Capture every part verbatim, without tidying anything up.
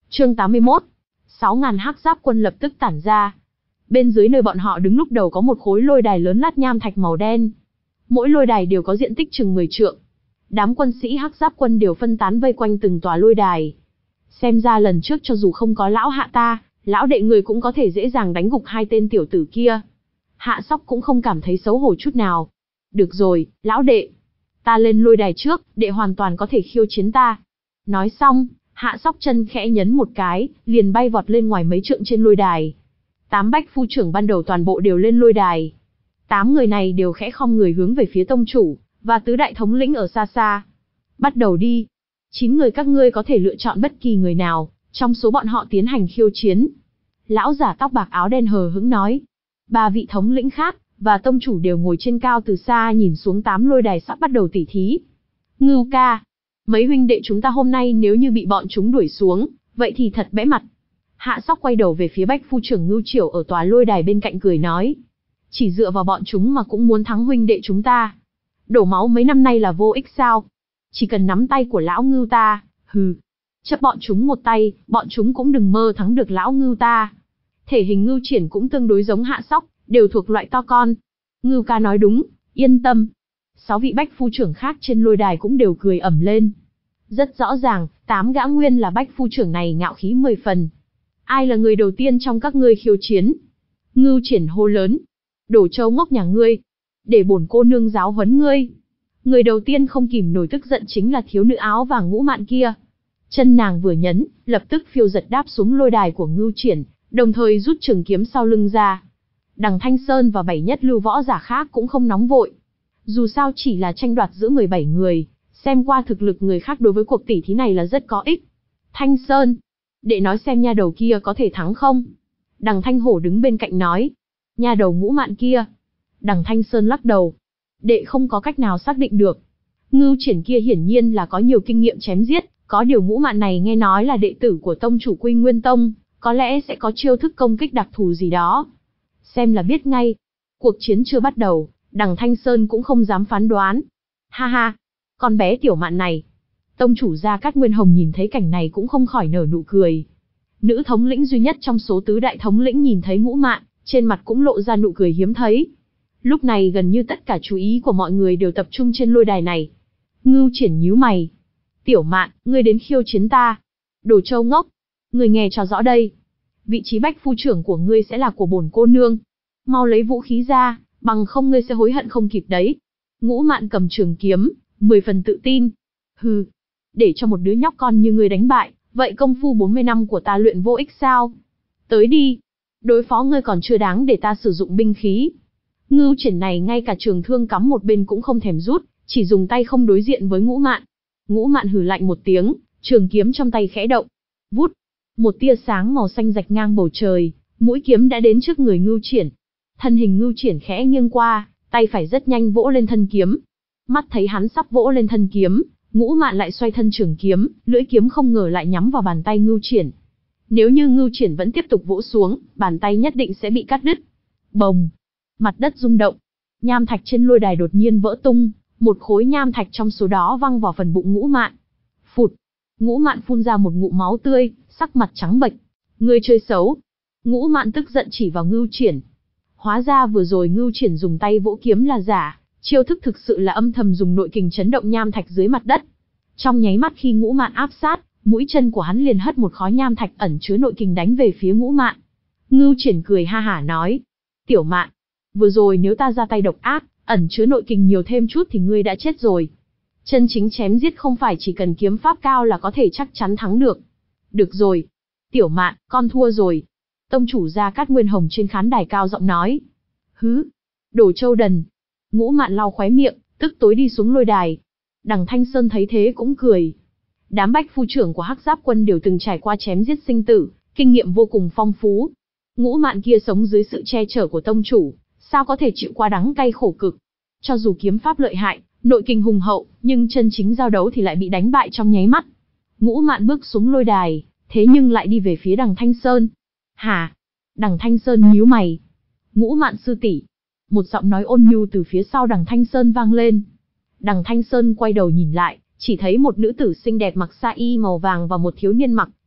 Chương tám mươi mốt. Sáu ngàn hắc giáp quân lập tức tản ra. Bên dưới nơi bọn họ đứng lúc đầu có một khối lôi đài lớn lát nham thạch màu đen. Mỗi lôi đài đều có diện tích chừng mười trượng. Đám quân sĩ hắc giáp quân đều phân tán vây quanh từng tòa lôi đài. Xem ra lần trước cho dù không có lão hạ ta, lão đệ người cũng có thể dễ dàng đánh gục hai tên tiểu tử kia. Hạ Sóc cũng không cảm thấy xấu hổ chút nào. Được rồi, lão đệ. Ta lên lôi đài trước, đệ hoàn toàn có thể khiêu chiến ta. Nói xong, Hạ Sóc chân khẽ nhấn một cái, liền bay vọt lên ngoài mấy trượng trên lôi đài. Tám bách phu trưởng ban đầu toàn bộ đều lên lôi đài. Tám người này đều khẽ khom người hướng về phía tông chủ, và tứ đại thống lĩnh ở xa xa. Bắt đầu đi. Chín người các ngươi có thể lựa chọn bất kỳ người nào, trong số bọn họ tiến hành khiêu chiến. Lão giả tóc bạc áo đen hờ hững nói. Ba vị thống lĩnh khác, và tông chủ đều ngồi trên cao từ xa nhìn xuống tám lôi đài sắp bắt đầu tỉ thí. Ngưu ca. Mấy huynh đệ chúng ta hôm nay nếu như bị bọn chúng đuổi xuống, vậy thì thật bẽ mặt. Hạ Sóc quay đầu về phía bách phu trưởng Ngưu Triểu ở tòa lôi đài bên cạnh cười nói. Chỉ dựa vào bọn chúng mà cũng muốn thắng huynh đệ chúng ta. Đổ máu mấy năm nay là vô ích sao? Chỉ cần nắm tay của lão Ngưu ta, hừ. Chấp bọn chúng một tay, bọn chúng cũng đừng mơ thắng được lão Ngưu ta. Thể hình Ngưu Triển cũng tương đối giống Hạ Sóc, đều thuộc loại to con. Ngưu ca nói đúng, yên tâm. Sáu vị bách phu trưởng khác trên lôi đài cũng đều cười ẩm lên. Rất rõ ràng, tám gã nguyên là bách phu trưởng này ngạo khí mười phần. Ai là người đầu tiên trong các ngươi khiêu chiến? Ngưu Triển hô lớn. Đổ trâu ngốc nhà ngươi. Để bổn cô nương giáo huấn ngươi. Người đầu tiên không kìm nổi tức giận chính là thiếu nữ áo vàng Ngũ Mạn kia. Chân nàng vừa nhấn, lập tức phiêu giật đáp xuống lôi đài của Ngưu Triển, đồng thời rút trường kiếm sau lưng ra. Đằng Thanh Sơn và bảy nhất lưu võ giả khác cũng không nóng vội. Dù sao chỉ là tranh đoạt giữa mười bảy người, xem qua thực lực người khác đối với cuộc tỉ thí này là rất có ích. Thanh Sơn, đệ nói xem nha đầu kia có thể thắng không? Đằng Thanh Hổ đứng bên cạnh nói. Nha đầu Ngũ Mạn kia. Đằng Thanh Sơn lắc đầu. Đệ không có cách nào xác định được. Ngưu Triển kia hiển nhiên là có nhiều kinh nghiệm chém giết, có điều Ngũ Mạn này nghe nói là đệ tử của tông chủ Quy Nguyên Tông, có lẽ sẽ có chiêu thức công kích đặc thù gì đó. Xem là biết ngay. Cuộc chiến chưa bắt đầu, đằng Thanh Sơn cũng không dám phán đoán. Ha ha, con bé tiểu Mạn này. Tông chủ Gia Cát Nguyên Hồng nhìn thấy cảnh này cũng không khỏi nở nụ cười. Nữ thống lĩnh duy nhất trong số tứ đại thống lĩnh nhìn thấy Ngũ Mạn, trên mặt cũng lộ ra nụ cười hiếm thấy. Lúc này gần như tất cả chú ý của mọi người đều tập trung trên lôi đài này. Ngưu Triển nhíu mày. Tiểu Mạn, ngươi đến khiêu chiến ta. Đồ trâu ngốc. Ngươi nghe cho rõ đây. Vị trí bách phu trưởng của ngươi sẽ là của bổn cô nương. Mau lấy vũ khí ra, bằng không ngươi sẽ hối hận không kịp đấy. Ngũ Mạn cầm trường kiếm, mười phần tự tin. Hừ, để cho một đứa nhóc con như ngươi đánh bại, vậy công phu bốn mươi năm của ta luyện vô ích sao? Tới đi. Đối phó ngươi còn chưa đáng để ta sử dụng binh khí. Ngưu Triển này ngay cả trường thương cắm một bên cũng không thèm rút, chỉ dùng tay không đối diện với Ngũ Mạn. Ngũ Mạn hừ lạnh một tiếng, trường kiếm trong tay khẽ động. Vút, một tia sáng màu xanh rạch ngang bầu trời, mũi kiếm đã đến trước người Ngưu Triển. Thân hình Ngưu Triển khẽ nghiêng qua, tay phải rất nhanh vỗ lên thân kiếm. Mắt thấy hắn sắp vỗ lên thân kiếm, Ngũ Mạn lại xoay thân trường kiếm, lưỡi kiếm không ngờ lại nhắm vào bàn tay Ngưu Triển. Nếu như Ngưu Triển vẫn tiếp tục vỗ xuống, bàn tay nhất định sẽ bị cắt đứt. Bồng, mặt đất rung động, nham thạch trên lôi đài đột nhiên vỡ tung, một khối nham thạch trong số đó văng vào phần bụng Ngũ Mạn. Phụt, Ngũ Mạn phun ra một ngụm máu tươi, sắc mặt trắng bệch. Ngươi chơi xấu. Ngũ Mạn tức giận chỉ vào Ngưu Triển. Hóa ra vừa rồi Ngưu Triển dùng tay vỗ kiếm là giả, chiêu thức thực sự là âm thầm dùng nội kình chấn động nham thạch dưới mặt đất. Trong nháy mắt khi Ngũ Mạn áp sát, mũi chân của hắn liền hất một khối nham thạch ẩn chứa nội kình đánh về phía Ngũ Mạn. Ngưu Triển cười ha hả nói, Tiểu Mạn, vừa rồi nếu ta ra tay độc ác, ẩn chứa nội kình nhiều thêm chút thì ngươi đã chết rồi. Chân chính chém giết không phải chỉ cần kiếm pháp cao là có thể chắc chắn thắng được. Được rồi. Tiểu Mạn, con thua rồi. Tông chủ Gia Cát Nguyên Hồng trên khán đài cao giọng nói. Hứ, đồ trâu đần. Ngũ Mạn lau khóe miệng, tức tối đi xuống lôi đài. Đằng Thanh Sơn thấy thế cũng cười. Đám bách phu trưởng của Hắc Giáp quân đều từng trải qua chém giết sinh tử, kinh nghiệm vô cùng phong phú. Ngũ Mạn kia sống dưới sự che chở của tông chủ, sao có thể chịu qua đắng cay khổ cực. Cho dù kiếm pháp lợi hại, nội kình hùng hậu, nhưng chân chính giao đấu thì lại bị đánh bại trong nháy mắt. Ngũ Mạn bước xuống lôi đài, thế nhưng lại đi về phía đằng Thanh Sơn. Hả? Đằng Thanh Sơn nhíu mày. Ngũ Mạn sư tỷ. Một giọng nói ôn nhu từ phía sau đằng Thanh Sơn vang lên. Đằng Thanh Sơn quay đầu nhìn lại, chỉ thấy một nữ tử xinh đẹp mặc sa y màu vàng và một thiếu niên mặc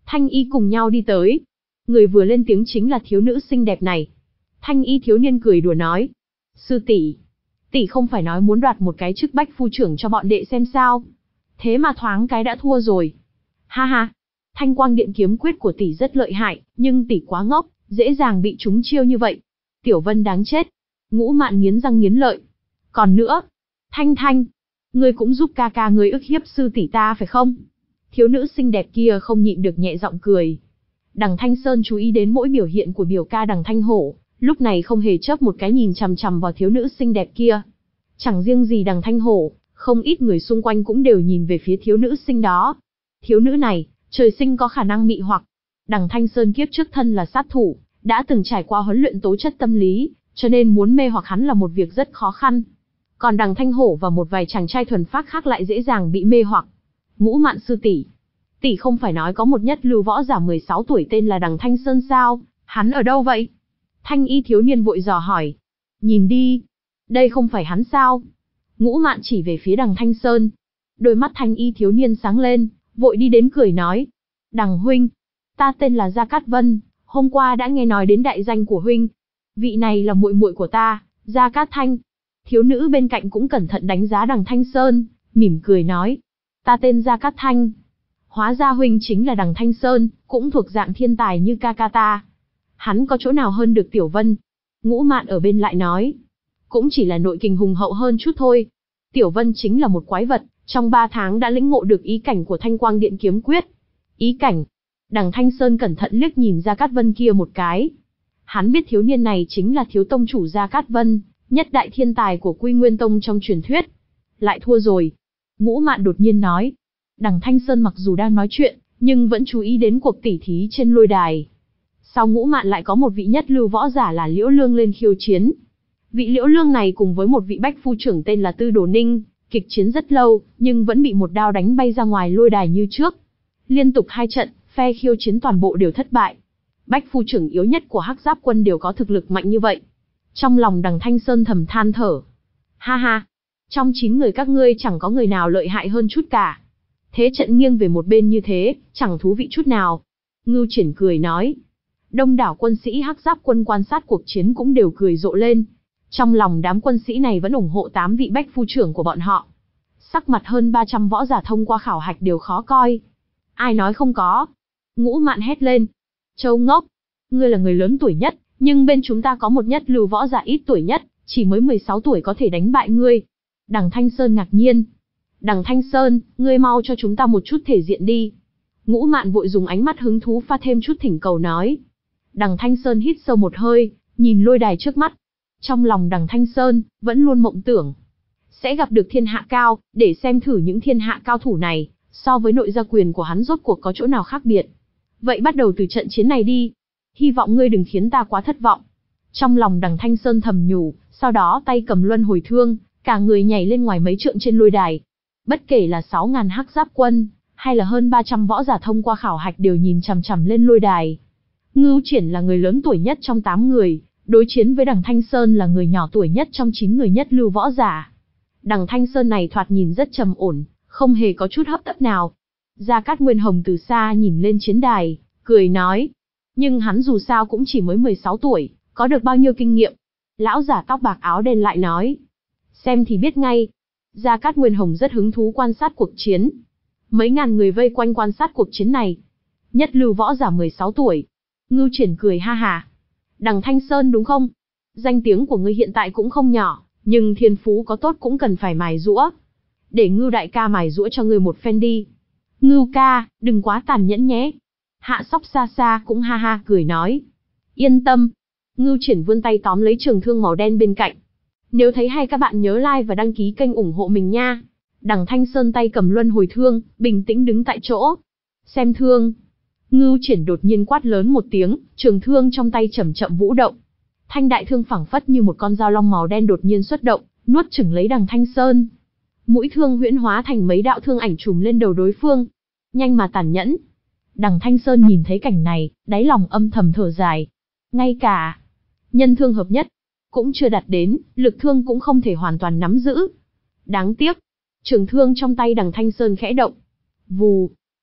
Thanh y cùng nhau đi tới. Người vừa lên tiếng chính là thiếu nữ xinh đẹp này. Thanh y thiếu niên cười đùa nói. Sư tỷ, tỷ không phải nói muốn đoạt một cái chức bách phu trưởng cho bọn đệ xem sao? Thế mà thoáng cái đã thua rồi. Ha ha, Thanh Quang Điện kiếm quyết của tỷ rất lợi hại, nhưng tỷ quá ngốc, dễ dàng bị trúng chiêu như vậy. Tiểu Vân đáng chết. Ngũ Mạn nghiến răng nghiến lợi. Còn nữa, Thanh Thanh, ngươi cũng giúp ca ca ngươi ức hiếp sư tỷ ta phải không? Thiếu nữ xinh đẹp kia không nhịn được nhẹ giọng cười. Đằng Thanh Sơn chú ý đến mỗi biểu hiện của biểu ca Đằng Thanh Hổ, lúc này không hề chớp một cái nhìn chằm chằm vào thiếu nữ xinh đẹp kia. Chẳng riêng gì Đằng Thanh Hổ, không ít người xung quanh cũng đều nhìn về phía thiếu nữ xinh đó. Thiếu nữ này, trời sinh có khả năng mị hoặc. Đằng Thanh Sơn kiếp trước thân là sát thủ, đã từng trải qua huấn luyện tố chất tâm lý, cho nên muốn mê hoặc hắn là một việc rất khó khăn. Còn Đằng Thanh Hổ và một vài chàng trai thuần phác khác lại dễ dàng bị mê hoặc. Ngũ Mạn sư tỷ, tỷ không phải nói có một nhất lưu võ giả mười sáu tuổi tên là Đằng Thanh Sơn sao? Hắn ở đâu vậy? Thanh y thiếu niên vội dò hỏi. Nhìn đi, đây không phải hắn sao? Ngũ Mạn chỉ về phía Đằng Thanh Sơn. Đôi mắt thanh y thiếu niên sáng lên, vội đi đến cười nói. Đằng huynh, ta tên là Gia Cát Vân, hôm qua đã nghe nói đến đại danh của huynh. Vị này là muội muội của ta, Gia Cát Thanh. Thiếu nữ bên cạnh cũng cẩn thận đánh giá Đằng Thanh Sơn, mỉm cười nói. Ta tên Gia Cát Thanh. Hóa ra huynh chính là Đằng Thanh Sơn, cũng thuộc dạng thiên tài như ca ca ta. Hắn có chỗ nào hơn được Tiểu Vân? Ngũ Mạn ở bên lại nói. Cũng chỉ là nội kình hùng hậu hơn chút thôi. Tiểu Vân chính là một quái vật, trong ba tháng đã lĩnh ngộ được ý cảnh của Thanh Quang Điện kiếm quyết. Ý cảnh? Đằng Thanh Sơn cẩn thận liếc nhìn Gia Cát Vân kia một cái. Hắn biết thiếu niên này chính là thiếu tông chủ Gia Cát Vân, nhất đại thiên tài của Quy Nguyên Tông trong truyền thuyết. Lại thua rồi. Ngũ Mạn đột nhiên nói. Đằng Thanh Sơn mặc dù đang nói chuyện, nhưng vẫn chú ý đến cuộc tỉ thí trên lôi đài. Sau Ngũ Mạn lại có một vị nhất lưu võ giả là Liễu Lương lên khiêu chiến. Vị Liễu Lương này cùng với một vị bách phu trưởng tên là Tư Đồ Ninh, kịch chiến rất lâu, nhưng vẫn bị một đao đánh bay ra ngoài lôi đài như trước. Liên tục hai trận, phe khiêu chiến toàn bộ đều thất bại. Bách phu trưởng yếu nhất của Hắc Giáp quân đều có thực lực mạnh như vậy. Trong lòng Đằng Thanh Sơn thầm than thở. Ha ha, trong chín người các ngươi chẳng có người nào lợi hại hơn chút cả. Thế trận nghiêng về một bên như thế, chẳng thú vị chút nào. Ngưu Triển cười nói. Đông đảo quân sĩ Hắc Giáp quân quan sát cuộc chiến cũng đều cười rộ lên. Trong lòng đám quân sĩ này vẫn ủng hộ tám vị bách phu trưởng của bọn họ. Sắc mặt hơn ba trăm võ giả thông qua khảo hạch đều khó coi. Ai nói không có? Ngũ Mạn hét lên. Châu ngốc, ngươi là người lớn tuổi nhất, nhưng bên chúng ta có một nhất lưu võ giả ít tuổi nhất, chỉ mới mười sáu tuổi có thể đánh bại ngươi. Đằng Thanh Sơn ngạc nhiên. Đằng Thanh Sơn, ngươi mau cho chúng ta một chút thể diện đi. Ngũ Mạn vội dùng ánh mắt hứng thú pha thêm chút thỉnh cầu nói. Đằng Thanh Sơn hít sâu một hơi, nhìn lôi đài trước mắt. Trong lòng Đằng Thanh Sơn, vẫn luôn mộng tưởng. Sẽ gặp được thiên hạ cao, để xem thử những thiên hạ cao thủ này, so với nội gia quyền của hắn rốt cuộc có chỗ nào khác biệt. Vậy bắt đầu từ trận chiến này đi. Hy vọng ngươi đừng khiến ta quá thất vọng. Trong lòng Đằng Thanh Sơn thầm nhủ, sau đó tay cầm luân hồi thương, cả người nhảy lên ngoài mấy trượng trên lôi đài. Bất kể là sáu ngàn Hắc Giáp quân, hay là hơn ba trăm võ giả thông qua khảo hạch đều nhìn chằm chằm lên lôi đài. Ngưu Triển là người lớn tuổi nhất trong tám người, đối chiến với Đằng Thanh Sơn là người nhỏ tuổi nhất trong chín người nhất lưu võ giả. Đằng Thanh Sơn này thoạt nhìn rất trầm ổn, không hề có chút hấp tấp nào. Gia Cát Nguyên Hồng từ xa nhìn lên chiến đài, cười nói. Nhưng hắn dù sao cũng chỉ mới mười sáu tuổi, có được bao nhiêu kinh nghiệm? Lão giả tóc bạc áo đen lại nói. Xem thì biết ngay. Gia Cát Nguyên Hồng rất hứng thú quan sát cuộc chiến. Mấy ngàn người vây quanh quan sát cuộc chiến này. Nhất lưu võ giả mười sáu tuổi. Ngưu Triển cười ha hà. Đằng Thanh Sơn đúng không? Danh tiếng của ngươi hiện tại cũng không nhỏ, nhưng thiên phú có tốt cũng cần phải mài giũa. Để Ngưu đại ca mài giũa cho ngươi một phen đi. Ngưu ca, đừng quá tàn nhẫn nhé. Hạ Sóc xa xa cũng ha ha cười nói. Yên tâm. Ngưu Triển vươn tay tóm lấy trường thương màu đen bên cạnh. Nếu thấy hay các bạn nhớ like và đăng ký kênh ủng hộ mình nha. Đằng Thanh Sơn tay cầm luân hồi thương, bình tĩnh đứng tại chỗ. Xem thương. Ngưu Triển đột nhiên quát lớn một tiếng, trường thương trong tay chậm chậm vũ động. Thanh đại thương phẳng phất như một con dao long màu đen đột nhiên xuất động, nuốt chửng lấy Đằng Thanh Sơn. Mũi thương huyễn hóa thành mấy đạo thương ảnh trùm lên đầu đối phương. Nhanh mà tàn nhẫn. Đằng Thanh Sơn nhìn thấy cảnh này, đáy lòng âm thầm thở dài. Ngay cả nhân thương hợp nhất cũng chưa đạt đến, lực thương cũng không thể hoàn toàn nắm giữ. Đáng tiếc. Trường thương trong tay Đằng Thanh Sơn khẽ động. Vù.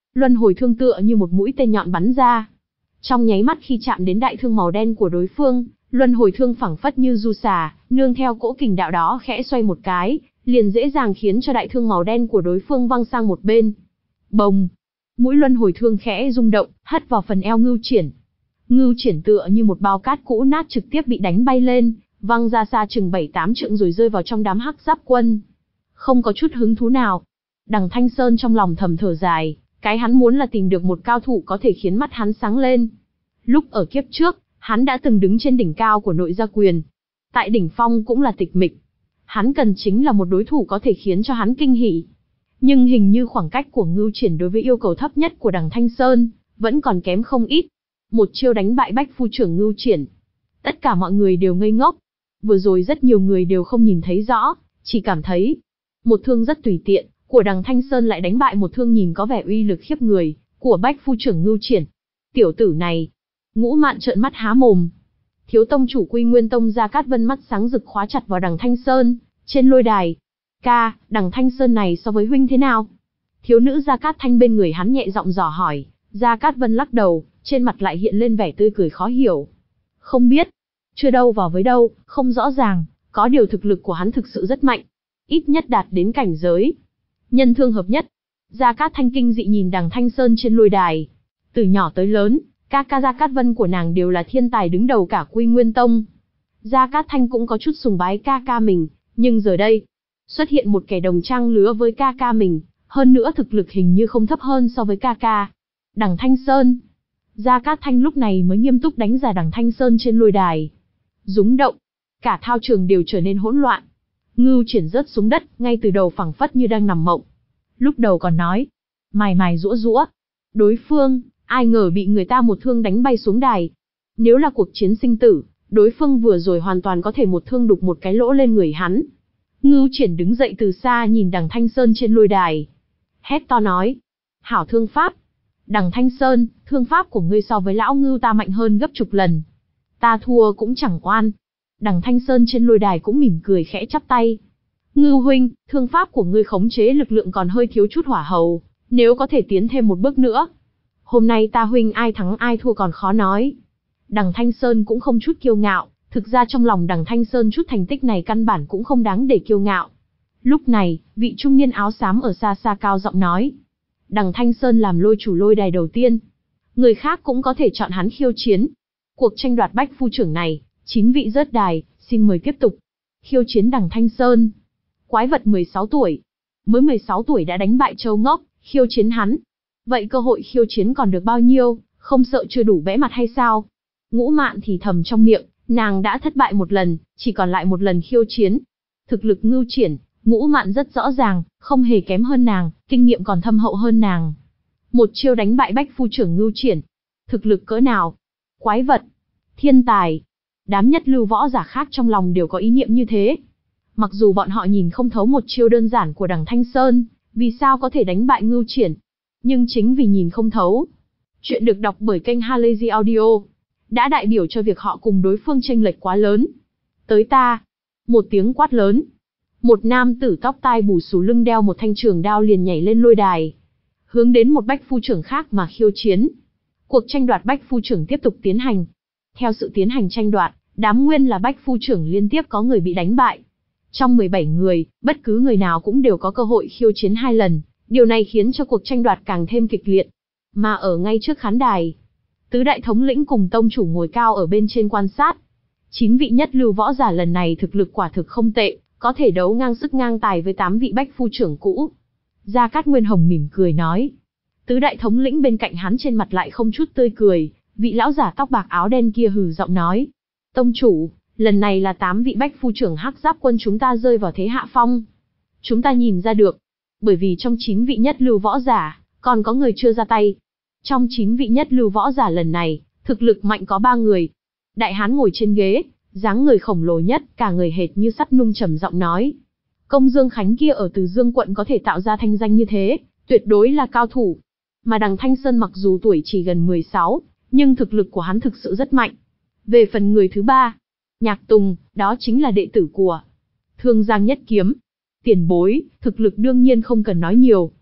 Luân hồi thương tựa như một mũi tên nhọn bắn ra. Trong nháy mắt khi chạm đến đại thương màu đen của đối phương, luân hồi thương phảng phất như du xà, nương theo cỗ kình đạo đó khẽ xoay một cái, liền dễ dàng khiến cho đại thương màu đen của đối phương văng sang một bên. Bồng! Mũi luân hồi thương khẽ rung động, hất vào phần eo Ngưu Triển. Ngưu Triển tựa như một bao cát cũ nát trực tiếp bị đánh bay lên, văng ra xa chừng bảy tám trượng rồi rơi vào trong đám hắc giáp quân. Không có chút hứng thú nào. Đằng Thanh Sơn trong lòng thầm thở dài, cái hắn muốn là tìm được một cao thủ có thể khiến mắt hắn sáng lên. Lúc ở kiếp trước, hắn đã từng đứng trên đỉnh cao của nội gia quyền. Tại đỉnh phong cũng là tịch mịch. Hắn cần chính là một đối thủ có thể khiến cho hắn kinh hỉ. Nhưng hình như khoảng cách của Ngưu Triển đối với yêu cầu thấp nhất của đằng Thanh Sơn, vẫn còn kém không ít. Một chiêu đánh bại bách phu trưởng Ngưu Triển. Tất cả mọi người đều ngây ngốc. Vừa rồi rất nhiều người đều không nhìn thấy rõ, chỉ cảm thấy một thương rất tùy tiện, của đằng Thanh Sơn lại đánh bại một thương nhìn có vẻ uy lực khiếp người, của bách phu trưởng Ngưu Triển. Tiểu tử này. Ngũ Mạn trợn mắt há mồm. Thiếu tông chủ Quy Nguyên Tông Gia Cát Vân mắt sáng rực khóa chặt vào đằng Thanh Sơn, trên lôi đài. Ca, đằng Thanh Sơn này so với huynh thế nào? Thiếu nữ Gia Cát Thanh bên người hắn nhẹ giọng dò hỏi. Gia Cát Vân lắc đầu, trên mặt lại hiện lên vẻ tươi cười khó hiểu. Không biết. Chưa đâu vào với đâu, không rõ ràng, có điều thực lực của hắn thực sự rất mạnh. Ít nhất đạt đến cảnh giới nhân thương hợp nhất. Gia Cát Thanh kinh dị nhìn đằng Thanh Sơn trên lôi đài. Từ nhỏ tới lớn, ca ca Gia Cát Vân của nàng đều là thiên tài đứng đầu cả Quy Nguyên Tông. Gia Cát Thanh cũng có chút sùng bái ca ca mình, nhưng giờ đây, xuất hiện một kẻ đồng trang lứa với ca ca mình, hơn nữa thực lực hình như không thấp hơn so với ca ca. Đằng Thanh Sơn. Gia Cát Thanh lúc này mới nghiêm túc đánh giá đằng Thanh Sơn trên lôi đài. Rúng động. Cả thao trường đều trở nên hỗn loạn. Ngưu Triển rớt xuống đất, ngay từ đầu phảng phất như đang nằm mộng. Lúc đầu còn nói, mài mài giũa giũa. Đối phương, ai ngờ bị người ta một thương đánh bay xuống đài. Nếu là cuộc chiến sinh tử, đối phương vừa rồi hoàn toàn có thể một thương đục một cái lỗ lên người hắn. Ngưu Triển đứng dậy từ xa nhìn đằng Thanh Sơn trên lôi đài. Hét to nói, hảo thương pháp. Đằng Thanh Sơn, thương pháp của ngươi so với lão Ngưu ta mạnh hơn gấp chục lần. Ta thua cũng chẳng oan. Đằng Thanh Sơn trên lôi đài cũng mỉm cười khẽ chắp tay. Ngưu huynh, thương pháp của ngươi khống chế lực lượng còn hơi thiếu chút hỏa hầu, nếu có thể tiến thêm một bước nữa. Hôm nay ta huynh ai thắng ai thua còn khó nói. Đằng Thanh Sơn cũng không chút kiêu ngạo, thực ra trong lòng đằng Thanh Sơn chút thành tích này căn bản cũng không đáng để kiêu ngạo. Lúc này, vị trung niên áo xám ở xa xa cao giọng nói. Đằng Thanh Sơn làm lôi chủ lôi đài đầu tiên. Người khác cũng có thể chọn hắn khiêu chiến. Cuộc tranh đoạt bách phu trưởng này, chín vị rớt đài, xin mời tiếp tục. Khiêu chiến đằng Thanh Sơn. Quái vật mười sáu tuổi. Mới mười sáu tuổi đã đánh bại Châu Ngốc, khiêu chiến hắn. Vậy cơ hội khiêu chiến còn được bao nhiêu, không sợ chưa đủ vẽ mặt hay sao? Ngũ Mạn thì thầm trong miệng, nàng đã thất bại một lần, chỉ còn lại một lần khiêu chiến. Thực lực Ngưu Triển, Ngũ Mạn rất rõ ràng, không hề kém hơn nàng, kinh nghiệm còn thâm hậu hơn nàng. Một chiêu đánh bại bách phu trưởng Ngưu Triển. Thực lực cỡ nào? Quái vật, thiên tài. Đám nhất lưu võ giả khác trong lòng đều có ý niệm như thế. Mặc dù bọn họ nhìn không thấu một chiêu đơn giản của đằng Thanh Sơn, vì sao có thể đánh bại Ngưu Triển. Nhưng chính vì nhìn không thấu. Chuyện được đọc bởi kênh Halazy Audio, đã đại biểu cho việc họ cùng đối phương chênh lệch quá lớn. Tới ta. Một tiếng quát lớn. Một nam tử tóc tai bù xù lưng đeo một thanh trường đao liền nhảy lên lôi đài. Hướng đến một bách phu trưởng khác mà khiêu chiến. Cuộc tranh đoạt bách phu trưởng tiếp tục tiến hành. Theo sự tiến hành tranh đoạt, đám nguyên là bách phu trưởng liên tiếp có người bị đánh bại. Trong mười bảy người, bất cứ người nào cũng đều có cơ hội khiêu chiến hai lần. Điều này khiến cho cuộc tranh đoạt càng thêm kịch liệt. Mà ở ngay trước khán đài, tứ đại thống lĩnh cùng tông chủ ngồi cao ở bên trên quan sát. Chín vị nhất lưu võ giả lần này thực lực quả thực không tệ, có thể đấu ngang sức ngang tài với tám vị bách phu trưởng cũ. Gia Cát Nguyên Hồng mỉm cười nói. Tứ đại thống lĩnh bên cạnh hắn trên mặt lại không chút tươi cười, vị lão giả tóc bạc áo đen kia hừ giọng nói. Tông chủ, lần này là tám vị bách phu trưởng hắc giáp quân chúng ta rơi vào thế hạ phong. Chúng ta nhìn ra được, bởi vì trong chín vị nhất lưu võ giả, còn có người chưa ra tay. Trong chín vị nhất lưu võ giả lần này, thực lực mạnh có ba người. Đại hán ngồi trên ghế, dáng người khổng lồ nhất, cả người hệt như sắt nung trầm giọng nói. Công Dương Khánh kia ở Từ Dương quận có thể tạo ra thanh danh như thế, tuyệt đối là cao thủ. Mà đằng Thanh Sơn mặc dù tuổi chỉ gần mười sáu, nhưng thực lực của hắn thực sự rất mạnh. Về phần người thứ ba, Nhạc Tùng, đó chính là đệ tử của Thương Giang Nhất Kiếm. Tiền bối, thực lực đương nhiên không cần nói nhiều.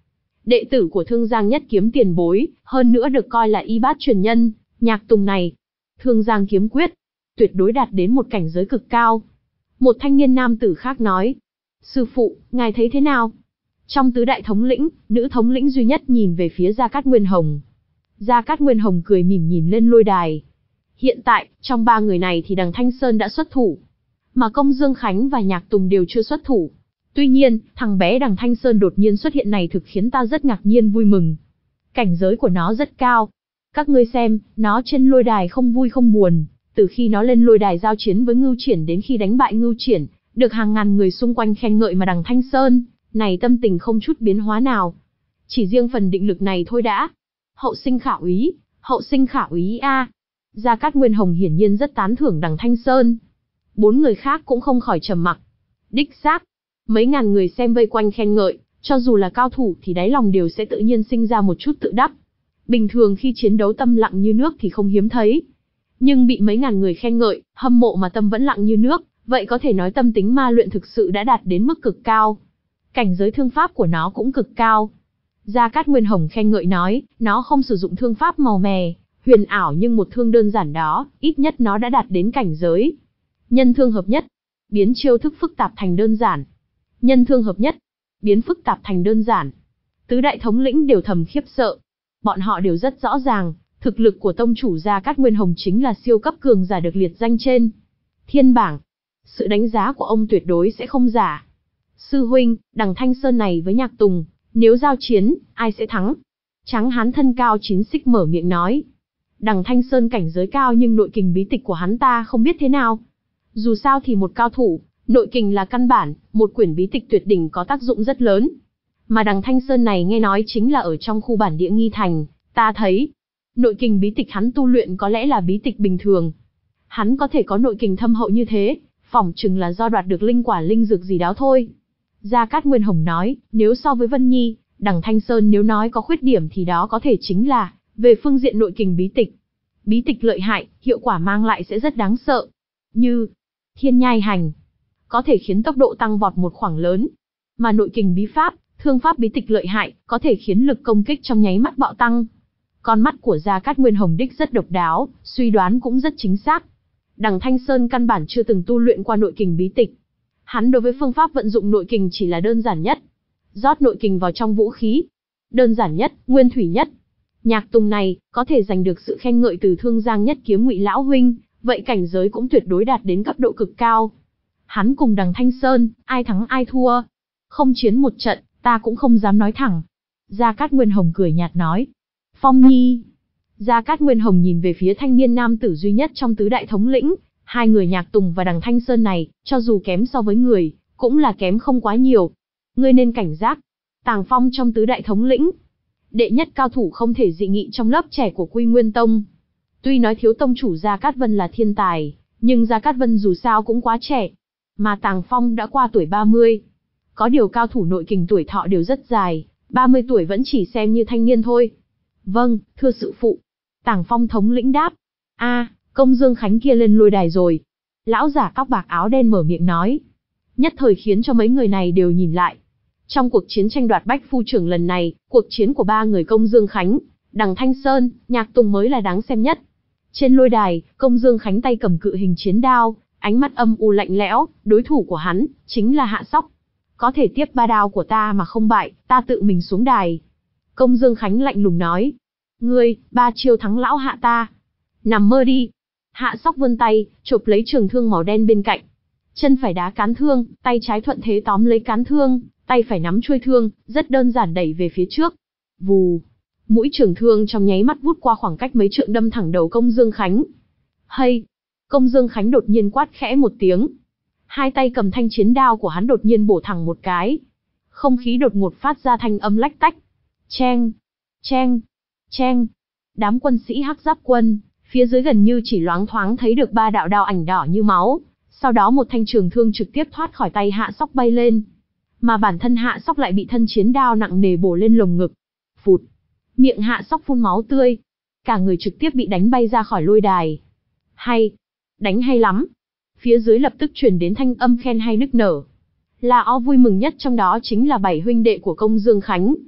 đệ tử của Thương Giang Nhất Kiếm tiền bối, hơn nữa được coi là y bát truyền nhân, Nhạc Tùng này. Thương Giang kiếm quyết, tuyệt đối đạt đến một cảnh giới cực cao. Một thanh niên nam tử khác nói, sư phụ, ngài thấy thế nào? Trong tứ đại thống lĩnh, nữ thống lĩnh duy nhất nhìn về phía Gia Cát Nguyên Hồng. Gia Cát Nguyên Hồng cười mỉm nhìn lên lôi đài. Hiện tại, trong ba người này thì Đằng Thanh Sơn đã xuất thủ, mà Công Dương Khánh và Nhạc Tùng đều chưa xuất thủ. Tuy nhiên, thằng bé Đằng Thanh Sơn đột nhiên xuất hiện này thực khiến ta rất ngạc nhiên vui mừng. Cảnh giới của nó rất cao. Các ngươi xem, nó trên lôi đài không vui không buồn, từ khi nó lên lôi đài giao chiến với Ngưu Triển đến khi đánh bại Ngưu Triển, được hàng ngàn người xung quanh khen ngợi mà Đằng Thanh Sơn này tâm tình không chút biến hóa nào. Chỉ riêng phần định lực này thôi đã. Hậu sinh khả úy, hậu sinh khả úy a. Gia Cát Nguyên Hồng hiển nhiên rất tán thưởng Đằng Thanh Sơn. Bốn người khác cũng không khỏi trầm mặc. Đích xác, mấy ngàn người xem vây quanh khen ngợi, cho dù là cao thủ thì đáy lòng đều sẽ tự nhiên sinh ra một chút tự đắc. Bình thường khi chiến đấu tâm lặng như nước thì không hiếm thấy. Nhưng bị mấy ngàn người khen ngợi, hâm mộ mà tâm vẫn lặng như nước, vậy có thể nói tâm tính ma luyện thực sự đã đạt đến mức cực cao. Cảnh giới thương pháp của nó cũng cực cao. Gia Cát Nguyên Hồng khen ngợi nói, nó không sử dụng thương pháp màu mè, huyền ảo nhưng một thương đơn giản đó, ít nhất nó đã đạt đến cảnh giới nhân thương hợp nhất, biến chiêu thức phức tạp thành đơn giản. Nhân thương hợp nhất, biến phức tạp thành đơn giản. Tứ đại thống lĩnh đều thầm khiếp sợ. Bọn họ đều rất rõ ràng, thực lực của tông chủ Gia Cát Nguyên Hồng chính là siêu cấp cường giả được liệt danh trên thiên bảng. Sự đánh giá của ông tuyệt đối sẽ không giả. Sư huynh, Đằng Thanh Sơn này với Nhạc Tùng, nếu giao chiến, ai sẽ thắng? Trắng hán thân cao chín xích mở miệng nói. Đằng Thanh Sơn cảnh giới cao nhưng nội kình bí tịch của hắn ta không biết thế nào. Dù sao thì một cao thủ, nội kình là căn bản, một quyển bí tịch tuyệt đỉnh có tác dụng rất lớn. Mà Đằng Thanh Sơn này nghe nói chính là ở trong khu bản địa Nghi Thành, ta thấy nội kình bí tịch hắn tu luyện có lẽ là bí tịch bình thường. Hắn có thể có nội kình thâm hậu như thế, phỏng chừng là do đoạt được linh quả linh dược gì đó thôi. Gia Cát Nguyên Hồng nói, nếu so với Vân Nhi, Đằng Thanh Sơn nếu nói có khuyết điểm thì đó có thể chính là về phương diện nội kình bí tịch. Bí tịch lợi hại, hiệu quả mang lại sẽ rất đáng sợ. Như Thiên Nhai Hành, có thể khiến tốc độ tăng vọt một khoảng lớn. Mà nội kình bí pháp, thương pháp bí tịch lợi hại, có thể khiến lực công kích trong nháy mắt bạo tăng. Con mắt của Gia Cát Nguyên Hồng đích rất độc đáo, suy đoán cũng rất chính xác. Đằng Thanh Sơn căn bản chưa từng tu luyện qua nội kình bí tịch. Hắn đối với phương pháp vận dụng nội kình chỉ là đơn giản nhất. Rót nội kình vào trong vũ khí. Đơn giản nhất, nguyên thủy nhất. Nhạc Tùng này, có thể giành được sự khen ngợi từ Thương Giang Nhất Kiếm Ngụy lão huynh, vậy cảnh giới cũng tuyệt đối đạt đến cấp độ cực cao. Hắn cùng Đằng Thanh Sơn, ai thắng ai thua. Không chiến một trận, ta cũng không dám nói thẳng. Gia Cát Nguyên Hồng cười nhạt nói. Phong Nhi. Gia Cát Nguyên Hồng nhìn về phía thanh niên nam tử duy nhất trong tứ đại thống lĩnh. Hai người Nhạc Tùng và Đằng Thanh Sơn này, cho dù kém so với người, cũng là kém không quá nhiều. Ngươi nên cảnh giác. Tàng Phong trong tứ đại thống lĩnh, đệ nhất cao thủ không thể dị nghị trong lớp trẻ của Quy Nguyên Tông. Tuy nói thiếu tông chủ Gia Cát Vân là thiên tài, nhưng Gia Cát Vân dù sao cũng quá trẻ. Mà Tàng Phong đã qua tuổi ba mươi. Có điều cao thủ nội kình tuổi thọ đều rất dài, ba mươi tuổi vẫn chỉ xem như thanh niên thôi. Vâng, thưa sự phụ. Tàng Phong thống lĩnh đáp. A, Công Dương Khánh kia lên lôi đài rồi. Lão giả tóc bạc áo đen mở miệng nói. Nhất thời khiến cho mấy người này đều nhìn lại. Trong cuộc chiến tranh đoạt Bách Phu Trưởng lần này, cuộc chiến của ba người Công Dương Khánh, Đằng Thanh Sơn, Nhạc Tùng mới là đáng xem nhất. Trên lôi đài, Công Dương Khánh tay cầm cự hình chiến đao, ánh mắt âm u lạnh lẽo, đối thủ của hắn chính là Hạ Sóc. Có thể tiếp ba đao của ta mà không bại, ta tự mình xuống đài. Công Dương Khánh lạnh lùng nói. Ngươi, ba chiêu thắng lão Hạ ta. Nằm mơ đi. Hạ Sóc vươn tay, chộp lấy trường thương màu đen bên cạnh. Chân phải đá cán thương, tay trái thuận thế tóm lấy cán thương, tay phải nắm chuôi thương, rất đơn giản đẩy về phía trước. Vù. Mũi trường thương trong nháy mắt vút qua khoảng cách mấy trượng đâm thẳng đầu Công Dương Khánh. Hay! Công Dương Khánh đột nhiên quát khẽ một tiếng. Hai tay cầm thanh chiến đao của hắn đột nhiên bổ thẳng một cái. Không khí đột ngột phát ra thanh âm lách tách. Cheng! Cheng! Cheng! Đám quân sĩ Hắc Giáp quân, phía dưới gần như chỉ loáng thoáng thấy được ba đạo đao ảnh đỏ như máu. Sau đó một thanh trường thương trực tiếp thoát khỏi tay Hạ Sóc bay lên. Mà bản thân Hạ Sóc lại bị thân chiến đao nặng nề bổ lên lồng ngực. Phụt! Miệng Hạ Sóc phun máu tươi. Cả người trực tiếp bị đánh bay ra khỏi lôi đài. Hay! Đánh hay lắm! Phía dưới lập tức truyền đến thanh âm khen hay nức nở. Là o vui mừng nhất trong đó chính là bảy huynh đệ của Công Dương Khánh.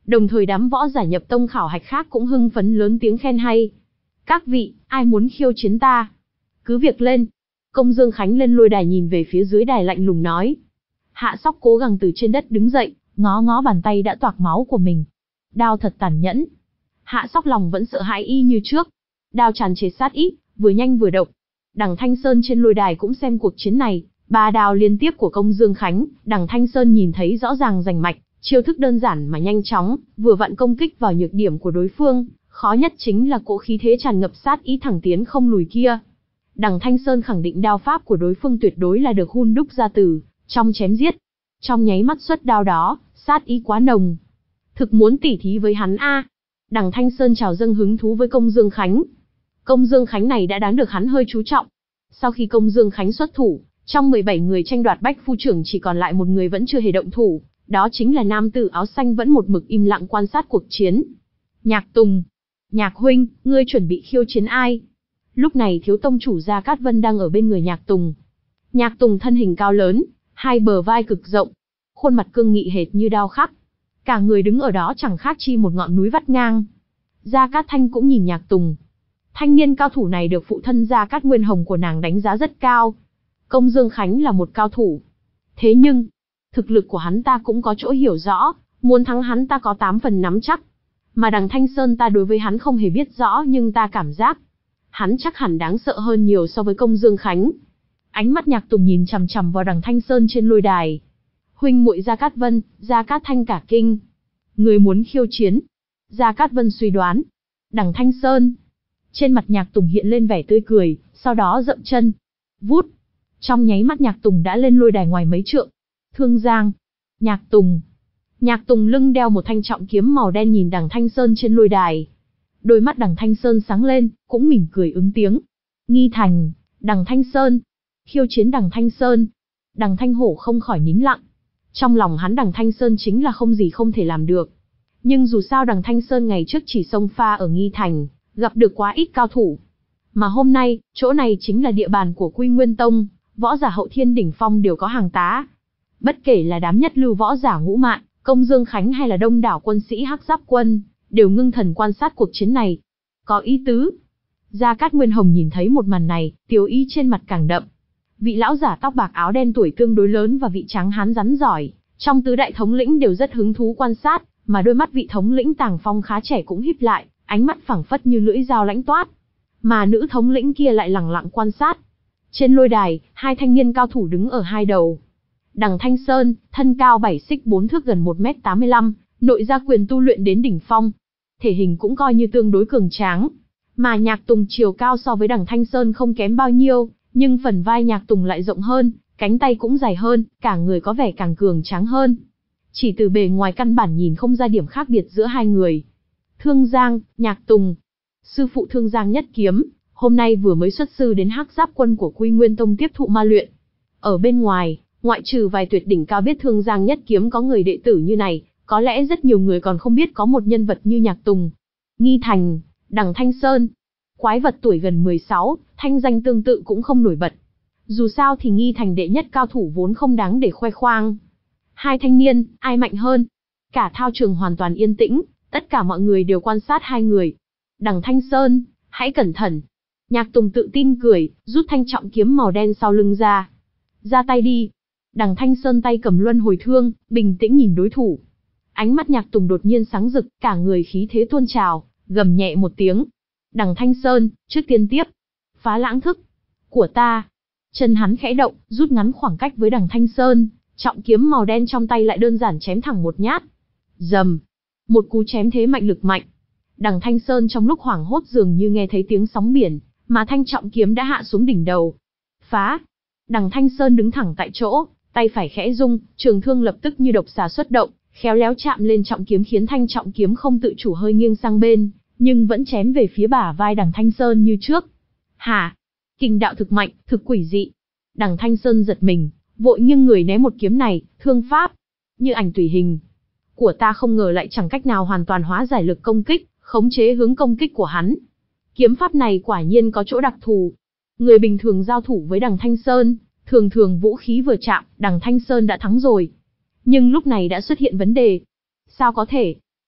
Đồng thời đám võ giả nhập tông khảo hạch khác cũng hưng phấn lớn tiếng khen hay. Các vị, ai muốn khiêu chiến ta? Cứ việc lên. Công Dương Khánh lên lôi đài nhìn về phía dưới đài lạnh lùng nói. Hạ Sóc cố gắng từ trên đất đứng dậy, ngó ngó bàn tay đã toạc máu của mình. Đao thật tàn nhẫn. Hạ Sóc lòng vẫn sợ hãi y như trước. Đao tràn trề sát ý, vừa nhanh vừa độc. Đằng Thanh Sơn trên lôi đài cũng xem cuộc chiến này, ba đao liên tiếp của Công Dương Khánh, Đằng Thanh Sơn nhìn thấy rõ ràng rành mạch, chiêu thức đơn giản mà nhanh chóng, vừa vặn công kích vào nhược điểm của đối phương, khó nhất chính là cỗ khí thế tràn ngập sát ý thẳng tiến không lùi kia. Đằng Thanh Sơn khẳng định đao pháp của đối phương tuyệt đối là được hun đúc ra từ trong chém giết. Trong nháy mắt xuất đao đó, sát ý quá nồng. Thực muốn tỉ thí với hắn a. Đằng Thanh Sơn trào dâng hứng thú với Công Dương Khánh. Công Dương Khánh này đã đáng được hắn hơi chú trọng. Sau khi Công Dương Khánh xuất thủ, trong mười bảy người tranh đoạt bách phu trưởng chỉ còn lại một người vẫn chưa hề động thủ, đó chính là nam tử áo xanh vẫn một mực im lặng quan sát cuộc chiến. Nhạc Tùng. Nhạc huynh, ngươi chuẩn bị khiêu chiến ai? Lúc này thiếu tông chủ Gia Cát Vân đang ở bên người Nhạc Tùng. Nhạc Tùng thân hình cao lớn, hai bờ vai cực rộng, khuôn mặt cương nghị hệt như đao khắc. Cả người đứng ở đó chẳng khác chi một ngọn núi vắt ngang. Gia Cát Thanh cũng nhìn Nhạc Tùng. Thanh niên cao thủ này được phụ thân Gia Cát Nguyên Hồng của nàng đánh giá rất cao. Công Dương Khánh là một cao thủ. Thế nhưng, thực lực của hắn ta cũng có chỗ hiểu rõ, muốn thắng hắn ta có tám phần nắm chắc. Mà đằng Thanh Sơn ta đối với hắn không hề biết rõ nhưng ta cảm giác, hắn chắc hẳn đáng sợ hơn nhiều so với Công Dương Khánh. Ánh mắt Nhạc Tùng nhìn chằm chằm vào đằng Thanh Sơn trên lôi đài. Huynh muội Gia Cát Vân, Gia Cát Thanh cả kinh. Người muốn khiêu chiến? Gia Cát Vân suy đoán. Đằng Thanh Sơn. Trên mặt Nhạc Tùng hiện lên vẻ tươi cười, sau đó dậm chân. Vút. Trong nháy mắt Nhạc Tùng đã lên lôi đài ngoài mấy trượng. Thương Giang. Nhạc Tùng. Nhạc Tùng lưng đeo một thanh trọng kiếm màu đen nhìn đằng Thanh Sơn trên lôi đài. Đôi mắt đằng Thanh Sơn sáng lên, cũng mỉm cười ứng tiếng. Nghi Thành, đằng Thanh Sơn. Khiêu chiến đằng Thanh Sơn. Đằng Thanh Hổ không khỏi nín lặng. Trong lòng hắn đằng Thanh Sơn chính là không gì không thể làm được. Nhưng dù sao đằng Thanh Sơn ngày trước chỉ xông pha ở Nghi Thành, gặp được quá ít cao thủ. Mà hôm nay, chỗ này chính là địa bàn của Quy Nguyên Tông, võ giả hậu thiên đỉnh phong đều có hàng tá. Bất kể là đám nhất lưu võ giả Ngũ Mạn, Công Dương Khánh hay là đông đảo quân sĩ Hắc Giáp Quân, đều ngưng thần quan sát cuộc chiến này. Có ý tứ. Gia Cát Nguyên Hồng nhìn thấy một màn này, tiêu ý trên mặt càng đậm. Vị lão giả tóc bạc áo đen tuổi tương đối lớn và vị trắng hán rắn giỏi, trong tứ đại thống lĩnh đều rất hứng thú quan sát, mà đôi mắt vị thống lĩnh Tàng Phong khá trẻ cũng híp lại, ánh mắt phẳng phất như lưỡi dao lãnh toát. Mà nữ thống lĩnh kia lại lẳng lặng quan sát. Trên lôi đài, hai thanh niên cao thủ đứng ở hai đầu. Đằng Thanh Sơn, thân cao bảy xích bốn thước gần một mét tám mươi lăm, nội gia quyền tu luyện đến đỉnh phong. Thể hình cũng coi như tương đối cường tráng. Mà Nhạc Tùng chiều cao so với đằng Thanh Sơn không kém bao nhiêu, nhưng phần vai Nhạc Tùng lại rộng hơn, cánh tay cũng dài hơn, cả người có vẻ càng cường tráng hơn. Chỉ từ bề ngoài căn bản nhìn không ra điểm khác biệt giữa hai người. Thương Giang, Nhạc Tùng. Sư phụ Thương Giang Nhất Kiếm, hôm nay vừa mới xuất sư đến Hắc Giáp Quân của Quy Nguyên Tông tiếp thụ ma luyện. Ở bên ngoài, ngoại trừ vài tuyệt đỉnh cao biết Thương Giang Nhất Kiếm có người đệ tử như này, có lẽ rất nhiều người còn không biết có một nhân vật như Nhạc Tùng. Nghi Thành, đằng Thanh Sơn. Quái vật tuổi gần mười sáu, thanh danh tương tự cũng không nổi bật. Dù sao thì Nghi Thành đệ nhất cao thủ vốn không đáng để khoe khoang. Hai thanh niên, ai mạnh hơn? Cả thao trường hoàn toàn yên tĩnh, tất cả mọi người đều quan sát hai người. Đằng Thanh Sơn, hãy cẩn thận. Nhạc Tùng tự tin cười, rút thanh trọng kiếm màu đen sau lưng ra. Ra tay đi. Đằng Thanh Sơn tay cầm luân hồi thương, bình tĩnh nhìn đối thủ. Ánh mắt Nhạc Tùng đột nhiên sáng rực, cả người khí thế tuôn trào, gầm nhẹ một tiếng. Đằng Thanh Sơn, trước tiên tiếp. Phá lãng thức. Của ta. Chân hắn khẽ động, rút ngắn khoảng cách với đằng Thanh Sơn, trọng kiếm màu đen trong tay lại đơn giản chém thẳng một nhát. Rầm. Một cú chém thế mạnh lực mạnh. Đằng Thanh Sơn trong lúc hoảng hốt dường như nghe thấy tiếng sóng biển, mà thanh trọng kiếm đã hạ xuống đỉnh đầu. Phá. Đằng Thanh Sơn đứng thẳng tại chỗ, tay phải khẽ rung, trường thương lập tức như độc xà xuất động, khéo léo chạm lên trọng kiếm khiến thanh trọng kiếm không tự chủ hơi nghiêng sang bên, nhưng vẫn chém về phía bả vai đằng Thanh Sơn như trước. Hả? Kình đạo thực mạnh, thực quỷ dị. Đằng Thanh Sơn giật mình, vội nghiêng người né một kiếm này, thương pháp như ảnh tùy hình của ta không ngờ lại chẳng cách nào hoàn toàn hóa giải lực công kích, khống chế hướng công kích của hắn. Kiếm pháp này quả nhiên có chỗ đặc thù. Người bình thường giao thủ với đằng Thanh Sơn, thường thường vũ khí vừa chạm, đằng Thanh Sơn đã thắng rồi. Nhưng lúc này đã xuất hiện vấn đề. Sao có thể?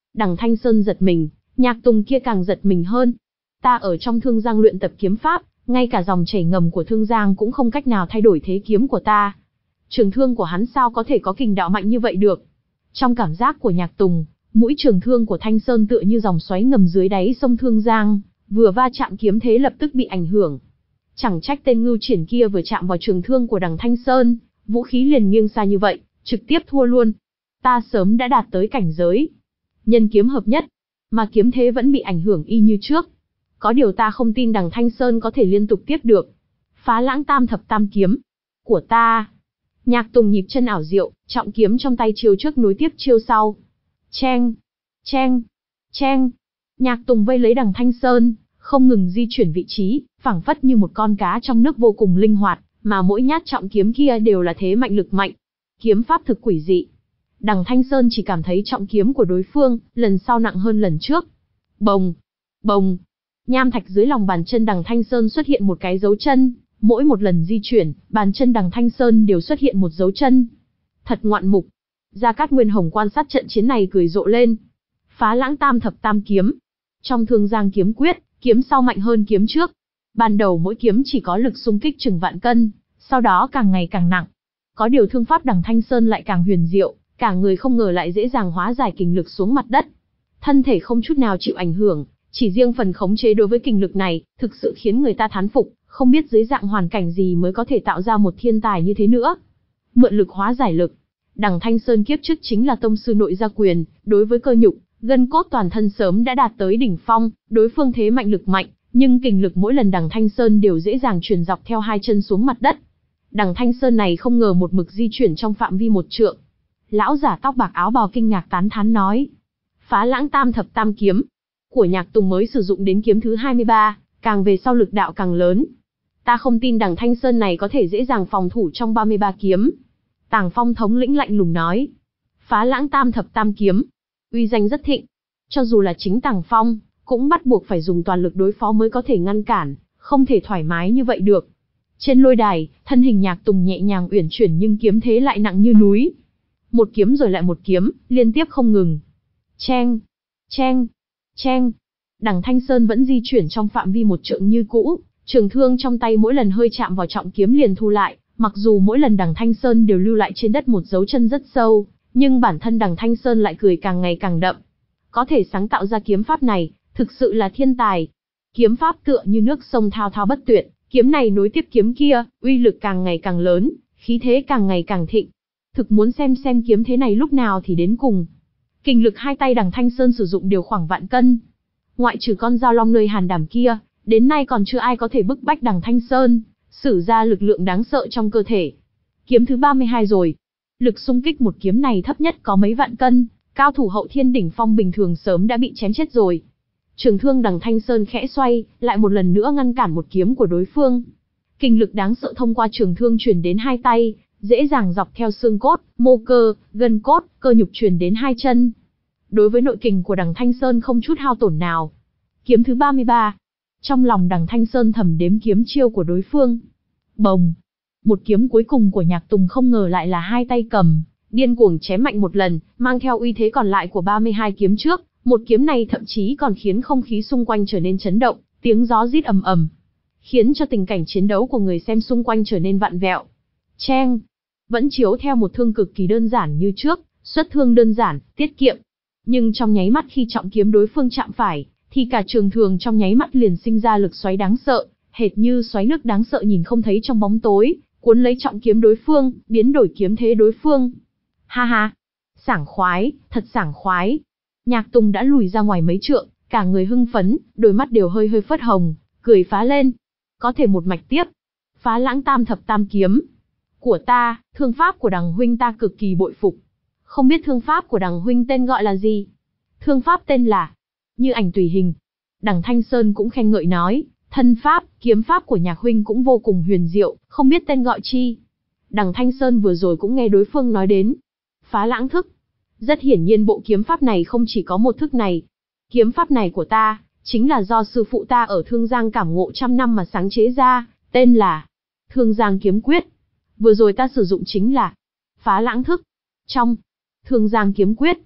Đằng Thanh Sơn giật mình, Nhạc Tùng kia càng giật mình hơn. Ta ở trong Thương Giang luyện tập kiếm pháp, ngay cả dòng chảy ngầm của Thương Giang cũng không cách nào thay đổi thế kiếm của ta. Trường thương của hắn sao có thể có kình đạo mạnh như vậy được? Trong cảm giác của Nhạc Tùng, mũi trường thương của Thanh Sơn tựa như dòng xoáy ngầm dưới đáy sông Thương Giang, vừa va chạm kiếm thế lập tức bị ảnh hưởng. Chẳng trách tên Ngưu Triển kia vừa chạm vào trường thương của đằng Thanh Sơn, vũ khí liền nghiêng xa như vậy, trực tiếp thua luôn. Ta sớm đã đạt tới cảnh giới nhân kiếm hợp nhất, mà kiếm thế vẫn bị ảnh hưởng y như trước. Có điều ta không tin đằng Thanh Sơn có thể liên tục tiếp được. Phá Lãng Tam Thập Tam kiếm của ta. Nhạc Tùng nhịp chân ảo diệu, trọng kiếm trong tay chiêu trước nối tiếp chiêu sau. Cheng, cheng, cheng. Nhạc Tùng vây lấy đằng Thanh Sơn, không ngừng di chuyển vị trí, phảng phất như một con cá trong nước vô cùng linh hoạt, mà mỗi nhát trọng kiếm kia đều là thế mạnh lực mạnh. Kiếm pháp thực quỷ dị. Đằng Thanh Sơn chỉ cảm thấy trọng kiếm của đối phương, lần sau nặng hơn lần trước. Bồng, bồng. Nham thạch dưới lòng bàn chân đằng Thanh Sơn xuất hiện một cái dấu chân, mỗi một lần di chuyển, bàn chân đằng Thanh Sơn đều xuất hiện một dấu chân. Thật ngoạn mục. Gia Cát Nguyên Hồng quan sát trận chiến này cười rộ lên. Phá Lãng Tam Thập Tam kiếm. Trong Thương Giang kiếm quyết, kiếm sau mạnh hơn kiếm trước. Ban đầu mỗi kiếm chỉ có lực xung kích chừng vạn cân, sau đó càng ngày càng nặng. Có điều thương pháp đằng Thanh Sơn lại càng huyền diệu, cả người không ngờ lại dễ dàng hóa giải kình lực xuống mặt đất. Thân thể không chút nào chịu ảnh hưởng, chỉ riêng phần khống chế đối với kình lực này, thực sự khiến người ta thán phục, không biết dưới dạng hoàn cảnh gì mới có thể tạo ra một thiên tài như thế nữa. Mượn lực hóa giải lực. Đằng Thanh Sơn kiếp trước chính là tông sư nội gia quyền, đối với cơ nhục, gân cốt toàn thân sớm đã đạt tới đỉnh phong, đối phương thế mạnh lực mạnh, nhưng kình lực mỗi lần đằng Thanh Sơn đều dễ dàng truyền dọc theo hai chân xuống mặt đất. Đằng Thanh Sơn này không ngờ một mực di chuyển trong phạm vi một trượng. Lão giả tóc bạc áo bào kinh ngạc tán thán nói. Phá Lãng Tam Thập Tam kiếm của Nhạc Tùng mới sử dụng đến kiếm thứ hai mươi ba, càng về sau lực đạo càng lớn. Ta không tin đằng Thanh Sơn này có thể dễ dàng phòng thủ trong ba mươi ba kiếm. Tàng Phong thống lĩnh lạnh lùng nói. Phá Lãng Tam Thập Tam kiếm, uy danh rất thịnh. Cho dù là chính Tàng Phong, cũng bắt buộc phải dùng toàn lực đối phó mới có thể ngăn cản, không thể thoải mái như vậy được. Trên lôi đài, thân hình Nhạc Tùng nhẹ nhàng uyển chuyển nhưng kiếm thế lại nặng như núi. Một kiếm rồi lại một kiếm, liên tiếp không ngừng. Cheng, cheng, cheng. Đằng Thanh Sơn vẫn di chuyển trong phạm vi một trượng như cũ, trường thương trong tay mỗi lần hơi chạm vào trọng kiếm liền thu lại, mặc dù mỗi lần đằng Thanh Sơn đều lưu lại trên đất một dấu chân rất sâu, nhưng bản thân đằng Thanh Sơn lại cười càng ngày càng đậm. Có thể sáng tạo ra kiếm pháp này, thực sự là thiên tài. Kiếm pháp tựa như nước sông thao thao bất tuyệt, kiếm này nối tiếp kiếm kia, uy lực càng ngày càng lớn, khí thế càng ngày càng thịnh. Thực muốn xem xem kiếm thế này lúc nào thì đến cùng. Kình lực hai tay đằng Thanh Sơn sử dụng đều khoảng vạn cân. Ngoại trừ con dao long nơi hàn đảm kia, đến nay còn chưa ai có thể bức bách đằng Thanh Sơn sử ra lực lượng đáng sợ trong cơ thể. Kiếm thứ ba mươi hai rồi. Lực xung kích một kiếm này thấp nhất có mấy vạn cân, cao thủ hậu thiên đỉnh phong bình thường sớm đã bị chém chết rồi. Trường thương đằng Thanh Sơn khẽ xoay, lại một lần nữa ngăn cản một kiếm của đối phương. Kình lực đáng sợ thông qua trường thương truyền đến hai tay, dễ dàng dọc theo xương cốt, mô cơ, gân cốt, cơ nhục truyền đến hai chân. Đối với nội kình của đằng Thanh Sơn không chút hao tổn nào. Kiếm thứ ba mươi ba. Trong lòng đằng Thanh Sơn thầm đếm kiếm chiêu của đối phương. Bồng. Một kiếm cuối cùng của Nhạc Tùng không ngờ lại là hai tay cầm, điên cuồng chém mạnh một lần, mang theo uy thế còn lại của ba mươi hai kiếm trước. Một kiếm này thậm chí còn khiến không khí xung quanh trở nên chấn động, tiếng gió rít ầm ầm, khiến cho tình cảnh chiến đấu của người xem xung quanh trở nên vặn vẹo. Cheng. Vẫn chiếu theo một thương cực kỳ đơn giản như trước, xuất thương đơn giản, tiết kiệm. Nhưng trong nháy mắt khi trọng kiếm đối phương chạm phải, thì cả trường thường trong nháy mắt liền sinh ra lực xoáy đáng sợ, hệt như xoáy nước đáng sợ nhìn không thấy trong bóng tối, cuốn lấy trọng kiếm đối phương, biến đổi kiếm thế đối phương. Ha ha, sảng khoái, thật sảng khoái. Nhạc Tùng đã lùi ra ngoài mấy trượng, cả người hưng phấn, đôi mắt đều hơi hơi phớt hồng, cười phá lên. Có thể một mạch tiếp. Phá Lãng Tam Thập Tam kiếm của ta, thương pháp của đằng huynh ta cực kỳ bội phục. Không biết thương pháp của đằng huynh tên gọi là gì? Thương pháp tên là Như Ảnh Tùy Hình. Đằng Thanh Sơn cũng khen ngợi nói, thân pháp, kiếm pháp của Nhạc huynh cũng vô cùng huyền diệu, không biết tên gọi chi. Đằng Thanh Sơn vừa rồi cũng nghe đối phương nói đến Phá Lãng thức. Rất hiển nhiên bộ kiếm pháp này không chỉ có một thức này. Kiếm pháp này của ta, chính là do sư phụ ta ở Thương Giang cảm ngộ trăm năm mà sáng chế ra, tên là Thương Giang kiếm quyết. Vừa rồi ta sử dụng chính là Phá Lãng thức. Trong Thương Giang kiếm quyết,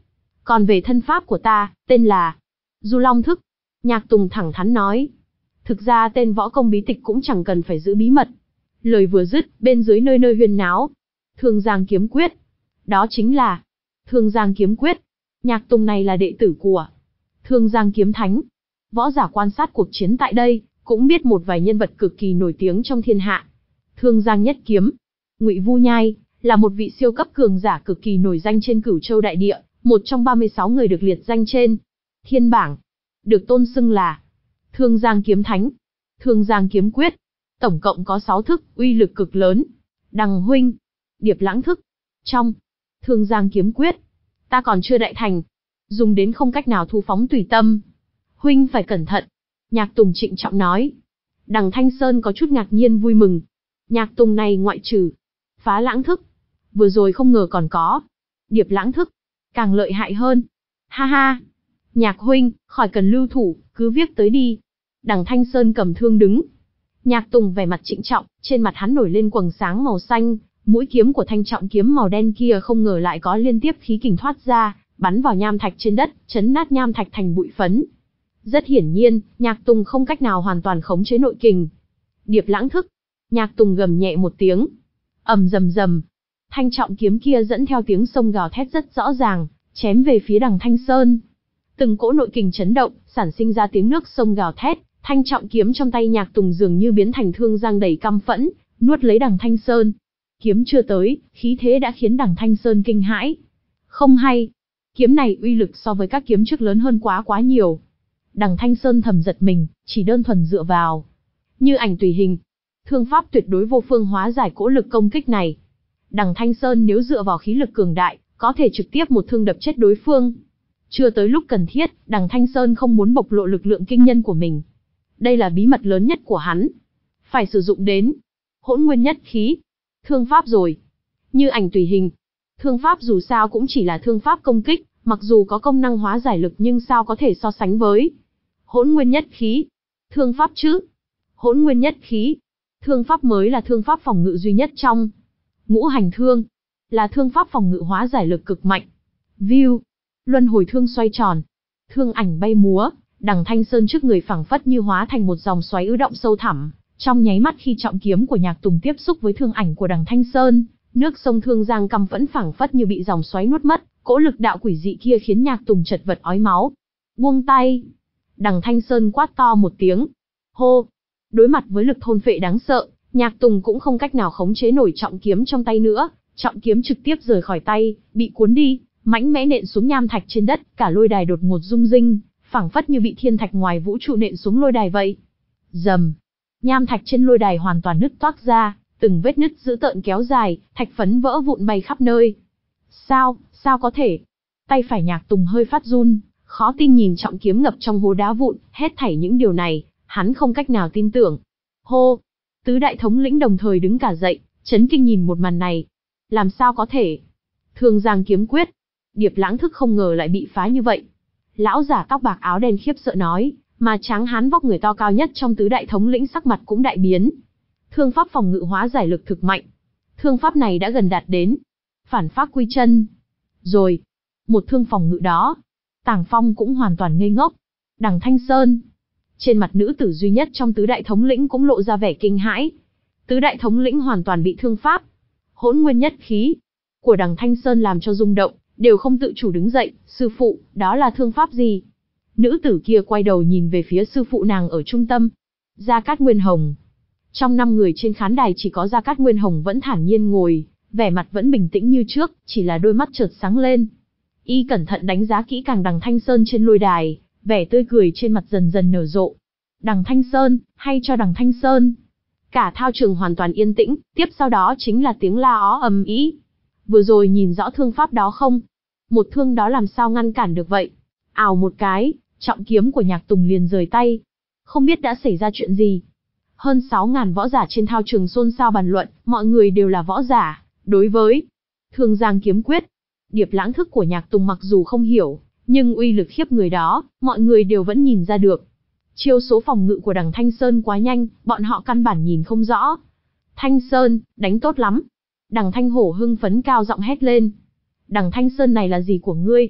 Còn về thân pháp của ta, tên là Du Long Thức. Nhạc Tùng thẳng thắn nói. Thực ra tên võ công bí tịch cũng chẳng cần phải giữ bí mật. Lời vừa dứt, bên dưới nơi nơi huyên náo. Thương Giang Kiếm Quyết. Đó chính là Thương Giang Kiếm Quyết. Nhạc Tùng này là đệ tử của Thương Giang Kiếm Thánh. Võ giả quan sát cuộc chiến tại đây, cũng biết một vài nhân vật cực kỳ nổi tiếng trong thiên hạ. Thương Giang Nhất Kiếm, Ngụy Vu Nhai, là một vị siêu cấp cường giả cực kỳ nổi danh trên Cửu Châu đại địa, một trong ba mươi sáu người được liệt danh trên Thiên bảng, được tôn xưng là Thương Giang Kiếm Thánh. Thương Giang Kiếm Quyết, tổng cộng có sáu thức, uy lực cực lớn. Đằng huynh, Điệp Lãng Thức. Trong Thương Giang Kiếm Quyết, ta còn chưa đại thành, dùng đến không cách nào thu phóng tùy tâm. Huynh phải cẩn thận. Nhạc Tùng trịnh trọng nói. Đằng Thanh Sơn có chút ngạc nhiên vui mừng. Nhạc Tùng này ngoại trừ Phá Lãng Thức, vừa rồi không ngờ còn có Điệp Lãng Thức, càng lợi hại hơn. Ha ha, Nhạc huynh, khỏi cần lưu thủ, cứ viết tới đi. Đằng Thanh Sơn cầm thương đứng. Nhạc Tùng vẻ mặt trịnh trọng, trên mặt hắn nổi lên quầng sáng màu xanh, mũi kiếm của thanh trọng kiếm màu đen kia không ngờ lại có liên tiếp khí kình thoát ra, bắn vào nham thạch trên đất, chấn nát nham thạch thành bụi phấn. Rất hiển nhiên, Nhạc Tùng không cách nào hoàn toàn khống chế nội kình. Điệp Lãng Thức. Nhạc Tùng gầm nhẹ một tiếng. Ầm rầm rầm. Thanh trọng kiếm kia dẫn theo tiếng sông gào thét rất rõ ràng, chém về phía đằng Thanh Sơn. Từng cỗ nội kình chấn động, sản sinh ra tiếng nước sông gào thét, thanh trọng kiếm trong tay Nhạc Tùng dường như biến thành thương giang đầy căm phẫn, nuốt lấy đằng Thanh Sơn. Kiếm chưa tới, khí thế đã khiến đằng Thanh Sơn kinh hãi. Không hay, kiếm này uy lực so với các kiếm trước lớn hơn quá quá nhiều. Đằng Thanh Sơn thầm giật mình, chỉ đơn thuần dựa vào Như Ảnh Tùy Hình, thương pháp tuyệt đối vô phương hóa giải cỗ lực công kích này. Đằng Thanh Sơn nếu dựa vào khí lực cường đại, có thể trực tiếp một thương đập chết đối phương. Chưa tới lúc cần thiết, đằng Thanh Sơn không muốn bộc lộ lực lượng kinh nhân của mình. Đây là bí mật lớn nhất của hắn. Phải sử dụng đến Hỗn Nguyên Nhất Khí, thương pháp rồi. Như Ảnh Tùy Hình, thương pháp dù sao cũng chỉ là thương pháp công kích, mặc dù có công năng hóa giải lực nhưng sao có thể so sánh với Hỗn Nguyên Nhất Khí, thương pháp chứ. Hỗn Nguyên Nhất Khí, thương pháp mới là thương pháp phòng ngự duy nhất trong Ngũ Hành Thương, là thương pháp phòng ngự hóa giải lực cực mạnh. View, luân hồi thương xoay tròn, thương ảnh bay múa, đằng Thanh Sơn trước người phảng phất như hóa thành một dòng xoáy ứ động sâu thẳm. Trong nháy mắt khi trọng kiếm của Nhạc Tùng tiếp xúc với thương ảnh của đằng Thanh Sơn, nước sông Thương Giang căm phẫn phảng phất như bị dòng xoáy nuốt mất, cỗ lực đạo quỷ dị kia khiến Nhạc Tùng chật vật ói máu. Buông tay. Đằng Thanh Sơn quát to một tiếng. Hô. Đối mặt với lực thôn phệ đáng sợ, Nhạc Tùng cũng không cách nào khống chế nổi trọng kiếm trong tay nữa, trọng kiếm trực tiếp rời khỏi tay, bị cuốn đi, mãnh mẽ nện xuống nham thạch trên đất, cả lôi đài đột ngột rung rinh, phảng phất như bị thiên thạch ngoài vũ trụ nện xuống lôi đài vậy. Rầm. Nham thạch trên lôi đài hoàn toàn nứt toác ra, từng vết nứt dữ tợn kéo dài, thạch phấn vỡ vụn bay khắp nơi. Sao, sao có thể? Tay phải Nhạc Tùng hơi phát run, khó tin nhìn trọng kiếm ngập trong hố đá vụn, hết thảy những điều này, hắn không cách nào tin tưởng. Hô! Tứ đại thống lĩnh đồng thời đứng cả dậy, chấn kinh nhìn một màn này. Làm sao có thể? Thương Giang Kiếm Quyết, Điệp Lãng Thức không ngờ lại bị phá như vậy. Lão giả tóc bạc áo đen khiếp sợ nói, mà tráng hán vóc người to cao nhất trong tứ đại thống lĩnh sắc mặt cũng đại biến. Thương pháp phòng ngự hóa giải lực thực mạnh. Thương pháp này đã gần đạt đến phản pháp quy chân. Rồi, một thương phòng ngự đó, Tàng Phong cũng hoàn toàn ngây ngốc. Đằng Thanh Sơn, trên mặt nữ tử duy nhất trong tứ đại thống lĩnh cũng lộ ra vẻ kinh hãi. Tứ đại thống lĩnh hoàn toàn bị thương pháp Hỗn Nguyên Nhất Khí của đằng Thanh Sơn làm cho rung động, đều không tự chủ đứng dậy. Sư phụ, đó là thương pháp gì? Nữ tử kia quay đầu nhìn về phía sư phụ nàng ở trung tâm, Gia Cát Nguyên Hồng. Trong năm người trên khán đài chỉ có Gia Cát Nguyên Hồng vẫn thản nhiên ngồi, vẻ mặt vẫn bình tĩnh như trước, chỉ là đôi mắt chợt sáng lên. Y cẩn thận đánh giá kỹ càng đằng Thanh Sơn trên lôi đài, vẻ tươi cười trên mặt dần dần nở rộ. Đằng Thanh Sơn, hay cho đằng Thanh Sơn. Cả thao trường hoàn toàn yên tĩnh, tiếp sau đó chính là tiếng la ó ầm ĩ. Vừa rồi nhìn rõ thương pháp đó không? Một thương đó làm sao ngăn cản được vậy? Ào một cái, trọng kiếm của Nhạc Tùng liền rời tay. Không biết đã xảy ra chuyện gì. Hơn sáu ngàn võ giả trên thao trường xôn xao bàn luận, mọi người đều là võ giả. Đối với Thương Giang Kiếm Quyết, Điệp Lãng Thức của Nhạc Tùng mặc dù không hiểu, nhưng uy lực khiếp người đó, mọi người đều vẫn nhìn ra được. Chiêu số phòng ngự của đằng Thanh Sơn quá nhanh, bọn họ căn bản nhìn không rõ. Thanh Sơn, đánh tốt lắm. Đằng Thanh Hổ hưng phấn cao giọng hét lên. Đằng Thanh Sơn này là gì của ngươi?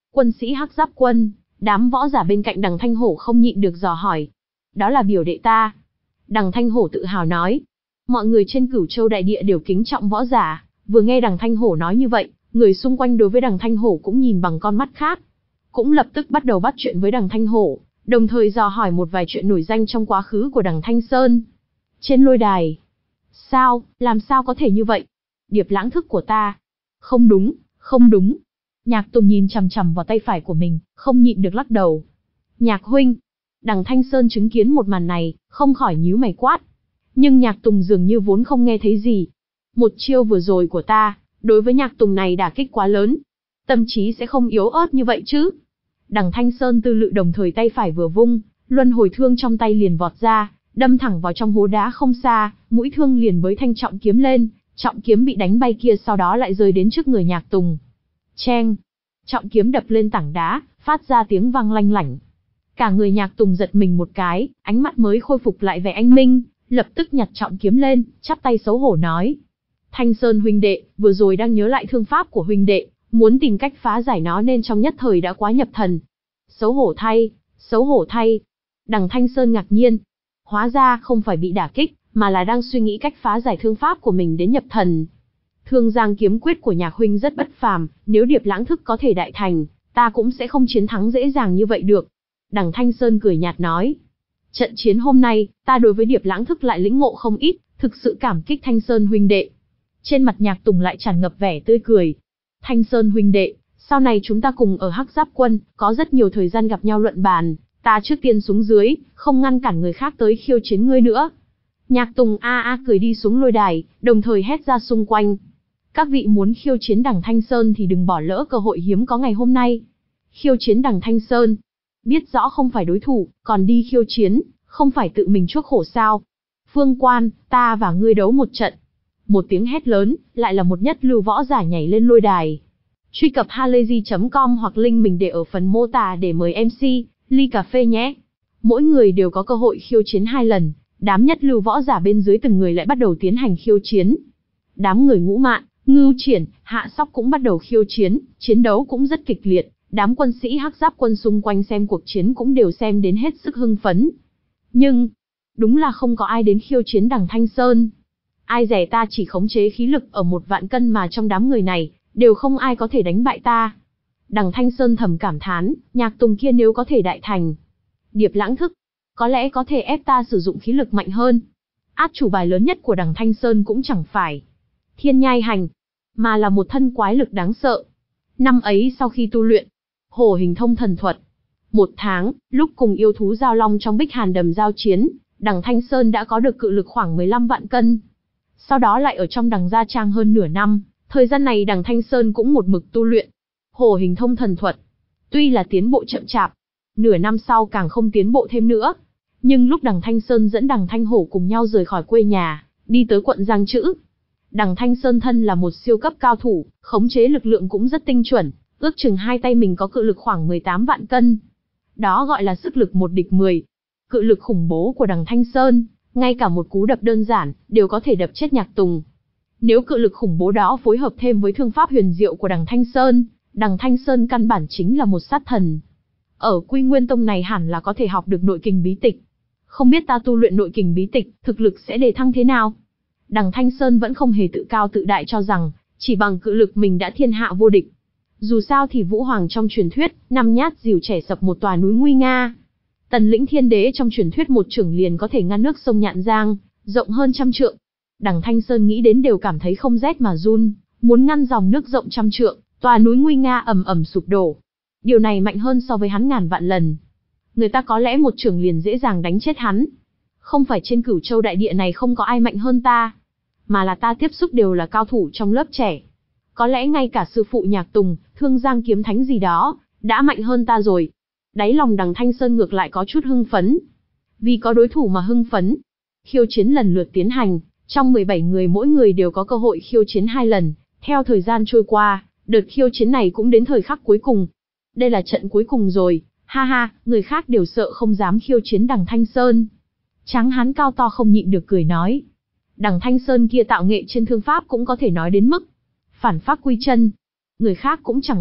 Quân sĩ Hắc Giáp Quân, đám võ giả bên cạnh Đằng Thanh Hổ không nhịn được dò hỏi. Đó là biểu đệ ta. Đằng Thanh Hổ tự hào nói. Mọi người trên Cửu Châu đại địa đều kính trọng võ giả, vừa nghe Đằng Thanh Hổ nói như vậy, người xung quanh đối với Đằng Thanh Hổ cũng nhìn bằng con mắt khác. Cũng lập tức bắt đầu bắt chuyện với Đằng Thanh Hổ, đồng thời dò hỏi một vài chuyện nổi danh trong quá khứ của Đằng Thanh Sơn. Trên lôi đài. Sao, làm sao có thể như vậy? Điệp lãng thức của ta. Không đúng, không đúng. Nhạc Tùng nhìn chằm chằm vào tay phải của mình, không nhịn được lắc đầu. Nhạc huynh. Đằng Thanh Sơn chứng kiến một màn này, không khỏi nhíu mày quát. Nhưng Nhạc Tùng dường như vốn không nghe thấy gì. Một chiêu vừa rồi của ta, đối với Nhạc Tùng này đả kích quá lớn. Tâm trí sẽ không yếu ớt như vậy chứ. Đằng Thanh Sơn tư lự đồng thời tay phải vừa vung, luân hồi thương trong tay liền vọt ra, đâm thẳng vào trong hố đá không xa, mũi thương liền bới thanh trọng kiếm lên, trọng kiếm bị đánh bay kia sau đó lại rơi đến trước người Nhạc Tùng. Cheng! Trọng kiếm đập lên tảng đá, phát ra tiếng vang lanh lảnh. Cả người Nhạc Tùng giật mình một cái, ánh mắt mới khôi phục lại vẻ anh minh, lập tức nhặt trọng kiếm lên, chắp tay xấu hổ nói. Thanh Sơn huynh đệ, vừa rồi đang nhớ lại thương pháp của huynh đệ, muốn tìm cách phá giải nó nên trong nhất thời đã quá nhập thần. Xấu hổ thay, xấu hổ thay. Đằng Thanh Sơn ngạc nhiên. Hóa ra không phải bị đả kích, mà là đang suy nghĩ cách phá giải thương pháp của mình đến nhập thần. Thương Giang kiếm quyết của Nhạc huynh rất bất phàm, nếu điệp lãng thức có thể đại thành, ta cũng sẽ không chiến thắng dễ dàng như vậy được. Đằng Thanh Sơn cười nhạt nói. Trận chiến hôm nay, ta đối với điệp lãng thức lại lĩnh ngộ không ít, thực sự cảm kích Thanh Sơn huynh đệ. Trên mặt Nhạc Tùng lại tràn ngập vẻ tươi cười. Thanh Sơn huynh đệ, sau này chúng ta cùng ở Hắc Giáp Quân, có rất nhiều thời gian gặp nhau luận bàn, ta trước tiên xuống dưới, không ngăn cản người khác tới khiêu chiến ngươi nữa. Nhạc Tùng a a cười đi xuống lôi đài, đồng thời hét ra xung quanh. Các vị muốn khiêu chiến Đằng Thanh Sơn thì đừng bỏ lỡ cơ hội hiếm có ngày hôm nay. Khiêu chiến Đằng Thanh Sơn. Biết rõ không phải đối thủ, còn đi khiêu chiến, không phải tự mình chuốc khổ sao. Phương Quan, ta và ngươi đấu một trận. Một tiếng hét lớn, lại là một nhất lưu võ giả nhảy lên lôi đài. Truy cập halayzi chấm com hoặc link mình để ở phần mô tả để mời em xê, ly cà phê nhé. Mỗi người đều có cơ hội khiêu chiến hai lần, đám nhất lưu võ giả bên dưới từng người lại bắt đầu tiến hành khiêu chiến. Đám người Ngũ Mạn, Ngưu Triển, Hạ Sóc cũng bắt đầu khiêu chiến, chiến đấu cũng rất kịch liệt, đám quân sĩ Hắc Giáp Quân xung quanh xem cuộc chiến cũng đều xem đến hết sức hưng phấn. Nhưng, đúng là không có ai đến khiêu chiến Đằng Thanh Sơn. Ai dè ta chỉ khống chế khí lực ở một vạn cân mà trong đám người này, đều không ai có thể đánh bại ta. Đằng Thanh Sơn thầm cảm thán, Nhạc Tùng kia nếu có thể đại thành điệp lãng thức, có lẽ có thể ép ta sử dụng khí lực mạnh hơn. Át chủ bài lớn nhất của Đằng Thanh Sơn cũng chẳng phải Thiên Nhai Hành, mà là một thân quái lực đáng sợ. Năm ấy sau khi tu luyện Hổ Hình Thông Thần Thuật, một tháng, lúc cùng yêu thú giao long trong Bích Hàn Đầm giao chiến, Đằng Thanh Sơn đã có được cự lực khoảng mười lăm vạn cân. Sau đó lại ở trong Đằng Gia Trang hơn nửa năm, thời gian này Đằng Thanh Sơn cũng một mực tu luyện Hổ Hình Thông Thần Thuật. Tuy là tiến bộ chậm chạp, nửa năm sau càng không tiến bộ thêm nữa. Nhưng lúc Đằng Thanh Sơn dẫn Đằng Thanh Hổ cùng nhau rời khỏi quê nhà, đi tới quận Giang Trữ. Đằng Thanh Sơn thân là một siêu cấp cao thủ, khống chế lực lượng cũng rất tinh chuẩn, ước chừng hai tay mình có cự lực khoảng mười tám vạn cân. Đó gọi là sức lực một địch mười. Cự lực khủng bố của Đằng Thanh Sơn, ngay cả một cú đập đơn giản, đều có thể đập chết Nhạc Tùng. Nếu cự lực khủng bố đó phối hợp thêm với thương pháp huyền diệu của Đằng Thanh Sơn, Đằng Thanh Sơn căn bản chính là một sát thần. Ở Quy Nguyên Tông này hẳn là có thể học được nội kình bí tịch. Không biết ta tu luyện nội kình bí tịch, thực lực sẽ đề thăng thế nào? Đằng Thanh Sơn vẫn không hề tự cao tự đại cho rằng, chỉ bằng cự lực mình đã thiên hạ vô địch. Dù sao thì Vũ Hoàng trong truyền thuyết, năm nhát dìu trẻ sập một tòa núi nguy nga. Tần Lĩnh Thiên Đế trong truyền thuyết một chưởng liền có thể ngăn nước sông Nhạn Giang, rộng hơn trăm trượng. Đằng Thanh Sơn nghĩ đến đều cảm thấy không rét mà run, muốn ngăn dòng nước rộng trăm trượng, tòa núi nguy nga ầm ầm sụp đổ. Điều này mạnh hơn so với hắn ngàn vạn lần. Người ta có lẽ một chưởng liền dễ dàng đánh chết hắn. Không phải trên Cửu Châu đại địa này không có ai mạnh hơn ta, mà là ta tiếp xúc đều là cao thủ trong lớp trẻ. Có lẽ ngay cả sư phụ Nhạc Tùng, Thương Giang kiếm thánh gì đó, đã mạnh hơn ta rồi. Đáy lòng Đằng Thanh Sơn ngược lại có chút hưng phấn. Vì có đối thủ mà hưng phấn. Khiêu chiến lần lượt tiến hành, trong mười bảy người mỗi người đều có cơ hội khiêu chiến hai lần. Theo thời gian trôi qua, đợt khiêu chiến này cũng đến thời khắc cuối cùng. Đây là trận cuối cùng rồi, ha ha, người khác đều sợ không dám khiêu chiến Đằng Thanh Sơn. Tráng hán cao to không nhịn được cười nói. Đằng Thanh Sơn kia tạo nghệ trên thương pháp cũng có thể nói đến mức phản phác quy chân. Người khác cũng chẳng ngốc,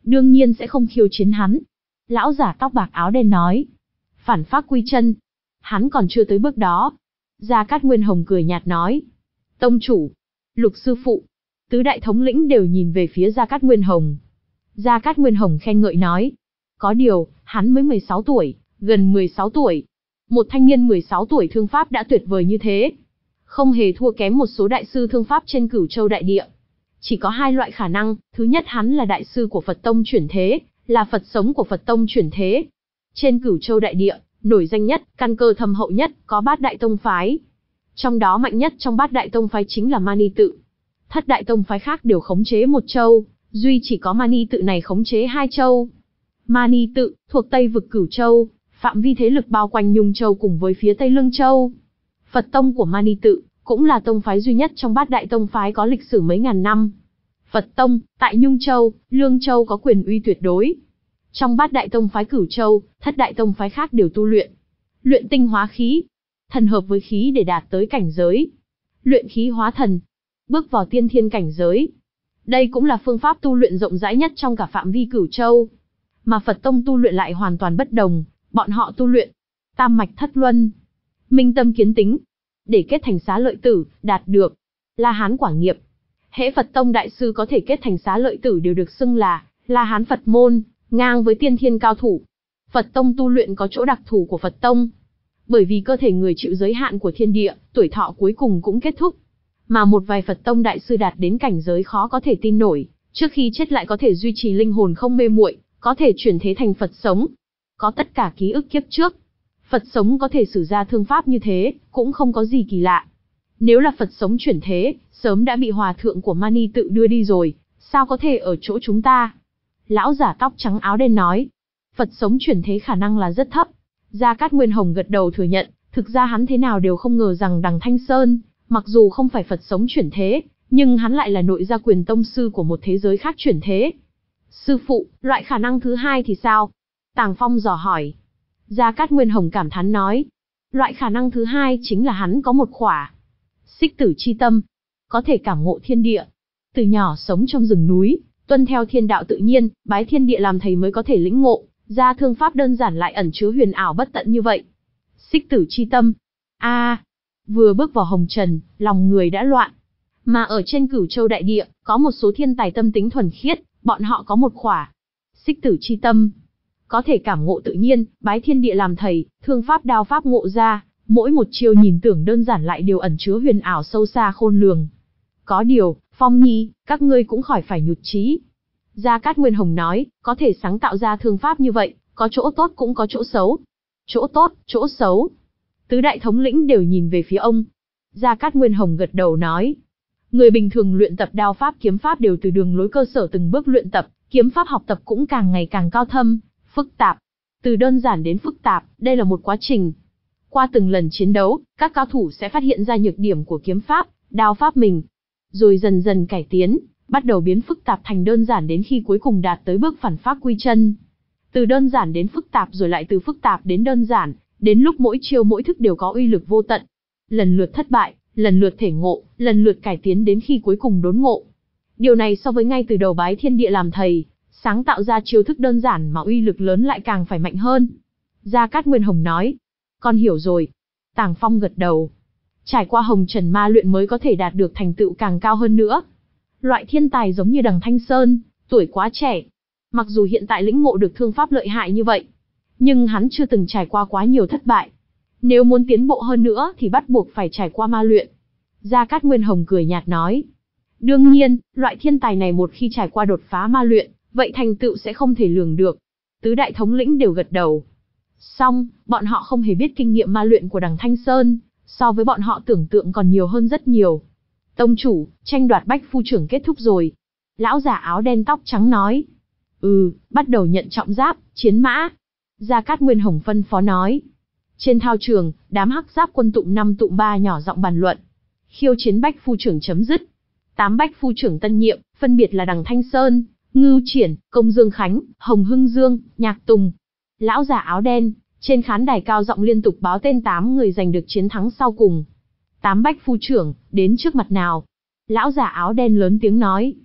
đương nhiên sẽ không khiêu chiến hắn. Lão giả tóc bạc áo đen nói. Phản phác quy chân. Hắn còn chưa tới bước đó. Gia Cát Nguyên Hồng cười nhạt nói. Tông chủ, Lục sư phụ, tứ đại thống lĩnh đều nhìn về phía Gia Cát Nguyên Hồng. Gia Cát Nguyên Hồng khen ngợi nói. Có điều, hắn mới mười sáu tuổi, gần mười sáu tuổi. Một thanh niên mười sáu tuổi thương pháp đã tuyệt vời như thế. Không hề thua kém một số đại sư thương pháp trên Cửu Châu đại địa. Chỉ có hai loại khả năng, thứ nhất hắn là đại sư của Phật Tông chuyển thế, là Phật sống của Phật Tông chuyển thế. Trên Cửu Châu đại địa, nổi danh nhất, căn cơ thâm hậu nhất, có bát đại tông phái. Trong đó mạnh nhất trong bát đại tông phái chính là Mani tự. Thất đại tông phái khác đều khống chế một châu, duy chỉ có Mani tự này khống chế hai châu. Mani tự, thuộc Tây vực Cửu Châu, phạm vi thế lực bao quanh Nhung Châu cùng với phía Tây Lương Châu. Phật Tông của Mani tự, cũng là tông phái duy nhất trong bát đại tông phái có lịch sử mấy ngàn năm. Phật Tông, tại Nhung Châu, Lương Châu có quyền uy tuyệt đối. Trong bát đại tông phái Cửu Châu, thất đại tông phái khác đều tu luyện. Luyện tinh hóa khí, thần hợp với khí để đạt tới cảnh giới. Luyện khí hóa thần, bước vào tiên thiên cảnh giới. Đây cũng là phương pháp tu luyện rộng rãi nhất trong cả phạm vi Cửu Châu. Mà Phật Tông tu luyện lại hoàn toàn bất đồng, bọn họ tu luyện tam mạch thất luân, minh tâm kiến tính, để kết thành xá lợi tử, đạt được La Hán quả nghiệp. Hễ Phật Tông đại sư có thể kết thành xá lợi tử đều được xưng là La Hán Phật môn, ngang với tiên thiên cao thủ. Phật Tông tu luyện có chỗ đặc thù của Phật Tông. Bởi vì cơ thể người chịu giới hạn của thiên địa, tuổi thọ cuối cùng cũng kết thúc. Mà một vài Phật Tông đại sư đạt đến cảnh giới khó có thể tin nổi, trước khi chết lại có thể duy trì linh hồn không mê muội, có thể chuyển thế thành Phật sống. Có tất cả ký ức kiếp trước. Phật sống có thể sử ra thương pháp như thế, cũng không có gì kỳ lạ. Nếu là Phật sống chuyển thế, sớm đã bị hòa thượng của Mani tự đưa đi rồi, sao có thể ở chỗ chúng ta? Lão giả tóc trắng áo đen nói. Phật sống chuyển thế khả năng là rất thấp. Gia Cát Nguyên Hồng gật đầu thừa nhận, thực ra hắn thế nào đều không ngờ rằng Đằng Thanh Sơn, mặc dù không phải Phật sống chuyển thế, nhưng hắn lại là nội gia quyền tông sư của một thế giới khác chuyển thế. Sư phụ, loại khả năng thứ hai thì sao? Tàng Phong dò hỏi. Gia Cát Nguyên Hồng cảm thán nói. Loại khả năng thứ hai chính là hắn có một khỏa xích tử chi tâm, có thể cảm ngộ thiên địa. Từ nhỏ sống trong rừng núi, tuân theo thiên đạo tự nhiên, bái thiên địa làm thầy mới có thể lĩnh ngộ, ra thương pháp đơn giản lại ẩn chứa huyền ảo bất tận như vậy. Xích tử chi tâm. A, à, vừa bước vào hồng trần, lòng người đã loạn. Mà ở trên Cửu Châu đại địa, có một số thiên tài tâm tính thuần khiết, bọn họ có một khỏa xích tử chi tâm, có thể cảm ngộ tự nhiên, bái thiên địa làm thầy, thương pháp đao pháp ngộ ra, mỗi một chiêu nhìn tưởng đơn giản lại đều ẩn chứa huyền ảo sâu xa khôn lường. Có điều, Phong Nhi, các ngươi cũng khỏi phải nhụt chí. Gia Cát Nguyên Hồng nói, có thể sáng tạo ra thương pháp như vậy, có chỗ tốt cũng có chỗ xấu. Chỗ tốt, chỗ xấu. Tứ đại thống lĩnh đều nhìn về phía ông. Gia Cát Nguyên Hồng gật đầu nói. Người bình thường luyện tập đao pháp kiếm pháp đều từ đường lối cơ sở từng bước luyện tập, kiếm pháp học tập cũng càng ngày càng cao thâm, phức tạp. Từ đơn giản đến phức tạp, đây là một quá trình. Qua từng lần chiến đấu, các cao thủ sẽ phát hiện ra nhược điểm của kiếm pháp, đao pháp mình. Rồi dần dần cải tiến, bắt đầu biến phức tạp thành đơn giản đến khi cuối cùng đạt tới bước phản phác quy chân. Từ đơn giản đến phức tạp rồi lại từ phức tạp đến đơn giản, đến lúc mỗi chiêu mỗi thức đều có uy lực vô tận. Lần lượt thất bại, lần lượt thể ngộ, lần lượt cải tiến đến khi cuối cùng đốn ngộ. Điều này so với ngay từ đầu bái thiên địa làm thầy, sáng tạo ra chiêu thức đơn giản mà uy lực lớn lại càng phải mạnh hơn. Gia Cát Nguyên Hồng nói, con hiểu rồi. Tàng Phong gật đầu. Trải qua hồng trần ma luyện mới có thể đạt được thành tựu càng cao hơn nữa. Loại thiên tài giống như Đằng Thanh Sơn, tuổi quá trẻ. Mặc dù hiện tại lĩnh ngộ được thương pháp lợi hại như vậy, nhưng hắn chưa từng trải qua quá nhiều thất bại. Nếu muốn tiến bộ hơn nữa thì bắt buộc phải trải qua ma luyện. Gia Cát Nguyên Hồng cười nhạt nói. Đương nhiên, loại thiên tài này một khi trải qua đột phá ma luyện, vậy thành tựu sẽ không thể lường được. Tứ đại thống lĩnh đều gật đầu. Song, bọn họ không hề biết kinh nghiệm ma luyện của Đằng Thanh Sơn, so với bọn họ tưởng tượng còn nhiều hơn rất nhiều. Tông chủ, tranh đoạt bách phu trưởng kết thúc rồi. Lão giả áo đen tóc trắng nói. Ừ, bắt đầu nhận trọng giáp, chiến mã. Gia Cát Nguyên Hồng phân phó nói. Trên thao trường, đám hắc giáp quân tụng năm tụng ba nhỏ giọng bàn luận. Khiêu chiến bách phu trưởng chấm dứt. Tám bách phu trưởng tân nhiệm, phân biệt là Đằng Thanh Sơn, Ngưu Triển, Công Dương Khánh, Hồng Hưng Dương, Nhạc Tùng. Lão giả áo đen, trên khán đài cao giọng liên tục báo tên tám người giành được chiến thắng sau cùng. Tám bách phu trưởng, đến trước mặt nào. Lão giả áo đen lớn tiếng nói.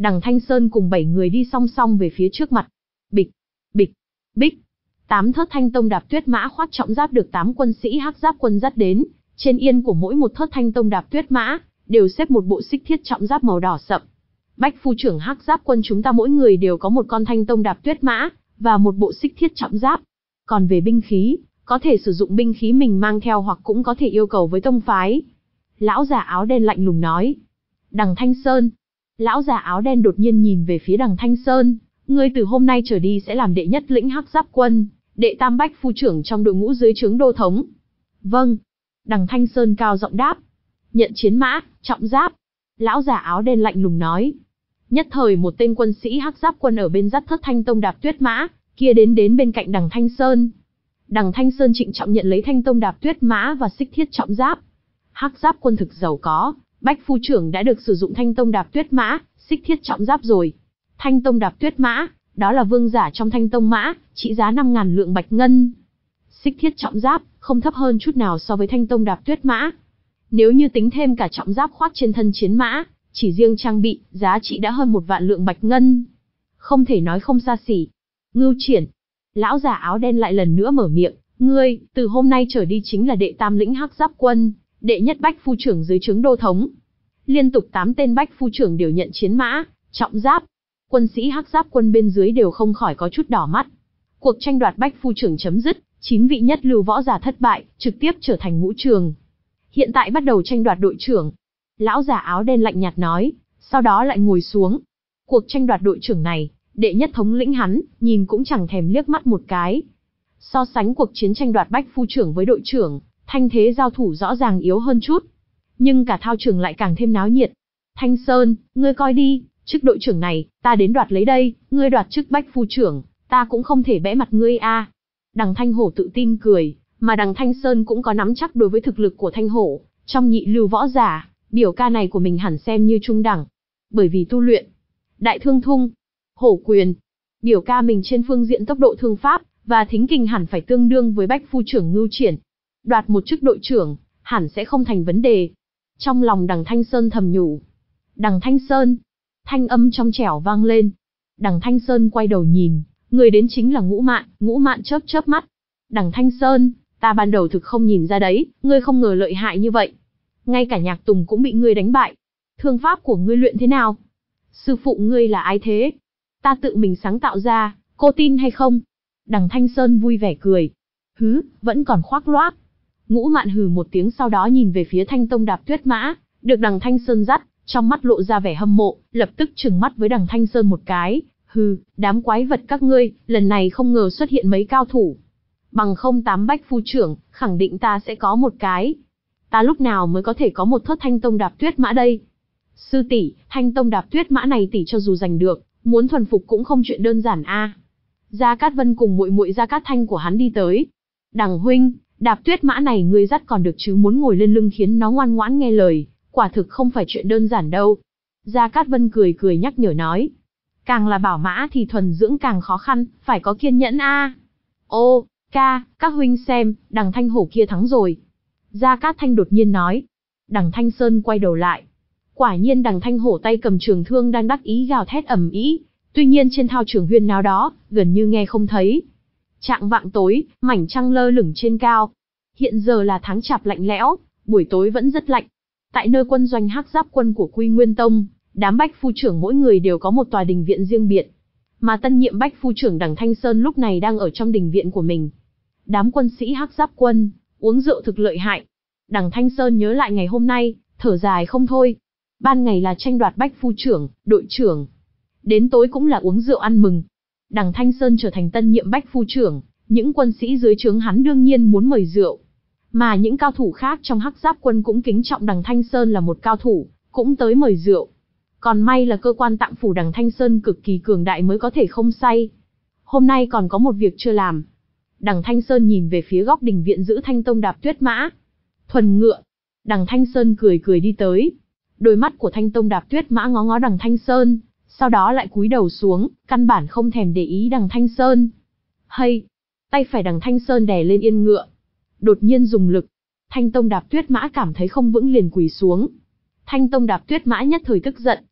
Đằng Thanh Sơn cùng bảy người đi song song về phía trước mặt. Bịch, bịch, bích. Tám thớt Thanh Tông Đạp Tuyết Mã khoác trọng giáp được tám quân sĩ Hắc Giáp quân dắt đến, trên yên của mỗi một thớt Thanh Tông Đạp Tuyết Mã đều xếp một bộ xích thiết trọng giáp màu đỏ sậm. Bách phu trưởng Hắc Giáp quân chúng ta mỗi người đều có một con Thanh Tông Đạp Tuyết Mã và một bộ xích thiết trọng giáp. Còn về binh khí, có thể sử dụng binh khí mình mang theo hoặc cũng có thể yêu cầu với tông phái. Lão già áo đen lạnh lùng nói. Đằng Thanh Sơn. Lão già áo đen đột nhiên nhìn về phía Đằng Thanh Sơn. Ngươi từ hôm nay trở đi sẽ làm đệ nhất lĩnh Hắc Giáp quân, đệ tam bách phu trưởng trong đội ngũ dưới trướng đô thống. Vâng. Đằng Thanh Sơn cao giọng đáp. Nhận chiến mã, trọng giáp. Lão già áo đen lạnh lùng nói. Nhất thời một tên quân sĩ Hắc Giáp quân ở bên dắt thớt Thanh Tông Đạp Tuyết Mã kia đến đến bên cạnh Đằng Thanh Sơn. Đằng Thanh Sơn trịnh trọng nhận lấy Thanh Tông Đạp Tuyết Mã và xích thiết trọng giáp. Hắc Giáp quân thực giàu có, bách phu trưởng đã được sử dụng Thanh Tông Đạp Tuyết Mã, xích thiết trọng giáp rồi. Thanh Tông Đạp Tuyết Mã, đó là vương giả trong Thanh Tông Mã, trị giá năm ngàn lượng bạch ngân. Xích thiết trọng giáp, không thấp hơn chút nào so với Thanh Tông Đạp Tuyết Mã. Nếu như tính thêm cả trọng giáp khoác trên thân chiến mã, chỉ riêng trang bị, giá trị đã hơn một vạn lượng bạch ngân. Không thể nói không xa xỉ. Ngưu Triển. Lão già áo đen lại lần nữa mở miệng. Ngươi, từ hôm nay trở đi chính là đệ tam lĩnh Hắc Giáp quân, đệ nhất bách phu trưởng dưới trướng đô thống. Liên tục tám tên bách phu trưởng đều nhận chiến mã, trọng giáp. Quân sĩ Hắc Giáp quân bên dưới đều không khỏi có chút đỏ mắt. Cuộc tranh đoạt bách phu trưởng chấm dứt, chín vị nhất lưu võ giả thất bại, trực tiếp trở thành ngũ trường. Hiện tại bắt đầu tranh đoạt đội trưởng. Lão già áo đen lạnh nhạt nói, sau đó lại ngồi xuống. Cuộc tranh đoạt đội trưởng này, đệ nhất thống lĩnh hắn, nhìn cũng chẳng thèm liếc mắt một cái. So sánh cuộc chiến tranh đoạt bách phu trưởng với đội trưởng, thanh thế giao thủ rõ ràng yếu hơn chút. Nhưng cả thao trường lại càng thêm náo nhiệt. Thanh Sơn, ngươi coi đi, chức đội trưởng này, ta đến đoạt lấy đây, ngươi đoạt chức bách phu trưởng, ta cũng không thể bẽ mặt ngươi a. Đằng Thanh Hổ tự tin cười, mà đằng Thanh Sơn cũng có nắm chắc đối với thực lực của Thanh Hổ, trong nhị lưu võ giả, biểu ca này của mình hẳn xem như trung đẳng. Bởi vì tu luyện Đại Thương Thung, Hổ Quyền, biểu ca mình trên phương diện tốc độ thương pháp và thính kình hẳn phải tương đương với bách phu trưởng Ngưu Triển. Đoạt một chức đội trưởng, hẳn sẽ không thành vấn đề. Trong lòng đằng Thanh Sơn thầm nhủ. Đằng Thanh Sơn. Thanh âm trong trẻo vang lên. Đằng Thanh Sơn quay đầu nhìn, người đến chính là Ngũ Mạn. Ngũ Mạn chớp chớp mắt. Đằng Thanh Sơn, ta ban đầu thực không nhìn ra đấy, ngươi không ngờ lợi hại như vậy. Ngay cả Nhạc Tùng cũng bị ngươi đánh bại. Thương pháp của ngươi luyện thế nào? Sư phụ ngươi là ai thế? Ta tự mình sáng tạo ra, cô tin hay không? Đằng Thanh Sơn vui vẻ cười. Hứ, vẫn còn khoác loác. Ngũ Mạn hừ một tiếng, sau đó nhìn về phía Thanh Tông Đạp Tuyết Mã, được đằng Thanh Sơn dắt, trong mắt lộ ra vẻ hâm mộ, lập tức trừng mắt với đằng Thanh Sơn một cái. Hừ, đám quái vật các ngươi, lần này không ngờ xuất hiện mấy cao thủ. Bằng không tám bách phu trưởng, khẳng định ta sẽ có một cái. Ta lúc nào mới có thể có một thớt Thanh Tông Đạp Tuyết Mã đây? Sư tỷ, Thanh Tông Đạp Tuyết Mã này tỷ cho dù giành được, muốn thuần phục cũng không chuyện đơn giản a. Gia Cát Vân cùng muội muội Gia Cát Thanh của hắn đi tới. Đằng huynh, Đạp Tuyết Mã này ngươi dắt còn được chứ, muốn ngồi lên lưng khiến nó ngoan ngoãn nghe lời, quả thực không phải chuyện đơn giản đâu. Gia Cát Vân cười cười nhắc nhở nói. Càng là bảo mã thì thuần dưỡng càng khó khăn, phải có kiên nhẫn a. Ô, ca, các huynh xem, đằng Thanh Hổ kia thắng rồi. Gia Cát Thanh đột nhiên nói. Đằng Thanh Sơn quay đầu lại. Quả nhiên đằng Thanh Hổ tay cầm trường thương đang đắc ý gào thét ầm ĩ, tuy nhiên trên thao trường huyên náo đó, gần như nghe không thấy. Trạng vạng tối, mảnh trăng lơ lửng trên cao. Hiện giờ là tháng chạp lạnh lẽo, buổi tối vẫn rất lạnh. Tại nơi quân doanh Hắc Giáp quân của Quy Nguyên Tông, đám bách phu trưởng mỗi người đều có một tòa đình viện riêng biệt. Mà tân nhiệm bách phu trưởng đằng Thanh Sơn lúc này đang ở trong đình viện của mình. Đám quân sĩ Hắc Giáp quân, uống rượu thực lợi hại. Đằng Thanh Sơn nhớ lại ngày hôm nay, thở dài không thôi. Ban ngày là tranh đoạt bách phu trưởng, đội trưởng. Đến tối cũng là uống rượu ăn mừng. Đằng Thanh Sơn trở thành tân nhiệm bách phu trưởng, những quân sĩ dưới trướng hắn đương nhiên muốn mời rượu. Mà những cao thủ khác trong Hắc Giáp quân cũng kính trọng đằng Thanh Sơn là một cao thủ, cũng tới mời rượu. Còn may là cơ quan tạng phủ đằng Thanh Sơn cực kỳ cường đại mới có thể không say. Hôm nay còn có một việc chưa làm. Đằng Thanh Sơn nhìn về phía góc đình viện giữ Thanh Tông Đạp Tuyết Mã. Thuần ngựa. Đằng Thanh Sơn cười cười đi tới. Đôi mắt của Thanh Tông Đạp Tuyết Mã ngó ngó đằng Thanh Sơn, sau đó lại cúi đầu xuống, căn bản không thèm để ý đằng Thanh Sơn. Hay! Tay phải đằng Thanh Sơn đè lên yên ngựa. Đột nhiên dùng lực. Thanh Tông Đạp Tuyết Mã cảm thấy không vững liền quỳ xuống. Thanh Tông Đạp Tuyết Mã nhất thời tức giận,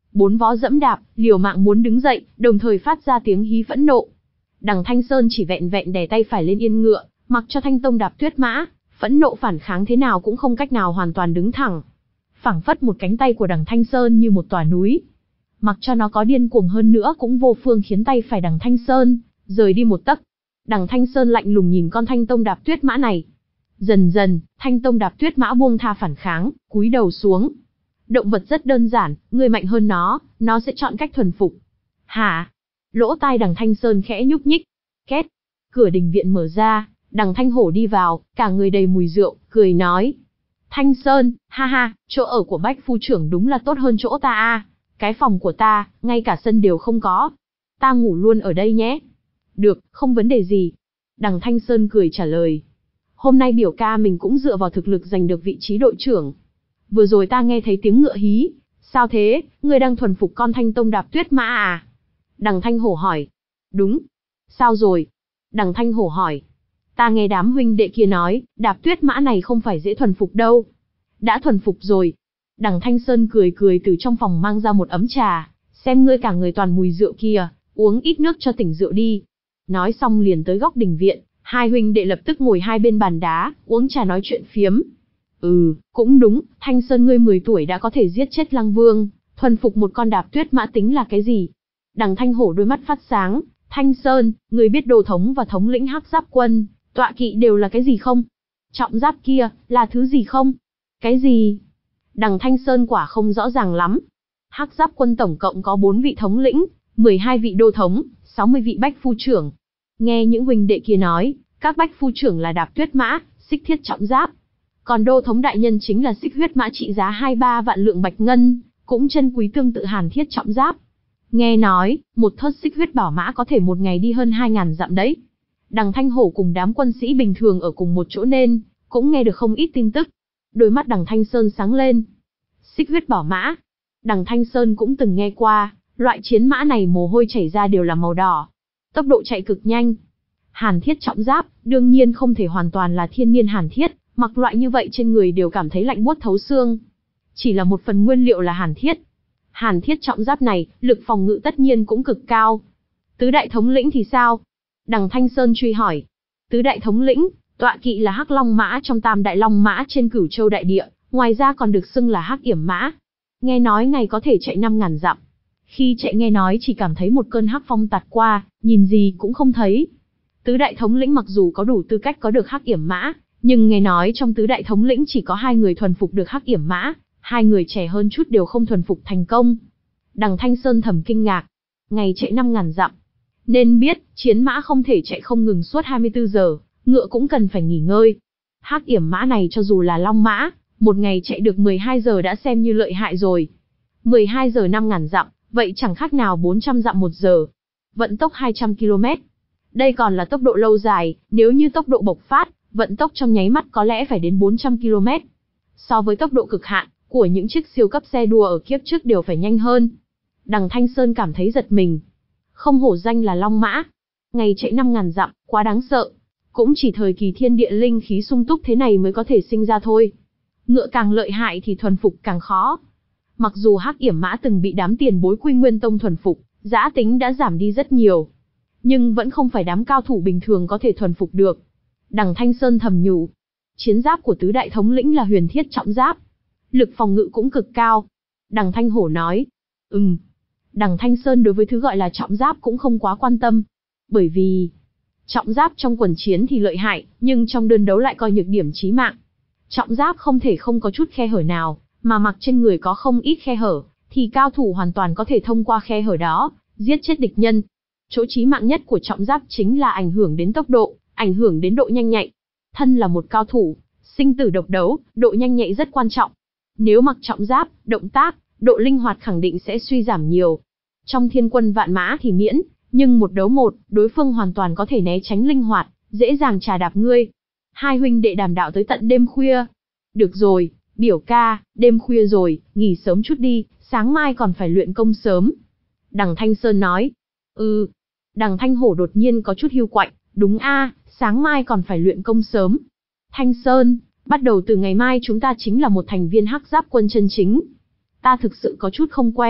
Bốn vó dẫm đạp, liều mạng muốn đứng dậy, đồng thời phát ra tiếng hí phẫn nộ. Đằng Thanh Sơn chỉ vẹn vẹn đè tay phải lên yên ngựa, mặc cho Thanh Tông đạp tuyết mã, phẫn nộ phản kháng thế nào cũng không cách nào hoàn toàn đứng thẳng. Phảng phất một cánh tay của đằng Thanh Sơn như một tòa núi. Mặc cho nó có điên cuồng hơn nữa cũng vô phương khiến tay phải đằng Thanh Sơn rời đi một tấc. Đằng Thanh Sơn lạnh lùng nhìn con Thanh Tông đạp tuyết mã này. Dần dần, Thanh Tông đạp tuyết mã buông tha phản kháng, cúi đầu xuống. Động vật rất đơn giản, người mạnh hơn nó, nó sẽ chọn cách thuần phục. Hả? Lỗ tai đằng Thanh Sơn khẽ nhúc nhích. Két. Cửa đình viện mở ra, đằng Thanh Hổ đi vào, cả người đầy mùi rượu, cười nói. Thanh Sơn, ha ha, chỗ ở của Bách phu trưởng đúng là tốt hơn chỗ ta a. Cái phòng của ta, ngay cả sân đều không có. Ta ngủ luôn ở đây nhé. Được, không vấn đề gì. Đằng Thanh Sơn cười trả lời. Hôm nay biểu ca mình cũng dựa vào thực lực giành được vị trí đội trưởng. Vừa rồi ta nghe thấy tiếng ngựa hí. Sao thế, ngươi đang thuần phục con Thanh Tông đạp tuyết mã à? Đằng Thanh Hổ hỏi. Đúng. Sao rồi? Đằng Thanh Hổ hỏi. Ta nghe đám huynh đệ kia nói, đạp tuyết mã này không phải dễ thuần phục đâu. Đã thuần phục rồi. Đằng Thanh Sơn cười cười từ trong phòng mang ra một ấm trà. Xem ngươi cả người toàn mùi rượu kia, uống ít nước cho tỉnh rượu đi. Nói xong liền tới góc đình viện, hai huynh đệ lập tức ngồi hai bên bàn đá, uống trà nói chuyện phiếm. Ừ, cũng đúng, Thanh Sơn ngươi mười tuổi đã có thể giết chết Lăng Vương, thuần phục một con đạp tuyết mã tính là cái gì? Đằng Thanh Hổ đôi mắt phát sáng, Thanh Sơn, ngươi biết Đồ thống và thống lĩnh Hắc Giáp quân, tọa kỵ đều là cái gì không? Trọng giáp kia, là thứ gì không? Cái gì? Đằng Thanh Sơn quả không rõ ràng lắm. Hắc Giáp quân tổng cộng có bốn vị thống lĩnh, mười hai vị đô thống, sáu mươi vị bách phu trưởng. Nghe những huynh đệ kia nói, các bách phu trưởng là đạp tuyết mã, xích thiết trọng giáp. Còn đô thống đại nhân chính là xích huyết mã trị giá hai ba vạn lượng bạch ngân, cũng chân quý tương tự hàn thiết trọng giáp. Nghe nói, một thớt xích huyết bảo mã có thể một ngày đi hơn hai ngàn dặm đấy. Đằng Thanh Hổ cùng đám quân sĩ bình thường ở cùng một chỗ nên, cũng nghe được không ít tin tức. Đôi mắt đằng Thanh Sơn sáng lên. Xích huyết bảo mã. Đằng Thanh Sơn cũng từng nghe qua, loại chiến mã này mồ hôi chảy ra đều là màu đỏ. Tốc độ chạy cực nhanh. Hàn thiết trọng giáp, đương nhiên không thể hoàn toàn là thiên niên hàn thiết, mặc loại như vậy trên người đều cảm thấy lạnh buốt thấu xương. Chỉ là một phần nguyên liệu là hàn thiết. Hàn thiết trọng giáp này, lực phòng ngự tất nhiên cũng cực cao. Tứ đại thống lĩnh thì sao? Đằng Thanh Sơn truy hỏi. Tứ đại thống lĩnh, tọa kỵ là Hắc Long mã trong tam đại long mã trên Cửu Châu đại địa, ngoài ra còn được xưng là Hắc Yểm mã. Nghe nói ngày có thể chạy năm ngàn dặm. Khi chạy nghe nói chỉ cảm thấy một cơn hắc phong tạt qua, nhìn gì cũng không thấy. Tứ đại thống lĩnh mặc dù có đủ tư cách có được Hắc Yểm mã, nhưng nghe nói trong tứ đại thống lĩnh chỉ có hai người thuần phục được Hắc Yểm mã, hai người trẻ hơn chút đều không thuần phục thành công. Đằng Thanh Sơn thầm kinh ngạc. Ngày chạy năm ngàn dặm. Nên biết, chiến mã không thể chạy không ngừng suốt hai mươi tư giờ, ngựa cũng cần phải nghỉ ngơi. Hắc Yểm mã này cho dù là long mã, một ngày chạy được mười hai giờ đã xem như lợi hại rồi. mười hai giờ năm ngàn dặm, vậy chẳng khác nào bốn trăm dặm một giờ. Vận tốc hai trăm ki lô mét. Đây còn là tốc độ lâu dài, nếu như tốc độ bộc phát, vận tốc trong nháy mắt có lẽ phải đến bốn trăm ki lô mét. So với tốc độ cực hạn của những chiếc siêu cấp xe đua ở kiếp trước đều phải nhanh hơn. Đằng Thanh Sơn cảm thấy giật mình. Không hổ danh là long mã. Ngày chạy năm ngàn dặm, quá đáng sợ. Cũng chỉ thời kỳ thiên địa linh khí sung túc thế này mới có thể sinh ra thôi. Ngựa càng lợi hại thì thuần phục càng khó. Mặc dù Hắc Yểm mã từng bị đám tiền bối Quy Nguyên Tông thuần phục, dã tính đã giảm đi rất nhiều. Nhưng vẫn không phải đám cao thủ bình thường có thể thuần phục được. Đằng Thanh Sơn thầm nhủ. Chiến giáp của tứ đại thống lĩnh là huyền thiết trọng giáp. Lực phòng ngự cũng cực cao. Đằng Thanh Hổ nói. Ừm. Đằng Thanh Sơn đối với thứ gọi là trọng giáp cũng không quá quan tâm. Bởi vì, trọng giáp trong quần chiến thì lợi hại, nhưng trong đơn đấu lại coi nhược điểm chí mạng. Trọng giáp không thể không có chút khe hở nào, mà mặc trên người có không ít khe hở, thì cao thủ hoàn toàn có thể thông qua khe hở đó, giết chết địch nhân. Chỗ chí mạng nhất của trọng giáp chính là ảnh hưởng đến tốc độ, ảnh hưởng đến độ nhanh nhạy. Thân là một cao thủ, sinh tử độc đấu, độ nhanh nhạy rất quan trọng. Nếu mặc trọng giáp, động tác, độ linh hoạt khẳng định sẽ suy giảm nhiều. Trong thiên quân vạn mã thì miễn, nhưng một đấu một, đối phương hoàn toàn có thể né tránh linh hoạt, dễ dàng trà đạp ngươi. Hai huynh đệ đàm đạo tới tận đêm khuya. Được rồi, biểu ca, đêm khuya rồi, nghỉ sớm chút đi, sáng mai còn phải luyện công sớm. Đằng Thanh Sơn nói. Ừ. Đằng Thanh Hổ đột nhiên có chút hiu quạnh, đúng a, sáng mai còn phải luyện công sớm. Thanh Sơn, bắt đầu từ ngày mai chúng ta chính là một thành viên Hắc Giáp quân chân chính. Ta thực sự có chút không quen,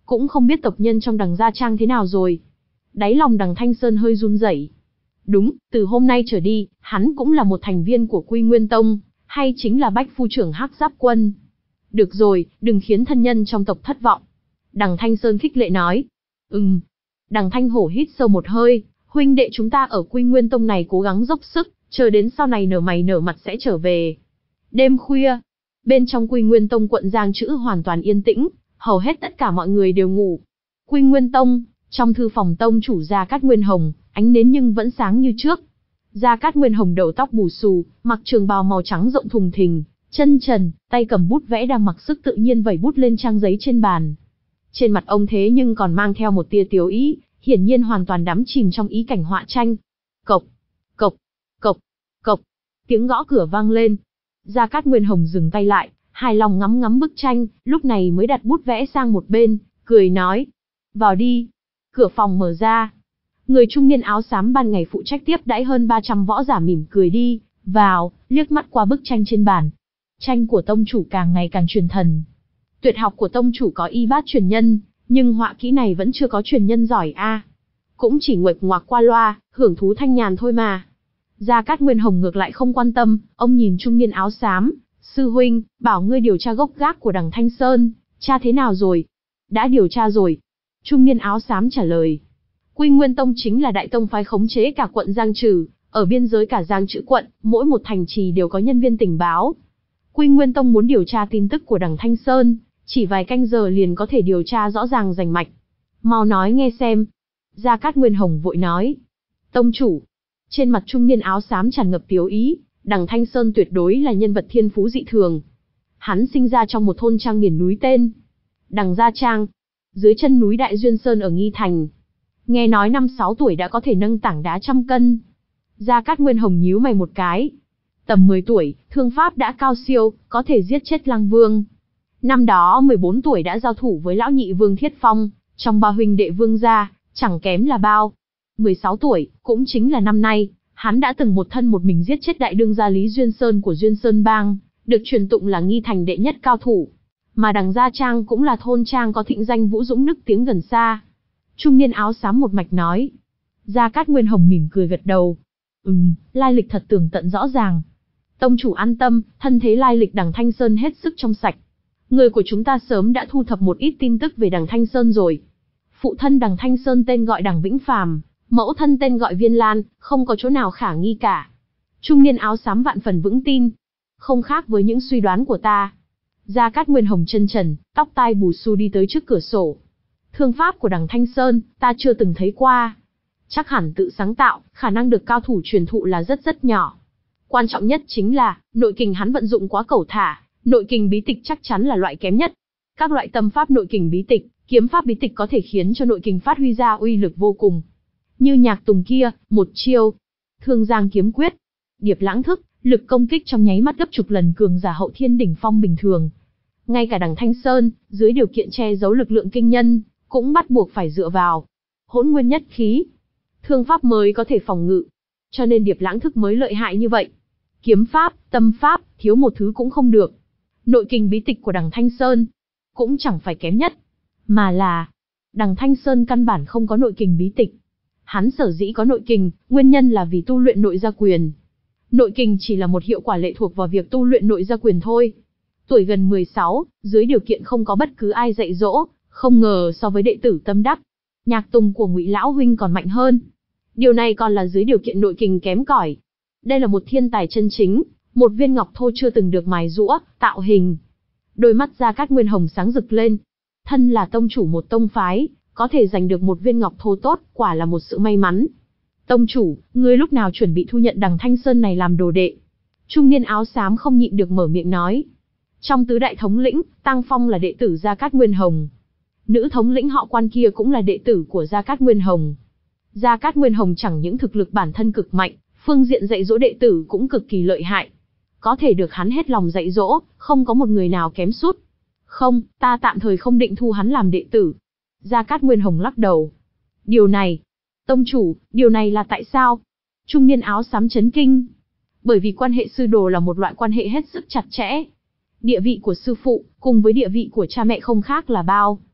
cũng không biết tộc nhân trong Đằng Gia Trang thế nào rồi. Đáy lòng Đằng Thanh Sơn hơi run rẩy. Đúng, từ hôm nay trở đi, hắn cũng là một thành viên của Quy Nguyên Tông, hay chính là Bách Phu trưởng Hắc Giáp Quân. Được rồi, đừng khiến thân nhân trong tộc thất vọng. Đằng Thanh Sơn khích lệ nói. Ừm. Đằng Thanh Hổ hít sâu một hơi, huynh đệ chúng ta ở Quy Nguyên Tông này cố gắng dốc sức, chờ đến sau này nở mày nở mặt sẽ trở về. Đêm khuya, bên trong Quy Nguyên Tông quận Giang Trữ hoàn toàn yên tĩnh, hầu hết tất cả mọi người đều ngủ. Quy Nguyên Tông, trong thư phòng tông chủ Gia Cát Nguyên Hồng, ánh nến nhưng vẫn sáng như trước. Gia Cát Nguyên Hồng đầu tóc bù xù, mặc trường bào màu trắng rộng thùng thình, chân trần, tay cầm bút vẽ đang mặc sức tự nhiên vẩy bút lên trang giấy trên bàn. Trên mặt ông thế nhưng còn mang theo một tia tiếu ý, hiển nhiên hoàn toàn đắm chìm trong ý cảnh họa tranh. Cộc, cộc, cộc, cộc, tiếng gõ cửa vang lên. Gia Cát Nguyên Hồng dừng tay lại, hài lòng ngắm ngắm bức tranh, lúc này mới đặt bút vẽ sang một bên, cười nói. Vào đi. Cửa phòng mở ra. Người trung niên áo xám ban ngày phụ trách tiếp đãi hơn ba trăm võ giả mỉm cười đi, vào, liếc mắt qua bức tranh trên bàn. Tranh của tông chủ càng ngày càng truyền thần. Tuyệt học của tông chủ có y bát truyền nhân, nhưng họa kỹ này vẫn chưa có truyền nhân giỏi a. À. Cũng chỉ nguệch ngoạc qua loa, hưởng thú thanh nhàn thôi mà. Gia Cát Nguyên Hồng ngược lại không quan tâm, ông nhìn trung niên áo xám. Sư huynh, bảo ngươi điều tra gốc gác của Đằng Thanh Sơn, tra thế nào rồi? Đã điều tra rồi. Trung niên áo xám trả lời. Quy Nguyên Tông chính là đại tông phái khống chế cả quận Giang Trừ, ở biên giới cả Giang Trữ quận, mỗi một thành trì đều có nhân viên tình báo. Quy Nguyên Tông muốn điều tra tin tức của Đằng Thanh Sơn, chỉ vài canh giờ liền có thể điều tra rõ ràng rành mạch. Mau nói nghe xem. Gia Cát Nguyên Hồng vội nói. Tông chủ. Trên mặt trung niên áo xám tràn ngập tiếu ý, Đằng Thanh Sơn tuyệt đối là nhân vật thiên phú dị thường. Hắn sinh ra trong một thôn trang miền núi tên Đằng Gia Trang, dưới chân núi Đại Duyên Sơn ở Nghi Thành. Nghe nói năm sáu tuổi đã có thể nâng tảng đá trăm cân. Gia Cát Nguyên Hồng nhíu mày một cái. Tầm mười tuổi, thương pháp đã cao siêu, có thể giết chết Lăng Vương. Năm đó mười bốn tuổi đã giao thủ với lão nhị Vương Thiết Phong, trong ba huynh đệ Vương gia, chẳng kém là bao. mười sáu tuổi, cũng chính là năm nay, hắn đã từng một thân một mình giết chết đại đương gia Lý Duyên Sơn của Duyên Sơn Bang, được truyền tụng là Nghi Thành đệ nhất cao thủ. Mà Đằng Gia Trang cũng là thôn trang có thịnh danh vũ dũng nức tiếng gần xa. Trung niên áo xám một mạch nói. Gia Cát Nguyên Hồng mỉm cười gật đầu. Ừm, lai lịch thật tường tận rõ ràng. Tông chủ an tâm, thân thế lai lịch Đằng Thanh Sơn hết sức trong sạch. Người của chúng ta sớm đã thu thập một ít tin tức về Đằng Thanh Sơn rồi. Phụ thân Đằng Thanh Sơn tên gọi Đằng Vĩnh Phàm, mẫu thân tên gọi Viên Lan, không có chỗ nào khả nghi cả. Trung niên áo xám vạn phần vững tin. Không khác với những suy đoán của ta. Gia Cát Nguyên Hồng chân trần, tóc tai bù xù đi tới trước cửa sổ. Thương pháp của Đằng Thanh Sơn, ta chưa từng thấy qua. Chắc hẳn tự sáng tạo, khả năng được cao thủ truyền thụ là rất rất nhỏ. Quan trọng nhất chính là, nội kình hắn vận dụng quá cẩu thả, nội kình bí tịch chắc chắn là loại kém nhất. Các loại tâm pháp nội kình bí tịch, kiếm pháp bí tịch có thể khiến cho nội kình phát huy ra uy lực vô cùng. Như Nhạc Tùng kia, một chiêu, Thương Giang kiếm quyết, Điệp Lãng thức, lực công kích trong nháy mắt gấp chục lần cường giả hậu thiên đỉnh phong bình thường. Ngay cả Đằng Thanh Sơn, dưới điều kiện che giấu lực lượng kinh nhân, cũng bắt buộc phải dựa vào Hỗn Nguyên Nhất Khí, thương pháp mới có thể phòng ngự. Cho nên Điệp Lãng thức mới lợi hại như vậy. Kiếm pháp, tâm pháp, thiếu một thứ cũng không được. Nội kình bí tịch của Đằng Thanh Sơn cũng chẳng phải kém nhất, mà là Đằng Thanh Sơn căn bản không có nội kình bí tịch. Hắn sở dĩ có nội kình, nguyên nhân là vì tu luyện nội gia quyền. Nội kình chỉ là một hiệu quả lệ thuộc vào việc tu luyện nội gia quyền thôi. Tuổi gần mười sáu, dưới điều kiện không có bất cứ ai dạy dỗ, không ngờ so với đệ tử tâm đắc, Nhạc Tùng của Ngụy lão huynh còn mạnh hơn. Điều này còn là dưới điều kiện nội kình kém cỏi. Đây là một thiên tài chân chính, một viên ngọc thô chưa từng được mài giũa, tạo hình. Đôi mắt Gia Cát Nguyên Hồng sáng rực lên. Thân là tông chủ một tông phái, có thể giành được một viên ngọc thô tốt, quả là một sự may mắn. Tông chủ, ngươi lúc nào chuẩn bị thu nhận Đằng Thanh Sơn này làm đồ đệ? Trung niên áo xám không nhịn được mở miệng nói. Trong tứ đại thống lĩnh, Tăng Phong là đệ tử Gia Cát Nguyên Hồng. Nữ thống lĩnh họ Quan kia cũng là đệ tử của Gia Cát Nguyên Hồng. Gia Cát Nguyên Hồng chẳng những thực lực bản thân cực mạnh, phương diện dạy dỗ đệ tử cũng cực kỳ lợi hại. Có thể được hắn hết lòng dạy dỗ, không có một người nào kém sút. Không, ta tạm thời không định thu hắn làm đệ tử. Gia Cát Nguyên Hồng lắc đầu. Điều này, tông chủ, điều này là tại sao? Trung niên áo xám chấn kinh. Bởi vì quan hệ sư đồ là một loại quan hệ hết sức chặt chẽ. Địa vị của sư phụ, cùng với địa vị của cha mẹ không khác là bao.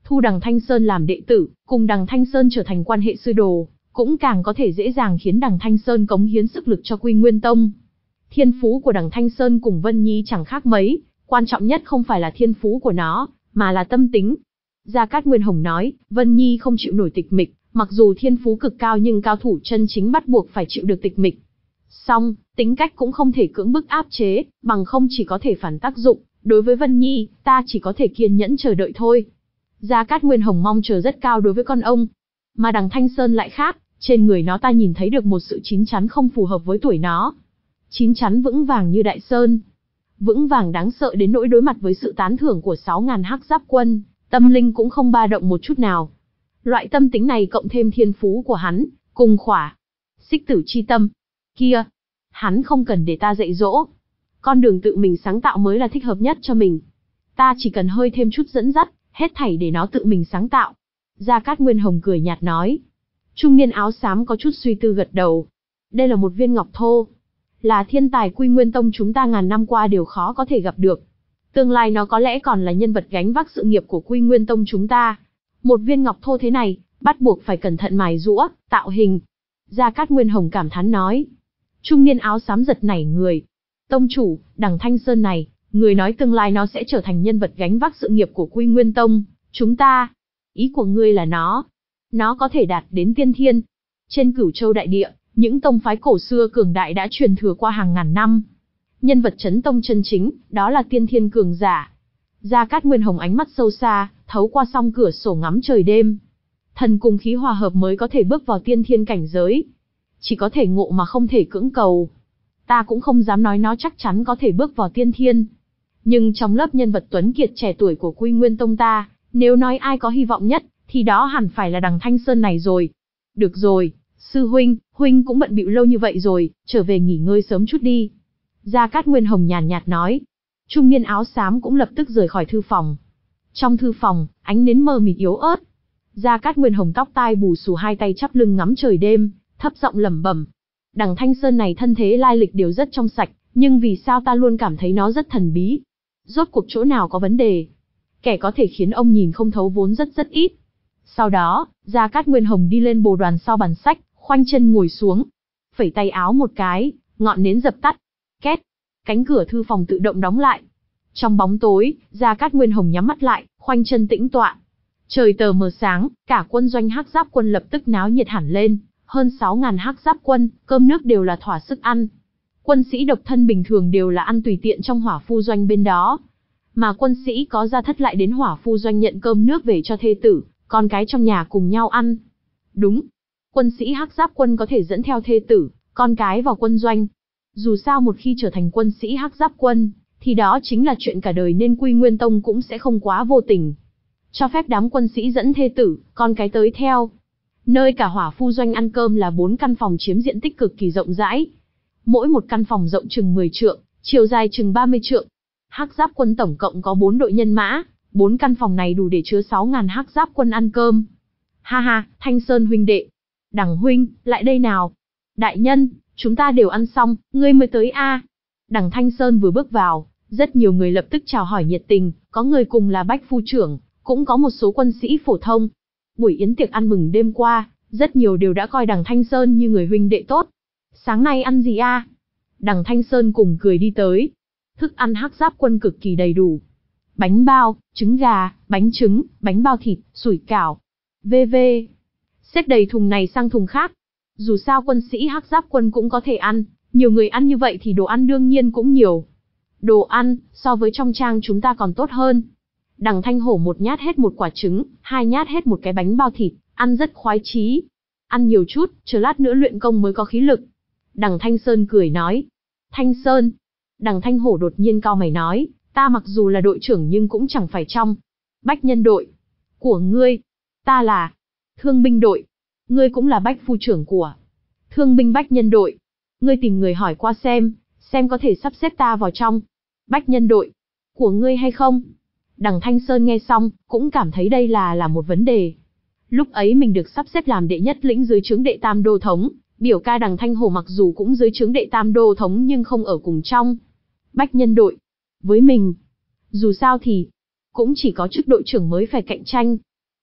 thu Đằng Thanh Sơn làm đệ tử, cùng Đằng Thanh Sơn trở thành quan hệ sư đồ, cũng càng có thể dễ dàng khiến Đằng Thanh Sơn cống hiến sức lực cho Quy Nguyên Tông. Thiên phú của Đằng Thanh Sơn cùng Vân Nhi chẳng khác mấy, quan trọng nhất không phải là thiên phú của nó, mà là tâm tính. Gia Cát Nguyên Hồng nói, Vân Nhi không chịu nổi tịch mịch, mặc dù thiên phú cực cao nhưng cao thủ chân chính bắt buộc phải chịu được tịch mịch. Song, tính cách cũng không thể cưỡng bức áp chế, bằng không chỉ có thể phản tác dụng. Đối với Vân Nhi, ta chỉ có thể kiên nhẫn chờ đợi thôi. Gia Cát Nguyên Hồng mong chờ rất cao đối với con ông. Mà Đằng Thanh Sơn lại khác, trên người nó ta nhìn thấy được một sự chín chắn không phù hợp với tuổi nó. Chín chắn vững vàng như đại sơn. Vững vàng đáng sợ đến nỗi đối mặt với sự tán thưởng của sáu ngàn hắc giáp quân, tâm linh cũng không ba động một chút nào. Loại tâm tính này cộng thêm thiên phú của hắn, cùng khỏa xích tử chi tâm. Kia, hắn không cần để ta dạy dỗ. Con đường tự mình sáng tạo mới là thích hợp nhất cho mình. Ta chỉ cần hơi thêm chút dẫn dắt, hết thảy để nó tự mình sáng tạo. Gia Cát Nguyên Hồng cười nhạt nói. Trung niên áo xám có chút suy tư gật đầu. Đây là một viên ngọc thô. Là thiên tài Quy Nguyên Tông chúng ta ngàn năm qua đều khó có thể gặp được. Tương lai nó có lẽ còn là nhân vật gánh vác sự nghiệp của Quy Nguyên Tông chúng ta. Một viên ngọc thô thế này, bắt buộc phải cẩn thận mài giũa, tạo hình. Gia Cát Nguyên Hồng cảm thán nói. Trung niên áo xám giật nảy người. Tông chủ, Đằng Thanh Sơn này, người nói tương lai nó sẽ trở thành nhân vật gánh vác sự nghiệp của Quy Nguyên Tông, chúng ta. Ý của ngươi là nó. Nó có thể đạt đến tiên thiên. Trên Cửu Châu đại địa, những tông phái cổ xưa cường đại đã truyền thừa qua hàng ngàn năm. Nhân vật chấn tông chân chính, đó là tiên thiên cường giả. Gia Cát Nguyên Hồng ánh mắt sâu xa, thấu qua song cửa sổ ngắm trời đêm. Thần cùng khí hòa hợp mới có thể bước vào tiên thiên cảnh giới. Chỉ có thể ngộ mà không thể cưỡng cầu. Ta cũng không dám nói nó chắc chắn có thể bước vào tiên thiên. Nhưng trong lớp nhân vật tuấn kiệt trẻ tuổi của Quy Nguyên Tông ta, nếu nói ai có hy vọng nhất, thì đó hẳn phải là Đằng Thanh Sơn này rồi. Được rồi, sư huynh, huynh cũng bận bịu lâu như vậy rồi, trở về nghỉ ngơi sớm chút đi. Gia Cát Nguyên Hồng nhàn nhạt nói. Trung niên áo xám cũng lập tức rời khỏi thư phòng. Trong thư phòng, ánh nến mờ mịt yếu ớt. Gia Cát Nguyên Hồng tóc tai bù xù hai tay chắp lưng ngắm trời đêm, thấp giọng lẩm bẩm. Đằng Thanh Sơn này thân thế lai lịch đều rất trong sạch, nhưng vì sao ta luôn cảm thấy nó rất thần bí? Rốt cuộc chỗ nào có vấn đề? Kẻ có thể khiến ông nhìn không thấu vốn rất rất ít. Sau đó, Gia Cát Nguyên Hồng đi lên bồ đoàn sau bàn sách, khoanh chân ngồi xuống. Phẩy tay áo một cái, ngọn nến dập tắt. Két, cánh cửa thư phòng tự động đóng lại. Trong bóng tối, Gia Cát Nguyên Hồng nhắm mắt lại, khoanh chân tĩnh tọa. Trời tờ mờ sáng, cả quân doanh hắc giáp quân lập tức náo nhiệt hẳn lên. Hơn sáu ngàn hắc giáp quân, cơm nước đều là thỏa sức ăn. Quân sĩ độc thân bình thường đều là ăn tùy tiện trong hỏa phu doanh bên đó. Mà quân sĩ có gia thất lại đến hỏa phu doanh nhận cơm nước về cho thê tử, con cái trong nhà cùng nhau ăn. Đúng, quân sĩ hắc giáp quân có thể dẫn theo thê tử, con cái vào quân doanh. Dù sao một khi trở thành quân sĩ hắc giáp quân, thì đó chính là chuyện cả đời nên Quy Nguyên Tông cũng sẽ không quá vô tình. Cho phép đám quân sĩ dẫn thê tử, con cái tới theo. Nơi cả hỏa phu doanh ăn cơm là bốn căn phòng chiếm diện tích cực kỳ rộng rãi. Mỗi một căn phòng rộng chừng mười trượng, chiều dài chừng ba mươi trượng. Hắc giáp quân tổng cộng có bốn đội nhân mã, bốn căn phòng này đủ để chứa sáu ngàn hắc giáp quân ăn cơm. Ha ha, Thanh Sơn huynh đệ. Đằng huynh, lại đây nào. Đại nhân, chúng ta đều ăn xong, ngươi mới tới a. Đằng Thanh Sơn vừa bước vào, rất nhiều người lập tức chào hỏi nhiệt tình, có người cùng là bách phu trưởng, cũng có một số quân sĩ phổ thông. Buổi yến tiệc ăn mừng đêm qua, rất nhiều đều đã coi Đằng Thanh Sơn như người huynh đệ tốt. Sáng nay ăn gì a? Đằng Thanh Sơn cùng cười đi tới. Thức ăn hắc giáp quân cực kỳ đầy đủ. Bánh bao, trứng gà, bánh trứng, bánh bao thịt, sủi cảo, vân vân. Xếp đầy thùng này sang thùng khác. Dù sao quân sĩ hắc giáp quân cũng có thể ăn, nhiều người ăn như vậy thì đồ ăn đương nhiên cũng nhiều. Đồ ăn, so với trong trang chúng ta còn tốt hơn. Đằng Thanh Hổ một nhát hết một quả trứng, hai nhát hết một cái bánh bao thịt, ăn rất khoái chí. Ăn nhiều chút, chờ lát nữa luyện công mới có khí lực. Đằng Thanh Sơn cười nói. Thanh Sơn. Đằng Thanh Hổ đột nhiên cau mày nói, ta mặc dù là đội trưởng nhưng cũng chẳng phải trong bách nhân đội của ngươi. Ta là thương binh đội. Ngươi cũng là bách phu trưởng của thương binh bách nhân đội. Ngươi tìm người hỏi qua xem, xem có thể sắp xếp ta vào trong bách nhân đội của ngươi hay không. Đằng Thanh Sơn nghe xong, cũng cảm thấy đây là là một vấn đề. Lúc ấy mình được sắp xếp làm đệ nhất lĩnh dưới trướng đệ tam đô thống, biểu ca Đằng Thanh Hổ mặc dù cũng dưới trướng đệ tam đô thống nhưng không ở cùng trong bách nhân đội với mình. Dù sao thì cũng chỉ có chức đội trưởng mới phải cạnh tranh.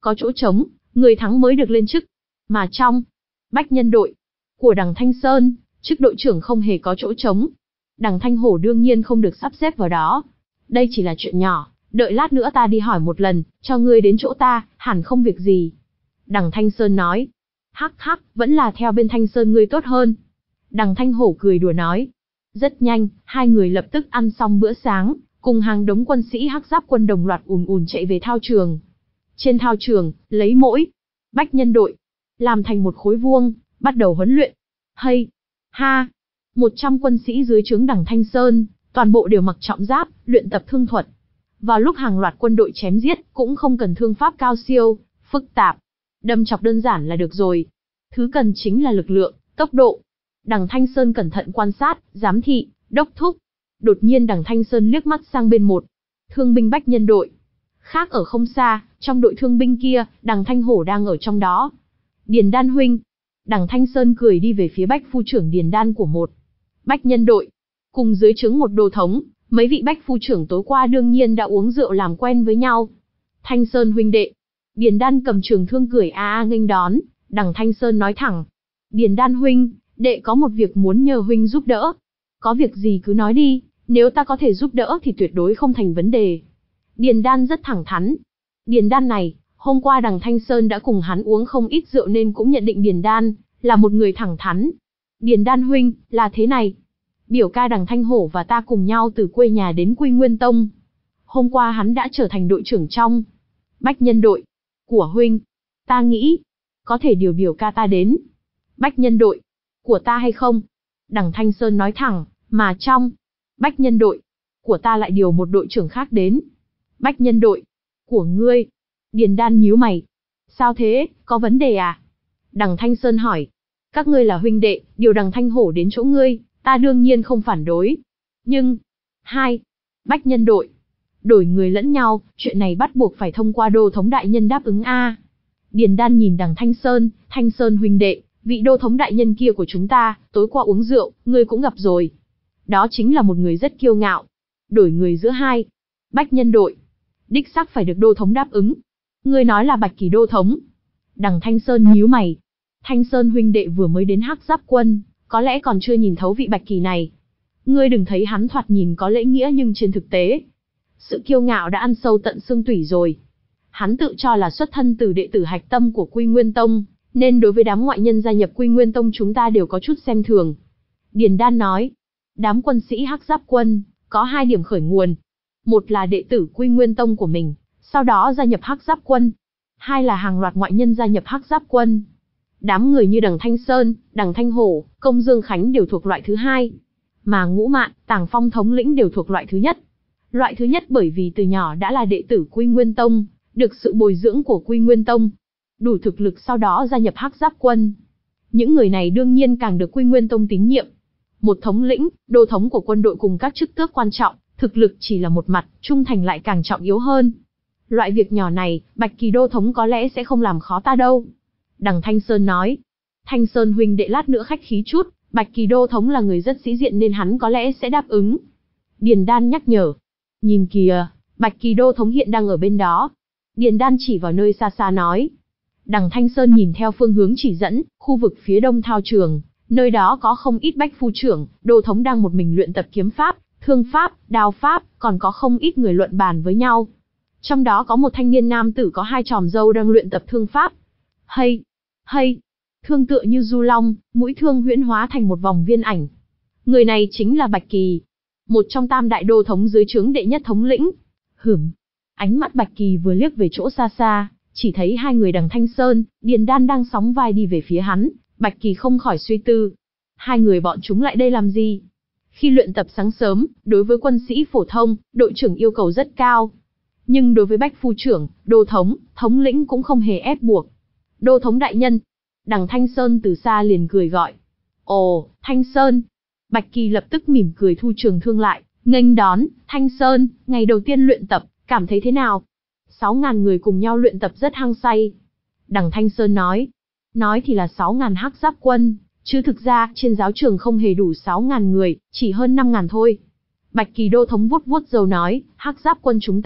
có chỗ trống, người thắng mới được lên chức. Mà trong Bách Nhân đội của Đằng Thanh Sơn, chức đội trưởng không hề có chỗ trống. Đằng Thanh Hổ đương nhiên không được sắp xếp vào đó. Đây chỉ là chuyện nhỏ, đợi lát nữa ta đi hỏi một lần, cho ngươi đến chỗ ta, hẳn không việc gì. Đằng Thanh Sơn nói. Hắc hắc, vẫn là theo bên Thanh Sơn ngươi tốt hơn. Đằng Thanh Hổ cười đùa nói. Rất nhanh, hai người lập tức ăn xong bữa sáng, cùng hàng đống quân sĩ Hắc Giáp quân đồng loạt ùn ùn chạy về thao trường. Trên thao trường, lấy mỗi Bách Nhân đội làm thành một khối vuông, bắt đầu huấn luyện. Hay, ha, một trăm quân sĩ dưới trướng Đằng Thanh Sơn, toàn bộ đều mặc trọng giáp, luyện tập thương thuật. Vào lúc hàng loạt quân đội chém giết, cũng không cần thương pháp cao siêu, phức tạp, đâm chọc đơn giản là được rồi. Thứ cần chính là lực lượng, tốc độ. Đằng Thanh Sơn cẩn thận quan sát, giám thị, đốc thúc. Đột nhiên Đằng Thanh Sơn liếc mắt sang bên một thương binh Bách Nhân đội. Khác ở không xa, trong đội thương binh kia, Đằng Thanh Hổ đang ở trong đó. Điền Đan huynh. Đằng Thanh Sơn cười đi về phía Bách phu trưởng Điền Đan của một Bách Nhân đội. Cùng dưới trướng một đô thống, mấy vị Bách phu trưởng tối qua đương nhiên đã uống rượu làm quen với nhau. Thanh Sơn huynh đệ. Điền Đan cầm trường thương cười a a nghênh đón. Đằng Thanh Sơn nói thẳng. Điền Đan huynh, đệ có một việc muốn nhờ huynh giúp đỡ. Có việc gì cứ nói đi, nếu ta có thể giúp đỡ thì tuyệt đối không thành vấn đề. Điền Đan rất thẳng thắn. Điền Đan này, hôm qua Đằng Thanh Sơn đã cùng hắn uống không ít rượu nên cũng nhận định Điền Đan là một người thẳng thắn. Điền Đan huynh, là thế này. Biểu ca Đằng Thanh Hổ và ta cùng nhau từ quê nhà đến Quy Nguyên Tông. Hôm qua hắn đã trở thành đội trưởng trong Bách Nhân đội của huynh. Ta nghĩ, có thể điều biểu ca ta đến Bách Nhân đội của ta hay không? Đằng Thanh Sơn nói thẳng, mà trong Bách Nhân đội của ta lại điều một đội trưởng khác đến Bách Nhân đội của ngươi. Điền Đan nhíu mày. Sao thế, có vấn đề à? Đằng Thanh Sơn hỏi. Các ngươi là huynh đệ, điều Đằng Thanh Hổ đến chỗ ngươi, ta đương nhiên không phản đối. Nhưng, hai Bách Nhân đội đổi người lẫn nhau, chuyện này bắt buộc phải thông qua đô thống đại nhân đáp ứng a. Điền Đan nhìn Đằng Thanh Sơn, Thanh Sơn huynh đệ, vị đô thống đại nhân kia của chúng ta, tối qua uống rượu, ngươi cũng gặp rồi. Đó chính là một người rất kiêu ngạo. Đổi người giữa hai Bách Nhân đội, đích xác phải được đô thống đáp ứng. Ngươi nói là Bạch Kỳ đô thống. Đằng Thanh Sơn nhíu mày. Thanh Sơn huynh đệ vừa mới đến Hắc Giáp quân, có lẽ còn chưa nhìn thấu vị Bạch Kỳ này. Ngươi đừng thấy hắn thoạt nhìn có lễ nghĩa nhưng trên thực tế, sự kiêu ngạo đã ăn sâu tận xương tủy rồi. Hắn tự cho là xuất thân từ đệ tử hạch tâm của Quy Nguyên Tông, nên đối với đám ngoại nhân gia nhập Quy Nguyên Tông chúng ta đều có chút xem thường. Điền Đan nói, đám quân sĩ Hắc Giáp quân, có hai điểm khởi nguồn. Một là đệ tử Quy Nguyên Tông của mình, sau đó gia nhập Hắc Giáp quân. Hai là hàng loạt ngoại nhân gia nhập Hắc Giáp quân. Đám người như Đằng Thanh Sơn, Đằng Thanh Hổ, Công Dương Khánh đều thuộc loại thứ hai. Mà Ngũ Mạn, Tàng Phong thống lĩnh đều thuộc loại thứ nhất. Loại thứ nhất bởi vì từ nhỏ đã là đệ tử Quy Nguyên Tông, được sự bồi dưỡng của Quy Nguyên Tông, đủ thực lực sau đó gia nhập Hắc Giáp quân. Những người này đương nhiên càng được Quy Nguyên Tông tín nhiệm. Một thống lĩnh, đô thống của quân đội cùng các chức tước quan trọng, thực lực chỉ là một mặt, trung thành lại càng trọng yếu hơn. Loại việc nhỏ này, Bạch Kỳ đô thống có lẽ sẽ không làm khó ta đâu. Đằng Thanh Sơn nói. Thanh Sơn huynh đệ lát nữa khách khí chút, Bạch Kỳ đô thống là người rất sĩ diện nên hắn có lẽ sẽ đáp ứng. Điền Đan nhắc nhở. Nhìn kìa, Bạch Kỳ đô thống hiện đang ở bên đó. Điền Đan chỉ vào nơi xa xa nói. Đằng Thanh Sơn nhìn theo phương hướng chỉ dẫn, khu vực phía đông thao trường, nơi đó có không ít bách phu trưởng, đô thống đang một mình luyện tập kiếm pháp, thương pháp, đao pháp, còn có không ít người luận bàn với nhau. Trong đó có một thanh niên nam tử có hai chòm râu đang luyện tập thương pháp. Hay, hay, thương tựa như du long, mũi thương huyễn hóa thành một vòng viên ảnh. Người này chính là Bạch Kỳ, một trong tam đại đô thống dưới trướng đệ nhất thống lĩnh. Hửm, ánh mắt Bạch Kỳ vừa liếc về chỗ xa xa, chỉ thấy hai người Đằng Thanh Sơn, Điền Đan đang sóng vai đi về phía hắn. Bạch Kỳ không khỏi suy tư, hai người bọn chúng lại đây làm gì? Khi luyện tập sáng sớm, đối với quân sĩ phổ thông, đội trưởng yêu cầu rất cao. Nhưng đối với bách phu trưởng, đô thống, thống lĩnh cũng không hề ép buộc. Đô thống đại nhân. Đằng Thanh Sơn từ xa liền cười gọi. Ồ, Thanh Sơn. Bạch Kỳ lập tức mỉm cười thu trường thương lại, nghênh đón. Thanh Sơn, ngày đầu tiên luyện tập, cảm thấy thế nào? Sáu ngàn người cùng nhau luyện tập rất hăng say. Đằng Thanh Sơn nói. Nói thì là sáu ngàn Hắc Giáp quân, chứ thực ra trên giáo trường không hề đủ sáu ngàn người, chỉ hơn năm ngàn thôi. Bạch Kỳ đô thống vuốt vuốt râu nói, Hắc Giáp quân chúng ta,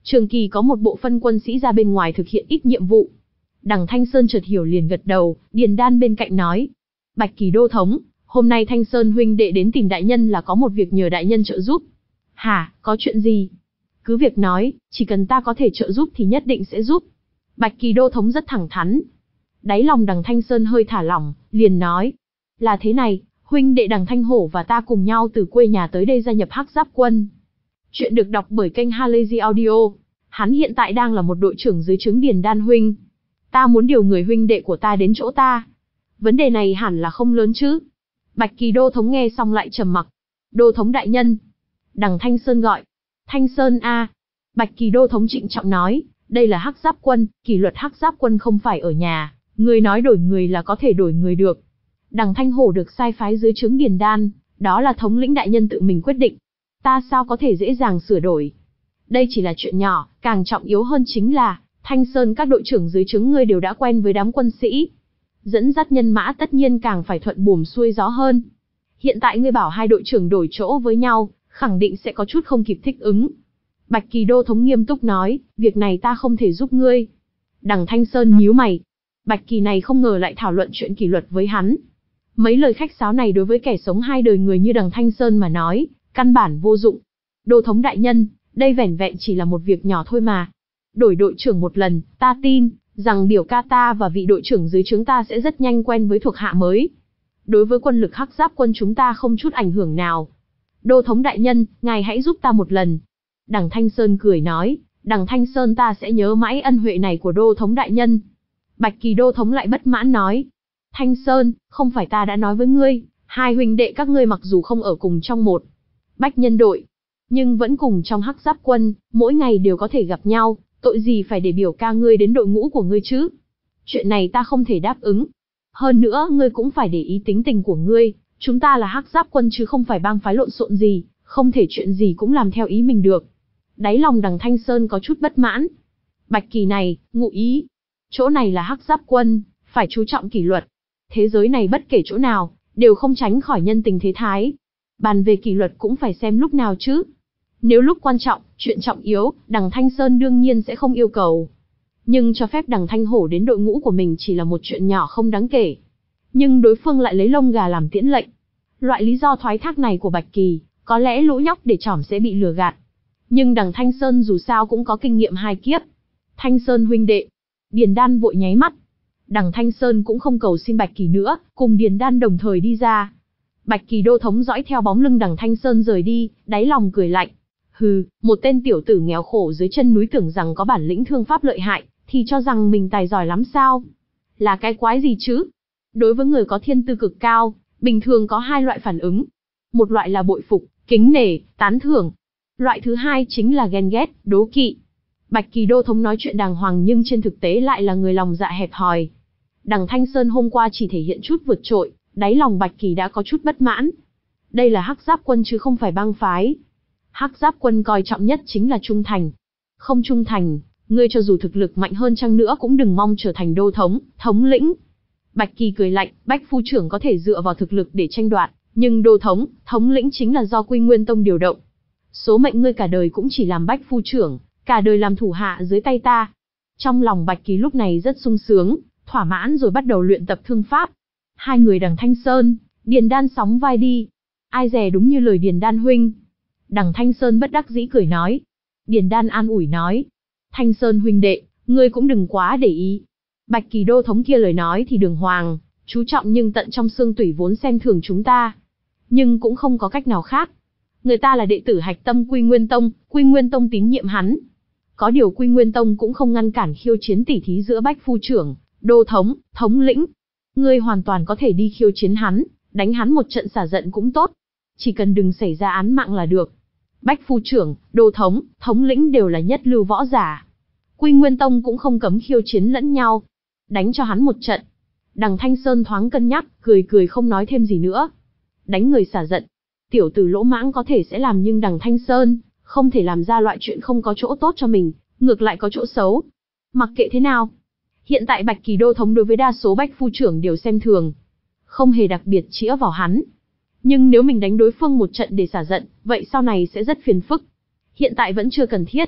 Trường kỳ có một bộ phân quân sĩ ra bên ngoài thực hiện ít nhiệm vụ. Đằng Thanh Sơn chợt hiểu liền gật đầu, Điền Đan bên cạnh nói. Bạch Kỳ đô thống, hôm nay Thanh Sơn huynh đệ đến tìm đại nhân là có một việc nhờ đại nhân trợ giúp. Hả, có chuyện gì? Cứ việc nói, chỉ cần ta có thể trợ giúp thì nhất định sẽ giúp. Bạch Kỳ đô thống rất thẳng thắn. Đáy lòng Đằng Thanh Sơn hơi thả lỏng, liền nói. Là thế này, huynh đệ Đằng Thanh Hổ và ta cùng nhau từ quê nhà tới đây gia nhập Hắc Giáp Quân. Chuyện được đọc bởi kênh Halazy Audio. Hắn hiện tại đang là một đội trưởng dưới trướng Điền Đan huynh. Ta muốn điều người huynh đệ của ta đến chỗ ta. Vấn đề này hẳn là không lớn chứ? Bạch Kỳ đô thống nghe xong lại trầm mặc. Đô thống đại nhân. Đằng Thanh Sơn gọi. Thanh Sơn a. Bạch Kỳ đô thống trịnh trọng nói, đây là Hắc Giáp Quân, kỷ luật Hắc Giáp Quân không phải ở nhà, người nói đổi người là có thể đổi người được. Đằng Thanh Hổ được sai phái dưới trướng Điền Đan, đó là thống lĩnh đại nhân tự mình quyết định. Ta sao có thể dễ dàng sửa đổi? Đây chỉ là chuyện nhỏ, càng trọng yếu hơn chính là, Thanh Sơn các đội trưởng dưới trướng ngươi đều đã quen với đám quân sĩ. Dẫn dắt nhân mã tất nhiên càng phải thuận buồm xuôi gió hơn. Hiện tại ngươi bảo hai đội trưởng đổi chỗ với nhau, khẳng định sẽ có chút không kịp thích ứng. Bạch Kỳ đô thống nghiêm túc nói, việc này ta không thể giúp ngươi. Đằng Thanh Sơn nhíu mày. Bạch Kỳ này không ngờ lại thảo luận chuyện kỷ luật với hắn. Mấy lời khách sáo này đối với kẻ sống hai đời người như Đằng Thanh Sơn mà nói, căn bản vô dụng. Đô thống đại nhân, đây vẻn vẹn chỉ là một việc nhỏ thôi mà. Đổi đội trưởng một lần, ta tin rằng biểu ca ta và vị đội trưởng dưới trướng ta sẽ rất nhanh quen với thuộc hạ mới. Đối với quân lực Hắc Giáp Quân chúng ta không chút ảnh hưởng nào. Đô thống đại nhân, ngài hãy giúp ta một lần. Đằng Thanh Sơn cười nói, Đằng Thanh Sơn ta sẽ nhớ mãi ân huệ này của đô thống đại nhân. Bạch Kỳ đô thống lại bất mãn nói, Thanh Sơn, không phải ta đã nói với ngươi, hai huynh đệ các ngươi mặc dù không ở cùng trong một bách nhân đội, nhưng vẫn cùng trong Hắc Giáp Quân, mỗi ngày đều có thể gặp nhau, tội gì phải để biểu ca ngươi đến đội ngũ của ngươi chứ? Chuyện này ta không thể đáp ứng. Hơn nữa, ngươi cũng phải để ý tính tình của ngươi, chúng ta là Hắc Giáp Quân chứ không phải bang phái lộn xộn gì, không thể chuyện gì cũng làm theo ý mình được. Đáy lòng Đằng Thanh Sơn có chút bất mãn. Bạch Kỳ này, ngụ ý. Chỗ này là Hắc Giáp Quân, phải chú trọng kỷ luật. Thế giới này bất kể chỗ nào, đều không tránh khỏi nhân tình thế thái. Bàn về kỷ luật cũng phải xem lúc nào chứ. Nếu lúc quan trọng, chuyện trọng yếu, Đằng Thanh Sơn đương nhiên sẽ không yêu cầu. Nhưng cho phép Đằng Thanh Hổ đến đội ngũ của mình chỉ là một chuyện nhỏ không đáng kể. Nhưng đối phương lại lấy lông gà làm tiễn lệnh. Loại lý do thoái thác này của Bạch Kỳ, có lẽ lũ nhóc để trỏm sẽ bị lừa gạt. Nhưng Đằng Thanh Sơn dù sao cũng có kinh nghiệm hai kiếp. Thanh Sơn huynh đệ. Điền Đan vội nháy mắt. Đằng Thanh Sơn cũng không cầu xin Bạch Kỳ nữa, cùng Điền Đan đồng thời đi ra. Bạch Kỳ đô thống dõi theo bóng lưng Đằng Thanh Sơn rời đi, đáy lòng cười lạnh. Hừ, một tên tiểu tử nghèo khổ dưới chân núi tưởng rằng có bản lĩnh thương pháp lợi hại, thì cho rằng mình tài giỏi lắm sao? Là cái quái gì chứ? Đối với người có thiên tư cực cao, bình thường có hai loại phản ứng. Một loại là bội phục, kính nể, tán thưởng. Loại thứ hai chính là ghen ghét, đố kỵ. Bạch Kỳ đô thống nói chuyện đàng hoàng nhưng trên thực tế lại là người lòng dạ hẹp hòi. Đằng Thanh Sơn hôm qua chỉ thể hiện chút vượt trội, đáy lòng Bạch Kỳ đã có chút bất mãn. Đây là Hắc Giáp Quân chứ không phải bang phái. Hắc Giáp Quân coi trọng nhất chính là trung thành. Không trung thành, ngươi cho dù thực lực mạnh hơn chăng nữa cũng đừng mong trở thành đô thống, thống lĩnh. Bạch Kỳ cười lạnh, Bách phu trưởng có thể dựa vào thực lực để tranh đoạt, nhưng đô thống, thống lĩnh chính là do Quy Nguyên Tông điều động. Số mệnh ngươi cả đời cũng chỉ làm Bách phu trưởng, cả đời làm thủ hạ dưới tay ta. Trong lòng Bạch Kỳ lúc này rất sung sướng, thỏa mãn rồi bắt đầu luyện tập thương pháp. Hai người Đằng Thanh Sơn, Điền Đan sóng vai đi. Ai dè đúng như lời Điền Đan huynh. Đằng Thanh Sơn bất đắc dĩ cười nói. Điền Đan an ủi nói. Thanh Sơn huynh đệ, ngươi cũng đừng quá để ý. Bạch Kỳ đô thống kia lời nói thì đường hoàng, chú trọng nhưng tận trong xương tủy vốn xem thường chúng ta. Nhưng cũng không có cách nào khác. Người ta là đệ tử hạch tâm Quy Nguyên Tông, Quy Nguyên Tông tín nhiệm hắn. Có điều Quy Nguyên Tông cũng không ngăn cản khiêu chiến tỉ thí giữa Bách phu trưởng, đô thống, thống lĩnh. Ngươi hoàn toàn có thể đi khiêu chiến hắn, đánh hắn một trận xả giận cũng tốt. Chỉ cần đừng xảy ra án mạng là được. Bách phu trưởng, đô thống, thống lĩnh đều là nhất lưu võ giả. Quy Nguyên Tông cũng không cấm khiêu chiến lẫn nhau. Đánh cho hắn một trận. Đằng Thanh Sơn thoáng cân nhắc, cười cười không nói thêm gì nữa. Đánh người xả giận. Tiểu tử lỗ mãng có thể sẽ làm nhưng Đằng Thanh Sơn không thể làm ra loại chuyện không có chỗ tốt cho mình, ngược lại có chỗ xấu. Mặc kệ thế nào, hiện tại Bạch Kỳ đô thống đối với đa số Bách phu trưởng đều xem thường, không hề đặc biệt chĩa vào hắn. Nhưng nếu mình đánh đối phương một trận để xả giận, vậy sau này sẽ rất phiền phức. Hiện tại vẫn chưa cần thiết.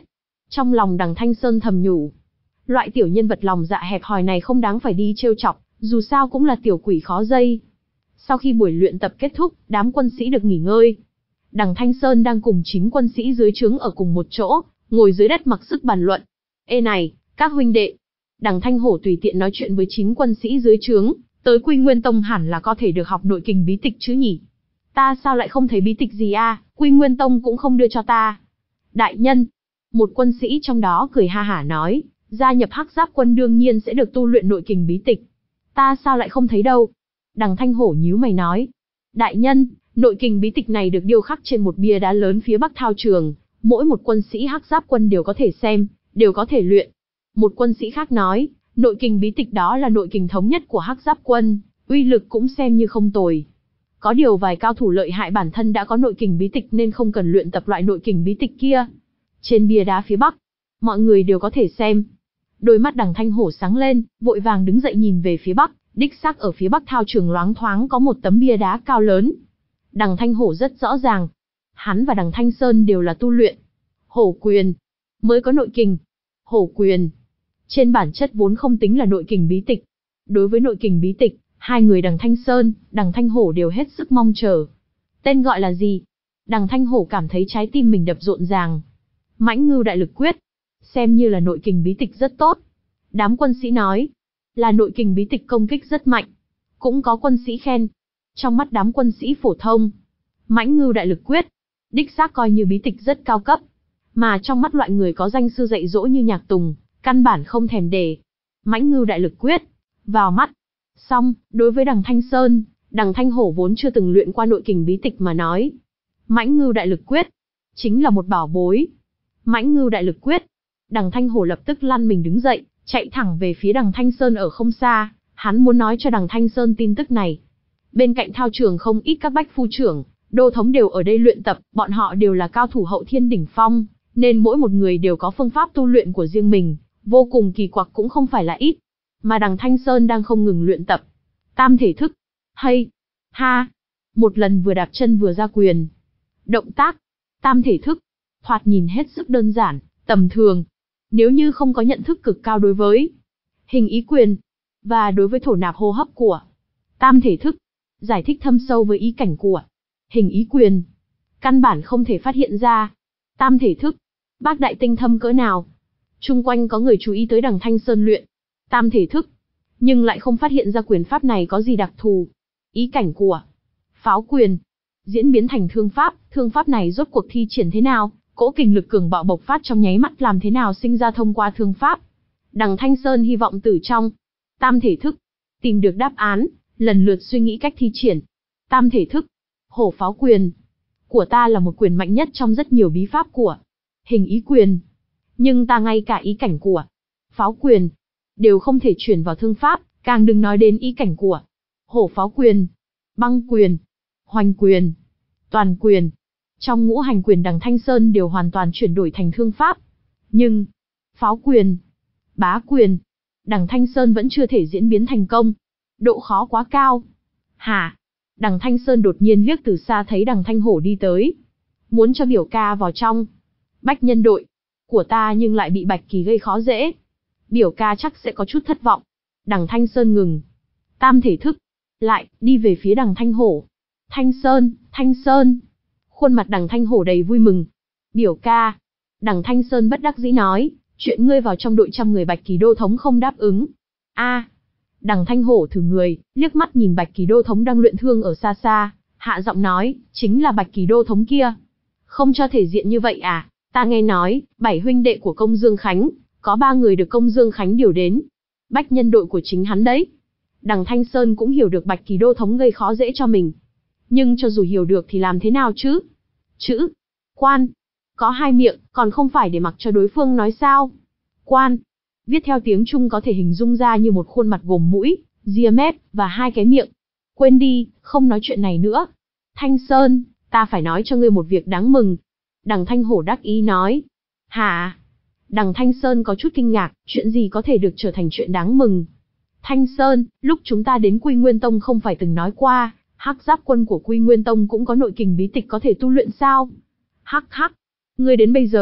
Trong lòng Đằng Thanh Sơn thầm nhủ, loại tiểu nhân vật lòng dạ hẹp hòi này không đáng phải đi trêu chọc, dù sao cũng là tiểu quỷ khó dây. Sau khi buổi luyện tập kết thúc, đám quân sĩ được nghỉ ngơi. Đằng Thanh Sơn đang cùng chính quân sĩ dưới trướng ở cùng một chỗ, ngồi dưới đất mặc sức bàn luận. Ê này, các huynh đệ. Đằng Thanh Hổ tùy tiện nói chuyện với chính quân sĩ dưới trướng, tới Quy Nguyên Tông hẳn là có thể được học nội kình bí tịch chứ nhỉ? Ta sao lại không thấy bí tịch gì a? Quy Nguyên Tông cũng không đưa cho ta. Đại nhân, một quân sĩ trong đó cười ha hả nói, gia nhập Hắc Giáp quân đương nhiên sẽ được tu luyện nội kình bí tịch. Ta sao lại không thấy đâu? Đằng Thanh Hổ nhíu mày nói, đại nhân, nội kình bí tịch này được điêu khắc trên một bia đá lớn phía bắc thao trường, mỗi một quân sĩ Hắc Giáp quân đều có thể xem, đều có thể luyện. Một quân sĩ khác nói, nội kình bí tịch đó là nội kình thống nhất của Hắc Giáp quân, uy lực cũng xem như không tồi. Có điều vài cao thủ lợi hại bản thân đã có nội kình bí tịch nên không cần luyện tập loại nội kình bí tịch kia. Trên bia đá phía bắc, mọi người đều có thể xem. Đôi mắt Đằng Thanh Hổ sáng lên, vội vàng đứng dậy nhìn về phía bắc, đích xác ở phía bắc thao trường loáng thoáng có một tấm bia đá cao lớn. Đằng Thanh Hổ rất rõ ràng, hắn và Đằng Thanh Sơn đều là tu luyện hổ quyền, mới có nội kình. Hổ quyền, trên bản chất vốn không tính là nội kình bí tịch. Đối với nội kình bí tịch, hai người Đằng Thanh Sơn, Đằng Thanh Hổ đều hết sức mong chờ. Tên gọi là gì? Đằng Thanh Hổ cảm thấy trái tim mình đập rộn ràng. Mãnh Ngưu Đại Lực Quyết, xem như là nội kình bí tịch rất tốt. Đám quân sĩ nói, là nội kình bí tịch công kích rất mạnh. Cũng có quân sĩ khen. Trong mắt đám quân sĩ phổ thông, Mãnh Ngưu Đại Lực Quyết, đích xác coi như bí tịch rất cao cấp. Mà trong mắt loại người có danh sư dạy dỗ như Nhạc Tùng, căn bản không thèm để. Mãnh Ngưu Đại Lực Quyết, vào mắt. Song, đối với Đằng Thanh Sơn, Đằng Thanh Hổ vốn chưa từng luyện qua nội kình bí tịch mà nói, Mãnh Ngưu Đại Lực Quyết, chính là một bảo bối. Mãnh Ngưu Đại Lực Quyết, Đằng Thanh Hổ lập tức lăn mình đứng dậy, chạy thẳng về phía Đằng Thanh Sơn ở không xa, hắn muốn nói cho Đằng Thanh Sơn tin tức này. Bên cạnh thao trường không ít các bách phu trưởng, đô thống đều ở đây luyện tập, bọn họ đều là cao thủ hậu thiên đỉnh phong, nên mỗi một người đều có phương pháp tu luyện của riêng mình, vô cùng kỳ quặc cũng không phải là ít. Mà Đằng Thanh Sơn đang không ngừng luyện tập tam thể thức. Hay, ha, một lần vừa đạp chân vừa ra quyền. Động tác, tam thể thức, thoạt nhìn hết sức đơn giản, tầm thường. Nếu như không có nhận thức cực cao đối với hình ý quyền, và đối với thổ nạp hô hấp của tam thể thức, giải thích thâm sâu với ý cảnh của hình ý quyền, căn bản không thể phát hiện ra tam thể thức bác đại tinh thâm cỡ nào. Chung quanh có người chú ý tới Đằng Thanh Sơn luyện tam thể thức, nhưng lại không phát hiện ra quyền pháp này có gì đặc thù. Ý cảnh của pháo quyền diễn biến thành thương pháp, thương pháp này rốt cuộc thi triển thế nào, cỗ kình lực cường bạo bộc phát trong nháy mắt làm thế nào sinh ra thông qua thương pháp. Đằng Thanh Sơn hy vọng từ trong tam thể thức tìm được đáp án, lần lượt suy nghĩ cách thi triển. Tam thể thức, hổ pháo quyền của ta là một quyền mạnh nhất trong rất nhiều bí pháp của hình ý quyền, nhưng ta ngay cả ý cảnh của pháo quyền đều không thể chuyển vào thương pháp, càng đừng nói đến ý cảnh của hổ pháo quyền, băng quyền, hoành quyền, toàn quyền. Trong ngũ hành quyền Đằng Thanh Sơn đều hoàn toàn chuyển đổi thành thương pháp. Nhưng, pháo quyền, bá quyền, Đằng Thanh Sơn vẫn chưa thể diễn biến thành công. Độ khó quá cao. Hả? Đằng Thanh Sơn đột nhiên liếc từ xa thấy Đằng Thanh Hổ đi tới. Muốn cho biểu ca vào trong bách nhân đội của ta nhưng lại bị Bạch Kỳ gây khó dễ. Biểu ca chắc sẽ có chút thất vọng. Đằng Thanh Sơn ngừng tam thể thức, lại đi về phía Đằng Thanh Hổ. Thanh Sơn, Thanh Sơn. Khuôn mặt Đằng Thanh Hổ đầy vui mừng. Biểu ca. Đằng Thanh Sơn bất đắc dĩ nói, chuyện ngươi vào trong đội trăm người Bạch Kỳ đô thống không đáp ứng. A. Đằng Thanh Hổ thử người, liếc mắt nhìn Bạch Kỳ đô thống đang luyện thương ở xa xa, hạ giọng nói, chính là Bạch Kỳ đô thống kia. Không cho thể diện như vậy à? Ta nghe nói, bảy huynh đệ của Công Dương Khánh, có ba người được Công Dương Khánh điều đến bách nhân đội của chính hắn đấy. Đằng Thanh Sơn cũng hiểu được Bạch Kỳ đô thống gây khó dễ cho mình. Nhưng cho dù hiểu được thì làm thế nào chứ? Chữ quan có hai miệng, còn không phải để mặc cho đối phương nói sao? Quan viết theo tiếng Trung có thể hình dung ra như một khuôn mặt gồm mũi, ria mép và hai cái miệng. Quên đi, không nói chuyện này nữa. Thanh Sơn, ta phải nói cho ngươi một việc đáng mừng. Đằng Thanh Hổ đắc ý nói. Hả? Đằng Thanh Sơn có chút kinh ngạc, chuyện gì có thể được trở thành chuyện đáng mừng? Thanh Sơn, lúc chúng ta đến Quy Nguyên Tông không phải từng nói qua, Hắc Giáp quân của Quy Nguyên Tông cũng có nội kình bí tịch có thể tu luyện sao? Hắc hắc, ngươi đến bây giờ,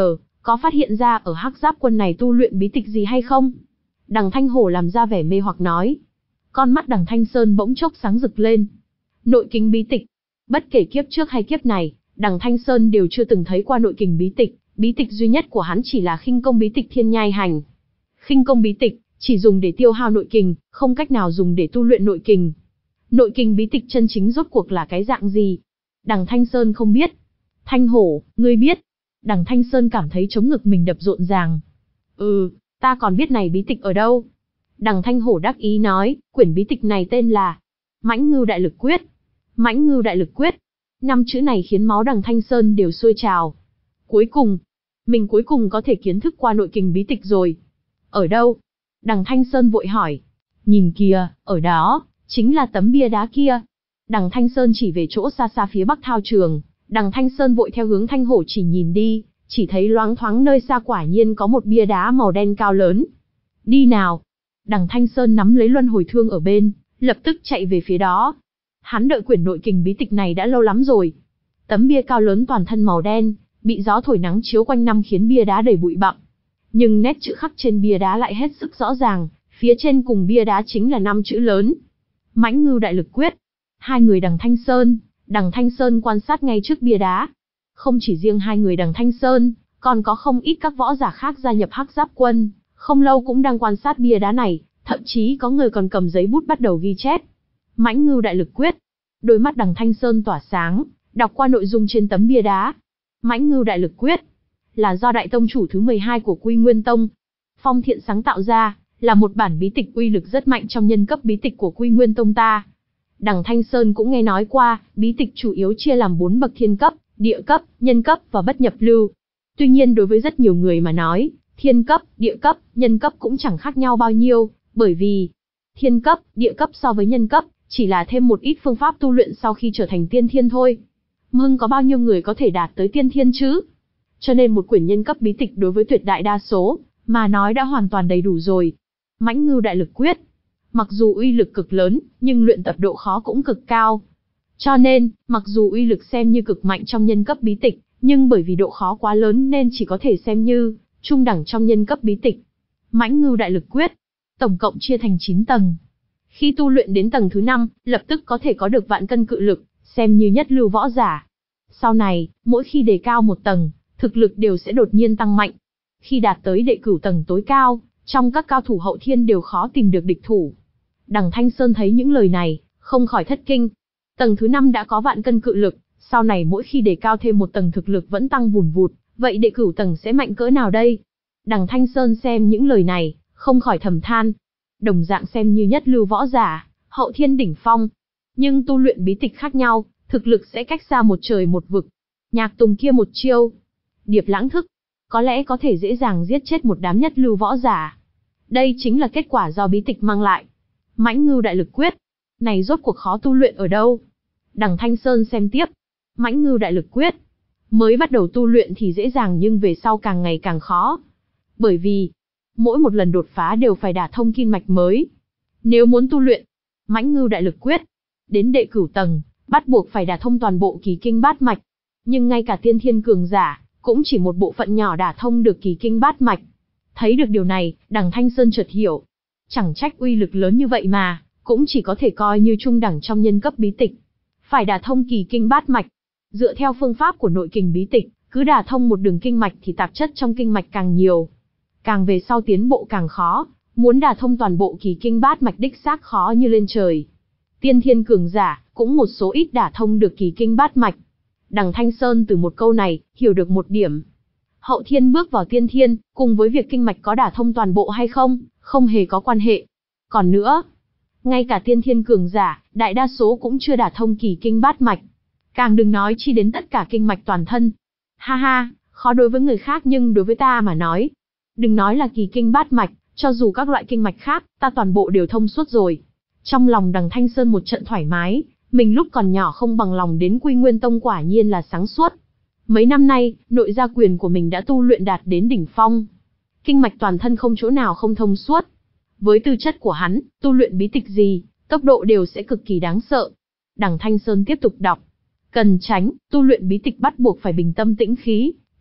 có phát hiện ra ở Hắc Giáp Quân này tu luyện bí tịch gì hay không? Đằng Thanh Hổ làm ra vẻ mê hoặc nói. Con mắt Đằng Thanh Sơn bỗng chốc sáng rực lên. Nội kình bí tịch. Bất kể kiếp trước hay kiếp này, Đằng Thanh Sơn đều chưa từng thấy qua nội kình bí tịch, bí tịch duy nhất của hắn chỉ là khinh công bí tịch Thiên Nhai Hành. Khinh công bí tịch chỉ dùng để tiêu hao nội kình, không cách nào dùng để tu luyện nội kình. Nội kình bí tịch chân chính rốt cuộc là cái dạng gì? Đằng Thanh Sơn không biết. Thanh Hổ, ngươi biết? Đằng Thanh Sơn cảm thấy chống ngực mình đập rộn ràng. Ừ, ta còn biết này bí tịch ở đâu? Đằng Thanh Hổ đắc ý nói, quyển bí tịch này tên là Mãnh Ngưu Đại Lực Quyết. Mãnh Ngưu Đại Lực Quyết. Năm chữ này khiến máu Đằng Thanh Sơn đều sôi trào. Cuối cùng, mình cuối cùng có thể kiến thức qua nội kình bí tịch rồi. Ở đâu? Đằng Thanh Sơn vội hỏi. Nhìn kìa, ở đó, chính là tấm bia đá kia. Đằng Thanh Sơn chỉ về chỗ xa xa phía bắc thao trường. Đằng Thanh Sơn vội theo hướng Thanh Hổ chỉ nhìn đi, chỉ thấy loáng thoáng nơi xa quả nhiên có một bia đá màu đen cao lớn. Đi nào. Đằng Thanh Sơn nắm lấy luân hồi thương ở bên, lập tức chạy về phía đó. Hắn đợi quyển nội kình bí tịch này đã lâu lắm rồi. Tấm bia cao lớn toàn thân màu đen, bị gió thổi nắng chiếu quanh năm khiến bia đá đầy bụi bặm. Nhưng nét chữ khắc trên bia đá lại hết sức rõ ràng, phía trên cùng bia đá chính là năm chữ lớn. Mãnh Ngưu Đại Lực Quyết. Hai người Đằng Thanh Sơn, Đằng Thanh Sơn quan sát ngay trước bia đá. Không chỉ riêng hai người Đằng Thanh Sơn, còn có không ít các võ giả khác gia nhập Hắc Giáp Quân, không lâu cũng đang quan sát bia đá này, thậm chí có người còn cầm giấy bút bắt đầu ghi chép. Mãnh Ngưu Đại Lực Quyết. Đôi mắt Đằng Thanh Sơn tỏa sáng, đọc qua nội dung trên tấm bia đá. Mãnh Ngưu Đại Lực Quyết là do đại tông chủ thứ mười hai của Quy Nguyên Tông, Phong Thiện sáng tạo ra, là một bản bí tịch uy lực rất mạnh trong nhân cấp bí tịch của Quy Nguyên Tông ta. Đằng Thanh Sơn cũng nghe nói qua, bí tịch chủ yếu chia làm bốn bậc thiên cấp, địa cấp, nhân cấp và bất nhập lưu. Tuy nhiên đối với rất nhiều người mà nói, thiên cấp, địa cấp, nhân cấp cũng chẳng khác nhau bao nhiêu, bởi vì thiên cấp, địa cấp so với nhân cấp, chỉ là thêm một ít phương pháp tu luyện sau khi trở thành tiên thiên thôi. Mừng có bao nhiêu người có thể đạt tới tiên thiên chứ? Cho nên một quyển nhân cấp bí tịch đối với tuyệt đại đa số, mà nói đã hoàn toàn đầy đủ rồi. Mãnh Ngưu Đại Lực Quyết. Mặc dù uy lực cực lớn, nhưng luyện tập độ khó cũng cực cao. Cho nên, mặc dù uy lực xem như cực mạnh trong nhân cấp bí tịch, nhưng bởi vì độ khó quá lớn nên chỉ có thể xem như trung đẳng trong nhân cấp bí tịch. Mãnh Ngưu Đại Lực Quyết, tổng cộng chia thành chín tầng. Khi tu luyện đến tầng thứ năm, lập tức có thể có được vạn cân cự lực, xem như nhất lưu võ giả. Sau này, mỗi khi đề cao một tầng, thực lực đều sẽ đột nhiên tăng mạnh. Khi đạt tới đệ cửu tầng tối cao, trong các cao thủ hậu thiên đều khó tìm được địch thủ. Đằng Thanh Sơn thấy những lời này, không khỏi thất kinh. Tầng thứ năm đã có vạn cân cự lực, sau này mỗi khi đề cao thêm một tầng thực lực vẫn tăng vùn vụt, vậy đệ cửu tầng sẽ mạnh cỡ nào đây? Đằng Thanh Sơn xem những lời này, không khỏi thầm than. Đồng dạng xem như nhất lưu võ giả, hậu thiên đỉnh phong, nhưng tu luyện bí tịch khác nhau, thực lực sẽ cách xa một trời một vực. Nhạc Tùng kia một chiêu, Điệp Lãng Thức, có lẽ có thể dễ dàng giết chết một đám nhất lưu võ giả. Đây chính là kết quả do bí tịch mang lại. Mãnh Ngưu Đại Lực Quyết, này rốt cuộc khó tu luyện ở đâu? Đằng Thanh Sơn xem tiếp. Mãnh Ngưu Đại Lực Quyết, mới bắt đầu tu luyện thì dễ dàng nhưng về sau càng ngày càng khó. Bởi vì, mỗi một lần đột phá đều phải đả thông kinh mạch mới. Nếu muốn tu luyện Mãnh Ngưu Đại Lực Quyết, đến đệ cửu tầng, bắt buộc phải đả thông toàn bộ kỳ kinh bát mạch. Nhưng ngay cả tiên thiên cường giả, cũng chỉ một bộ phận nhỏ đả thông được kỳ kinh bát mạch. Thấy được điều này, Đằng Thanh Sơn chợt hiểu. Chẳng trách uy lực lớn như vậy mà, cũng chỉ có thể coi như trung đẳng trong nhân cấp bí tịch. Phải đả thông kỳ kinh bát mạch. Dựa theo phương pháp của nội kình bí tịch, cứ đả thông một đường kinh mạch thì tạp chất trong kinh mạch càng nhiều. Càng về sau tiến bộ càng khó, muốn đả thông toàn bộ kỳ kinh bát mạch đích xác khó như lên trời. Tiên thiên cường giả, cũng một số ít đả thông được kỳ kinh bát mạch. Đằng Thanh Sơn từ một câu này, hiểu được một điểm. Hậu thiên bước vào tiên thiên, cùng với việc kinh mạch có đả thông toàn bộ hay không, không hề có quan hệ. Còn nữa, ngay cả tiên thiên cường giả, đại đa số cũng chưa đả thông kỳ kinh bát mạch. Càng đừng nói chi đến tất cả kinh mạch toàn thân. Ha ha, khó đối với người khác nhưng đối với ta mà nói. Đừng nói là kỳ kinh bát mạch, cho dù các loại kinh mạch khác, ta toàn bộ đều thông suốt rồi. Trong lòng Đằng Thanh Sơn một trận thoải mái, mình lúc còn nhỏ không bằng lòng đến Quy Nguyên Tông quả nhiên là sáng suốt. Mấy năm nay, nội gia quyền của mình đã tu luyện đạt đến đỉnh phong. Kinh mạch toàn thân không chỗ nào không thông suốt. Với tư chất của hắn, tu luyện bí tịch gì, tốc độ đều sẽ cực kỳ đáng sợ. Đằng Thanh Sơn tiếp tục đọc. Cần tránh, tu luyện bí tịch bắt buộc phải bình tâm tĩnh khí,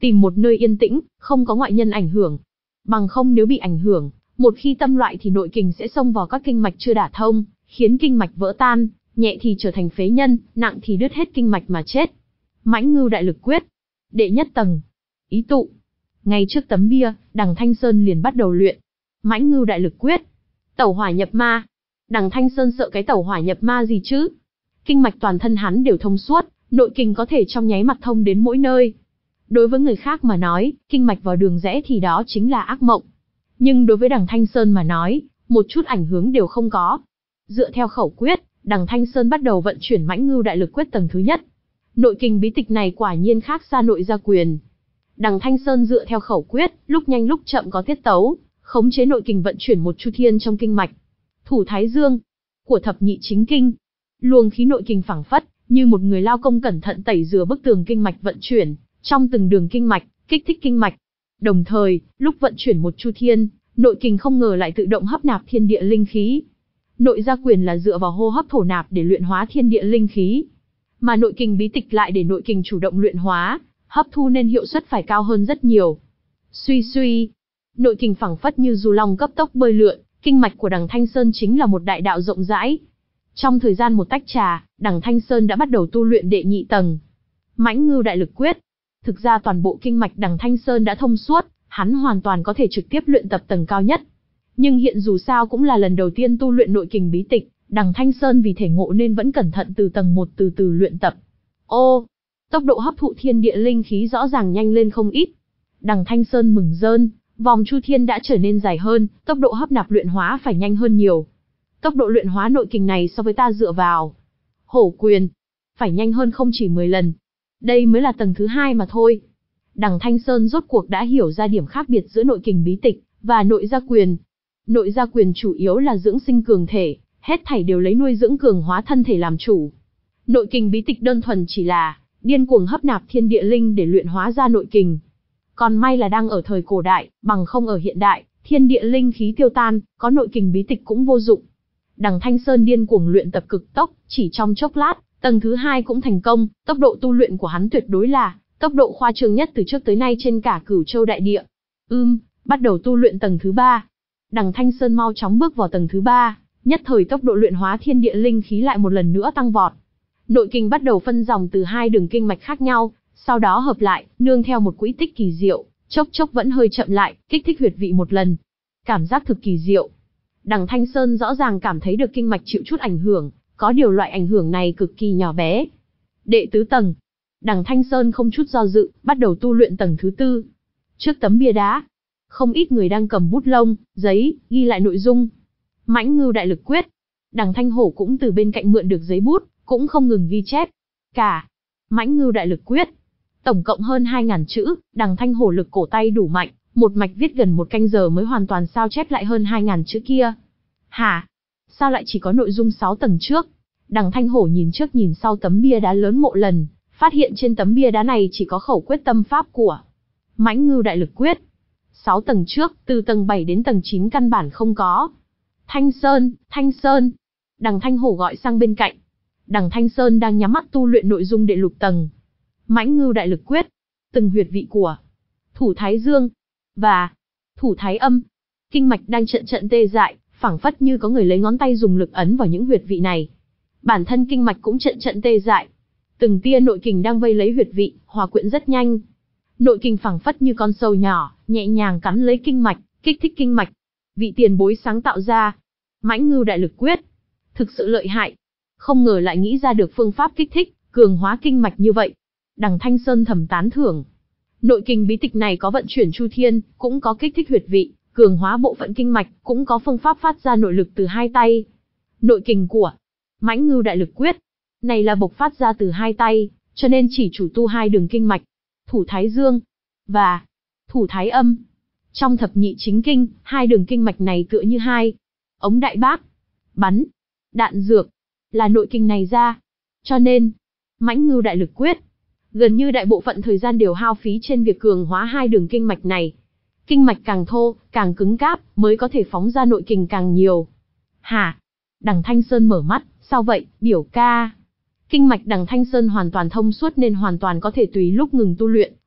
Tìm một nơi yên tĩnh, không có ngoại nhân ảnh hưởng. Bằng không nếu bị ảnh hưởng, một khi tâm loại thì nội kình sẽ xông vào các kinh mạch chưa đả thông, khiến kinh mạch vỡ tan, nhẹ thì trở thành phế nhân, nặng thì đứt hết kinh mạch mà chết. Mãnh Ngưu Đại Lực Quyết. Đệ nhất tầng. Ý tụ. Ngay trước tấm bia, Đằng Thanh Sơn liền bắt đầu luyện. Mãnh Ngưu Đại Lực Quyết. Tẩu hỏa nhập ma. Đằng Thanh Sơn sợ cái tẩu hỏa nhập ma gì chứ? Kinh mạch toàn thân hắn đều thông suốt, nội kình có thể trong nháy mắt thông đến mỗi nơi. Đối với người khác mà nói, kinh mạch vào đường rẽ thì đó chính là ác mộng. Nhưng đối với Đằng Thanh Sơn mà nói, một chút ảnh hưởng đều không có. Dựa theo khẩu quyết, Đằng Thanh Sơn bắt đầu vận chuyển Mãnh Ngưu Đại Lực Quyết tầng thứ nhất. Nội kình bí tịch này quả nhiên khác xa nội gia quyền. Đằng Thanh Sơn dựa theo khẩu quyết, lúc nhanh lúc chậm có tiết tấu, khống chế nội kình vận chuyển một chu thiên trong kinh mạch. Thủ Thái Dương của thập nhị chính kinh. Luồng khí nội kình phảng phất như một người lao công cẩn thận tẩy rửa bức tường kinh mạch vận chuyển trong từng đường kinh mạch, kích thích kinh mạch. Đồng thời, lúc vận chuyển một chu thiên, nội kình không ngờ lại tự động hấp nạp thiên địa linh khí. Nội gia quyền là dựa vào hô hấp thổ nạp để luyện hóa thiên địa linh khí, mà nội kình bí tịch lại để nội kình chủ động luyện hóa, hấp thu nên hiệu suất phải cao hơn rất nhiều. Suy suy, nội kình phảng phất như du long cấp tốc bơi lượn, kinh mạch của Đằng Thanh Sơn chính là một đại đạo rộng rãi. Trong thời gian một tách trà, Đằng Thanh Sơn đã bắt đầu tu luyện đệ nhị tầng. Mãnh Ngưu Đại Lực Quyết. Thực ra toàn bộ kinh mạch Đằng Thanh Sơn đã thông suốt, hắn hoàn toàn có thể trực tiếp luyện tập tầng cao nhất. Nhưng hiện dù sao cũng là lần đầu tiên tu luyện nội kình bí tịch, Đằng Thanh Sơn vì thể ngộ nên vẫn cẩn thận từ tầng một từ từ luyện tập. Ô, tốc độ hấp thụ thiên địa linh khí rõ ràng nhanh lên không ít. Đằng Thanh Sơn mừng rơn, vòng chu thiên đã trở nên dài hơn, tốc độ hấp nạp luyện hóa phải nhanh hơn nhiều. Tốc độ luyện hóa nội kình này so với ta dựa vào hổ quyền, phải nhanh hơn không chỉ mười lần. Đây mới là tầng thứ hai mà thôi. Đằng Thanh Sơn rốt cuộc đã hiểu ra điểm khác biệt giữa nội kình bí tịch và nội gia quyền. Nội gia quyền chủ yếu là dưỡng sinh cường thể, hết thảy đều lấy nuôi dưỡng cường hóa thân thể làm chủ. Nội kình bí tịch đơn thuần chỉ là điên cuồng hấp nạp thiên địa linh để luyện hóa ra nội kình. Còn may là đang ở thời cổ đại, bằng không ở hiện đại, thiên địa linh khí tiêu tan, có nội kình bí tịch cũng vô dụng. Đằng Thanh Sơn điên cuồng luyện tập cực tốc, chỉ trong chốc lát, tầng thứ hai cũng thành công, tốc độ tu luyện của hắn tuyệt đối là tốc độ khoa trương nhất từ trước tới nay trên cả Cửu Châu đại địa. Ừm, bắt đầu tu luyện tầng thứ ba. Đằng Thanh Sơn mau chóng bước vào tầng thứ ba, nhất thời tốc độ luyện hóa thiên địa linh khí lại một lần nữa tăng vọt. Nội kình bắt đầu phân dòng từ hai đường kinh mạch khác nhau, sau đó hợp lại, nương theo một quỹ tích kỳ diệu, chốc chốc vẫn hơi chậm lại, kích thích huyệt vị một lần. Cảm giác thực kỳ diệu. Đằng Thanh Sơn rõ ràng cảm thấy được kinh mạch chịu chút ảnh hưởng, có điều loại ảnh hưởng này cực kỳ nhỏ bé. Đệ tứ tầng. Đằng Thanh Sơn không chút do dự, bắt đầu tu luyện tầng thứ tư. Trước tấm bia đá, không ít người đang cầm bút lông, giấy, ghi lại nội dung. Mãnh Ngưu Đại Lực Quyết. Đằng Thanh Hổ cũng từ bên cạnh mượn được giấy bút, cũng không ngừng ghi chép. Cả. Mãnh Ngưu Đại Lực Quyết. Tổng cộng hơn hai nghìn chữ, Đằng Thanh Hổ lực cổ tay đủ mạnh, một mạch viết gần một canh giờ mới hoàn toàn sao chép lại hơn hai nghìn chữ kia. Hả? Sao lại chỉ có nội dung sáu tầng trước? Đằng Thanh Hổ nhìn trước nhìn sau tấm bia đá lớn mộ lần, phát hiện trên tấm bia đá này chỉ có khẩu quyết tâm pháp của Mãnh Ngưu Đại Lực Quyết. sáu tầng trước, từ tầng bảy đến tầng chín căn bản không có. Thanh Sơn, Thanh Sơn. Đằng Thanh Hổ gọi sang bên cạnh. Đằng Thanh Sơn đang nhắm mắt tu luyện nội dung đệ lục tầng. Mãnh Ngưu Đại Lực Quyết. Từng huyệt vị của Thủ Thái Dương và Thủ Thái Âm. Kinh mạch đang trận trận tê dại, phảng phất như có người lấy ngón tay dùng lực ấn vào những huyệt vị này. Bản thân kinh mạch cũng trận trận tê dại. Từng tia nội kình đang vây lấy huyệt vị, hòa quyện rất nhanh. Nội kình phảng phất như con sâu nhỏ, nhẹ nhàng cắn lấy kinh mạch, kích thích kinh mạch. Vị tiền bối sáng tạo ra Mãnh Ngưu Đại Lực Quyết, thực sự lợi hại. Không ngờ lại nghĩ ra được phương pháp kích thích, cường hóa kinh mạch như vậy. Đằng Thanh Sơn thầm tán thưởng. Nội kình bí tịch này có vận chuyển chu thiên, cũng có kích thích huyệt vị, cường hóa bộ phận kinh mạch, cũng có phương pháp phát ra nội lực từ hai tay. Nội kình của Mãnh Ngưu Đại Lực Quyết này là bộc phát ra từ hai tay, cho nên chỉ chủ tu hai đường kinh mạch, Thủ Thái Dương và Thủ Thái Âm. Trong thập nhị chính kinh, hai đường kinh mạch này tựa như hai ống đại bác, bắn đạn dược, là nội kinh này ra. Cho nên, Mãnh Ngưu Đại Lực Quyết gần như đại bộ phận thời gian đều hao phí trên việc cường hóa hai đường kinh mạch này. Kinh mạch càng thô, càng cứng cáp, mới có thể phóng ra nội kình càng nhiều. Hả? Đằng Thanh Sơn mở mắt, sao vậy, biểu ca? Kinh mạch Đằng Thanh Sơn hoàn toàn thông suốt nên hoàn toàn có thể tùy lúc ngừng tu luyện,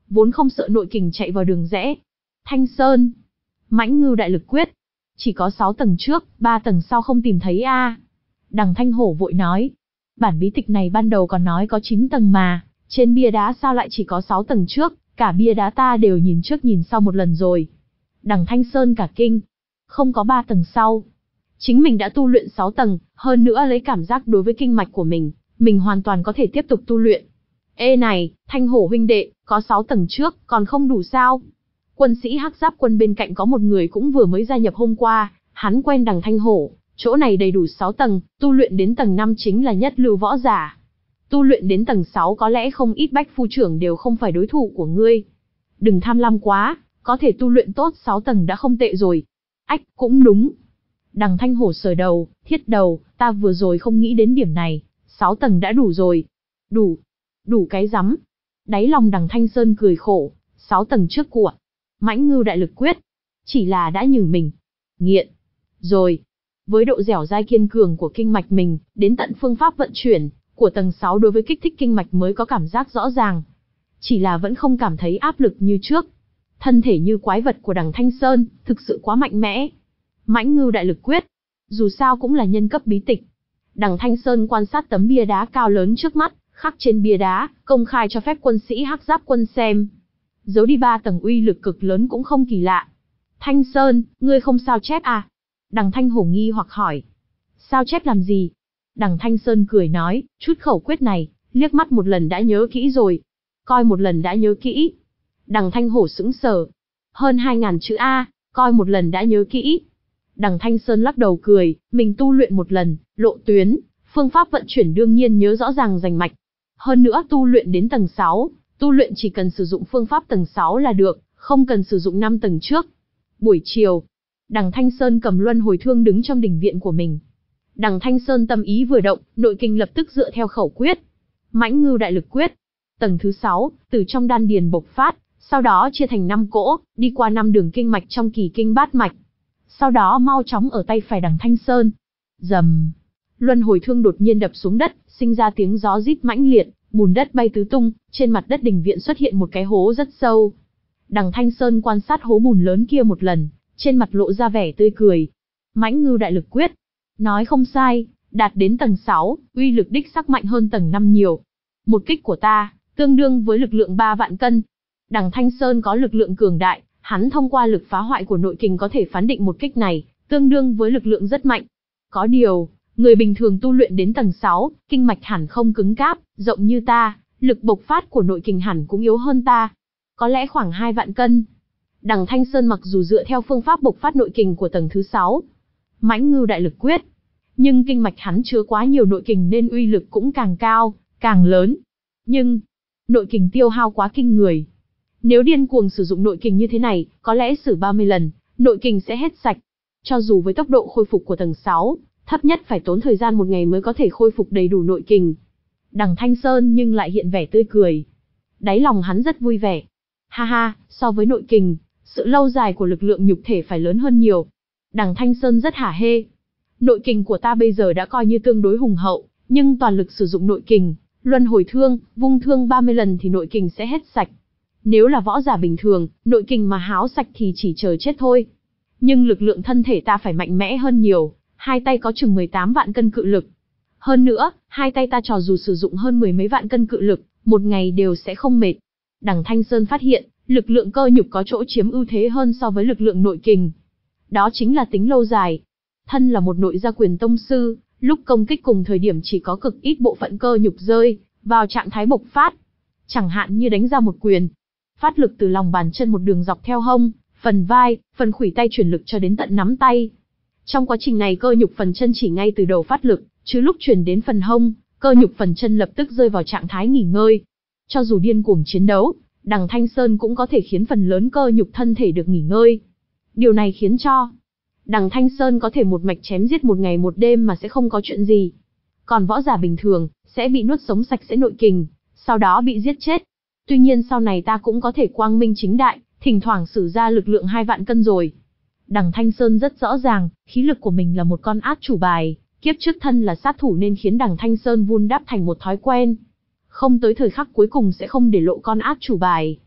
vốn không sợ nội kình chạy vào đường rẽ. Thanh Sơn, Mãnh Ngưu Đại Lực Quyết, chỉ có sáu tầng trước, ba tầng sau không tìm thấy a. À. Đằng Thanh Hổ vội nói, bản bí tịch này ban đầu còn nói có chín tầng mà, trên bia đá sao lại chỉ có sáu tầng trước, cả bia đá ta đều nhìn trước nhìn sau một lần rồi. Đằng Thanh Sơn cả kinh, không có ba tầng sau. Chính mình đã tu luyện sáu tầng, hơn nữa lấy cảm giác đối với kinh mạch của mình, mình hoàn toàn có thể tiếp tục tu luyện. Ê này, Thanh Hổ huynh đệ, có sáu tầng trước, còn không đủ sao? Quân sĩ Hắc Giáp Quân bên cạnh có một người cũng vừa mới gia nhập hôm qua, hắn quen Đằng Thanh Hổ, chỗ này đầy đủ sáu tầng, tu luyện đến tầng năm chính là nhất lưu võ giả. Tu luyện đến tầng sáu có lẽ không ít bách phu trưởng đều không phải đối thủ của ngươi. Đừng tham lam quá, có thể tu luyện tốt sáu tầng đã không tệ rồi. Ách, cũng đúng. Đằng Thanh Hổ sờ đầu, thiết đầu, ta vừa rồi không nghĩ đến điểm này, sáu tầng đã đủ rồi. Đủ, đủ cái rắm. Đáy lòng Đằng Thanh Sơn cười khổ, sáu tầng trước của Mãnh Ngưu Đại Lực Quyết, chỉ là đã nhử mình. Nghiện. Rồi, với độ dẻo dai kiên cường của kinh mạch mình, đến tận phương pháp vận chuyển của tầng sáu đối với kích thích kinh mạch mới có cảm giác rõ ràng. Chỉ là vẫn không cảm thấy áp lực như trước. Thân thể như quái vật của Đằng Thanh Sơn, thực sự quá mạnh mẽ. Mãnh Ngưu Đại Lực Quyết, dù sao cũng là nhân cấp bí tịch. Đằng Thanh Sơn quan sát tấm bia đá cao lớn trước mắt, khắc trên bia đá, công khai cho phép quân sĩ Hắc Giáp Quân xem. Giấu đi ba tầng uy lực cực lớn cũng không kỳ lạ. Thanh Sơn, ngươi không sao chép à? Đằng Thanh Hổ nghi hoặc hỏi. Sao chép làm gì? Đằng Thanh Sơn cười nói, chút khẩu quyết này, liếc mắt một lần đã nhớ kỹ rồi. Coi một lần đã nhớ kỹ. Đằng Thanh Hổ sững sờ. Hơn hai ngàn chữ A, coi một lần đã nhớ kỹ. Đằng Thanh Sơn lắc đầu cười, mình tu luyện một lần, lộ tuyến, phương pháp vận chuyển đương nhiên nhớ rõ ràng rành mạch. Hơn nữa tu luyện đến tầng sáu, tu luyện chỉ cần sử dụng phương pháp tầng sáu là được, không cần sử dụng năm tầng trước. Buổi chiều, Đằng Thanh Sơn cầm luân hồi thương đứng trong đình viện của mình. Đằng Thanh Sơn tâm ý vừa động, nội kinh lập tức dựa theo khẩu quyết. Mãnh Ngưu Đại Lực Quyết, tầng thứ sáu, từ trong đan điền bộc phát, sau đó chia thành năm cỗ, đi qua năm đường kinh mạch trong kỳ kinh bát mạch. Sau đó mau chóng ở tay phải Đằng Thanh Sơn. Rầm, luân hồi thương đột nhiên đập xuống đất, sinh ra tiếng gió rít mãnh liệt, bùn đất bay tứ tung, trên mặt đất đình viện xuất hiện một cái hố rất sâu. Đằng Thanh Sơn quan sát hố bùn lớn kia một lần, trên mặt lộ ra vẻ tươi cười. Mãnh Ngưu Đại Lực Quyết, nói không sai, đạt đến tầng sáu, uy lực đích sắc mạnh hơn tầng năm nhiều. Một kích của ta, tương đương với lực lượng ba vạn cân. Đằng Thanh Sơn có lực lượng cường đại, hắn thông qua lực phá hoại của nội kình có thể phán định một kích này, tương đương với lực lượng rất mạnh. Có điều, người bình thường tu luyện đến tầng sáu, kinh mạch hẳn không cứng cáp, rộng như ta, lực bộc phát của nội kình hẳn cũng yếu hơn ta. Có lẽ khoảng hai vạn cân. Đằng Thanh Sơn mặc dù dựa theo phương pháp bộc phát nội kình của tầng thứ sáu, Mãnh Ngưu Đại Lực Quyết, nhưng kinh mạch hắn chứa quá nhiều nội kình nên uy lực cũng càng cao, càng lớn. Nhưng, nội kình tiêu hao quá kinh người. Nếu điên cuồng sử dụng nội kình như thế này, có lẽ sử ba mươi lần, nội kình sẽ hết sạch. Cho dù với tốc độ khôi phục của tầng sáu, thấp nhất phải tốn thời gian một ngày mới có thể khôi phục đầy đủ nội kình. Đằng Thanh Sơn nhưng lại hiện vẻ tươi cười. Đáy lòng hắn rất vui vẻ. Ha ha, so với nội kình, sự lâu dài của lực lượng nhục thể phải lớn hơn nhiều. Đằng Thanh Sơn rất hả hê. Nội kình của ta bây giờ đã coi như tương đối hùng hậu, nhưng toàn lực sử dụng nội kình, luân hồi thương, vung thương ba mươi lần thì nội kình sẽ hết sạch. Nếu là võ giả bình thường, nội kình mà háo sạch thì chỉ chờ chết thôi. Nhưng lực lượng thân thể ta phải mạnh mẽ hơn nhiều, hai tay có chừng mười tám vạn cân cự lực. Hơn nữa, hai tay ta cho dù sử dụng hơn mười mấy vạn cân cự lực, một ngày đều sẽ không mệt. Đằng Thanh Sơn phát hiện, lực lượng cơ nhục có chỗ chiếm ưu thế hơn so với lực lượng nội kình. Đó chính là tính lâu dài. Thân là một nội gia quyền tông sư, lúc công kích cùng thời điểm chỉ có cực ít bộ phận cơ nhục rơi vào trạng thái bộc phát. Chẳng hạn như đánh ra một quyền, phát lực từ lòng bàn chân một đường dọc theo hông, phần vai, phần khuỷu tay chuyển lực cho đến tận nắm tay. Trong quá trình này cơ nhục phần chân chỉ ngay từ đầu phát lực, chứ lúc chuyển đến phần hông, cơ nhục phần chân lập tức rơi vào trạng thái nghỉ ngơi. Cho dù điên cuồng chiến đấu, Đằng Thanh Sơn cũng có thể khiến phần lớn cơ nhục thân thể được nghỉ ngơi. Điều này khiến cho Đằng Thanh Sơn có thể một mạch chém giết một ngày một đêm mà sẽ không có chuyện gì. Còn võ giả bình thường, sẽ bị nuốt sống sạch sẽ nội kình, sau đó bị giết chết. Tuy nhiên sau này ta cũng có thể quang minh chính đại, thỉnh thoảng sử ra lực lượng hai vạn cân rồi. Đằng Thanh Sơn rất rõ ràng, khí lực của mình là một con át chủ bài, kiếp trước thân là sát thủ nên khiến Đằng Thanh Sơn vun đắp thành một thói quen. Không tới thời khắc cuối cùng sẽ không để lộ con át chủ bài.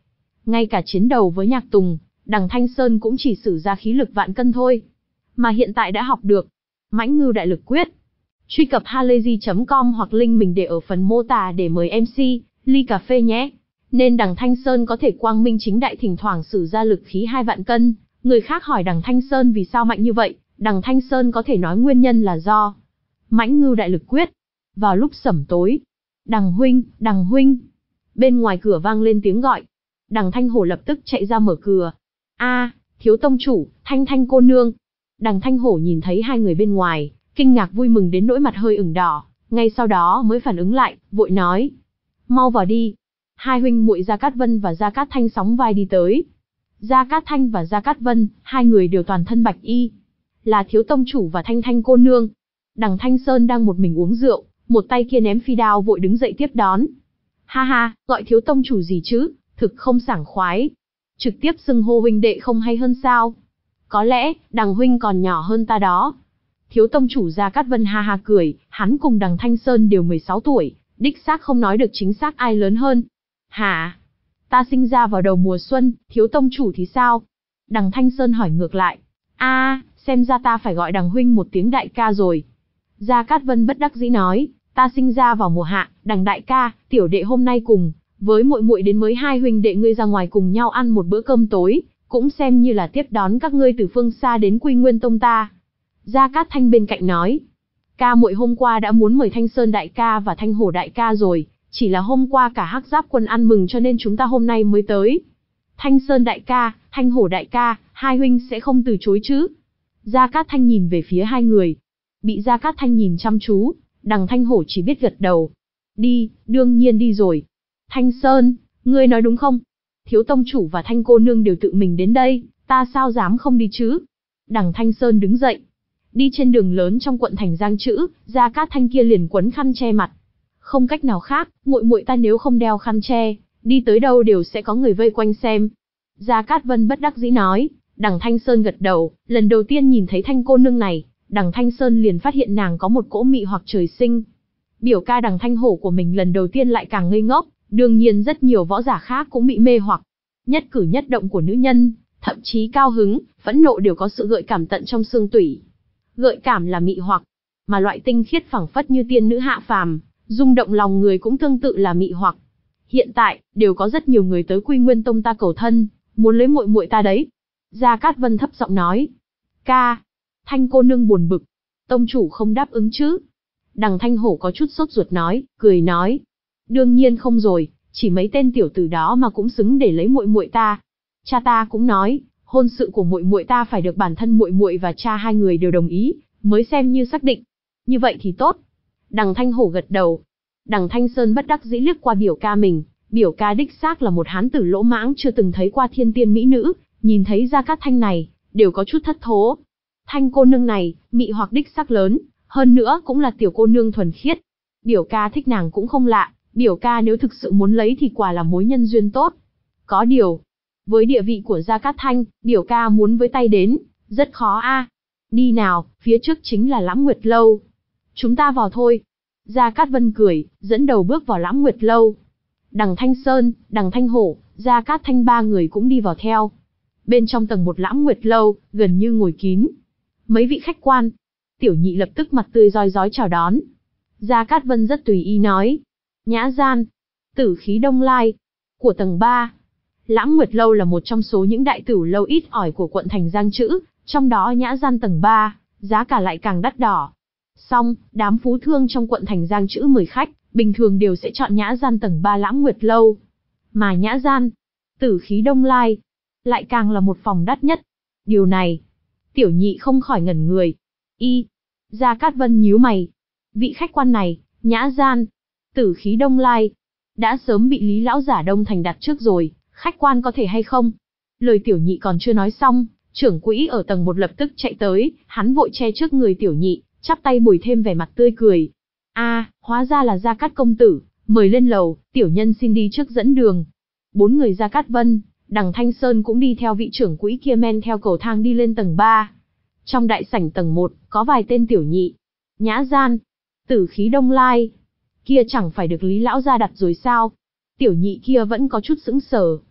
Ngay cả chiến đấu với Nhạc Tùng, đằng Thanh Sơn cũng chỉ sử ra khí lực vạn cân thôi. Mà hiện tại đã học được Mãnh Ngưu Đại Lực Quyết. Truy cập halayzi chấm com hoặc link mình để ở phần mô tả để mời em xê, ly cà phê nhé. Nên đằng Thanh Sơn có thể quang minh chính đại thỉnh thoảng sử ra lực khí hai vạn cân. Người khác hỏi đằng Thanh Sơn vì sao mạnh như vậy, đằng Thanh Sơn có thể nói nguyên nhân là do Mãnh Ngưu Đại Lực Quyết. Vào lúc sẩm tối, đằng huynh, đằng huynh. Bên ngoài cửa vang lên tiếng gọi. Đằng Thanh Hổ lập tức chạy ra mở cửa. A, thiếu tông chủ, Thanh Thanh cô nương. Đằng Thanh Hổ nhìn thấy hai người bên ngoài, kinh ngạc vui mừng đến nỗi mặt hơi ửng đỏ, ngay sau đó mới phản ứng lại, vội nói: mau vào đi. Hai huynh muội Gia Cát Vân và Gia Cát Thanh sóng vai đi tới. Gia Cát Thanh và Gia Cát Vân, hai người đều toàn thân bạch y, là thiếu tông chủ và Thanh Thanh cô nương. Đằng Thanh Sơn đang một mình uống rượu, một tay kia ném phi đao vội đứng dậy tiếp đón. Ha ha, gọi thiếu tông chủ gì chứ, thực không sảng khoái. Trực tiếp xưng hô huynh đệ không hay hơn sao? Có lẽ, đằng huynh còn nhỏ hơn ta đó. Thiếu tông chủ Gia Cát Vân ha ha cười, hắn cùng đằng Thanh Sơn đều mười sáu tuổi, đích xác không nói được chính xác ai lớn hơn. Hả? Ta sinh ra vào đầu mùa xuân, thiếu tông chủ thì sao? Đằng Thanh Sơn hỏi ngược lại. A, xem ra ta phải gọi đằng huynh một tiếng đại ca rồi. Gia Cát Vân bất đắc dĩ nói, ta sinh ra vào mùa hạ, đằng đại ca, tiểu đệ hôm nay cùng với muội muội đến mới hai huynh đệ ngươi ra ngoài cùng nhau ăn một bữa cơm tối, cũng xem như là tiếp đón các ngươi từ phương xa đến Quy Nguyên Tông ta. Gia Cát Thanh bên cạnh nói, ca muội hôm qua đã muốn mời Thanh Sơn đại ca và Thanh Hổ đại ca rồi, chỉ là hôm qua cả Hắc Giáp quân ăn mừng cho nên chúng ta hôm nay mới tới. Thanh Sơn đại ca, Thanh Hổ đại ca, hai huynh sẽ không từ chối chứ? Gia Cát Thanh nhìn về phía hai người. Bị Gia Cát Thanh nhìn chăm chú, đằng Thanh Hổ chỉ biết gật đầu. Đi, đương nhiên đi rồi. Thanh Sơn, ngươi nói đúng không? Thiếu tông chủ và Thanh cô nương đều tự mình đến đây, ta sao dám không đi chứ? Đằng Thanh Sơn đứng dậy. Đi trên đường lớn trong quận thành Giang Trữ, Gia Cát Thanh kia liền quấn khăn che mặt. Không cách nào khác, muội muội ta nếu không đeo khăn che, đi tới đâu đều sẽ có người vây quanh xem. Gia Cát Vân bất đắc dĩ nói. Đằng Thanh Sơn gật đầu, lần đầu tiên nhìn thấy Thanh cô nương này, đằng Thanh Sơn liền phát hiện nàng có một cỗ mị hoặc trời sinh. Biểu ca đằng Thanh Hổ của mình lần đầu tiên lại càng ngây ngốc, đương nhiên rất nhiều võ giả khác cũng bị mê hoặc. Nhất cử nhất động của nữ nhân, thậm chí cao hứng, phẫn nộ đều có sự gợi cảm tận trong xương tủy. Gợi cảm là mị hoặc, mà loại tinh khiết phẳng phất như tiên nữ hạ phàm, rung động lòng người cũng tương tự là mị hoặc. Hiện tại, đều có rất nhiều người tới Quy Nguyên Tông ta cầu thân, muốn lấy muội muội ta đấy. Gia Cát Vân thấp giọng nói. Ca. Thanh cô nương buồn bực. Tông chủ không đáp ứng chứ? Đằng Thanh Hổ có chút sốt ruột nói, cười nói. Đương nhiên không rồi, chỉ mấy tên tiểu tử đó mà cũng xứng để lấy muội muội ta. Cha ta cũng nói, hôn sự của muội muội ta phải được bản thân muội muội và cha hai người đều đồng ý, mới xem như xác định. Như vậy thì tốt. Đằng Thanh Hổ gật đầu. Đằng Thanh Sơn bất đắc dĩ liếc qua biểu ca mình, biểu ca đích xác là một hán tử lỗ mãng chưa từng thấy qua thiên tiên mỹ nữ, nhìn thấy Gia Cát Thanh này, đều có chút thất thố. Thanh cô nương này, mị hoặc đích xác lớn, hơn nữa cũng là tiểu cô nương thuần khiết. Biểu ca thích nàng cũng không lạ, biểu ca nếu thực sự muốn lấy thì quả là mối nhân duyên tốt. Có điều, với địa vị của Gia Cát Thanh, biểu ca muốn với tay đến, rất khó a. Đi nào, phía trước chính là Lãm Nguyệt Lâu. Chúng ta vào thôi. Gia Cát Vân cười, dẫn đầu bước vào Lãm Nguyệt Lâu. Đằng Thanh Sơn, đằng Thanh Hổ, Gia Cát Thanh ba người cũng đi vào theo. Bên trong tầng một Lãm Nguyệt Lâu, gần như ngồi kín. Mấy vị khách quan. Tiểu nhị lập tức mặt tươi rói rói chào đón. Gia Cát Vân rất tùy ý nói. Nhã gian. Tử khí đông lai. Của tầng ba. Lãm Nguyệt Lâu là một trong số những đại tửu lâu ít ỏi của quận thành Giang Trữ, trong đó nhã gian tầng ba, giá cả lại càng đắt đỏ. Song, đám phú thương trong quận thành Giang Trữ mời khách, bình thường đều sẽ chọn nhã gian tầng ba Lãm Nguyệt Lâu. Mà nhã gian, tử khí đông lai, lại càng là một phòng đắt nhất. Điều này, tiểu nhị không khỏi ngẩn người. Y, Gia Cát Vân nhíu mày. Vị khách quan này, nhã gian, tử khí đông lai, đã sớm bị Lý lão giả Đông Thành đặt trước rồi, khách quan có thể hay không? Lời tiểu nhị còn chưa nói xong, trưởng quỹ ở tầng một lập tức chạy tới, hắn vội che trước người tiểu nhị, chắp tay bồi thêm vẻ mặt tươi cười. A, à, hóa ra là Gia Cát công tử, mời lên lầu, tiểu nhân xin đi trước dẫn đường. Bốn người Gia Cát Vân, đằng Thanh Sơn cũng đi theo vị trưởng quỹ kia men theo cầu thang đi lên tầng ba. Trong đại sảnh tầng một, có vài tên tiểu nhị. Nhã gian, tử khí đông lai, kia chẳng phải được Lý lão gia đặt rồi sao? Tiểu nhị kia vẫn có chút sững sờ.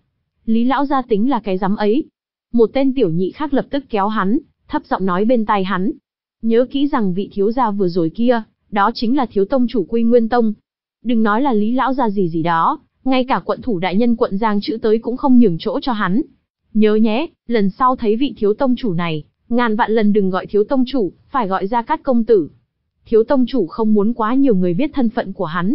Lý lão gia tính là cái dám ấy. Một tên tiểu nhị khác lập tức kéo hắn, thấp giọng nói bên tai hắn. Nhớ kỹ rằng vị thiếu gia vừa rồi kia, đó chính là thiếu tông chủ Quy Nguyên Tông. Đừng nói là Lý lão gia gì gì đó, ngay cả quận thủ đại nhân quận Giang Chữ tới cũng không nhường chỗ cho hắn. Nhớ nhé, lần sau thấy vị thiếu tông chủ này, ngàn vạn lần đừng gọi thiếu tông chủ, phải gọi Gia Cát công tử. Thiếu tông chủ không muốn quá nhiều người biết thân phận của hắn.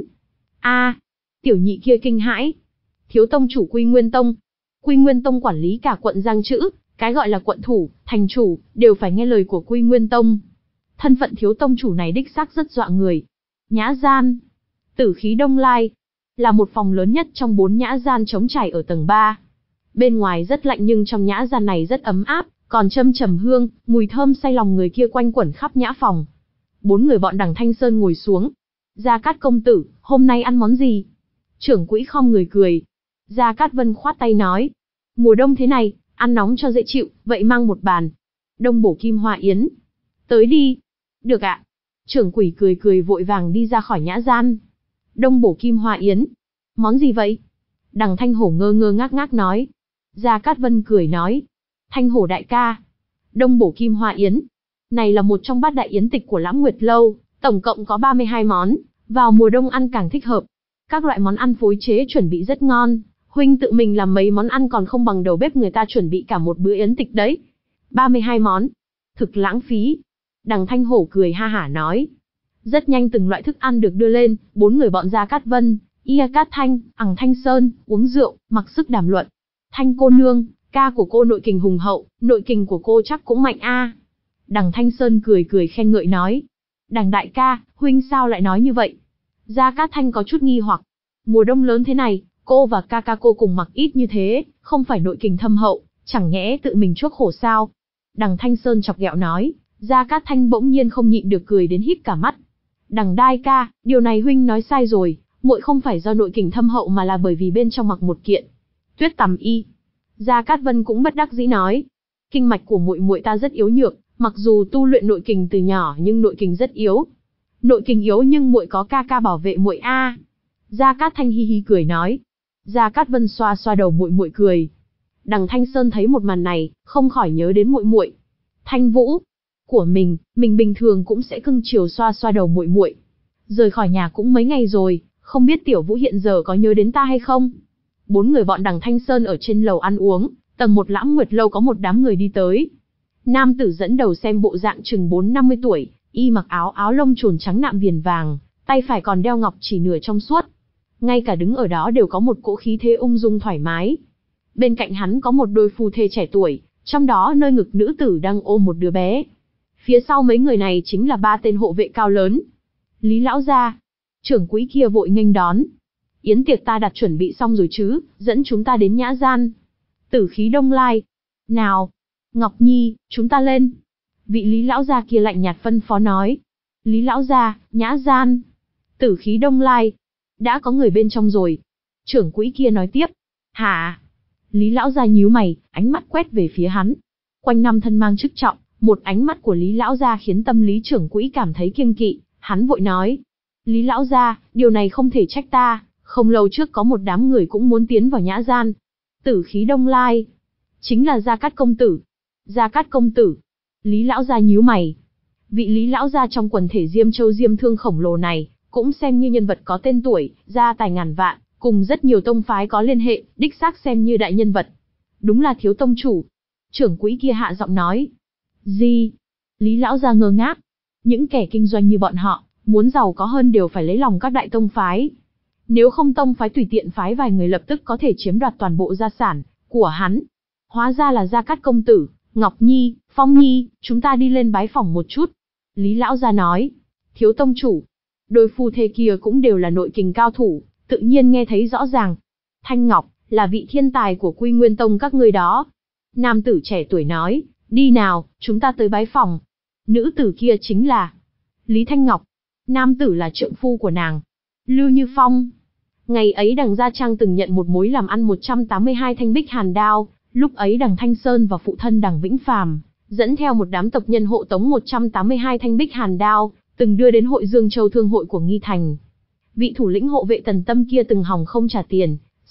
A, tiểu nhị kia kinh hãi. Thiếu tông chủ Quy Nguyên Tông. Quy Nguyên Tông quản lý cả quận Giang Chữ, cái gọi là quận thủ, thành chủ, đều phải nghe lời của Quy Nguyên Tông. Thân phận thiếu tông chủ này đích xác rất dọa người. Nhã gian, Tử Khí Đông Lai, là một phòng lớn nhất trong bốn nhã gian trống trải ở tầng ba. Bên ngoài rất lạnh nhưng trong nhã gian này rất ấm áp, còn châm trầm hương, mùi thơm say lòng người kia quanh quẩn khắp nhã phòng. Bốn người bọn Đằng Thanh Sơn ngồi xuống. Gia Cát công tử, hôm nay ăn món gì? Trưởng quỹ khom người cười. Gia Cát Vân khoát tay nói. Mùa đông thế này, ăn nóng cho dễ chịu, vậy mang một bàn. Đông bổ kim hoa yến. Tới đi. Được ạ. Trưởng quỷ cười cười vội vàng đi ra khỏi nhã gian. Đông bổ kim hoa yến. Món gì vậy? Đằng Thanh Hổ ngơ ngơ ngác ngác nói. Gia Cát Vân cười nói. Thanh Hổ đại ca. Đông bổ kim hoa yến. Này là một trong bát đại yến tịch của Lãng Nguyệt Lâu, tổng cộng có ba mươi hai món, vào mùa đông ăn càng thích hợp. Các loại món ăn phối chế chuẩn bị rất ngon, huynh tự mình làm mấy món ăn còn không bằng đầu bếp người ta chuẩn bị cả một bữa yến tịch đấy. ba mươi hai món. Thực lãng phí. Đằng Thanh Hổ cười ha hả nói. Rất nhanh từng loại thức ăn được đưa lên, bốn người bọn Gia Cát Vân, Ia Cát Thanh, Ằng Thanh Sơn, uống rượu, mặc sức đàm luận. Thanh cô nương, ca của cô nội kình hùng hậu, nội kình của cô chắc cũng mạnh a. Đằng Thanh Sơn cười cười khen ngợi nói. Đằng đại ca, huynh sao lại nói như vậy? Gia Cát Thanh có chút nghi hoặc. Mùa đông lớn thế này, cô và ca ca cô cùng mặc ít như thế, không phải nội kình thâm hậu, chẳng nhẽ tự mình chuốc khổ sao? Đằng Thanh Sơn chọc ghẹo nói. Gia Cát Thanh bỗng nhiên không nhịn được cười đến híp cả mắt. Đằng đại ca, điều này huynh nói sai rồi, muội không phải do nội kình thâm hậu mà là bởi vì bên trong mặc một kiện tuyết tằm y. Gia Cát Vân cũng bất đắc dĩ nói. Kinh mạch của muội muội ta rất yếu nhược, mặc dù tu luyện nội kình từ nhỏ nhưng nội kình rất yếu. Nội kình yếu nhưng muội có ca ca bảo vệ muội a. Gia Cát Thanh hi hi cười nói. Gia Cát Vân xoa xoa đầu muội muội cười. Đằng Thanh Sơn thấy một màn này, không khỏi nhớ đến muội muội. Thanh Vũ của mình, mình bình thường cũng sẽ cưng chiều xoa xoa đầu muội muội. Rời khỏi nhà cũng mấy ngày rồi, không biết tiểu Vũ hiện giờ có nhớ đến ta hay không? Bốn người bọn Đằng Thanh Sơn ở trên lầu ăn uống, tầng một Lãng Nguyệt Lâu có một đám người đi tới. Nam tử dẫn đầu xem bộ dạng chừng bốn năm mươi tuổi, y mặc áo áo lông trồn trắng nạm viền vàng, tay phải còn đeo ngọc chỉ nửa trong suốt. Ngay cả đứng ở đó đều có một cỗ khí thế ung dung thoải mái. Bên cạnh hắn có một đôi phu thê trẻ tuổi, trong đó nơi ngực nữ tử đang ôm một đứa bé. Phía sau mấy người này chính là ba tên hộ vệ cao lớn. Lý lão gia, trưởng quỹ kia vội nghênh đón. Yến tiệc ta đặt chuẩn bị xong rồi chứ, dẫn chúng ta đến nhã gian. Tử Khí Đông Lai. Nào, Ngọc Nhi, chúng ta lên. Vị Lý lão gia kia lạnh nhạt phân phó nói. Lý lão gia, nhã gian. Tử Khí Đông Lai. Đã có người bên trong rồi. Trưởng quỹ kia nói tiếp. Hả? Lý lão gia nhíu mày, ánh mắt quét về phía hắn. Quanh năm thân mang chức trọng, một ánh mắt của Lý lão gia khiến tâm lý trưởng quỹ cảm thấy kiêng kỵ, hắn vội nói. Lý lão gia, điều này không thể trách ta, không lâu trước có một đám người cũng muốn tiến vào nhã gian. Tử Khí Đông Lai. Chính là Gia Cát công tử. Gia Cát công tử. Lý lão gia nhíu mày. Vị Lý lão gia trong quần thể Diêm Châu Diêm Thương khổng lồ này, cũng xem như nhân vật có tên tuổi, gia tài ngàn vạn, cùng rất nhiều tông phái có liên hệ, đích xác xem như đại nhân vật. Đúng là thiếu tông chủ. Trưởng quỹ kia hạ giọng nói. Gì? Lý lão gia ngơ ngác. Những kẻ kinh doanh như bọn họ, muốn giàu có hơn đều phải lấy lòng các đại tông phái. Nếu không tông phái tùy tiện phái vài người lập tức có thể chiếm đoạt toàn bộ gia sản của hắn. Hóa ra là Gia Cát công tử, Ngọc Nhi, Phong Nhi, chúng ta đi lên bái phỏng một chút. Lý lão gia nói. Thiếu tông chủ. Đôi phu thê kia cũng đều là nội kình cao thủ, tự nhiên nghe thấy rõ ràng. Thanh Ngọc, là vị thiên tài của Quy Nguyên Tông các ngươi đó. Nam tử trẻ tuổi nói, đi nào, chúng ta tới bái phỏng. Nữ tử kia chính là Lý Thanh Ngọc. Nam tử là trượng phu của nàng, Lưu Như Phong. Ngày ấy Đằng Gia Trang từng nhận một mối làm ăn một trăm tám mươi hai thanh bích hàn đao, lúc ấy Đằng Thanh Sơn và phụ thân Đằng Vĩnh Phàm dẫn theo một đám tộc nhân hộ tống một trăm tám mươi hai thanh bích hàn đao, từng đưa đến hội Dương Châu Thương hội của Nghi Thành. Vị thủ lĩnh hộ vệ Tần Tâm kia từng hòng không trả tiền,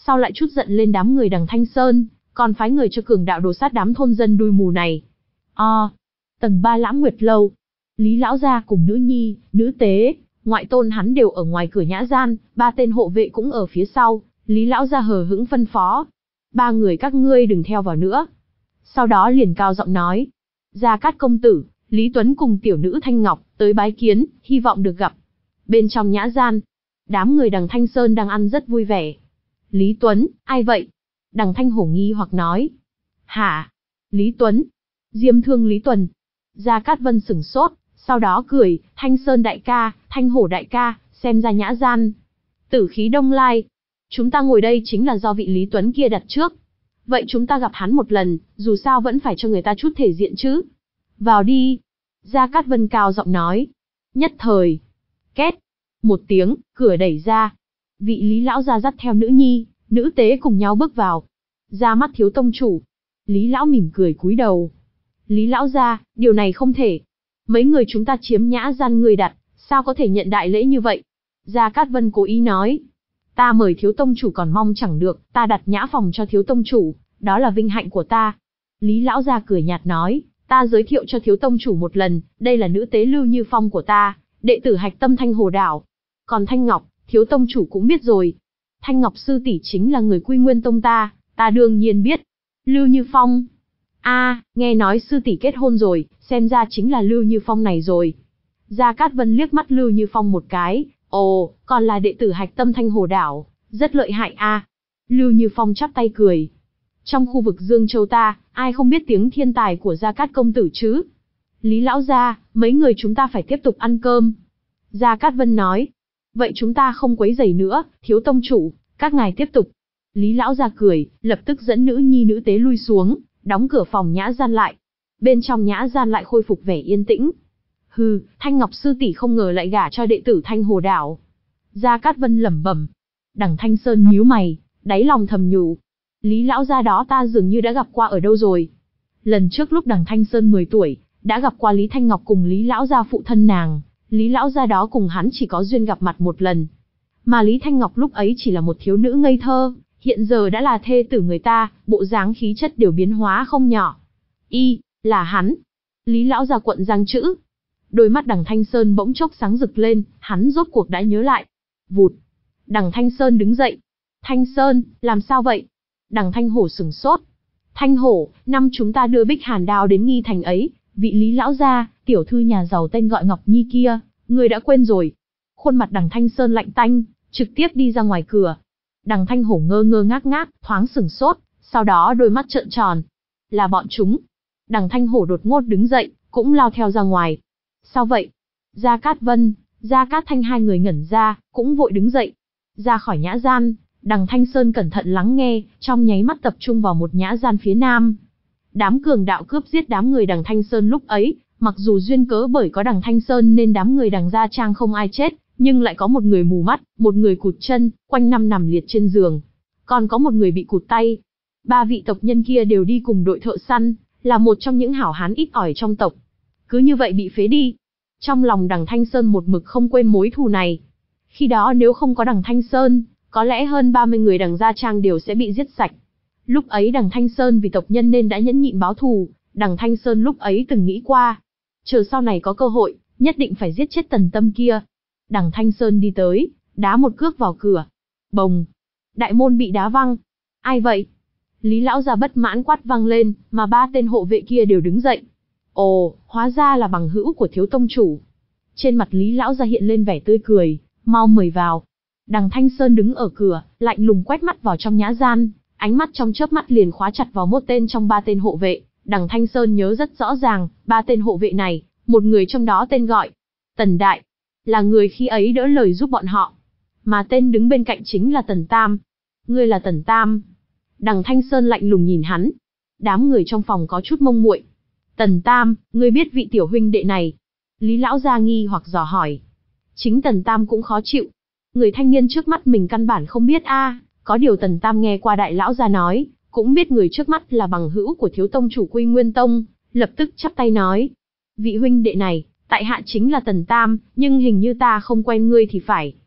Sao lại chút giận lên đám người đằng Thanh Sơn, còn phái người cho cường đạo đồ sát đám thôn dân đuôi mù này. À, tầng ba Lãng Nguyệt lâu. Lý lão gia cùng nữ nhi, nữ tế, ngoại tôn hắn đều ở ngoài cửa nhã gian, ba tên hộ vệ cũng ở phía sau. Lý lão gia hờ hững phân phó, ba người các ngươi đừng theo vào nữa. Sau đó liền cao giọng nói, Gia Cát công tử, Lý Tuấn cùng tiểu nữ Thanh Ngọc tới bái kiến, hy vọng được gặp. Bên trong nhã gian, đám người đằng Thanh Sơn đang ăn rất vui vẻ. Lý Tuấn, ai vậy? Đằng Thanh Hổ nghi hoặc nói. Hả? Lý Tuấn? Diêm Thương Lý Tuần. Gia Cát Vân sửng sốt, sau đó cười, Thanh Sơn đại ca, Thanh Hổ đại ca, xem ra nhã gian. Tử khí đông lai. Chúng ta ngồi đây chính là do vị Lý Tuấn kia đặt trước. Vậy chúng ta gặp hắn một lần, dù sao vẫn phải cho người ta chút thể diện chứ. Vào đi. Gia Cát Vân cao giọng nói. Nhất thời. Két. Một tiếng, cửa đẩy ra. Vị Lý lão gia dắt theo nữ nhi, nữ tế cùng nhau bước vào. Ra mắt thiếu tông chủ. Lý lão mỉm cười cúi đầu. Lý lão gia, điều này không thể. Mấy người chúng ta chiếm nhã gian người đặt, sao có thể nhận đại lễ như vậy? Gia Cát Vân cố ý nói. Ta mời thiếu tông chủ còn mong chẳng được, ta đặt nhã phòng cho thiếu tông chủ, đó là vinh hạnh của ta. Lý lão gia cười nhạt nói, ta giới thiệu cho thiếu tông chủ một lần, đây là nữ tế Lưu Như Phong của ta, đệ tử hạch tâm Thanh Hồ Đảo. Còn Thanh Ngọc, thiếu tông chủ cũng biết rồi. Thanh Ngọc sư tỷ chính là người Quy Nguyên tông ta, ta đương nhiên biết. Lưu Như Phong. A, à, nghe nói sư tỷ kết hôn rồi, xem ra chính là Lưu Như Phong này rồi. Gia Cát Vân liếc mắt Lưu Như Phong một cái, ồ, còn là đệ tử hạch tâm Thanh Hồ Đảo, rất lợi hại a. À. Lưu Như Phong chắp tay cười. Trong khu vực Dương Châu ta, ai không biết tiếng thiên tài của Gia Cát công tử chứ? Lý lão gia, mấy người chúng ta phải tiếp tục ăn cơm. Gia Cát Vân nói. Vậy chúng ta không quấy rầy nữa, thiếu tông chủ, các ngài tiếp tục. Lý lão gia cười, lập tức dẫn nữ nhi nữ tế lui xuống, đóng cửa phòng nhã gian lại. Bên trong nhã gian lại khôi phục vẻ yên tĩnh. Hừ, Thanh Ngọc sư tỷ không ngờ lại gả cho đệ tử Thanh Hồ Đảo. Gia Cát Vân lẩm bẩm. Đằng Thanh Sơn nhíu mày, đáy lòng thầm nhủ. Lý lão gia đó ta dường như đã gặp qua ở đâu rồi. Lần trước lúc đằng Thanh Sơn mười tuổi, đã gặp qua Lý Thanh Ngọc cùng Lý lão gia phụ thân nàng. Lý lão gia đó cùng hắn chỉ có duyên gặp mặt một lần. Mà Lý Thanh Ngọc lúc ấy chỉ là một thiếu nữ ngây thơ, hiện giờ đã là thê tử người ta, bộ dáng khí chất đều biến hóa không nhỏ. Y, là hắn. Lý lão gia quận giang chữ. Đôi mắt đằng Thanh Sơn bỗng chốc sáng rực lên, hắn rốt cuộc đã nhớ lại. Vụt. Đằng Thanh Sơn đứng dậy. Thanh Sơn, làm sao vậy? Đằng Thanh Hổ sửng sốt. Thanh Hổ, năm chúng ta đưa Bích Hàn Đao đến Nghi Thành ấy, vị Lý lão gia, tiểu thư nhà giàu tên gọi Ngọc Nhi kia, người đã quên rồi. Khuôn mặt đằng Thanh Sơn lạnh tanh, trực tiếp đi ra ngoài cửa. Đằng Thanh Hổ ngơ ngơ ngác ngác, thoáng sửng sốt, sau đó đôi mắt trợn tròn. Là bọn chúng. Đằng Thanh Hổ đột ngột đứng dậy, cũng lao theo ra ngoài. Sao vậy? Gia Cát Vân, Gia Cát Thanh hai người ngẩn ra, cũng vội đứng dậy. Ra khỏi nhã gian, đằng Thanh Sơn cẩn thận lắng nghe, trong nháy mắt tập trung vào một nhã gian phía nam. Đám cường đạo cướp giết đám người đằng Thanh Sơn lúc ấy, mặc dù duyên cớ bởi có đằng Thanh Sơn nên đám người đằng Gia Trang không ai chết, nhưng lại có một người mù mắt, một người cụt chân, quanh năm nằm liệt trên giường. Còn có một người bị cụt tay. Ba vị tộc nhân kia đều đi cùng đội thợ săn, là một trong những hảo hán ít ỏi trong tộc. Cứ như vậy bị phế đi. Trong lòng đằng Thanh Sơn một mực không quên mối thù này. Khi đó nếu không có đằng Thanh Sơn, có lẽ hơn ba mươi người đằng Gia Trang đều sẽ bị giết sạch. Lúc ấy đằng Thanh Sơn vì tộc nhân nên đã nhẫn nhịn báo thù, đằng Thanh Sơn lúc ấy từng nghĩ qua. Chờ sau này có cơ hội, nhất định phải giết chết Tần Tâm kia. Đằng Thanh Sơn đi tới, đá một cước vào cửa. Bồng! Đại môn bị đá văng. Ai vậy? Lý lão gia bất mãn quát vang lên, mà ba tên hộ vệ kia đều đứng dậy. Ồ, hóa ra là bằng hữu của thiếu tông chủ. Trên mặt Lý lão gia hiện lên vẻ tươi cười, mau mời vào. Đằng Thanh Sơn đứng ở cửa, lạnh lùng quét mắt vào trong nhã gian, ánh mắt trong chớp mắt liền khóa chặt vào một tên trong ba tên hộ vệ. Đằng Thanh Sơn nhớ rất rõ ràng, ba tên hộ vệ này, một người trong đó tên gọi Tần Đại, là người khi ấy đỡ lời giúp bọn họ. Mà tên đứng bên cạnh chính là Tần Tam. Ngươi là Tần Tam. Đằng Thanh Sơn lạnh lùng nhìn hắn. Đám người trong phòng có chút mông muội. Tần Tam, ngươi biết vị tiểu huynh đệ này? Lý lão gia nghi hoặc dò hỏi. Chính Tần Tam cũng khó chịu. Người thanh niên trước mắt mình căn bản không biết a, à, có điều Tần Tam nghe qua đại lão gia nói, cũng biết người trước mắt là bằng hữu của thiếu tông chủ Quy Nguyên Tông, lập tức chắp tay nói. Vị huynh đệ này, tại hạ chính là Tần Tam, nhưng hình như ta không quen ngươi thì phải.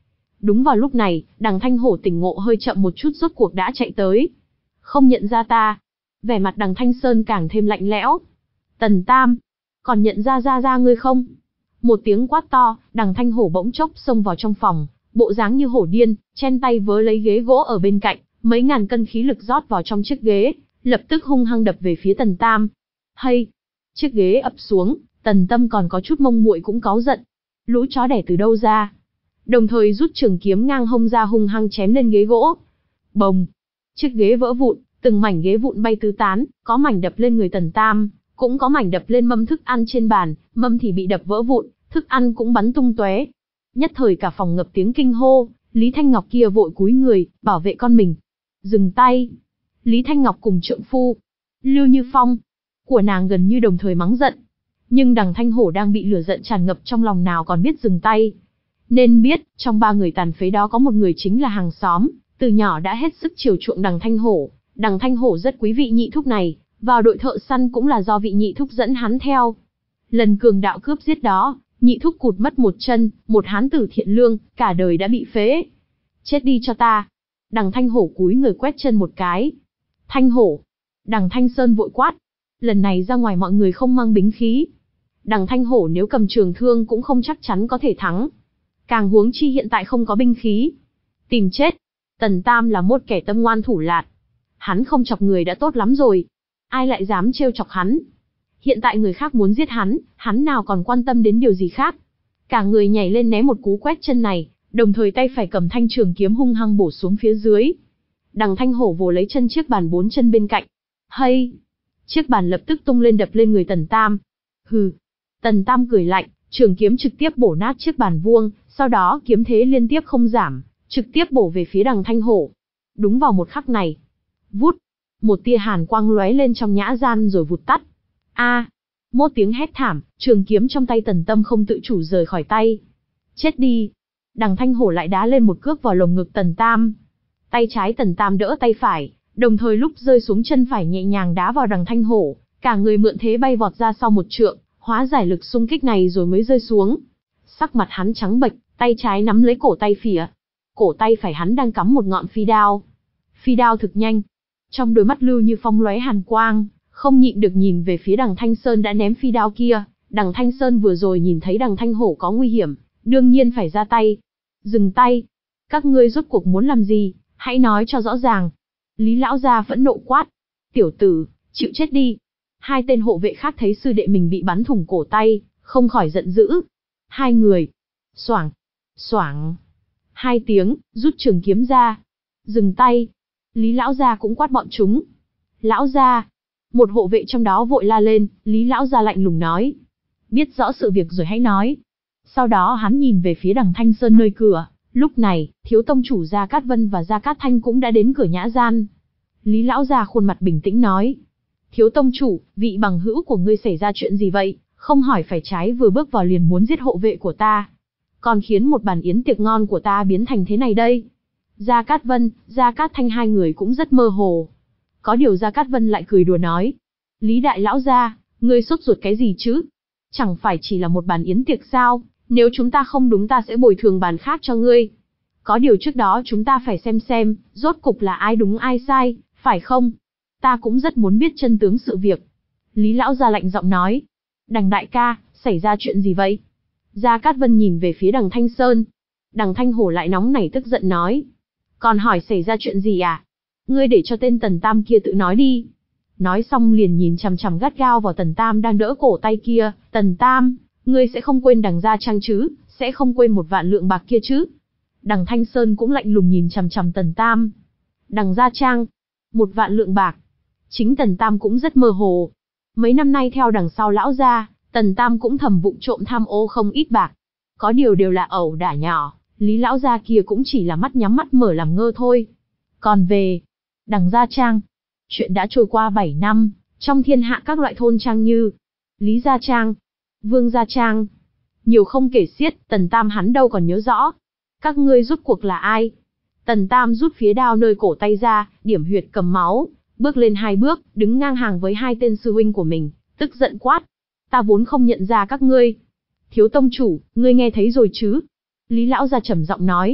Đúng vào lúc này, Đằng Thanh Hổ tỉnh ngộ hơi chậm một chút rốt cuộc đã chạy tới. Không nhận ra ta. Vẻ mặt Đằng Thanh Sơn càng thêm lạnh lẽo. Tần Tam, còn nhận ra ra ra ngươi không? Một tiếng quát to, Đằng Thanh Hổ bỗng chốc xông vào trong phòng, bộ dáng như hổ điên, chen tay vớ lấy ghế gỗ ở bên cạnh, mấy ngàn cân khí lực rót vào trong chiếc ghế, lập tức hung hăng đập về phía Tần Tam. Hay! Chiếc ghế ập xuống, Tần Tâm còn có chút mông muội cũng cáu giận. Lũ chó đẻ từ đâu ra? Đồng thời rút trường kiếm ngang hông ra hung hăng chém lên ghế gỗ. Bồng! Chiếc ghế vỡ vụn, từng mảnh ghế vụn bay tứ tán, có mảnh đập lên người Tần Tam, cũng có mảnh đập lên mâm thức ăn trên bàn, mâm thì bị đập vỡ vụn, thức ăn cũng bắn tung tóe. Nhất thời cả phòng ngập tiếng kinh hô, Lý Thanh Ngọc kia vội cúi người, bảo vệ con mình. Dừng tay! Lý Thanh Ngọc cùng trượng phu, Lưu Như Phong, của nàng gần như đồng thời mắng giận. Nhưng Đằng Thanh Hổ đang bị lửa giận tràn ngập trong lòng nào còn biết dừng tay. Nên biết, trong ba người tàn phế đó có một người chính là hàng xóm, từ nhỏ đã hết sức chiều chuộng Đằng Thanh Hổ. Đằng Thanh Hổ rất quý vị nhị thúc này, vào đội thợ săn cũng là do vị nhị thúc dẫn hắn theo. Lần cường đạo cướp giết đó, nhị thúc cụt mất một chân, một hán tử thiện lương, cả đời đã bị phế. Chết đi cho ta! Đằng Thanh Hổ cúi người quét chân một cái. Thanh Hổ! Đằng Thanh Sơn vội quát. Lần này ra ngoài mọi người không mang bính khí. Đằng Thanh Hổ nếu cầm trường thương cũng không chắc chắn có thể thắng. Càng huống chi hiện tại không có binh khí. Tìm chết! Tần Tam là một kẻ tâm ngoan thủ lạt. Hắn không chọc người đã tốt lắm rồi. Ai lại dám trêu chọc hắn? Hiện tại người khác muốn giết hắn, hắn nào còn quan tâm đến điều gì khác. Cả người nhảy lên né một cú quét chân này, đồng thời tay phải cầm thanh trường kiếm hung hăng bổ xuống phía dưới. Đằng Thanh Hổ vồ lấy chân chiếc bàn bốn chân bên cạnh. Hay! Chiếc bàn lập tức tung lên đập lên người Tần Tam. Hừ! Tần Tam cười lạnh, trường kiếm trực tiếp bổ nát chiếc bàn vuông, sau đó kiếm thế liên tiếp không giảm, trực tiếp bổ về phía Đằng Thanh Hổ. Đúng vào một khắc này. Vút! Một tia hàn quang lóe lên trong nhã gian rồi vụt tắt. A! À, một tiếng hét thảm, trường kiếm trong tay Tần Tâm không tự chủ rời khỏi tay. Chết đi! Đằng Thanh Hổ lại đá lên một cước vào lồng ngực Tần Tam. Tay trái Tần Tam đỡ tay phải, đồng thời lúc rơi xuống chân phải nhẹ nhàng đá vào Đằng Thanh Hổ, cả người mượn thế bay vọt ra sau một trượng, hóa giải lực xung kích này rồi mới rơi xuống. Sắc mặt hắn trắng bệch, tay trái nắm lấy cổ tay phỉa. Cổ tay phải hắn đang cắm một ngọn phi đao. Phi đao thực nhanh. Trong đôi mắt Lưu Như Phong lóe hàn quang, không nhịn được nhìn về phía Đằng Thanh Sơn đã ném phi đao kia. Đằng Thanh Sơn vừa rồi nhìn thấy Đằng Thanh Hổ có nguy hiểm, đương nhiên phải ra tay. Dừng tay! Các ngươi rốt cuộc muốn làm gì, hãy nói cho rõ ràng. Lý lão gia phẫn nộ quát. Tiểu tử, chịu chết đi! Hai tên hộ vệ khác thấy sư đệ mình bị bắn thủng cổ tay, không khỏi giận dữ. Hai người. Xoảng, xoảng. Hai tiếng, rút trường kiếm ra. Dừng tay! Lý lão gia cũng quát bọn chúng. Lão gia! Một hộ vệ trong đó vội la lên, Lý lão gia lạnh lùng nói. Biết rõ sự việc rồi hãy nói. Sau đó hắn nhìn về phía Đằng Thanh Sơn nơi cửa, lúc này, thiếu tông chủ Gia Cát Vân và Gia Cát Thanh cũng đã đến cửa nhã gian. Lý lão gia khuôn mặt bình tĩnh nói. Thiếu tông chủ, vị bằng hữu của ngươi xảy ra chuyện gì vậy, không hỏi phải trái vừa bước vào liền muốn giết hộ vệ của ta. Còn khiến một bàn yến tiệc ngon của ta biến thành thế này đây. Gia Cát Vân, Gia Cát Thanh hai người cũng rất mơ hồ. Có điều Gia Cát Vân lại cười đùa nói. Lý đại lão gia, ngươi sốt ruột cái gì chứ? Chẳng phải chỉ là một bàn yến tiệc sao, nếu chúng ta không đúng ta sẽ bồi thường bàn khác cho ngươi. Có điều trước đó chúng ta phải xem xem, rốt cục là ai đúng ai sai, phải không? Ta cũng rất muốn biết chân tướng sự việc. Lý lão gia lạnh giọng nói. Đằng đại ca, xảy ra chuyện gì vậy? Gia Cát Vân nhìn về phía Đằng Thanh Sơn. Đằng Thanh Hổ lại nóng nảy tức giận nói. Còn hỏi xảy ra chuyện gì à? Ngươi để cho tên Tần Tam kia tự nói đi. Nói xong liền nhìn chằm chằm gắt gao vào Tần Tam đang đỡ cổ tay kia. Tần Tam, ngươi sẽ không quên Đằng Gia Trang chứ, sẽ không quên một vạn lượng bạc kia chứ? Đằng Thanh Sơn cũng lạnh lùng nhìn chằm chằm Tần Tam. Đằng Gia Trang, một vạn lượng bạc. Chính Tần Tam cũng rất mơ hồ. Mấy năm nay theo đằng sau lão gia, Tần Tam cũng thầm vụng trộm tham ô không ít bạc. Có điều đều là ẩu đả nhỏ, Lý lão gia kia cũng chỉ là mắt nhắm mắt mở làm ngơ thôi. Còn về Đằng Gia Trang, chuyện đã trôi qua bảy năm, trong thiên hạ các loại thôn trang như Lý Gia Trang, Vương Gia Trang, nhiều không kể xiết, Tần Tam hắn đâu còn nhớ rõ. Các ngươi rốt cuộc là ai? Tần Tam rút phía đao nơi cổ tay ra, điểm huyệt cầm máu, bước lên hai bước, đứng ngang hàng với hai tên sư huynh của mình, tức giận quát. Ta vốn không nhận ra các ngươi. Thiếu tông chủ, ngươi nghe thấy rồi chứ? Lý lão gia trầm giọng nói.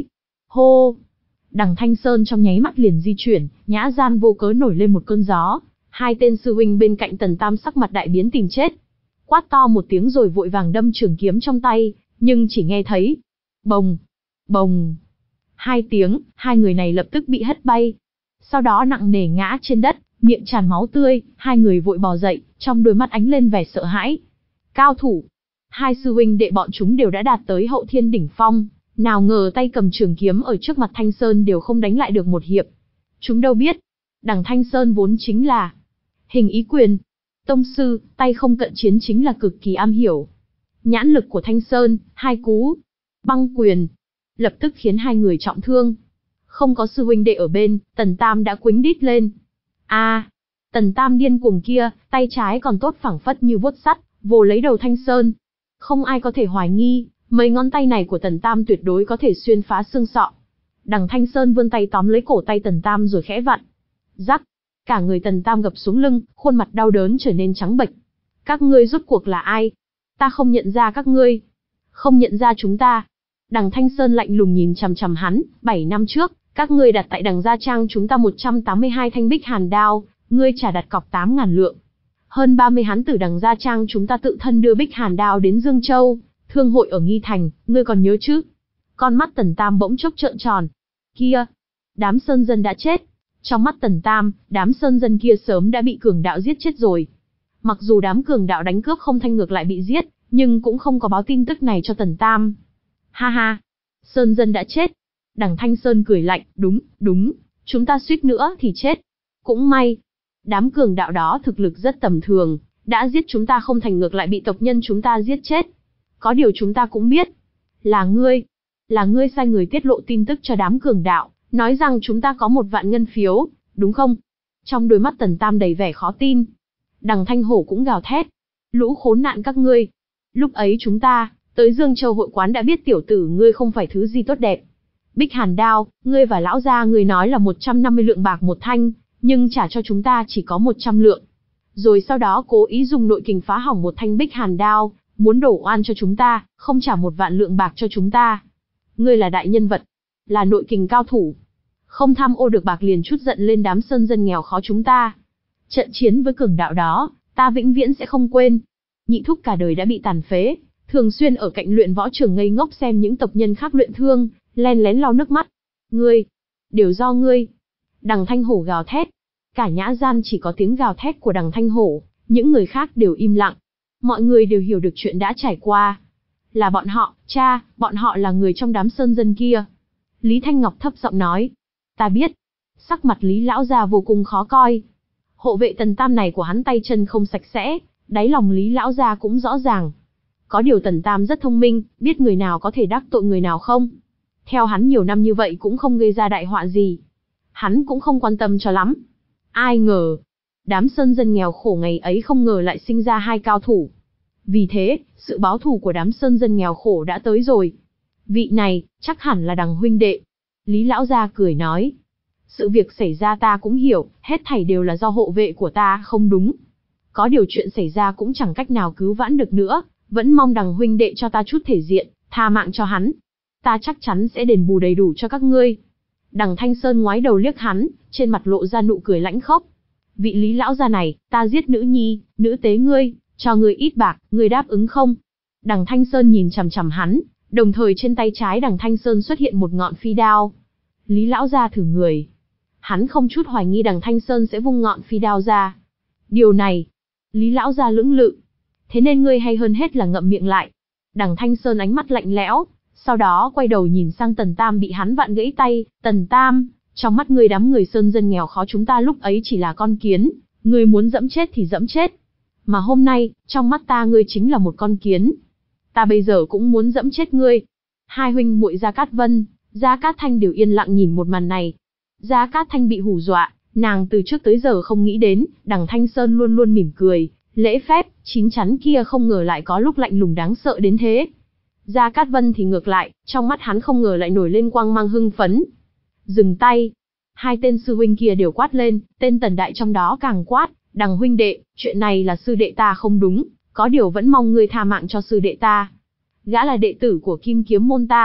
Hô! Đằng Thanh Sơn trong nháy mắt liền di chuyển, nhã gian vô cớ nổi lên một cơn gió. Hai tên sư huynh bên cạnh Tần Tam sắc mặt đại biến tìm chết. Quát to một tiếng rồi vội vàng đâm trường kiếm trong tay, nhưng chỉ nghe thấy bồng, bồng. Hai tiếng, hai người này lập tức bị hất bay. Sau đó nặng nề ngã trên đất, miệng tràn máu tươi, hai người vội bò dậy, trong đôi mắt ánh lên vẻ sợ hãi. Cao thủ! Hai sư huynh đệ bọn chúng đều đã đạt tới hậu thiên đỉnh phong, nào ngờ tay cầm trường kiếm ở trước mặt Thanh Sơn đều không đánh lại được một hiệp. Chúng đâu biết, đằng Thanh Sơn vốn chính là hình ý quyền. Tông sư, tay không cận chiến chính là cực kỳ am hiểu. Nhãn lực của Thanh Sơn, hai cú băng quyền, lập tức khiến hai người trọng thương. Không có sư huynh đệ ở bên, Tần Tam đã quĩnh đít lên. A, à, Tần Tam điên cuồng kia, tay trái còn tốt phẳng phất như vuốt sắt, vồ lấy đầu Thanh Sơn. Không ai có thể hoài nghi, mấy ngón tay này của Tần Tam tuyệt đối có thể xuyên phá xương sọ. Đằng Thanh Sơn vươn tay tóm lấy cổ tay Tần Tam rồi khẽ vặn. Rắc, cả người Tần Tam gập xuống lưng, khuôn mặt đau đớn trở nên trắng bệch. Các ngươi rốt cuộc là ai? Ta không nhận ra các ngươi. Không nhận ra chúng ta. Đằng Thanh Sơn lạnh lùng nhìn chằm chằm hắn, bảy năm trước, các ngươi đặt tại đằng gia trang chúng ta một trăm tám mươi hai thanh bích hàn đao, ngươi trả đặt cọc tám ngàn lượng. Hơn ba mươi hán tử đằng gia trang chúng ta tự thân đưa bích hàn đao đến Dương Châu, thương hội ở Nghi Thành, ngươi còn nhớ chứ? Con mắt Tần Tam bỗng chốc trợn tròn. Kia! Đám sơn dân đã chết. Trong mắt Tần Tam, đám sơn dân kia sớm đã bị cường đạo giết chết rồi. Mặc dù đám cường đạo đánh cướp không thanh ngược lại bị giết, nhưng cũng không có báo tin tức này cho Tần Tam. Ha ha! Sơn dân đã chết. Đằng Thanh Sơn cười lạnh, đúng, đúng, chúng ta suýt nữa thì chết. Cũng may. Đám cường đạo đó thực lực rất tầm thường, đã giết chúng ta không thành ngược lại bị tộc nhân chúng ta giết chết. Có điều chúng ta cũng biết. Là ngươi. Là ngươi sai người tiết lộ tin tức cho đám cường đạo, nói rằng chúng ta có một vạn ngân phiếu, đúng không? Trong đôi mắt Tần Tam đầy vẻ khó tin. Đằng Thanh Hổ cũng gào thét. Lũ khốn nạn các ngươi. Lúc ấy chúng ta, tới Dương Châu hội quán đã biết tiểu tử ngươi không phải thứ gì tốt đẹp. Bích hàn đao, ngươi và lão gia ngươi nói là một trăm năm mươi lượng bạc một thanh, nhưng trả cho chúng ta chỉ có một trăm lượng. Rồi sau đó cố ý dùng nội kình phá hỏng một thanh bích hàn đao, muốn đổ oan cho chúng ta, không trả một vạn lượng bạc cho chúng ta. Ngươi là đại nhân vật, là nội kình cao thủ. Không tham ô được bạc liền chút giận lên đám sơn dân nghèo khó chúng ta. Trận chiến với cường đạo đó, ta vĩnh viễn sẽ không quên. Nhị thúc cả đời đã bị tàn phế, thường xuyên ở cạnh luyện võ trường ngây ngốc xem những tộc nhân khác luyện thương, len lén lau nước mắt. Ngươi, đều do ngươi. Đằng Thanh Hổ gào thét. Cả nhã gian chỉ có tiếng gào thét của đằng Thanh Hổ, những người khác đều im lặng. Mọi người đều hiểu được chuyện đã trải qua. Là bọn họ, cha, bọn họ là người trong đám sơn dân kia. Lý Thanh Ngọc thấp giọng nói. Ta biết. Sắc mặt Lý lão gia vô cùng khó coi. Hộ vệ Tần Tam này của hắn tay chân không sạch sẽ, đáy lòng Lý lão gia cũng rõ ràng. Có điều Tần Tam rất thông minh, biết người nào có thể đắc tội người nào không. Theo hắn nhiều năm như vậy cũng không gây ra đại họa gì. Hắn cũng không quan tâm cho lắm. Ai ngờ, đám sơn dân nghèo khổ ngày ấy không ngờ lại sinh ra hai cao thủ. Vì thế, sự báo thù của đám sơn dân nghèo khổ đã tới rồi. Vị này, chắc hẳn là đằng huynh đệ. Lý lão gia cười nói. Sự việc xảy ra ta cũng hiểu, hết thảy đều là do hộ vệ của ta không đúng. Có điều chuyện xảy ra cũng chẳng cách nào cứu vãn được nữa, vẫn mong đằng huynh đệ cho ta chút thể diện, tha mạng cho hắn. Ta chắc chắn sẽ đền bù đầy đủ cho các ngươi. Đằng Thanh Sơn ngoái đầu liếc hắn, trên mặt lộ ra nụ cười lãnh khốc. Vị Lý lão gia này, ta giết nữ nhi, nữ tế ngươi, cho ngươi ít bạc, ngươi đáp ứng không? Đằng Thanh Sơn nhìn chằm chằm hắn, đồng thời trên tay trái đằng Thanh Sơn xuất hiện một ngọn phi đao. Lý lão gia thử người. Hắn không chút hoài nghi đằng Thanh Sơn sẽ vung ngọn phi đao ra. Điều này, Lý lão gia lưỡng lự. Thế nên ngươi hay hơn hết là ngậm miệng lại. Đằng Thanh Sơn ánh mắt lạnh lẽo, sau đó quay đầu nhìn sang Tần Tam bị hắn vặn gãy tay. Tần Tam, trong mắt ngươi đám người sơn dân nghèo khó chúng ta lúc ấy chỉ là con kiến, ngươi muốn dẫm chết thì dẫm chết. Mà hôm nay, trong mắt ta ngươi chính là một con kiến. Ta bây giờ cũng muốn dẫm chết ngươi. Hai huynh muội Gia Cát Vân, Gia Cát Thanh đều yên lặng nhìn một màn này. Gia Cát Thanh bị hù dọa, nàng từ trước tới giờ không nghĩ đến, đằng Thanh Sơn luôn luôn mỉm cười, lễ phép, chín chắn kia không ngờ lại có lúc lạnh lùng đáng sợ đến thế. Gia Cát Vân thì ngược lại, trong mắt hắn không ngờ lại nổi lên quang mang hưng phấn. Dừng tay. Hai tên sư huynh kia đều quát lên, tên Tần Đại trong đó càng quát, đằng huynh đệ, chuyện này là sư đệ ta không đúng, có điều vẫn mong ngươi tha mạng cho sư đệ ta. Gã là đệ tử của Kim Kiếm môn ta,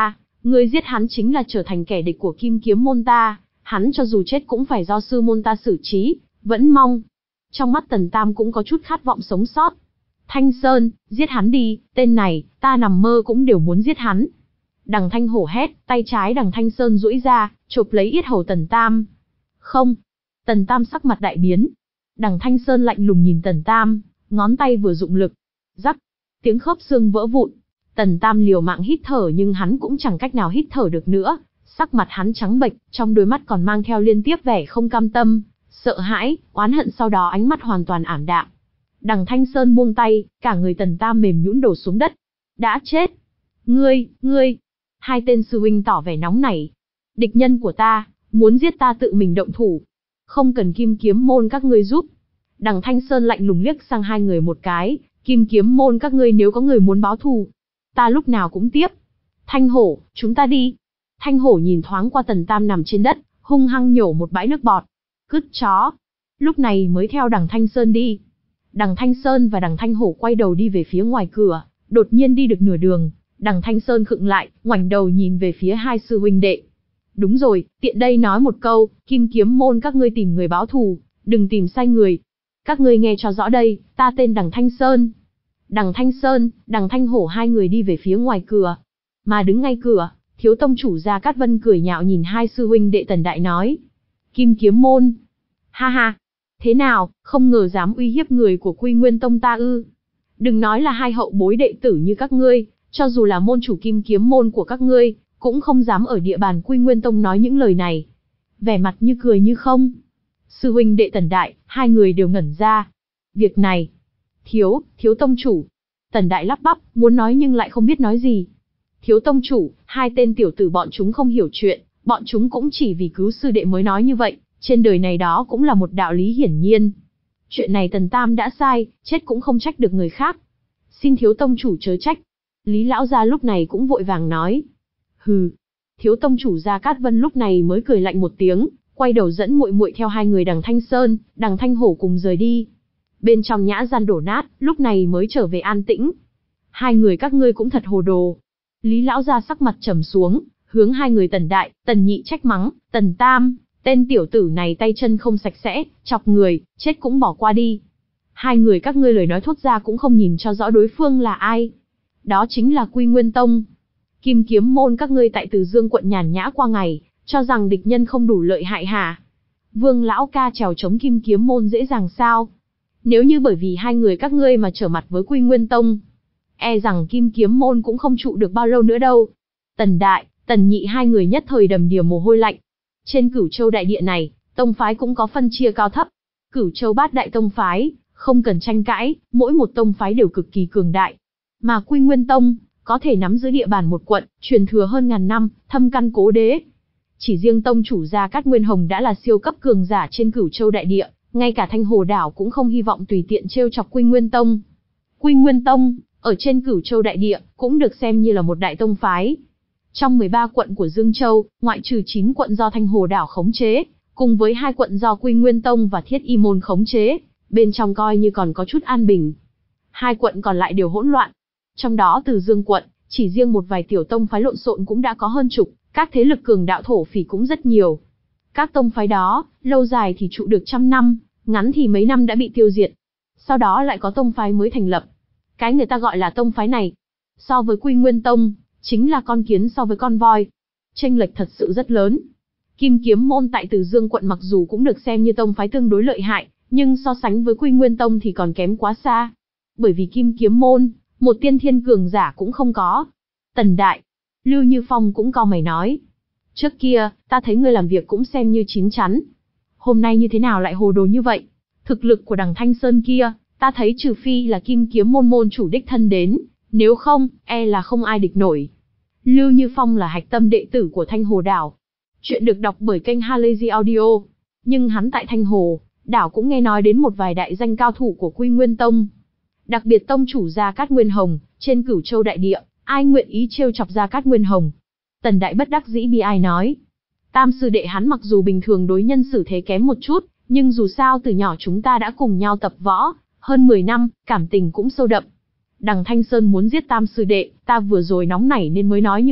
Ngươi giết hắn chính là trở thành kẻ địch của Kim Kiếm môn ta, hắn cho dù chết cũng phải do sư môn ta xử trí, vẫn mong. Trong mắt Tần Tam cũng có chút khát vọng sống sót. Thanh Sơn, giết hắn đi, tên này, ta nằm mơ cũng đều muốn giết hắn. Đằng Thanh Hổ hét, tay trái Đằng Thanh Sơn duỗi ra, chộp lấy yết hầu Tần Tam. Không. Tần Tam sắc mặt đại biến. Đằng Thanh Sơn lạnh lùng nhìn Tần Tam, ngón tay vừa dụng lực. Rắc, tiếng khớp xương vỡ vụn. Tần Tam liều mạng hít thở nhưng hắn cũng chẳng cách nào hít thở được nữa. Sắc mặt hắn trắng bệch, trong đôi mắt còn mang theo liên tiếp vẻ không cam tâm, sợ hãi, oán hận, sau đó ánh mắt hoàn toàn ảm đạm. Đằng Thanh Sơn buông tay, cả người Tần Tam mềm nhũn đổ xuống đất. Đã chết. Ngươi, ngươi. Hai tên sư huynh tỏ vẻ nóng nảy. Địch nhân của ta, muốn giết ta tự mình động thủ. Không cần Kim Kiếm môn các ngươi giúp. Đằng Thanh Sơn lạnh lùng liếc sang hai người một cái. Kim Kiếm môn các ngươi nếu có người muốn báo thù, ta lúc nào cũng tiếp. Thanh Hổ, chúng ta đi. Thanh Hổ nhìn thoáng qua Tần Tam nằm trên đất, hung hăng nhổ một bãi nước bọt. Cứt chó. Lúc này mới theo đằng Thanh Sơn đi. Đằng Thanh Sơn và đằng Thanh Hổ quay đầu đi về phía ngoài cửa, đột nhiên đi được nửa đường, đằng Thanh Sơn khựng lại, ngoảnh đầu nhìn về phía hai sư huynh đệ. Đúng rồi, tiện đây nói một câu, Kim Kiếm môn các ngươi tìm người báo thù, đừng tìm sai người. Các ngươi nghe cho rõ đây, ta tên đằng Thanh Sơn. Đằng Thanh Sơn, đằng Thanh Hổ hai người đi về phía ngoài cửa. Mà đứng ngay cửa, thiếu tông chủ Gia Cát Vân cười nhạo nhìn hai sư huynh đệ Tần Đại nói. Kim Kiếm môn. Ha ha. Thế nào, không ngờ dám uy hiếp người của Quy Nguyên Tông ta ư? Đừng nói là hai hậu bối đệ tử như các ngươi, cho dù là môn chủ Kim Kiếm môn của các ngươi, cũng không dám ở địa bàn Quy Nguyên Tông nói những lời này. Vẻ mặt như cười như không. Sư huynh đệ Tần Đại, hai người đều ngẩn ra. Việc này, thiếu, thiếu tông chủ. Tần Đại lắp bắp, muốn nói nhưng lại không biết nói gì. Thiếu tông chủ, hai tên tiểu tử bọn chúng không hiểu chuyện, bọn chúng cũng chỉ vì cứu sư đệ mới nói như vậy. Trên đời này đó cũng là một đạo lý hiển nhiên. Chuyện này Tần Tam đã sai, chết cũng không trách được người khác. Xin thiếu tông chủ chớ trách. Lý lão gia lúc này cũng vội vàng nói. Hừ. Thiếu tông chủ Gia Cát Vân lúc này mới cười lạnh một tiếng, quay đầu dẫn muội muội theo hai người đằng Thanh Sơn, đằng Thanh Hổ cùng rời đi. Bên trong nhã gian đổ nát, lúc này mới trở về an tĩnh. Hai người các ngươi cũng thật hồ đồ. Lý lão gia sắc mặt trầm xuống, hướng hai người Tần Đại, Tần Nhị trách mắng, Tần Tam. Tên tiểu tử này tay chân không sạch sẽ, chọc người, chết cũng bỏ qua đi. Hai người các ngươi lời nói thốt ra cũng không nhìn cho rõ đối phương là ai. Đó chính là Quy Nguyên Tông. Kim Kiếm môn các ngươi tại Từ Dương quận nhàn nhã qua ngày, cho rằng địch nhân không đủ lợi hại hả? Vương lão ca trèo chống Kim Kiếm môn dễ dàng sao? Nếu như bởi vì hai người các ngươi mà trở mặt với Quy Nguyên Tông, e rằng Kim Kiếm môn cũng không trụ được bao lâu nữa đâu. Tần Đại, Tần Nhị hai người nhất thời đầm đìa mồ hôi lạnh. Trên Cửu Châu đại địa này, tông phái cũng có phân chia cao thấp. Cửu Châu bát đại tông phái, không cần tranh cãi, mỗi một tông phái đều cực kỳ cường đại. Mà Quy Nguyên Tông, có thể nắm giữ địa bàn một quận, truyền thừa hơn ngàn năm, thâm căn cố đế. Chỉ riêng tông chủ Gia Cát Nguyên Hồng đã là siêu cấp cường giả trên Cửu Châu đại địa, ngay cả Thanh Hồ đảo cũng không hy vọng tùy tiện trêu chọc Quy Nguyên Tông. Quy Nguyên Tông, ở trên Cửu Châu đại địa, cũng được xem như là một đại tông phái. Trong mười ba quận của Dương Châu, ngoại trừ chín quận do Thanh Hồ đảo khống chế, cùng với hai quận do Quy Nguyên Tông và Thiết Y môn khống chế, bên trong coi như còn có chút an bình. Hai quận còn lại đều hỗn loạn. Trong đó Từ Dương quận, chỉ riêng một vài tiểu tông phái lộn xộn cũng đã có hơn chục, các thế lực cường đạo thổ phỉ cũng rất nhiều. Các tông phái đó, lâu dài thì trụ được trăm năm, ngắn thì mấy năm đã bị tiêu diệt. Sau đó lại có tông phái mới thành lập. Cái người ta gọi là tông phái này, so với Quy Nguyên Tông, chính là con kiến so với con voi. Chênh lệch thật sự rất lớn. Kim Kiếm môn tại Từ Dương quận mặc dù cũng được xem như tông phái tương đối lợi hại, nhưng so sánh với Quy Nguyên Tông thì còn kém quá xa. Bởi vì Kim Kiếm môn, một tiên thiên cường giả cũng không có. Tần Đại, Lưu Như Phong cũng cau mày nói. Trước kia, ta thấy ngươi làm việc cũng xem như chín chắn. Hôm nay như thế nào lại hồ đồ như vậy? Thực lực của đằng Thanh Sơn kia, ta thấy trừ phi là Kim Kiếm môn môn chủ đích thân đến, nếu không, e là không ai địch nổi. Lưu Như Phong là hạch tâm đệ tử của Thanh Hồ đảo. Chuyện được đọc bởi kênh Halazy Audio. Nhưng hắn tại Thanh Hồ đảo cũng nghe nói đến một vài đại danh cao thủ của Quy Nguyên Tông. Đặc biệt tông chủ Gia Cát Nguyên Hồng, trên Cửu Châu đại địa, ai nguyện ý trêu chọc Gia Cát Nguyên Hồng? Tần Đại bất đắc dĩ bi ai nói. Tam sư đệ hắn mặc dù bình thường đối nhân xử thế kém một chút, nhưng dù sao từ nhỏ chúng ta đã cùng nhau tập võ, hơn mười năm, cảm tình cũng sâu đậm. Đằng Thanh Sơn muốn giết tam sư đệ, ta vừa rồi nóng nảy nên mới nói như vậy,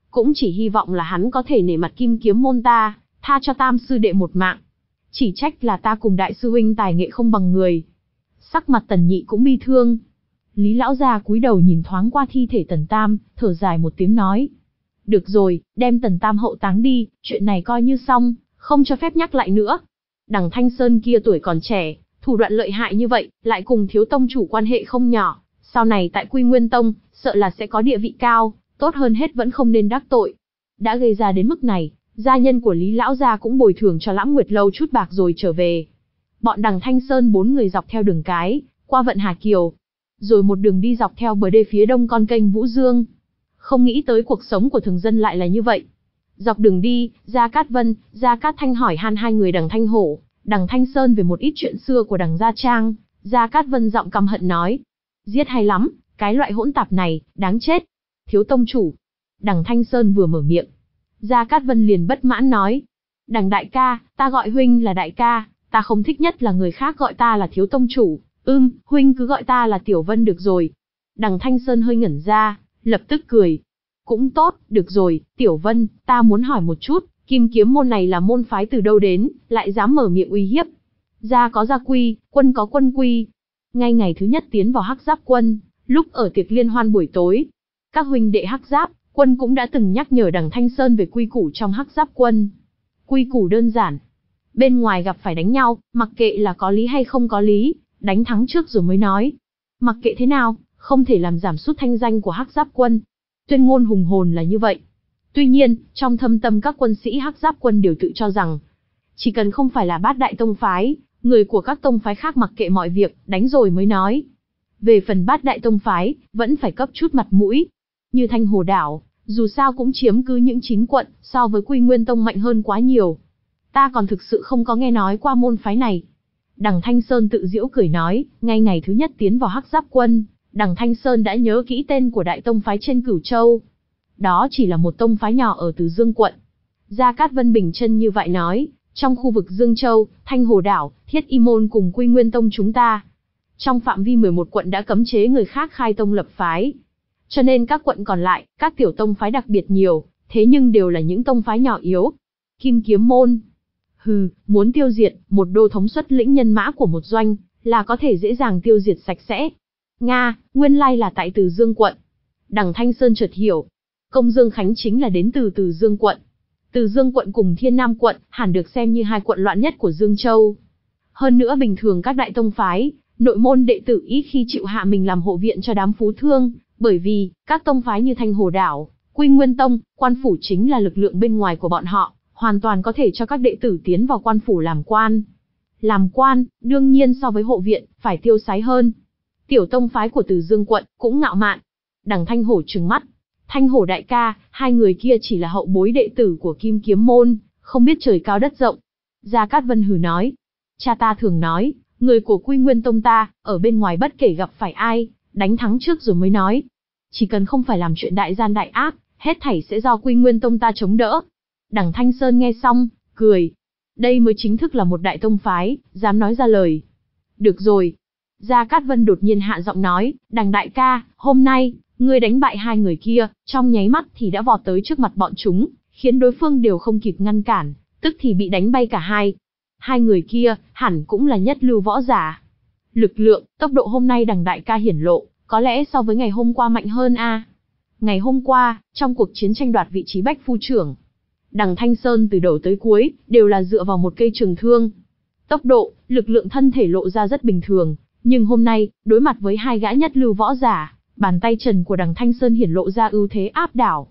cũng chỉ hy vọng là hắn có thể nể mặt Kim Kiếm môn ta, tha cho Tam sư đệ một mạng. Chỉ trách là ta cùng đại sư huynh tài nghệ không bằng người. Sắc mặt Tần Nhị cũng bi thương. Lý lão gia cúi đầu nhìn thoáng qua thi thể Tần Tam, thở dài một tiếng nói. Được rồi, đem Tần Tam hậu táng đi, chuyện này coi như xong, không cho phép nhắc lại nữa. Đằng Thanh Sơn kia tuổi còn trẻ, thủ đoạn lợi hại như vậy, lại cùng thiếu tông chủ quan hệ không nhỏ, sau này tại Quy Nguyên Tông, sợ là sẽ có địa vị cao, tốt hơn hết vẫn không nên đắc tội. Đã gây ra đến mức này, gia nhân của Lý lão gia cũng bồi thường cho Lãng Nguyệt lâu chút bạc rồi trở về. Bọn đằng Thanh Sơn bốn người dọc theo đường cái, qua vận Hà Kiều, rồi một đường đi dọc theo bờ đê phía đông con kênh Vũ Dương. Không nghĩ tới cuộc sống của thường dân lại là như vậy. Dọc đường đi, Gia Cát Vân, Gia Cát Thanh hỏi han hai người đằng Thanh Hổ, đằng Thanh Sơn về một ít chuyện xưa của đằng Gia Trang. Gia Cát Vân giọng căm hận nói. Giết hay lắm, cái loại hỗn tạp này, đáng chết. Thiếu tông chủ. Đằng Thanh Sơn vừa mở miệng, Gia Cát Vân liền bất mãn nói. Đằng đại ca, ta gọi huynh là đại ca, ta không thích nhất là người khác gọi ta là thiếu tông chủ. Ưm, huynh cứ gọi ta là Tiểu Vân được rồi. Đằng Thanh Sơn hơi ngẩn ra, lập tức cười. Cũng tốt, được rồi, Tiểu Vân, ta muốn hỏi một chút, Kim Kiếm môn này là môn phái từ đâu đến, lại dám mở miệng uy hiếp. Gia có gia quy, quân có quân quy. Ngay ngày thứ nhất tiến vào Hắc Giáp quân, lúc ở tiệc liên hoan buổi tối, các huynh đệ Hắc Giáp quân cũng đã từng nhắc nhở đằng Thanh Sơn về quy củ trong Hắc Giáp quân. Quy củ đơn giản. Bên ngoài gặp phải đánh nhau, mặc kệ là có lý hay không có lý, đánh thắng trước rồi mới nói. Mặc kệ thế nào, không thể làm giảm sút thanh danh của Hắc Giáp quân. Tuyên ngôn hùng hồn là như vậy. Tuy nhiên, trong thâm tâm các quân sĩ Hắc Giáp quân đều tự cho rằng, chỉ cần không phải là bát đại tông phái, người của các tông phái khác mặc kệ mọi việc, đánh rồi mới nói. Về phần bát đại tông phái, vẫn phải cấp chút mặt mũi. Như Thanh Hồ Đảo, dù sao cũng chiếm cứ những chính quận, so với Quy Nguyên Tông mạnh hơn quá nhiều. Ta còn thực sự không có nghe nói qua môn phái này. Đằng Thanh Sơn tự giễu cười nói, ngay ngày thứ nhất tiến vào Hắc Giáp quân, đằng Thanh Sơn đã nhớ kỹ tên của đại tông phái trên Cửu Châu. Đó chỉ là một tông phái nhỏ ở Từ Dương quận. Gia Cát Vân bình chân như vậy nói, trong khu vực Dương Châu, Thanh Hồ Đảo, Thiết Y Môn cùng Quy Nguyên Tông chúng ta, trong phạm vi mười một quận đã cấm chế người khác khai tông lập phái. Cho nên các quận còn lại, các tiểu tông phái đặc biệt nhiều, thế nhưng đều là những tông phái nhỏ yếu. Kim Kiếm môn. Hừ, muốn tiêu diệt, một đô thống xuất lĩnh nhân mã của một doanh, là có thể dễ dàng tiêu diệt sạch sẽ. Nga, nguyên lai là tại Từ Dương quận. Đằng Thanh Sơn chợt hiểu. Công Dương Khánh chính là đến từ Từ Dương quận. Từ Dương quận cùng Thiên Nam quận, hẳn được xem như hai quận loạn nhất của Dương Châu. Hơn nữa bình thường các đại tông phái, nội môn đệ tử ít khi chịu hạ mình làm hộ viện cho đám phú thương, bởi vì, các tông phái như Thanh Hồ Đảo, Quy Nguyên Tông, quan phủ chính là lực lượng bên ngoài của bọn họ, hoàn toàn có thể cho các đệ tử tiến vào quan phủ làm quan. Làm quan, đương nhiên so với hộ viện, phải tiêu sái hơn. Tiểu tông phái của Từ Dương quận, cũng ngạo mạn. Đằng Thanh Hổ trừng mắt. Thanh Hổ đại ca, hai người kia chỉ là hậu bối đệ tử của Kim Kiếm môn, không biết trời cao đất rộng. Gia Cát Vân hừ nói. Cha ta thường nói, người của Quy Nguyên Tông ta, ở bên ngoài bất kể gặp phải ai, đánh thắng trước rồi mới nói. Chỉ cần không phải làm chuyện đại gian đại ác, hết thảy sẽ do Quy Nguyên Tông ta chống đỡ. Đằng Thanh Sơn nghe xong, cười. Đây mới chính thức là một đại tông phái, dám nói ra lời. Được rồi. Gia Cát Vân đột nhiên hạ giọng nói, đằng đại ca, hôm nay, ngươi đánh bại hai người kia, trong nháy mắt thì đã vọt tới trước mặt bọn chúng, khiến đối phương đều không kịp ngăn cản, tức thì bị đánh bay cả hai. Hai người kia, hẳn cũng là nhất lưu võ giả. Lực lượng, tốc độ hôm nay đằng đại ca hiển lộ, có lẽ so với ngày hôm qua mạnh hơn a. À. Ngày hôm qua, trong cuộc chiến tranh đoạt vị trí bách phu trưởng, đằng Thanh Sơn từ đầu tới cuối, đều là dựa vào một cây trường thương. Tốc độ, lực lượng thân thể lộ ra rất bình thường, nhưng hôm nay, đối mặt với hai gã nhất lưu võ giả, bàn tay trần của đằng Thanh Sơn hiển lộ ra ưu thế áp đảo.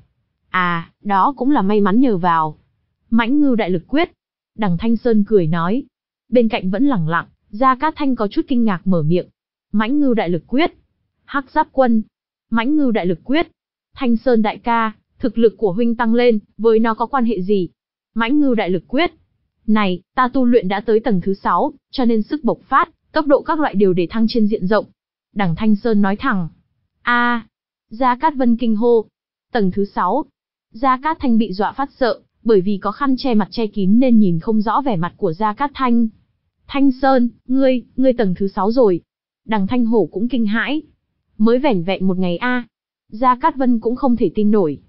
À, đó cũng là may mắn nhờ vào Mãnh Ngưu đại lực quyết. Đằng Thanh Sơn cười nói. Bên cạnh vẫn lẳng lặng, Gia Cát Thanh có chút kinh ngạc mở miệng. Mãnh Ngưu đại lực quyết. Hắc Giáp quân. Mãnh Ngưu đại lực quyết. Thanh Sơn đại ca, thực lực của huynh tăng lên, với nó có quan hệ gì? Mãnh Ngưu đại lực quyết. Này, ta tu luyện đã tới tầng thứ sáu, cho nên sức bộc phát, tốc độ các loại đều để thăng trên diện rộng. Đằng Thanh Sơn nói thẳng. A, à, Gia Cát Vân kinh hô. Tầng thứ sáu. Gia Cát Thanh bị dọa phát sợ, bởi vì có khăn che mặt che kín nên nhìn không rõ vẻ mặt của Gia Cát Thanh. Thanh Sơn, ngươi, ngươi tầng thứ sáu rồi. Đằng Thanh Hổ cũng kinh hãi. Mới vẻn vẹn một ngày a. À. Gia Cát Vân cũng không thể tin nổi.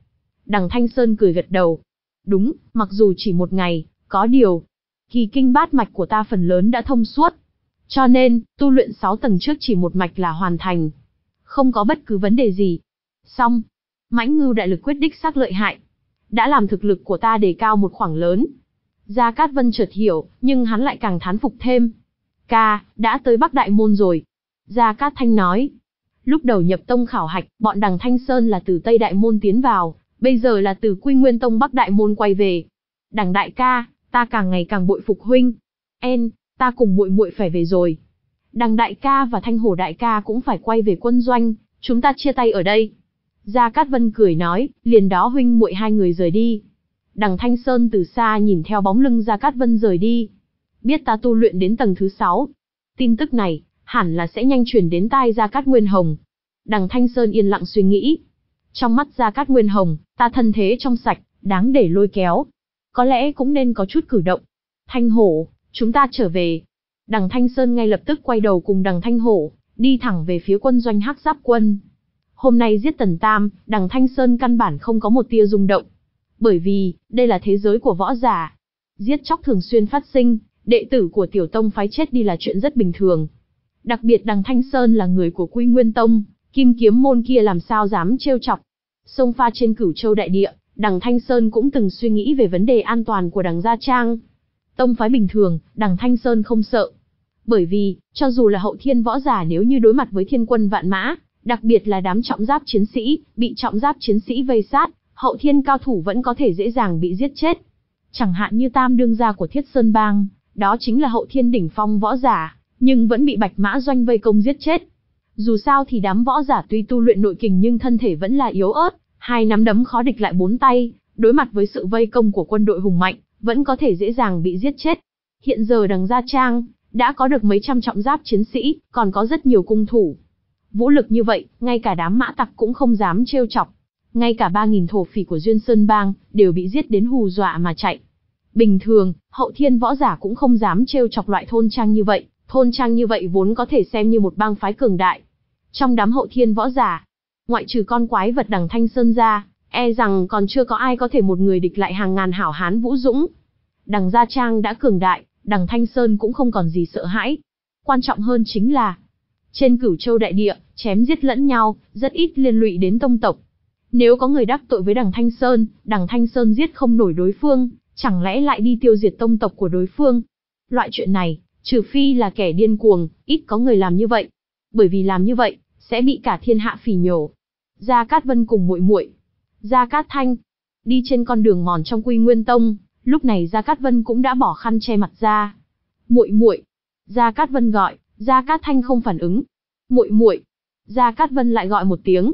Đằng Thanh Sơn cười gật đầu. Đúng, mặc dù chỉ một ngày, có điều, kỳ kinh bát mạch của ta phần lớn đã thông suốt. Cho nên, tu luyện sáu tầng trước chỉ một mạch là hoàn thành. Không có bất cứ vấn đề gì. Xong, Mãnh Ngưu đại lực quyết đích xác lợi hại. Đã làm thực lực của ta đề cao một khoảng lớn. Gia Cát Vân chợt hiểu, nhưng hắn lại càng thán phục thêm. Ca, đã tới Bắc Đại Môn rồi. Gia Cát Thanh nói. Lúc đầu nhập tông khảo hạch, bọn Đằng Thanh Sơn là từ Tây Đại Môn tiến vào, bây giờ là từ Quy Nguyên Tông Bắc Đại Môn quay về. Đằng đại ca, ta càng ngày càng bội phục huynh. En, ta cùng muội muội phải về rồi. Đằng đại ca và Thanh Hổ đại ca cũng phải quay về quân doanh, chúng ta chia tay ở đây. Gia Cát Vân cười nói, liền đó huynh muội hai người rời đi. Đằng Thanh Sơn từ xa nhìn theo bóng lưng Gia Cát Vân rời đi. Biết ta tu luyện đến tầng thứ sáu. Tin tức này, hẳn là sẽ nhanh truyền đến tai Gia Cát Nguyên Hồng. Đằng Thanh Sơn yên lặng suy nghĩ. Trong mắt Gia Cát Nguyên Hồng, ta thân thế trong sạch, đáng để lôi kéo. Có lẽ cũng nên có chút cử động. Thanh Hổ, chúng ta trở về. Đằng Thanh Sơn ngay lập tức quay đầu cùng đằng Thanh Hổ, đi thẳng về phía quân doanh Hắc Giáp Quân. Hôm nay giết Tần Tam, đằng Thanh Sơn căn bản không có một tia rung động. Bởi vì, đây là thế giới của võ giả. Giết chóc thường xuyên phát sinh, đệ tử của tiểu tông phái chết đi là chuyện rất bình thường. Đặc biệt đằng Thanh Sơn là người của Quy Nguyên Tông, Kim Kiếm môn kia làm sao dám trêu chọc. Sông pha trên Cửu Châu đại địa, đằng Thanh Sơn cũng từng suy nghĩ về vấn đề an toàn của đằng Gia Trang. Tông phái bình thường, đằng Thanh Sơn không sợ. Bởi vì, cho dù là hậu thiên võ giả nếu như đối mặt với thiên quân vạn mã, đặc biệt là đám trọng giáp chiến sĩ, bị trọng giáp chiến sĩ vây sát, hậu thiên cao thủ vẫn có thể dễ dàng bị giết chết. Chẳng hạn như Tam đương gia của Thiết Sơn Bang, đó chính là hậu thiên đỉnh phong võ giả, nhưng vẫn bị Bạch Mã Doanh vây công giết chết. Dù sao thì đám võ giả tuy tu luyện nội kình nhưng thân thể vẫn là yếu ớt, hai nắm đấm khó địch lại bốn tay, đối mặt với sự vây công của quân đội hùng mạnh, vẫn có thể dễ dàng bị giết chết. Hiện giờ đằng Gia Trang đã có được mấy trăm trọng giáp chiến sĩ, còn có rất nhiều cung thủ. Vũ lực như vậy, ngay cả đám mã tặc cũng không dám trêu chọc. Ngay cả ba nghìn thổ phỉ của Duyên Sơn Bang đều bị giết đến hù dọa mà chạy. Bình thường, hậu thiên võ giả cũng không dám trêu chọc loại thôn trang như vậy, thôn trang như vậy vốn có thể xem như một bang phái cường đại. Trong đám hậu thiên võ giả, ngoại trừ con quái vật đằng Thanh Sơn ra, e rằng còn chưa có ai có thể một người địch lại hàng ngàn hảo hán vũ dũng. Đằng Gia Trang đã cường đại, đằng Thanh Sơn cũng không còn gì sợ hãi. Quan trọng hơn chính là, trên Cửu Châu đại địa, chém giết lẫn nhau, rất ít liên lụy đến tông tộc. Nếu có người đắc tội với đằng Thanh Sơn, đằng Thanh Sơn giết không nổi đối phương, chẳng lẽ lại đi tiêu diệt tông tộc của đối phương? Loại chuyện này, trừ phi là kẻ điên cuồng, ít có người làm như vậy. Bởi vì làm như vậy, sẽ bị cả thiên hạ phỉ nhổ. Gia Cát Vân cùng muội muội, Gia Cát Thanh, đi trên con đường mòn trong Quy Nguyên Tông, lúc này Gia Cát Vân cũng đã bỏ khăn che mặt ra. Muội muội, Gia Cát Vân gọi, Gia Cát Thanh không phản ứng. Muội muội, Gia Cát Vân lại gọi một tiếng.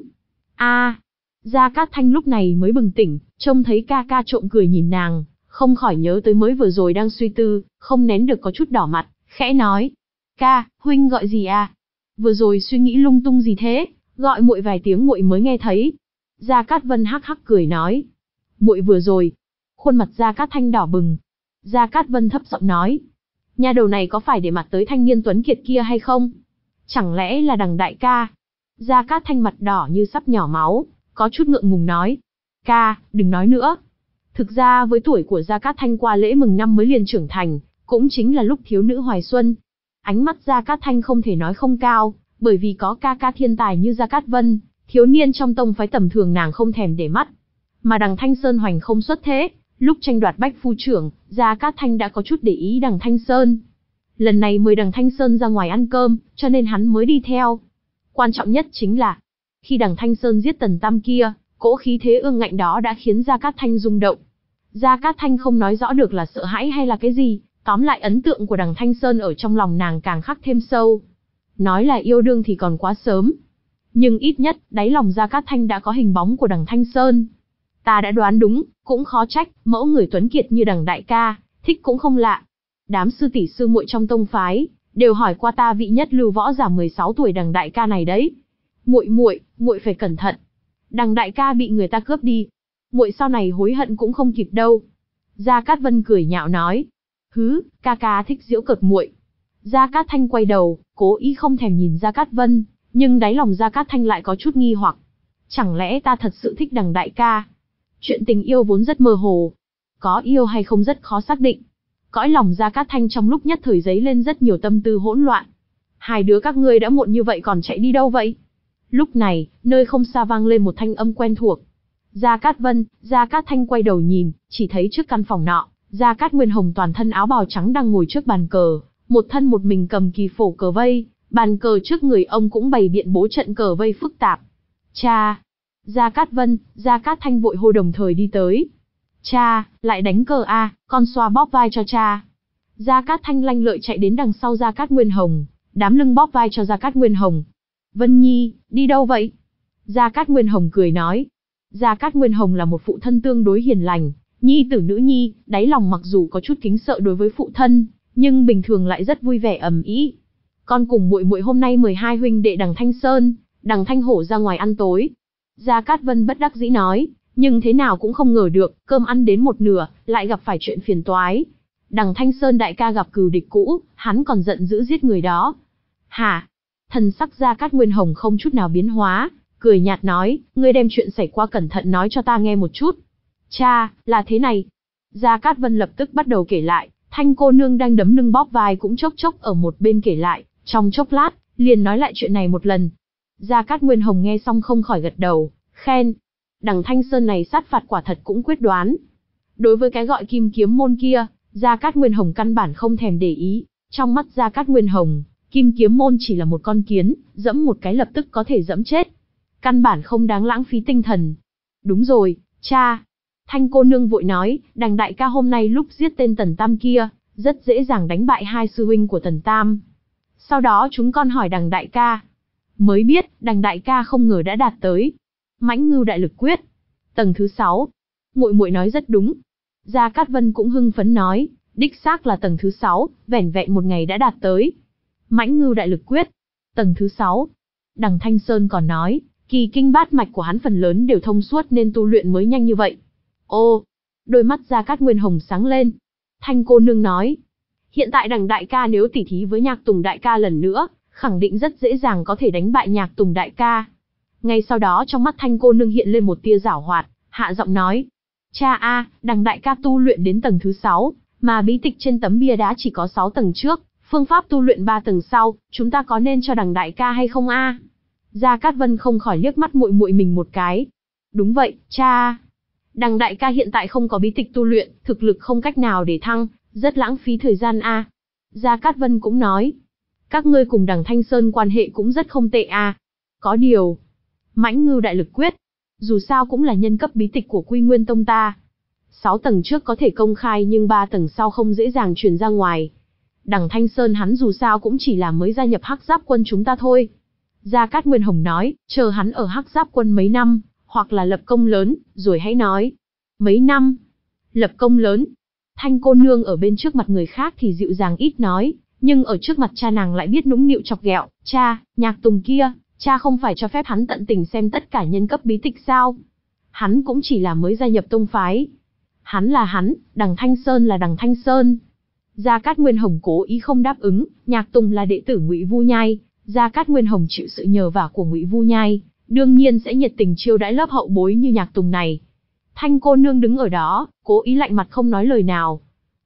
A, Gia Cát Thanh lúc này mới bừng tỉnh, trông thấy ca ca trộm cười nhìn nàng, không khỏi nhớ tới mới vừa rồi đang suy tư, không nén được có chút đỏ mặt, khẽ nói: "Ca, huynh gọi gì à? Vừa rồi suy nghĩ lung tung gì thế, gọi muội vài tiếng muội mới nghe thấy." Gia Cát Vân hắc hắc cười nói: "Muội vừa rồi." Khuôn mặt Gia Cát Thanh đỏ bừng. Gia Cát Vân thấp giọng nói: "Nhà đầu này có phải để mặt tới thanh niên tuấn kiệt kia hay không? Chẳng lẽ là đằng đại ca?" Gia Cát Thanh mặt đỏ như sắp nhỏ máu, có chút ngượng ngùng nói: "Ca, đừng nói nữa." Thực ra với tuổi của Gia Cát Thanh qua lễ mừng năm mới liền trưởng thành, cũng chính là lúc thiếu nữ hoài xuân. Ánh mắt Gia Cát Thanh không thể nói không cao, bởi vì có ca ca thiên tài như Gia Cát Vân, thiếu niên trong tông phái tầm thường nàng không thèm để mắt. Mà đằng Thanh Sơn hoành không xuất thế, lúc tranh đoạt bách phu trưởng, Gia Cát Thanh đã có chút để ý đằng Thanh Sơn. Lần này mời đằng Thanh Sơn ra ngoài ăn cơm, cho nên hắn mới đi theo. Quan trọng nhất chính là, khi đằng Thanh Sơn giết Tần Tam kia, cỗ khí thế ương ngạnh đó đã khiến Gia Cát Thanh rung động. Gia Cát Thanh không nói rõ được là sợ hãi hay là cái gì, tóm lại ấn tượng của đằng Thanh Sơn ở trong lòng nàng càng khắc thêm sâu. Nói là yêu đương thì còn quá sớm. Nhưng ít nhất, đáy lòng Gia Cát Thanh đã có hình bóng của đằng Thanh Sơn. Ta đã đoán đúng, cũng khó trách, mẫu người tuấn kiệt như đằng đại ca, thích cũng không lạ. Đám sư tỷ sư muội trong tông phái, đều hỏi qua ta vị nhất lưu võ giả mười sáu tuổi đằng đại ca này đấy. Muội muội, muội phải cẩn thận. Đằng đại ca bị người ta cướp đi, muội sau này hối hận cũng không kịp đâu. Gia Cát Vân cười nhạo nói: "Hứ, ca ca thích giễu cợt muội." Gia Cát Thanh quay đầu, cố ý không thèm nhìn Gia Cát Vân, nhưng đáy lòng Gia Cát Thanh lại có chút nghi hoặc. Chẳng lẽ ta thật sự thích đằng đại ca? Chuyện tình yêu vốn rất mơ hồ. Có yêu hay không rất khó xác định. Cõi lòng Gia Cát Thanh trong lúc nhất thời dấy lên rất nhiều tâm tư hỗn loạn. Hai đứa các ngươi đã muộn như vậy còn chạy đi đâu vậy? Lúc này, nơi không xa vang lên một thanh âm quen thuộc. Gia Cát Vân, Gia Cát Thanh quay đầu nhìn, chỉ thấy trước căn phòng nọ, Gia Cát Nguyên Hồng toàn thân áo bào trắng đang ngồi trước bàn cờ, một thân một mình cầm kỳ phổ cờ vây, bàn cờ trước người ông cũng bày biện bố trận cờ vây phức tạp. Cha! Gia Cát Vân, Gia Cát Thanh vội hô đồng thời đi tới. Cha, lại đánh cờ a, con xoa bóp vai cho cha. Gia Cát Thanh lanh lợi chạy đến đằng sau Gia Cát Nguyên Hồng, đám lưng bóp vai cho Gia Cát Nguyên Hồng. Vân Nhi, đi đâu vậy? Gia Cát Nguyên Hồng cười nói. Gia Cát Nguyên Hồng là một phụ thân tương đối hiền lành, nhi tử nữ nhi, đáy lòng mặc dù có chút kính sợ đối với phụ thân, nhưng bình thường lại rất vui vẻ ầm ĩ. Con cùng muội muội hôm nay mười hai huynh đệ Đằng Thanh Sơn, Đằng Thanh Hổ ra ngoài ăn tối. Gia Cát Vân bất đắc dĩ nói, nhưng thế nào cũng không ngờ được, cơm ăn đến một nửa, lại gặp phải chuyện phiền toái. Đằng Thanh Sơn đại ca gặp cừu địch cũ, hắn còn giận dữ giết người đó. Hả? Thần sắc Gia Cát Nguyên Hồng không chút nào biến hóa, cười nhạt nói, ngươi đem chuyện xảy qua cẩn thận nói cho ta nghe một chút. Cha, là thế này. Gia Cát Vân lập tức bắt đầu kể lại, Thanh cô nương đang đấm lưng bóp vai cũng chốc chốc ở một bên kể lại, trong chốc lát, liền nói lại chuyện này một lần. Gia Cát Nguyên Hồng nghe xong không khỏi gật đầu, khen. Đằng Thanh Sơn này sát phạt quả thật cũng quyết đoán. Đối với cái gọi kim kiếm môn kia, Gia Cát Nguyên Hồng căn bản không thèm để ý. Trong mắt Gia Cát Nguyên Hồng, kim kiếm môn chỉ là một con kiến, dẫm một cái lập tức có thể dẫm chết. Căn bản không đáng lãng phí tinh thần. Đúng rồi, cha. Thanh cô nương vội nói, đằng đại ca hôm nay lúc giết tên Tần Tam kia, rất dễ dàng đánh bại hai sư huynh của Tần Tam. Sau đó chúng con hỏi đằng đại ca. Mới biết, đằng đại ca không ngờ đã đạt tới Mãnh Ngưu Đại Lực Quyết, tầng thứ sáu. Muội muội nói rất đúng. Gia Cát Vân cũng hưng phấn nói, đích xác là tầng thứ sáu, vẻn vẹn một ngày đã đạt tới Mãnh Ngưu Đại Lực Quyết, tầng thứ sáu. Đằng Thanh Sơn còn nói, kỳ kinh bát mạch của hắn phần lớn đều thông suốt nên tu luyện mới nhanh như vậy. Ô, đôi mắt Gia Cát Nguyên Hồng sáng lên. Thanh cô nương nói, hiện tại đằng đại ca nếu tỉ thí với Nhạc Tùng đại ca lần nữa, khẳng định rất dễ dàng có thể đánh bại Nhạc Tùng đại ca. Ngay sau đó trong mắt Thanh cô nương hiện lên một tia giảo hoạt, hạ giọng nói, cha a, đằng đại ca tu luyện đến tầng thứ sáu, mà bí tịch trên tấm bia đá chỉ có sáu tầng trước, phương pháp tu luyện ba tầng sau, chúng ta có nên cho đằng đại ca hay không a? Gia Cát Vân không khỏi liếc mắt muội muội mình một cái. Đúng vậy, cha. Đằng đại ca hiện tại không có bí tịch tu luyện, thực lực không cách nào để thăng, rất lãng phí thời gian a. Gia Cát Vân cũng nói, các ngươi cùng đằng Thanh Sơn quan hệ cũng rất không tệ a. Có điều, Mãnh Ngưu Đại Lực Quyết, dù sao cũng là nhân cấp bí tịch của Quy Nguyên Tông ta. Sáu tầng trước có thể công khai nhưng ba tầng sau không dễ dàng truyền ra ngoài. Đằng Thanh Sơn hắn dù sao cũng chỉ là mới gia nhập Hắc Giáp Quân chúng ta thôi. Gia Cát Nguyên Hồng nói, chờ hắn ở Hắc Giáp Quân mấy năm, hoặc là lập công lớn, rồi hãy nói. Mấy năm? Lập công lớn? Thanh cô nương ở bên trước mặt người khác thì dịu dàng ít nói, nhưng ở trước mặt cha nàng lại biết nũng nịu chọc ghẹo. Cha, Nhạc Tùng kia, cha không phải cho phép hắn tận tình xem tất cả nhân cấp bí tịch sao? Hắn cũng chỉ là mới gia nhập tông phái. Hắn là hắn, đằng Thanh Sơn là đằng Thanh Sơn. Gia Cát Nguyên Hồng cố ý không đáp ứng, Nhạc Tùng là đệ tử Ngụy Vu Nhai, Gia Cát Nguyên Hồng chịu sự nhờ vả của Ngụy Vu Nhai, đương nhiên sẽ nhiệt tình chiêu đãi lớp hậu bối như Nhạc Tùng này. Thanh cô nương đứng ở đó, cố ý lạnh mặt không nói lời nào.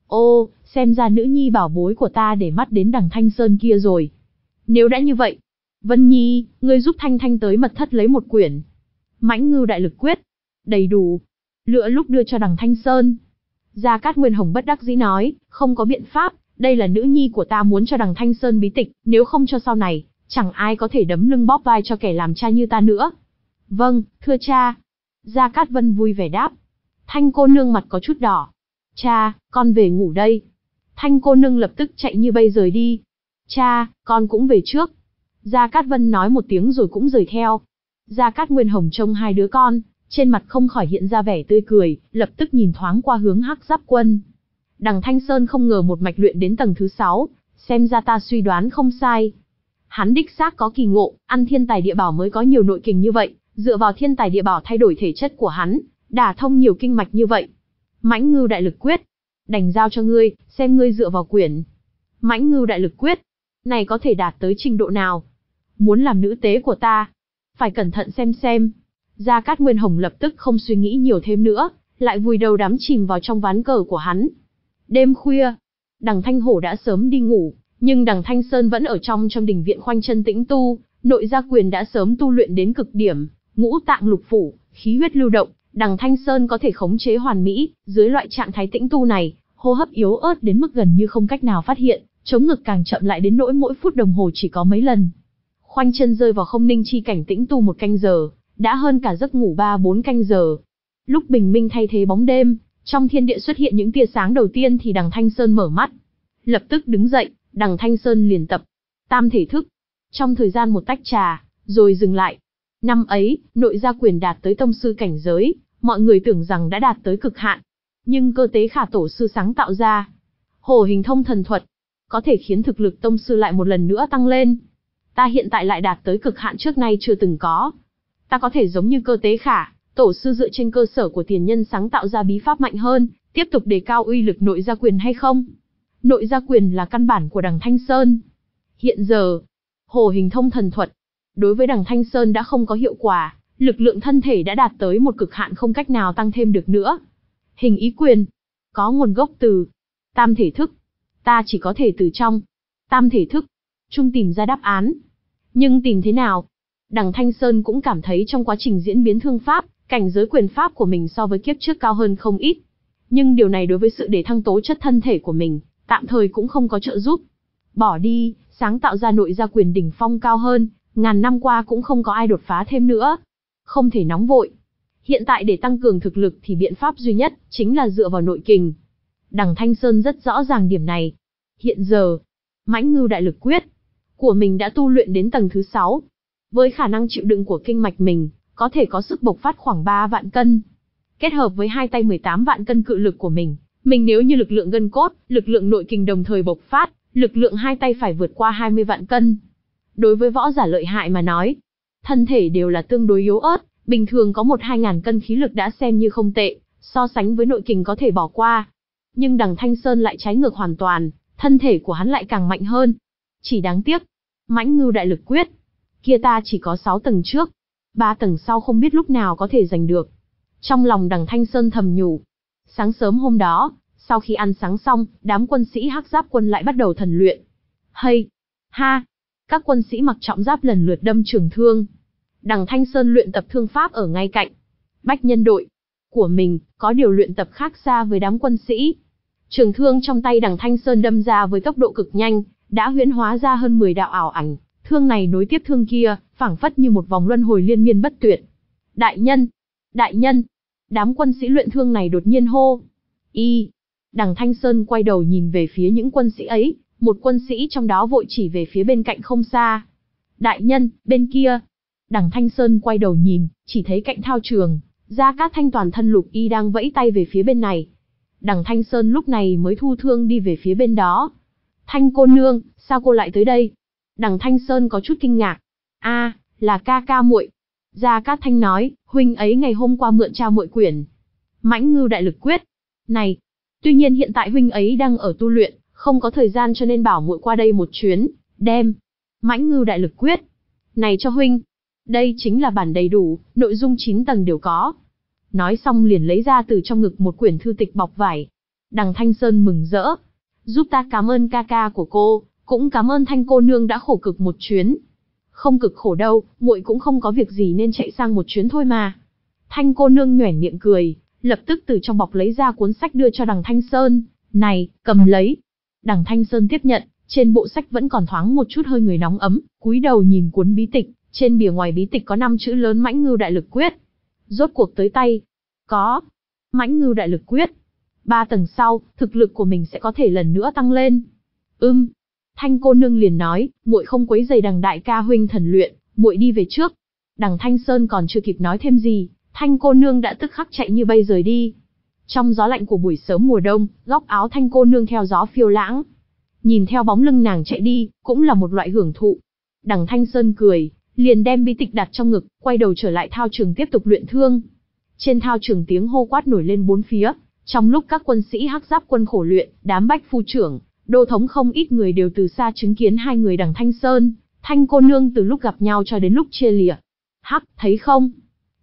Ô, xem ra nữ nhi bảo bối của ta để mắt đến đằng Thanh Sơn kia rồi. Nếu đã như vậy, Vân Nhi, ngươi giúp Thanh Thanh tới mật thất lấy một quyển Mãnh Ngưu Đại Lực Quyết, đầy đủ, lựa lúc đưa cho đằng Thanh Sơn. Gia Cát Nguyên Hồng bất đắc dĩ nói, không có biện pháp, đây là nữ nhi của ta muốn cho đằng Thanh Sơn bí tịch, nếu không cho sau này, chẳng ai có thể đấm lưng bóp vai cho kẻ làm cha như ta nữa. Vâng, thưa cha. Gia Cát Vân vui vẻ đáp. Thanh cô nương mặt có chút đỏ. Cha, con về ngủ đây. Thanh cô nương lập tức chạy như bay rời đi. Cha, con cũng về trước. Gia Cát Vân nói một tiếng rồi cũng rời theo. Gia Cát Nguyên Hồng trông hai đứa con, trên mặt không khỏi hiện ra vẻ tươi cười, lập tức nhìn thoáng qua hướng Hắc Giáp Quân. Đằng Thanh Sơn không ngờ một mạch luyện đến tầng thứ sáu, xem ra ta suy đoán không sai. Hắn đích xác có kỳ ngộ, ăn thiên tài địa bảo mới có nhiều nội kình như vậy, dựa vào thiên tài địa bảo thay đổi thể chất của hắn, đả thông nhiều kinh mạch như vậy. Mãnh Ngưu Đại Lực Quyết, đành giao cho ngươi, xem ngươi dựa vào quyển Mãnh Ngưu Đại Lực Quyết này có thể đạt tới trình độ nào. Muốn làm nữ tế của ta, phải cẩn thận xem xem. Gia Cát Nguyên Hồng lập tức không suy nghĩ nhiều thêm nữa, lại vùi đầu đắm chìm vào trong ván cờ của hắn. Đêm khuya, Đằng Thanh Hổ đã sớm đi ngủ, nhưng Đằng Thanh Sơn vẫn ở trong trong đình viện khoanh chân tĩnh tu. Nội gia quyền đã sớm tu luyện đến cực điểm, ngũ tạng lục phủ, khí huyết lưu động, Đằng Thanh Sơn có thể khống chế hoàn mỹ. Dưới loại trạng thái tĩnh tu này, hô hấp yếu ớt đến mức gần như không cách nào phát hiện, chống ngực càng chậm lại đến nỗi mỗi phút đồng hồ chỉ có mấy lần. Khoanh chân rơi vào không ninh chi cảnh tĩnh tu một canh giờ, đã hơn cả giấc ngủ ba bốn canh giờ. Lúc bình minh thay thế bóng đêm, trong thiên địa xuất hiện những tia sáng đầu tiên thì Đằng Thanh Sơn mở mắt. Lập tức đứng dậy, Đằng Thanh Sơn liền tập tam thể thức. Trong thời gian một tách trà, rồi dừng lại. Năm ấy, nội gia quyền đạt tới tông sư cảnh giới, mọi người tưởng rằng đã đạt tới cực hạn. Nhưng cơ tế khả tổ sư sáng tạo ra Hổ hình thông thần thuật, có thể khiến thực lực tông sư lại một lần nữa tăng lên. Ta hiện tại lại đạt tới cực hạn trước nay chưa từng có. Ta có thể giống như cơ tế khả, tổ sư dựa trên cơ sở của tiền nhân sáng tạo ra bí pháp mạnh hơn, tiếp tục đề cao uy lực nội gia quyền hay không? Nội gia quyền là căn bản của Đằng Thanh Sơn. Hiện giờ, Hổ hình thông thần thuật, đối với Đằng Thanh Sơn đã không có hiệu quả, lực lượng thân thể đã đạt tới một cực hạn không cách nào tăng thêm được nữa. Hình ý quyền, có nguồn gốc từ tam thể thức. Ta chỉ có thể từ trong tam thể thức chung tìm ra đáp án. Nhưng tìm thế nào? Đằng Thanh Sơn cũng cảm thấy trong quá trình diễn biến thương pháp, cảnh giới quyền pháp của mình so với kiếp trước cao hơn không ít. Nhưng điều này đối với sự để thăng tố chất thân thể của mình, tạm thời cũng không có trợ giúp. Bỏ đi, sáng tạo ra nội gia quyền đỉnh phong cao hơn, ngàn năm qua cũng không có ai đột phá thêm nữa. Không thể nóng vội. Hiện tại để tăng cường thực lực thì biện pháp duy nhất chính là dựa vào nội kình. Đằng Thanh Sơn rất rõ ràng điểm này. Hiện giờ, Mãnh Ngưu Đại Lực Quyết của mình đã tu luyện đến tầng thứ sáu. Với khả năng chịu đựng của kinh mạch mình, có thể có sức bộc phát khoảng ba vạn cân. Kết hợp với hai tay mười tám vạn cân cự lực của mình, mình nếu như lực lượng gân cốt, lực lượng nội kình đồng thời bộc phát, lực lượng hai tay phải vượt qua hai mươi vạn cân. Đối với võ giả lợi hại mà nói, thân thể đều là tương đối yếu ớt, bình thường có một hai ngàn cân khí lực đã xem như không tệ, so sánh với nội kình có thể bỏ qua. Nhưng Đằng Thanh Sơn lại trái ngược hoàn toàn, thân thể của hắn lại càng mạnh hơn. Chỉ đáng tiếc, Mãnh Ngưu Đại Lực Quyết kia ta chỉ có sáu tầng trước, ba tầng sau không biết lúc nào có thể giành được. Trong lòng Đằng Thanh Sơn thầm nhủ. Sáng sớm hôm đó, sau khi ăn sáng xong, đám quân sĩ Hắc Giáp quân lại bắt đầu thần luyện. Hay, ha, các quân sĩ mặc trọng giáp lần lượt đâm trường thương. Đằng Thanh Sơn luyện tập thương pháp ở ngay cạnh. Bách nhân đội của mình có điều luyện tập khác xa với đám quân sĩ. Trường thương trong tay Đằng Thanh Sơn đâm ra với tốc độ cực nhanh, đã huyễn hóa ra hơn mười đạo ảo ảnh, thương này nối tiếp thương kia, phảng phất như một vòng luân hồi liên miên bất tuyệt. Đại nhân, đại nhân, đám quân sĩ luyện thương này đột nhiên hô. Y, Đằng Thanh Sơn quay đầu nhìn về phía những quân sĩ ấy, một quân sĩ trong đó vội chỉ về phía bên cạnh không xa. Đại nhân, bên kia. Đằng Thanh Sơn quay đầu nhìn, chỉ thấy cạnh thao trường, Gia Cát Thanh toàn thân lục y đang vẫy tay về phía bên này. Đằng Thanh Sơn lúc này mới thu thương đi về phía bên đó. Thanh cô nương, sao cô lại tới đây? Đằng Thanh Sơn có chút kinh ngạc. A, à, là ca ca muội. Gia Cát Thanh nói, huynh ấy ngày hôm qua mượn trao muội quyển Mãnh Ngưu Đại Lực Quyết này. Tuy nhiên hiện tại huynh ấy đang ở tu luyện, không có thời gian cho nên bảo muội qua đây một chuyến, đem Mãnh Ngưu Đại Lực Quyết này cho huynh. Đây chính là bản đầy đủ, nội dung chín tầng đều có. Nói xong liền lấy ra từ trong ngực một quyển thư tịch bọc vải. Đằng Thanh Sơn mừng rỡ. Giúp ta cảm ơn ca ca của cô, cũng cảm ơn Thanh cô nương đã khổ cực một chuyến. Không cực khổ đâu, muội cũng không có việc gì nên chạy sang một chuyến thôi mà. Thanh cô nương nhoẻn miệng cười, lập tức từ trong bọc lấy ra cuốn sách đưa cho Đằng Thanh Sơn. Này, cầm lấy. Đằng Thanh Sơn tiếp nhận, trên bộ sách vẫn còn thoáng một chút hơi người nóng ấm, cúi đầu nhìn cuốn bí tịch. Trên bìa ngoài bí tịch có năm chữ lớn Mãnh Ngưu Đại Lực Quyết. Rốt cuộc tới tay. Có. Mãnh Ngưu Đại Lực Quyết. Ba tầng sau, thực lực của mình sẽ có thể lần nữa tăng lên. Ừm. Thanh cô nương liền nói, muội không quấy rầy Đằng đại ca huynh thần luyện, muội đi về trước. Đằng Thanh Sơn còn chưa kịp nói thêm gì, Thanh cô nương đã tức khắc chạy như bay rời đi. Trong gió lạnh của buổi sớm mùa đông, góc áo Thanh cô nương theo gió phiêu lãng. Nhìn theo bóng lưng nàng chạy đi, cũng là một loại hưởng thụ. Đằng Thanh Sơn cười, liền đem bí tịch đặt trong ngực, quay đầu trở lại thao trường tiếp tục luyện thương. Trên thao trường tiếng hô quát nổi lên bốn phía, trong lúc các quân sĩ Hắc Giáp quân khổ luyện, đám bách phu trưởng, đô thống không ít người đều từ xa chứng kiến hai người Đằng Thanh Sơn, Thanh cô nương từ lúc gặp nhau cho đến lúc chia lìa. Hắc, thấy không?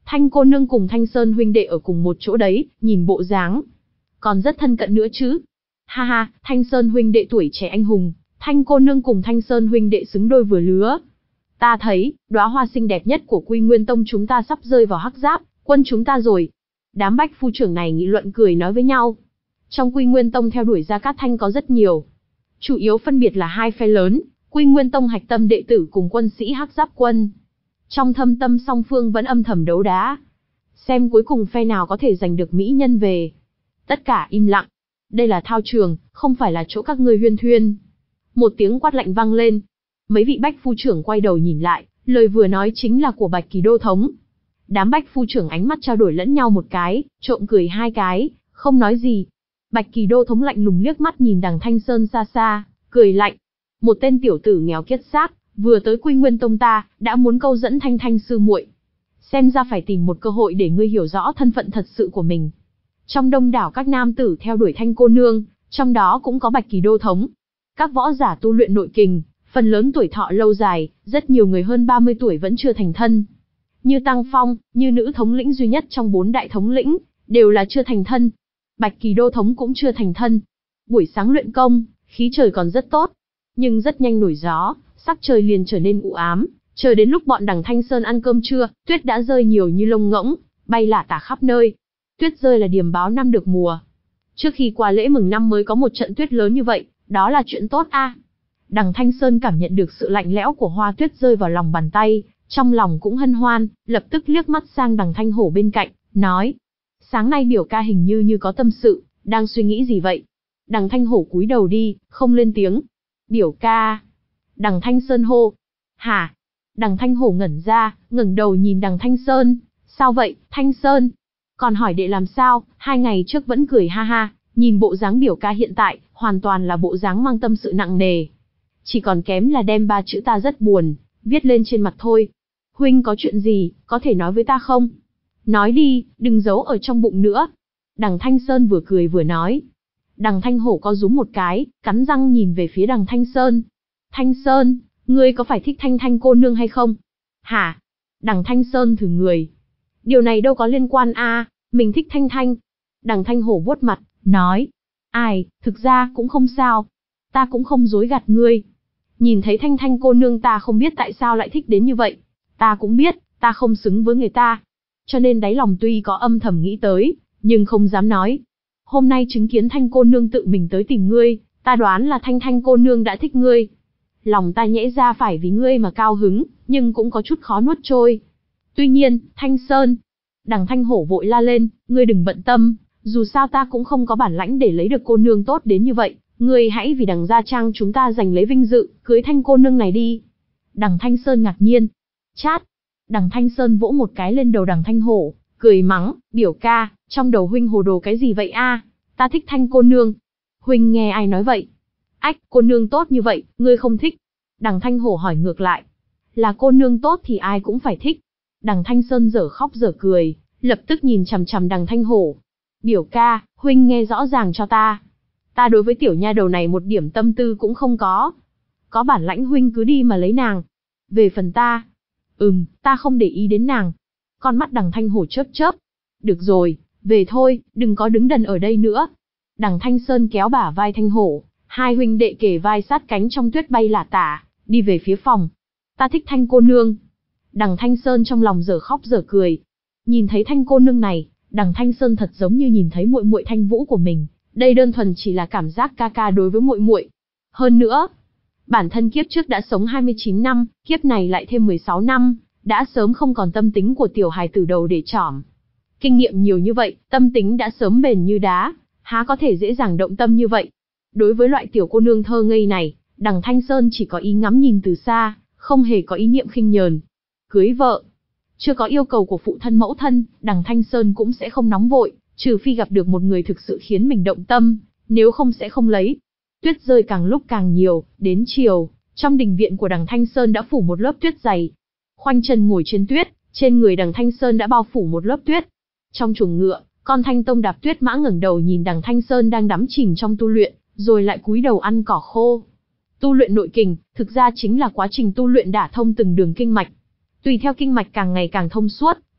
Thanh cô nương cùng Thanh Sơn huynh đệ ở cùng một chỗ đấy, nhìn bộ dáng, còn rất thân cận nữa chứ. Ha ha, Thanh Sơn huynh đệ tuổi trẻ anh hùng, Thanh cô nương cùng Thanh Sơn huynh đệ xứng đôi vừa lứa. Ta thấy, đóa hoa xinh đẹp nhất của Quy Nguyên Tông chúng ta sắp rơi vào hắc giáp, quân chúng ta rồi. Đám bách phu trưởng này nghị luận cười nói với nhau. Trong Quy Nguyên Tông theo đuổi Gia Cát Thanh có rất nhiều. Chủ yếu phân biệt là hai phe lớn, Quy Nguyên Tông hạch tâm đệ tử cùng quân sĩ hắc giáp quân. Trong thâm tâm song phương vẫn âm thầm đấu đá. Xem cuối cùng phe nào có thể giành được mỹ nhân về. Tất cả im lặng. Đây là thao trường, không phải là chỗ các ngươi huyên thuyên. Một tiếng quát lạnh vang lên. Mấy vị bách phu trưởng quay đầu nhìn lại, lời vừa nói chính là của Bạch Kỳ Đô thống. Đám bách phu trưởng ánh mắt trao đổi lẫn nhau một cái, trộm cười hai cái, không nói gì. Bạch Kỳ Đô thống lạnh lùng liếc mắt nhìn đằng Thanh Sơn xa xa, cười lạnh. Một tên tiểu tử nghèo kiết xác, vừa tới Quy Nguyên Tông ta, đã muốn câu dẫn Thanh Thanh sư muội. Xem ra phải tìm một cơ hội để ngươi hiểu rõ thân phận thật sự của mình. Trong đông đảo các nam tử theo đuổi Thanh cô nương, trong đó cũng có Bạch Kỳ Đô thống. Các võ giả tu luyện nội kình, phần lớn tuổi thọ lâu dài, rất nhiều người hơn ba mươi tuổi vẫn chưa thành thân. Như Tăng Phong, như nữ thống lĩnh duy nhất trong bốn đại thống lĩnh, đều là chưa thành thân. Bạch Kỳ Đô thống cũng chưa thành thân. Buổi sáng luyện công, khí trời còn rất tốt, nhưng rất nhanh nổi gió, sắc trời liền trở nên u ám. Chờ đến lúc bọn đằng Thanh Sơn ăn cơm trưa, tuyết đã rơi nhiều như lông ngỗng, bay lả tả khắp nơi. Tuyết rơi là điềm báo năm được mùa. Trước khi qua lễ mừng năm mới có một trận tuyết lớn như vậy, đó là chuyện tốt a. À. Đằng Thanh Sơn cảm nhận được sự lạnh lẽo của hoa tuyết rơi vào lòng bàn tay, trong lòng cũng hân hoan, lập tức liếc mắt sang đằng Thanh Hổ bên cạnh, nói: sáng nay biểu ca hình như như có tâm sự, đang suy nghĩ gì vậy? Đằng Thanh Hổ cúi đầu đi, không lên tiếng. Biểu ca. Đằng Thanh Sơn hô. Hả? Đằng Thanh Hổ ngẩn ra, ngẩng đầu nhìn đằng Thanh Sơn. Sao vậy, Thanh Sơn? Còn hỏi đệ làm sao, hai ngày trước vẫn cười ha ha, nhìn bộ dáng biểu ca hiện tại, hoàn toàn là bộ dáng mang tâm sự nặng nề. Chỉ còn kém là đem ba chữ ta rất buồn, viết lên trên mặt thôi. Huynh có chuyện gì, có thể nói với ta không? Nói đi, đừng giấu ở trong bụng nữa. Đằng Thanh Sơn vừa cười vừa nói. Đằng Thanh Hổ co rúm một cái, cắn răng nhìn về phía đằng Thanh Sơn. Thanh Sơn, ngươi có phải thích Thanh Thanh cô nương hay không? Hả? Đằng Thanh Sơn thử người. Điều này đâu có liên quan a, à, mình thích Thanh Thanh. Đằng Thanh Hổ vuốt mặt, nói. Ai, thực ra cũng không sao. Ta cũng không dối gạt ngươi. Nhìn thấy Thanh Thanh cô nương ta không biết tại sao lại thích đến như vậy. Ta cũng biết, ta không xứng với người ta. Cho nên đáy lòng tuy có âm thầm nghĩ tới, nhưng không dám nói. Hôm nay chứng kiến Thanh cô nương tự mình tới tìm ngươi, ta đoán là Thanh Thanh cô nương đã thích ngươi. Lòng ta nhẽ ra phải vì ngươi mà cao hứng, nhưng cũng có chút khó nuốt trôi. Tuy nhiên, Thanh Sơn. Đằng Thanh Hổ vội la lên, ngươi đừng bận tâm, dù sao ta cũng không có bản lãnh để lấy được cô nương tốt đến như vậy. Ngươi hãy vì đằng gia trang chúng ta giành lấy vinh dự, cưới Thanh cô nương này đi. Đằng Thanh Sơn ngạc nhiên. Chát. Đằng Thanh Sơn vỗ một cái lên đầu đằng Thanh Hổ, cười mắng, biểu ca, trong đầu huynh hồ đồ cái gì vậy a? À? Ta thích Thanh cô nương. Huynh nghe ai nói vậy? Ách, cô nương tốt như vậy, ngươi không thích? Đằng Thanh Hổ hỏi ngược lại. Là cô nương tốt thì ai cũng phải thích. Đằng Thanh Sơn dở khóc dở cười, lập tức nhìn chằm chằm đằng Thanh Hổ. Biểu ca, huynh nghe rõ ràng cho ta. Ta đối với tiểu nha đầu này một điểm tâm tư cũng không có. Có bản lãnh huynh cứ đi mà lấy nàng. Về phần ta, ừm, ta không để ý đến nàng. Con mắt đằng Thanh Hổ chớp chớp. Được rồi, về thôi, đừng có đứng đần ở đây nữa. Đằng Thanh Sơn kéo bả vai Thanh Hổ, hai huynh đệ kề vai sát cánh trong tuyết bay lả tả, đi về phía phòng. Ta thích Thanh cô nương. Đằng Thanh Sơn trong lòng dở khóc dở cười. Nhìn thấy Thanh cô nương này, đằng Thanh Sơn thật giống như nhìn thấy muội muội Thanh Vũ của mình. Đây đơn thuần chỉ là cảm giác ca ca đối với muội muội. Hơn nữa, bản thân kiếp trước đã sống hai mươi chín năm, kiếp này lại thêm mười sáu năm, đã sớm không còn tâm tính của tiểu hài tử đầu để trỏm. Kinh nghiệm nhiều như vậy, tâm tính đã sớm bền như đá, há có thể dễ dàng động tâm như vậy. Đối với loại tiểu cô nương thơ ngây này, đằng Thanh Sơn chỉ có ý ngắm nhìn từ xa, không hề có ý niệm khinh nhờn. Cưới vợ, chưa có yêu cầu của phụ thân mẫu thân, đằng Thanh Sơn cũng sẽ không nóng vội, trừ phi gặp được một người thực sự khiến mình động tâm, nếu không sẽ không lấy. Tuyết rơi càng lúc càng nhiều, đến chiều, trong đình viện của đằng Thanh Sơn đã phủ một lớp tuyết dày. Khoanh chân ngồi trên tuyết, trên người đằng Thanh Sơn đã bao phủ một lớp tuyết. Trong chuồng ngựa, con Thanh Tông đạp tuyết mã ngẩng đầu nhìn đằng Thanh Sơn đang đắm chìm trong tu luyện, rồi lại cúi đầu ăn cỏ khô. Tu luyện nội kình, thực ra chính là quá trình tu luyện đả thông từng đường kinh mạch. Tùy theo kinh mạch càng ngày càng thông suốt,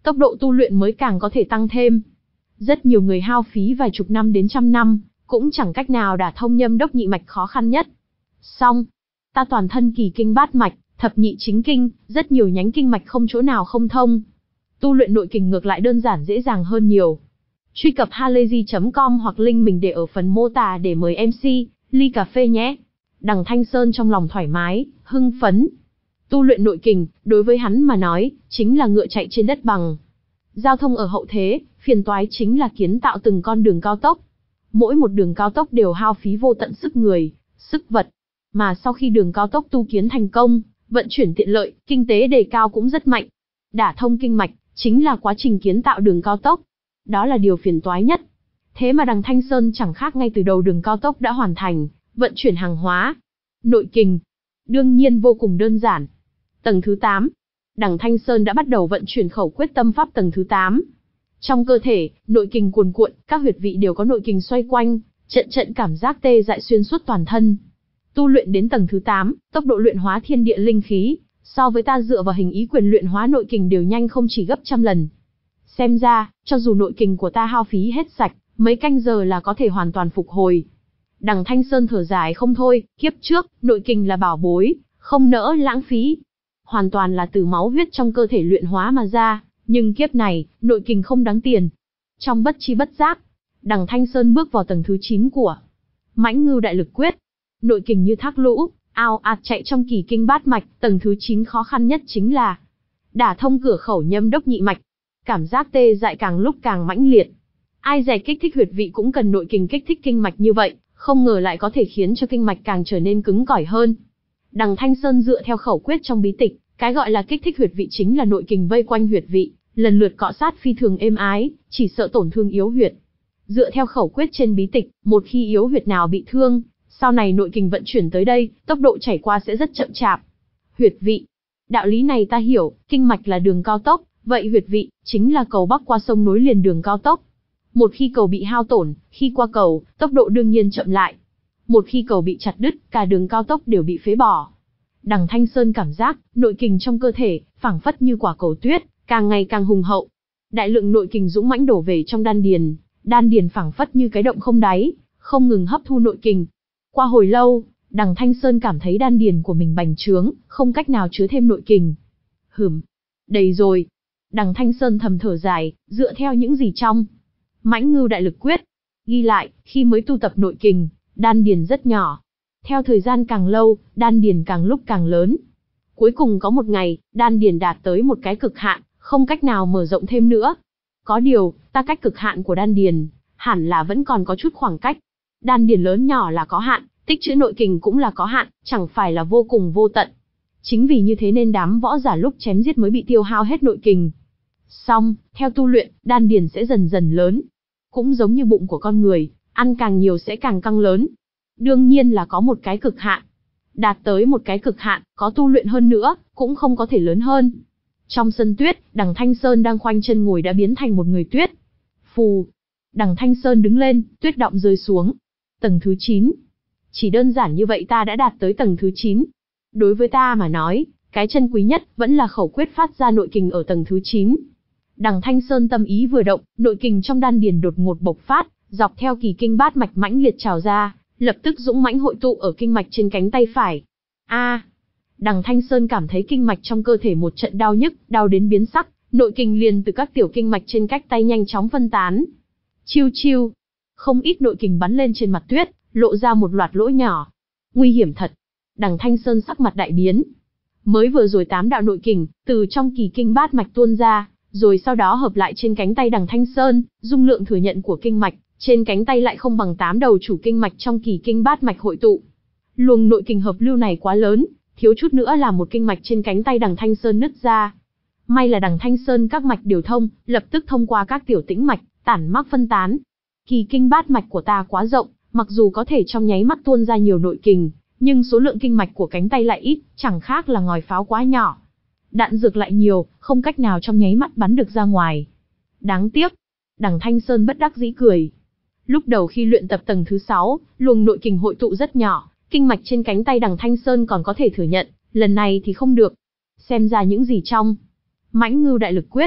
tốc độ tu luyện mới càng có thể tăng thêm. Rất nhiều người hao phí vài chục năm đến trăm năm, cũng chẳng cách nào đả thông nhâm đốc nhị mạch khó khăn nhất. Xong, ta toàn thân kỳ kinh bát mạch, thập nhị chính kinh, rất nhiều nhánh kinh mạch không chỗ nào không thông. Tu luyện nội kình ngược lại đơn giản dễ dàng hơn nhiều. Truy cập halayzi chấm com hoặc link mình để ở phần mô tả để mời em xê, ly cà phê nhé. Đằng Thanh Sơn trong lòng thoải mái, hưng phấn. Tu luyện nội kình, đối với hắn mà nói, chính là ngựa chạy trên đất bằng. Giao thông ở hậu thế, phiền toái chính là kiến tạo từng con đường cao tốc. Mỗi một đường cao tốc đều hao phí vô tận sức người, sức vật. Mà sau khi đường cao tốc tu kiến thành công, vận chuyển tiện lợi, kinh tế đề cao cũng rất mạnh. Đả thông kinh mạch, chính là quá trình kiến tạo đường cao tốc. Đó là điều phiền toái nhất. Thế mà đằng Thanh Sơn chẳng khác ngay từ đầu đường cao tốc đã hoàn thành, vận chuyển hàng hóa. Nội kình, đương nhiên vô cùng đơn giản. Tầng thứ tám, đằng Thanh Sơn đã bắt đầu vận chuyển khẩu quyết tâm pháp tầng thứ tám. Trong cơ thể, nội kình cuồn cuộn, các huyệt vị đều có nội kình xoay quanh, trận trận cảm giác tê dại xuyên suốt toàn thân. Tu luyện đến tầng thứ tám, tốc độ luyện hóa thiên địa linh khí, so với ta dựa vào hình ý quyền luyện hóa nội kình đều nhanh không chỉ gấp trăm lần. Xem ra, cho dù nội kình của ta hao phí hết sạch, mấy canh giờ là có thể hoàn toàn phục hồi. Đằng Thanh Sơn thở dài không thôi, kiếp trước, nội kình là bảo bối, không nỡ lãng phí. Hoàn toàn là từ máu huyết trong cơ thể luyện hóa mà ra, nhưng kiếp này, nội kình không đáng tiền. Trong bất chi bất giác, đằng Thanh Sơn bước vào tầng thứ chín của Mãnh Ngưu Đại Lực Quyết. Nội kình như thác lũ, ao ạt chạy trong kỳ kinh bát mạch, tầng thứ chín khó khăn nhất chính là đả thông cửa khẩu nhâm đốc nhị mạch. Cảm giác tê dại càng lúc càng mãnh liệt. Ai dè kích thích huyệt vị cũng cần nội kình kích thích kinh mạch như vậy, không ngờ lại có thể khiến cho kinh mạch càng trở nên cứng cỏi hơn. Đằng Thanh Sơn dựa theo khẩu quyết trong bí tịch, cái gọi là kích thích huyệt vị chính là nội kình vây quanh huyệt vị, lần lượt cọ sát phi thường êm ái, chỉ sợ tổn thương yếu huyệt. Dựa theo khẩu quyết trên bí tịch, một khi yếu huyệt nào bị thương, sau này nội kình vận chuyển tới đây, tốc độ chảy qua sẽ rất chậm chạp. Huyệt vị. Đạo lý này ta hiểu, kinh mạch là đường cao tốc, vậy huyệt vị chính là cầu bắc qua sông nối liền đường cao tốc. Một khi cầu bị hao tổn, khi qua cầu, tốc độ đương nhiên chậm lại. Một khi cầu bị chặt đứt, cả đường cao tốc đều bị phế bỏ. Đằng Thanh Sơn cảm giác, nội kình trong cơ thể, phảng phất như quả cầu tuyết, càng ngày càng hùng hậu. Đại lượng nội kình dũng mãnh đổ về trong đan điền, đan điền phảng phất như cái động không đáy, không ngừng hấp thu nội kình. Qua hồi lâu, đằng Thanh Sơn cảm thấy đan điền của mình bành trướng, không cách nào chứa thêm nội kình. Hửm, đầy rồi. Đằng Thanh Sơn thầm thở dài, dựa theo những gì trong Mãnh Ngưu Đại Lực Quyết ghi lại, khi mới tu tập nội kình, đan điền rất nhỏ. Theo thời gian càng lâu, đan điền càng lúc càng lớn. Cuối cùng có một ngày, đan điền đạt tới một cái cực hạn, không cách nào mở rộng thêm nữa. Có điều, ta cách cực hạn của đan điền, hẳn là vẫn còn có chút khoảng cách. Đan điền lớn nhỏ là có hạn, tích trữ nội kình cũng là có hạn, chẳng phải là vô cùng vô tận. Chính vì như thế nên đám võ giả lúc chém giết mới bị tiêu hao hết nội kình. Xong, theo tu luyện, đan điền sẽ dần dần lớn. Cũng giống như bụng của con người, ăn càng nhiều sẽ càng căng lớn. Đương nhiên là có một cái cực hạn. Đạt tới một cái cực hạn, có tu luyện hơn nữa, cũng không có thể lớn hơn. Trong sân tuyết, đằng Thanh Sơn đang khoanh chân ngồi đã biến thành một người tuyết. Phù. Đằng Thanh Sơn đứng lên, tuyết đọng rơi xuống. Tầng thứ chín. Chỉ đơn giản như vậy ta đã đạt tới tầng thứ chín. Đối với ta mà nói, cái chân quý nhất vẫn là khẩu quyết phát ra nội kình ở tầng thứ chín. Đằng Thanh Sơn tâm ý vừa động, nội kình trong đan điền đột ngột bộc phát, dọc theo kỳ kinh bát mạch mãnh liệt trào ra, lập tức dũng mãnh hội tụ ở kinh mạch trên cánh tay phải. A! À, đằng Thanh Sơn cảm thấy kinh mạch trong cơ thể một trận đau nhức, đau đến biến sắc, nội kình liền từ các tiểu kinh mạch trên cách tay nhanh chóng phân tán. Chiêu chiêu! Không ít nội kình bắn lên trên mặt tuyết, lộ ra một loạt lỗ nhỏ. Nguy hiểm thật! Đằng Thanh Sơn sắc mặt đại biến. Mới vừa rồi tám đạo nội kình, từ trong kỳ kinh bát mạch tuôn ra, rồi sau đó hợp lại trên cánh tay đằng Thanh Sơn, dung lượng thừa nhận của kinh mạch trên cánh tay lại không bằng tám đầu chủ kinh mạch trong kỳ kinh bát mạch hội tụ. Luồng nội kình hợp lưu này quá lớn, thiếu chút nữa là một kinh mạch trên cánh tay đằng Thanh Sơn nứt ra. May là đằng Thanh Sơn các mạch đều thông, lập tức thông qua các tiểu tĩnh mạch, tản mác phân tán. Kỳ kinh bát mạch của ta quá rộng, mặc dù có thể trong nháy mắt tuôn ra nhiều nội kình, nhưng số lượng kinh mạch của cánh tay lại ít, chẳng khác là ngòi pháo quá nhỏ. Đạn dược lại nhiều, không cách nào trong nháy mắt bắn được ra ngoài. Đáng tiếc. Đằng Thanh Sơn bất đắc dĩ cười. Lúc đầu khi luyện tập tầng thứ sáu, luồng nội kình hội tụ rất nhỏ, kinh mạch trên cánh tay đằng Thanh Sơn còn có thể thừa nhận, lần này thì không được. Xem ra những gì trong Mãnh Ngưu Đại Lực Quyết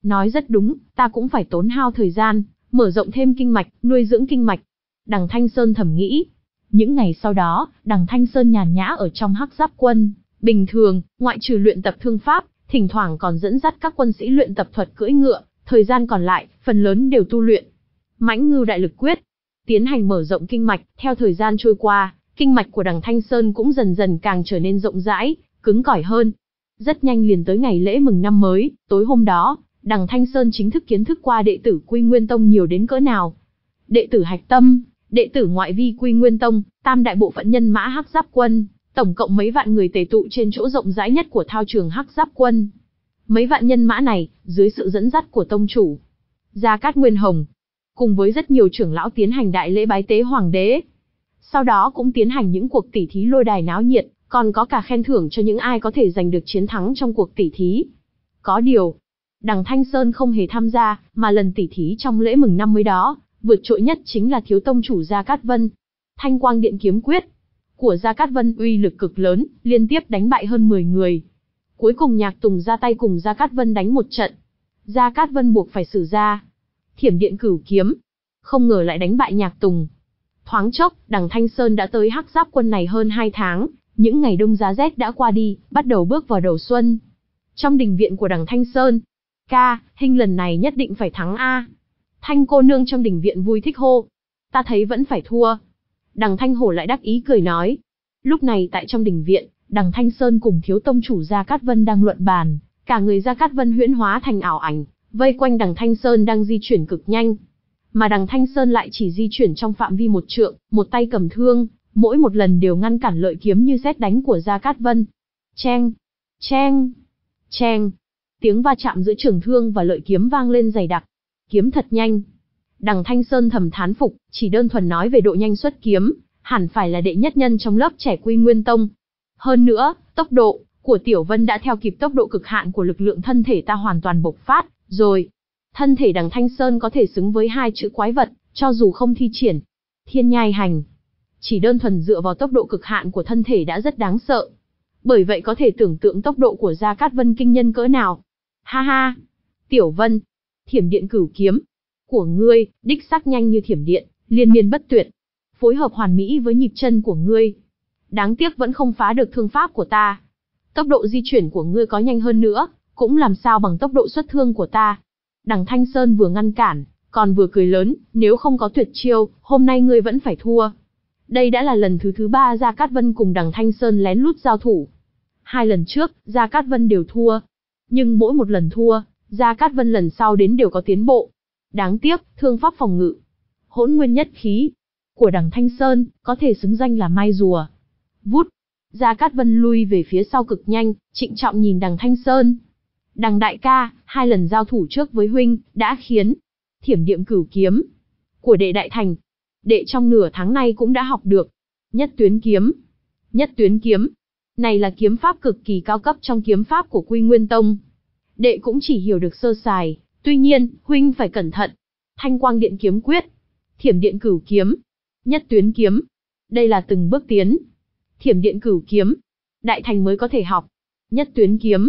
Nói rất đúng, ta cũng phải tốn hao thời gian, mở rộng thêm kinh mạch, nuôi dưỡng kinh mạch. Đằng Thanh Sơn thầm nghĩ. Những ngày sau đó, đằng Thanh Sơn nhàn nhã ở trong Hắc Giáp Quân. Bình thường, ngoại trừ luyện tập thương pháp, thỉnh thoảng còn dẫn dắt các quân sĩ luyện tập thuật cưỡi ngựa, thời gian còn lại, phần lớn đều tu luyện Mãnh Ngưu Đại Lực Quyết, tiến hành mở rộng kinh mạch. Theo thời gian trôi qua, kinh mạch của đằng Thanh Sơn cũng dần dần càng trở nên rộng rãi, cứng cỏi hơn. Rất nhanh liền tới ngày lễ mừng năm mới, tối hôm đó, đằng Thanh Sơn chính thức kiến thức qua đệ tử Quy Nguyên Tông nhiều đến cỡ nào. Đệ tử hạch tâm, đệ tử ngoại vi Quy Nguyên Tông, tam đại bộ phận nhân mã Hắc Giáp Quân, tổng cộng mấy vạn người tề tụ trên chỗ rộng rãi nhất của thao trường Hắc Giáp Quân. Mấy vạn nhân mã này, dưới sự dẫn dắt của tông chủ Gia Cát Nguyên Hồng, cùng với rất nhiều trưởng lão tiến hành đại lễ bái tế hoàng đế. Sau đó cũng tiến hành những cuộc tỉ thí lôi đài náo nhiệt, còn có cả khen thưởng cho những ai có thể giành được chiến thắng trong cuộc tỉ thí. Có điều, đằng Thanh Sơn không hề tham gia, mà lần tỉ thí trong lễ mừng năm mới đó, vượt trội nhất chính là thiếu tông chủ Gia Cát Vân. Thanh Quang Điện kiếm quyết của Gia Cát Vân uy lực cực lớn, liên tiếp đánh bại hơn mười người. Cuối cùng Nhạc Tùng ra tay cùng Gia Cát Vân đánh một trận. Gia Cát Vân buộc phải sử ra Thiểm Điện Cửu Kiếm, không ngờ lại đánh bại Nhạc Tùng. Thoáng chốc, đằng Thanh Sơn đã tới Hắc Giáp Quân này hơn hai tháng, những ngày đông giá rét đã qua đi, bắt đầu bước vào đầu xuân. Trong đình viện của đằng Thanh Sơn, ca, hình lần này nhất định phải thắng a. Thanh cô nương trong đình viện vui thích hô. Ta thấy vẫn phải thua. Đằng Thanh Hổ lại đắc ý cười nói. Lúc này tại trong đình viện, đằng Thanh Sơn cùng thiếu tông chủ Gia Cát Vân đang luận bàn, cả người Gia Cát Vân huyễn hóa thành ảo ảnh, vây quanh đằng Thanh Sơn đang di chuyển cực nhanh. Mà đằng Thanh Sơn lại chỉ di chuyển trong phạm vi một trượng, một tay cầm thương, mỗi một lần đều ngăn cản lợi kiếm như sét đánh của Gia Cát Vân. Cheng, cheng, cheng. Tiếng va chạm giữa trường thương và lợi kiếm vang lên dày đặc. Kiếm thật nhanh. Đằng Thanh Sơn thầm thán phục, chỉ đơn thuần nói về độ nhanh xuất kiếm, hẳn phải là đệ nhất nhân trong lớp trẻ Quy Nguyên Tông. Hơn nữa, tốc độ của Tiểu Vân đã theo kịp tốc độ cực hạn của lực lượng thân thể ta hoàn toàn bộc phát, rồi. Thân thể đằng Thanh Sơn có thể xứng với hai chữ quái vật, cho dù không thi triển Thiên Nhai Hành. Chỉ đơn thuần dựa vào tốc độ cực hạn của thân thể đã rất đáng sợ. Bởi vậy có thể tưởng tượng tốc độ của Gia Cát Vân kinh nhân cỡ nào. Ha ha! Tiểu Vân, Thiểm Điện Cửu Kiếm của ngươi, đích xác nhanh như thiểm điện, liên miên bất tuyệt. Phối hợp hoàn mỹ với nhịp chân của ngươi. Đáng tiếc vẫn không phá được thương pháp của ta. Tốc độ di chuyển của ngươi có nhanh hơn nữa, cũng làm sao bằng tốc độ xuất thương của ta. Đằng Thanh Sơn vừa ngăn cản, còn vừa cười lớn, nếu không có tuyệt chiêu, hôm nay ngươi vẫn phải thua. Đây đã là lần thứ thứ ba Gia Cát Vân cùng đằng Thanh Sơn lén lút giao thủ. Hai lần trước, Gia Cát Vân đều thua. Nhưng mỗi một lần thua, Gia Cát Vân lần sau đến đều có tiến bộ. Đáng tiếc, thương pháp phòng ngự, Hỗn Nguyên Nhất Khí của đằng Thanh Sơn, có thể xứng danh là mai rùa. Vút, Gia Cát Vân lui về phía sau cực nhanh, trịnh trọng nhìn đằng Thanh Sơn. Đằng đại ca, hai lần giao thủ trước với huynh, đã khiến Thiểm Điện Cửu Kiếm của đệ đại thành. Đệ trong nửa tháng này cũng đã học được Nhất Tuyến Kiếm. Nhất Tuyến Kiếm, này là kiếm pháp cực kỳ cao cấp trong kiếm pháp của Quy Nguyên Tông. Đệ cũng chỉ hiểu được sơ sài, tuy nhiên, huynh phải cẩn thận. Thanh Quang Điện Kiếm Quyết, Thiểm Điện Cửu Kiếm, Nhất Tuyến Kiếm. Đây là từng bước tiến. Thiểm Điện Cửu Kiếm, đại thành mới có thể học. Nhất Tuyến Kiếm.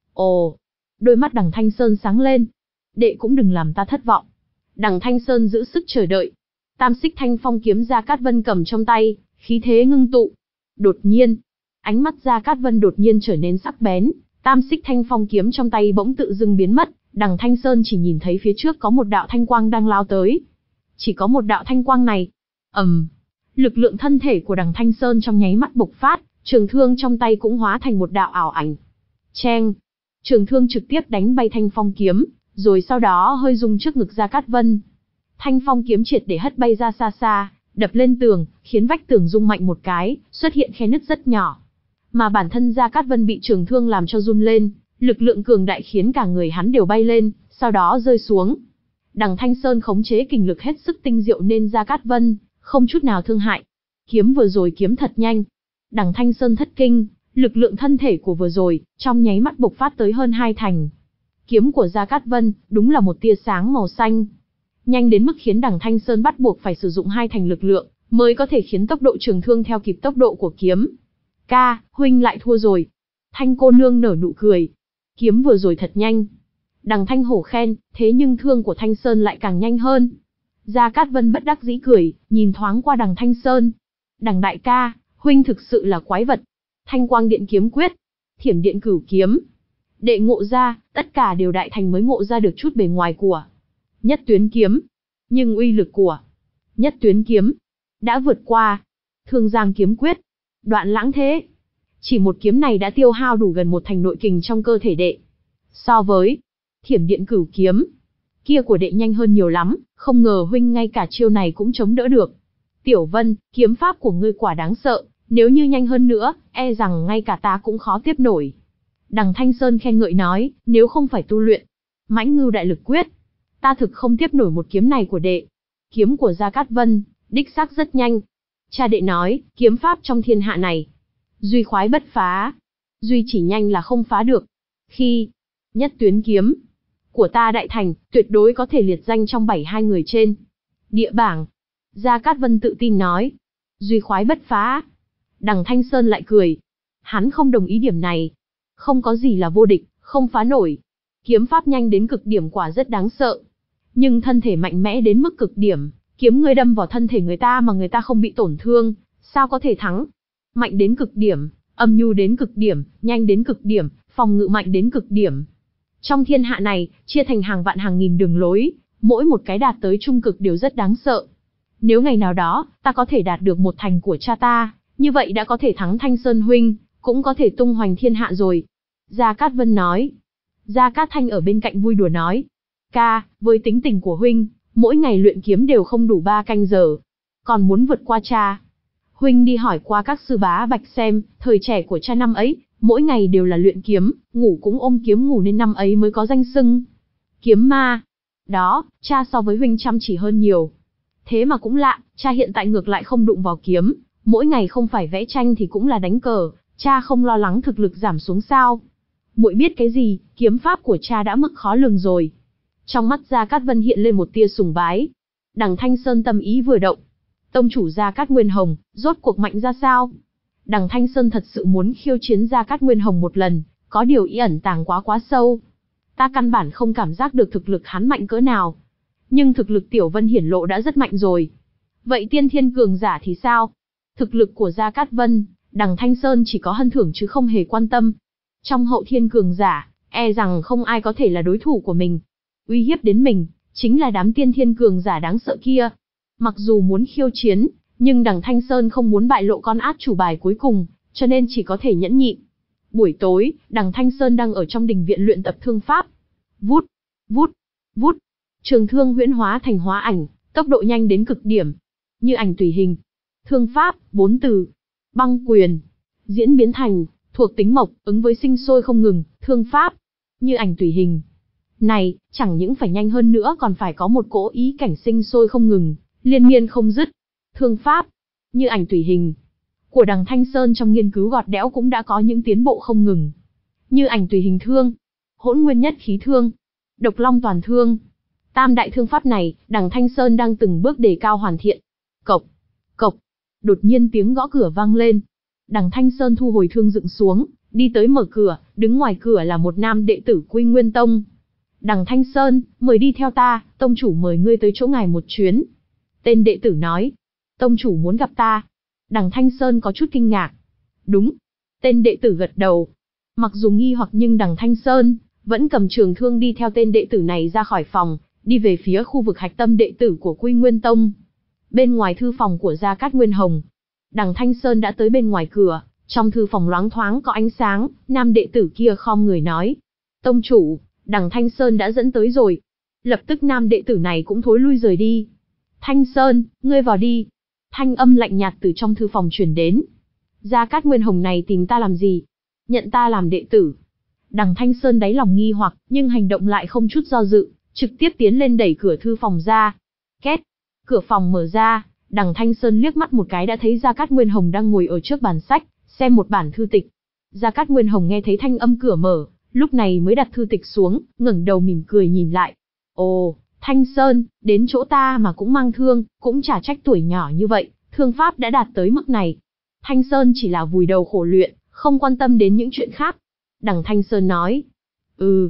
Ồ, đôi mắt đằng Thanh Sơn sáng lên. Đệ cũng đừng làm ta thất vọng. Đằng Thanh Sơn giữ sức chờ đợi. Tam xích thanh phong kiếm Gia Cát Vân cầm trong tay, khí thế ngưng tụ. Đột nhiên, ánh mắt Gia Cát Vân đột nhiên trở nên sắc bén, tam xích thanh phong kiếm trong tay bỗng tự dưng biến mất, đằng Thanh Sơn chỉ nhìn thấy phía trước có một đạo thanh quang đang lao tới. Chỉ có một đạo thanh quang này. ầm, um, lực lượng thân thể của đằng Thanh Sơn trong nháy mắt bộc phát, trường thương trong tay cũng hóa thành một đạo ảo ảnh. Cheng, trường thương trực tiếp đánh bay thanh phong kiếm, rồi sau đó hơi rung trước ngực Gia Cát Vân. Thanh phong kiếm triệt để hất bay ra xa xa, đập lên tường, khiến vách tường rung mạnh một cái, xuất hiện khe nứt rất nhỏ. Mà bản thân Gia Cát Vân bị trường thương làm cho run lên, lực lượng cường đại khiến cả người hắn đều bay lên, sau đó rơi xuống. Đằng Thanh Sơn khống chế kình lực hết sức tinh diệu nên Gia Cát Vân không chút nào thương hại. Kiếm vừa rồi kiếm thật nhanh. Đằng Thanh Sơn thất kinh, lực lượng thân thể của vừa rồi, trong nháy mắt bộc phát tới hơn hai thành. Kiếm của Gia Cát Vân, đúng là một tia sáng màu xanh. Nhanh đến mức khiến đằng Thanh Sơn bắt buộc phải sử dụng hai thành lực lượng, mới có thể khiến tốc độ trường thương theo kịp tốc độ của kiếm. Ca, huynh lại thua rồi. Thanh cô nương nở nụ cười. Kiếm vừa rồi thật nhanh. Đằng Thanh Hổ khen, thế nhưng thương của Thanh Sơn lại càng nhanh hơn. Gia Cát Vân bất đắc dĩ cười, nhìn thoáng qua đằng Thanh Sơn. Đằng đại ca, huynh thực sự là quái vật. Thanh Quang Điện kiếm quyết, Thiểm Điện Cửu kiếm, đệ ngộ ra, tất cả đều đại thành mới ngộ ra được chút bề ngoài của Nhất Tuyến kiếm, nhưng uy lực của Nhất Tuyến kiếm đã vượt qua Thương Giang kiếm quyết, Đoạn Lãng thế. Chỉ một kiếm này đã tiêu hao đủ gần một thành nội kình trong cơ thể đệ. So với Thiểm Điện Cửu kiếm kia của đệ nhanh hơn nhiều lắm, không ngờ huynh ngay cả chiêu này cũng chống đỡ được. Tiểu Vân, kiếm pháp của ngươi quả đáng sợ, nếu như nhanh hơn nữa, e rằng ngay cả ta cũng khó tiếp nổi. Đằng Thanh Sơn khen ngợi nói, nếu không phải tu luyện Mãnh Ngưu Đại Lực Quyết, ta thực không tiếp nổi một kiếm này của đệ. Kiếm của Gia Cát Vân, đích xác rất nhanh. Cha đệ nói, kiếm pháp trong thiên hạ này, duy khoái bất phá, duy chỉ nhanh là không phá được. Khi Nhất Tuyến kiếm của ta đại thành, tuyệt đối có thể liệt danh trong bảy hai người trên địa bảng. Gia Cát Vân tự tin nói, duy khoái bất phá. Đằng Thanh Sơn lại cười. Hắn không đồng ý điểm này. Không có gì là vô địch, không phá nổi. Kiếm pháp nhanh đến cực điểm quả rất đáng sợ. Nhưng thân thể mạnh mẽ đến mức cực điểm, kiếm ngươi đâm vào thân thể người ta mà người ta không bị tổn thương, sao có thể thắng? Mạnh đến cực điểm, âm nhu đến cực điểm, nhanh đến cực điểm, phòng ngự mạnh đến cực điểm. Trong thiên hạ này, chia thành hàng vạn hàng nghìn đường lối, mỗi một cái đạt tới trung cực đều rất đáng sợ. Nếu ngày nào đó, ta có thể đạt được một thành của cha ta, như vậy đã có thể thắng Thanh Sơn huynh, cũng có thể tung hoành thiên hạ rồi. Gia Cát Vân nói. Gia Cát Thanh ở bên cạnh vui đùa nói. Ca, với tính tình của huynh, mỗi ngày luyện kiếm đều không đủ ba canh giờ. Còn muốn vượt qua cha. Huynh đi hỏi qua các sư bá Bạch xem, thời trẻ của cha năm ấy, mỗi ngày đều là luyện kiếm, ngủ cũng ôm kiếm ngủ nên năm ấy mới có danh xưng kiếm ma. Đó, cha so với huynh chăm chỉ hơn nhiều. Thế mà cũng lạ, cha hiện tại ngược lại không đụng vào kiếm, mỗi ngày không phải vẽ tranh thì cũng là đánh cờ, cha không lo lắng thực lực giảm xuống sao? Muội biết cái gì, kiếm pháp của cha đã mức khó lường rồi. Trong mắt Gia Cát Vân hiện lên một tia sùng bái. Đằng Thanh Sơn tâm ý vừa động. Tông chủ Gia Cát Nguyên Hồng, rốt cuộc mạnh ra sao? Đằng Thanh Sơn thật sự muốn khiêu chiến Gia Cát Nguyên Hồng một lần, có điều ý ẩn tàng quá quá sâu. Ta căn bản không cảm giác được thực lực hắn mạnh cỡ nào. Nhưng thực lực Tiểu Vân hiển lộ đã rất mạnh rồi. Vậy tiên thiên cường giả thì sao? Thực lực của Gia Cát Vân, đằng Thanh Sơn chỉ có hân thưởng chứ không hề quan tâm. Trong hậu thiên cường giả, e rằng không ai có thể là đối thủ của mình. Uy hiếp đến mình, chính là đám tiên thiên cường giả đáng sợ kia. Mặc dù muốn khiêu chiến, nhưng đằng Thanh Sơn không muốn bại lộ con át chủ bài cuối cùng, cho nên chỉ có thể nhẫn nhịn. Buổi tối, đằng Thanh Sơn đang ở trong đình viện luyện tập thương pháp. Vút, vút, vút. Trường thương huyễn hóa thành hóa ảnh, tốc độ nhanh đến cực điểm. Như ảnh tùy hình. Thương pháp, bốn từ. Băng quyền. Diễn biến thành, thuộc tính mộc, ứng với sinh sôi không ngừng, thương pháp. Như ảnh tùy hình. Này, chẳng những phải nhanh hơn nữa còn phải có một cỗ ý cảnh sinh sôi không ngừng, liên miên không dứt. Thương pháp. Như ảnh tùy hình. Của đằng Thanh Sơn trong nghiên cứu gọt đẽo cũng đã có những tiến bộ không ngừng. Như ảnh tùy hình thương. Hỗn nguyên nhất khí thương. Độc long toàn thương. Tam đại thương pháp này, đằng Thanh Sơn đang từng bước đề cao hoàn thiện. Cộc, cộc, đột nhiên tiếng gõ cửa vang lên. Đằng Thanh Sơn thu hồi thương dựng xuống, đi tới mở cửa, đứng ngoài cửa là một nam đệ tử Quy Nguyên Tông. Đằng Thanh Sơn, mời đi theo ta, tông chủ mời ngươi tới chỗ ngài một chuyến. Tên đệ tử nói, tông chủ muốn gặp ta. Đằng Thanh Sơn có chút kinh ngạc. Đúng. Tên đệ tử gật đầu. Mặc dù nghi hoặc nhưng đằng Thanh Sơn vẫn cầm trường thương đi theo tên đệ tử này ra khỏi phòng, đi về phía khu vực hạch tâm đệ tử của Quy Nguyên Tông. Bên ngoài thư phòng của Gia Cát Nguyên Hồng, đằng Thanh Sơn đã tới bên ngoài cửa, trong thư phòng loáng thoáng có ánh sáng, nam đệ tử kia khom người nói. Tông chủ, đằng Thanh Sơn đã dẫn tới rồi. Lập tức nam đệ tử này cũng thối lui rời đi. Thanh Sơn, ngươi vào đi. Thanh âm lạnh nhạt từ trong thư phòng truyền đến. Gia Cát Nguyên Hồng này tìm ta làm gì? Nhận ta làm đệ tử. Đằng Thanh Sơn đáy lòng nghi hoặc, nhưng hành động lại không chút do dự, trực tiếp tiến lên đẩy cửa thư phòng ra. Két, cửa phòng mở ra, đằng Thanh Sơn liếc mắt một cái đã thấy Gia Cát Nguyên Hồng đang ngồi ở trước bàn sách, xem một bản thư tịch. Gia Cát Nguyên Hồng nghe thấy thanh âm cửa mở, lúc này mới đặt thư tịch xuống, ngẩng đầu mỉm cười nhìn lại. Ồ, Thanh Sơn, đến chỗ ta mà cũng mang thương, cũng chả trách tuổi nhỏ như vậy, thương pháp đã đạt tới mức này. Thanh Sơn chỉ là vùi đầu khổ luyện, không quan tâm đến những chuyện khác. Đằng Thanh Sơn nói, ừ,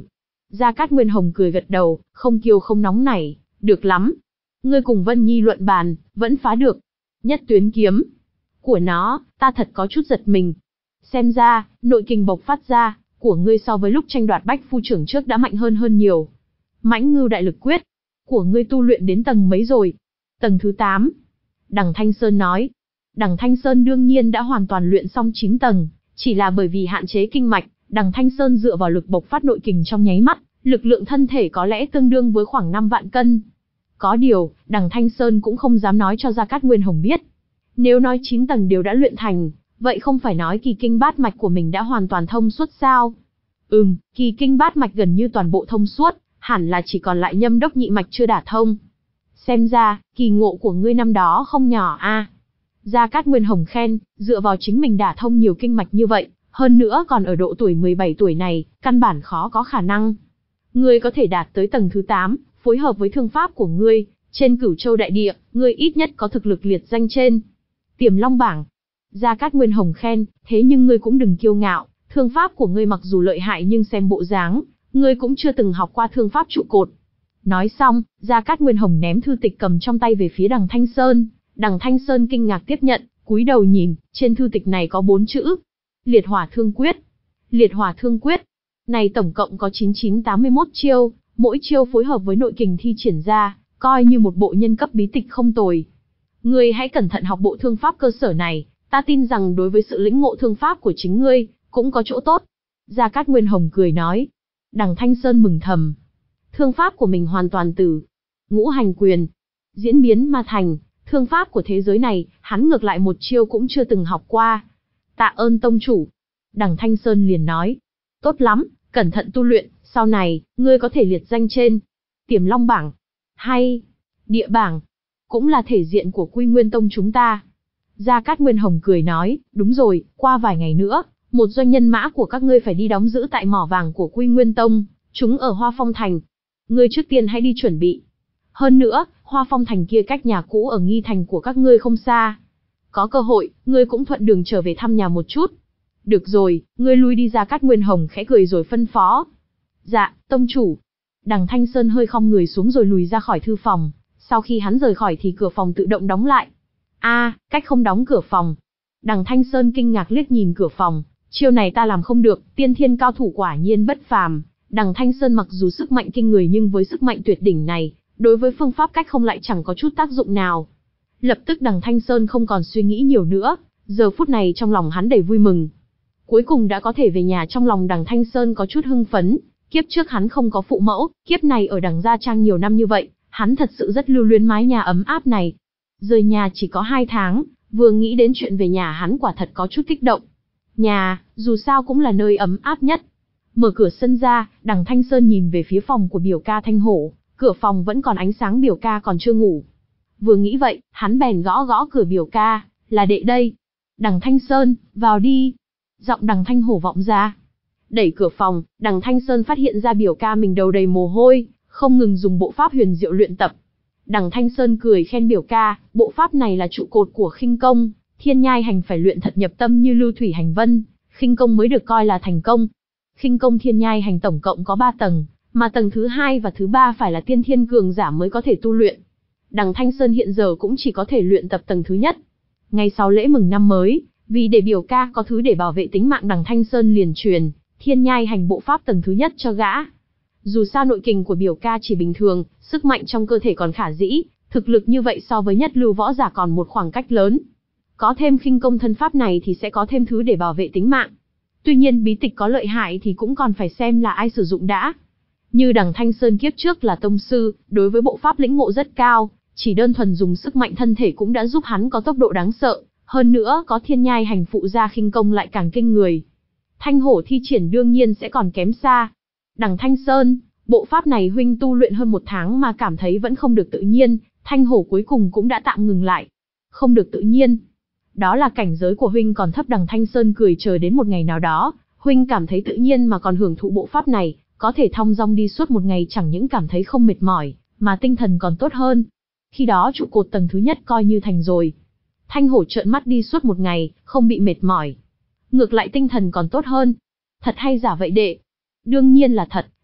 Gia Cát Nguyên Hồng cười gật đầu, không kiêu không nóng nảy, được lắm. Ngươi cùng Vân Nhi luận bàn, vẫn phá được. Nhất tuyến kiếm của nó, ta thật có chút giật mình. Xem ra, nội kình bộc phát ra, của ngươi so với lúc tranh đoạt bách phu trưởng trước đã mạnh hơn hơn nhiều. Mãnh Ngưu Đại Lực Quyết, của ngươi tu luyện đến tầng mấy rồi? Tầng thứ tám. Đằng Thanh Sơn nói. Đằng Thanh Sơn đương nhiên đã hoàn toàn luyện xong chín tầng, chỉ là bởi vì hạn chế kinh mạch, Đằng Thanh Sơn dựa vào lực bộc phát nội kình trong nháy mắt, lực lượng thân thể có lẽ tương đương với khoảng năm vạn cân. Có điều, Đằng Thanh Sơn cũng không dám nói cho Gia Cát Nguyên Hồng biết. Nếu nói chín tầng đều đã luyện thành, vậy không phải nói kỳ kinh bát mạch của mình đã hoàn toàn thông suốt sao? Ừm, kỳ kinh bát mạch gần như toàn bộ thông suốt, hẳn là chỉ còn lại nhâm đốc nhị mạch chưa đả thông. Xem ra, kỳ ngộ của ngươi năm đó không nhỏ a. À. Gia Cát Nguyên Hồng khen, dựa vào chính mình đả thông nhiều kinh mạch như vậy, hơn nữa còn ở độ tuổi mười bảy tuổi này, căn bản khó có khả năng. Ngươi có thể đạt tới tầng thứ tám, phối hợp với thương pháp của ngươi, trên Cửu Châu đại địa, ngươi ít nhất có thực lực liệt danh trên Tiềm Long bảng. Gia Cát Nguyên Hồng khen, thế nhưng ngươi cũng đừng kiêu ngạo, thương pháp của ngươi mặc dù lợi hại nhưng xem bộ dáng, ngươi cũng chưa từng học qua thương pháp trụ cột. Nói xong, Gia Cát Nguyên Hồng ném thư tịch cầm trong tay về phía Đằng Thanh Sơn. Đằng Thanh Sơn kinh ngạc tiếp nhận, cúi đầu nhìn, trên thư tịch này có bốn chữ. Liệt Hỏa Thương Quyết. Liệt Hỏa Thương Quyết. Này tổng cộng có chín chín tám mươi mốt chiêu, mỗi chiêu phối hợp với nội kình thi triển ra, coi như một bộ nhân cấp bí tịch không tồi. Ngươi hãy cẩn thận học bộ thương pháp cơ sở này, ta tin rằng đối với sự lĩnh ngộ thương pháp của chính ngươi, cũng có chỗ tốt. Gia Cát Nguyên Hồng cười nói. Đằng Thanh Sơn mừng thầm. Thương pháp của mình hoàn toàn từ Ngũ Hành Quyền diễn biến mà thành, thương pháp của thế giới này, hắn ngược lại một chiêu cũng chưa từng học qua. Tạ ơn tông chủ. Đằng Thanh Sơn liền nói. Tốt lắm, cẩn thận tu luyện, sau này, ngươi có thể liệt danh trên Tiềm Long bảng, hay Địa bảng, cũng là thể diện của Quy Nguyên Tông chúng ta. Gia Cát Nguyên Hồng cười nói, đúng rồi, qua vài ngày nữa, một doanh nhân mã của các ngươi phải đi đóng giữ tại mỏ vàng của Quy Nguyên Tông, chúng ở Hoa Phong Thành. Ngươi trước tiên hãy đi chuẩn bị. Hơn nữa, Hoa Phong Thành kia cách nhà cũ ở Nghi Thành của các ngươi không xa. Có cơ hội, ngươi cũng thuận đường trở về thăm nhà một chút. Được rồi, ngươi lui đi. Gia Cát Nguyên Hồng khẽ cười rồi phân phó. Dạ, tông chủ. Đằng Thanh Sơn hơi khom người xuống rồi lùi ra khỏi thư phòng. Sau khi hắn rời khỏi thì cửa phòng tự động đóng lại. A, à, cách không đóng cửa phòng. Đằng Thanh Sơn kinh ngạc liếc nhìn cửa phòng. Chiêu này ta làm không được, tiên thiên cao thủ quả nhiên bất phàm. Đằng Thanh Sơn mặc dù sức mạnh kinh người nhưng với sức mạnh tuyệt đỉnh này, đối với phương pháp cách không lại chẳng có chút tác dụng nào. Lập tức Đằng Thanh Sơn không còn suy nghĩ nhiều nữa, giờ phút này trong lòng hắn đầy vui mừng. Cuối cùng đã có thể về nhà. Trong lòng Đằng Thanh Sơn có chút hưng phấn, kiếp trước hắn không có phụ mẫu, kiếp này ở Đằng gia trang nhiều năm như vậy, hắn thật sự rất lưu luyến mái nhà ấm áp này. Rời nhà chỉ có hai tháng, vừa nghĩ đến chuyện về nhà hắn quả thật có chút kích động. Nhà, dù sao cũng là nơi ấm áp nhất. Mở cửa sân ra, Đằng Thanh Sơn nhìn về phía phòng của biểu ca Thanh Hổ, cửa phòng vẫn còn ánh sáng, biểu ca còn chưa ngủ. Vừa nghĩ vậy, hắn bèn gõ gõ cửa. Biểu ca, là đệ đây. Đằng Thanh Sơn, vào đi. Giọng Đằng Thanh Hổ vọng ra. Đẩy cửa phòng, Đằng Thanh Sơn phát hiện ra biểu ca mình đầu đầy mồ hôi, không ngừng dùng bộ pháp huyền diệu luyện tập. Đằng Thanh Sơn cười khen biểu ca, bộ pháp này là trụ cột của khinh công, thiên nhai hành phải luyện thật nhập tâm như lưu thủy hành vân, khinh công mới được coi là thành công. Khinh công thiên nhai hành tổng cộng có ba tầng, mà tầng thứ hai và thứ ba phải là tiên thiên cường giả mới có thể tu luyện. Đằng Thanh Sơn hiện giờ cũng chỉ có thể luyện tập tầng thứ nhất. Ngay sau lễ mừng năm mới, vì để biểu ca có thứ để bảo vệ tính mạng, Đằng Thanh Sơn liền truyền thiên nhai hành bộ pháp tầng thứ nhất cho gã. Dù sao nội kình của biểu ca chỉ bình thường, sức mạnh trong cơ thể còn khả dĩ, thực lực như vậy so với nhất lưu võ giả còn một khoảng cách lớn. Có thêm khinh công thân pháp này thì sẽ có thêm thứ để bảo vệ tính mạng. Tuy nhiên bí tịch có lợi hại thì cũng còn phải xem là ai sử dụng đã. Như Đằng Thanh Sơn kiếp trước là tông sư, đối với bộ pháp lĩnh ngộ rất cao, chỉ đơn thuần dùng sức mạnh thân thể cũng đã giúp hắn có tốc độ đáng sợ, hơn nữa có thiên nhai hành phụ ra khinh công lại càng kinh người. Thanh Hổ thi triển đương nhiên sẽ còn kém xa. Đằng Thanh Sơn, bộ pháp này huynh tu luyện hơn một tháng mà cảm thấy vẫn không được tự nhiên, Thanh Hổ cuối cùng cũng đã tạm ngừng lại. Không được tự nhiên. Đó là cảnh giới của huynh còn thấp. Đằng Thanh Sơn cười, chờ đến một ngày nào đó, huynh cảm thấy tự nhiên mà còn hưởng thụ bộ pháp này, có thể thong dong đi suốt một ngày, chẳng những cảm thấy không mệt mỏi, mà tinh thần còn tốt hơn. Khi đó trụ cột tầng thứ nhất coi như thành rồi. Thanh Hổ trợn mắt đi suốt một ngày, không bị mệt mỏi. Ngược lại tinh thần còn tốt hơn. Thật hay giả vậy đệ? Đương nhiên là thật,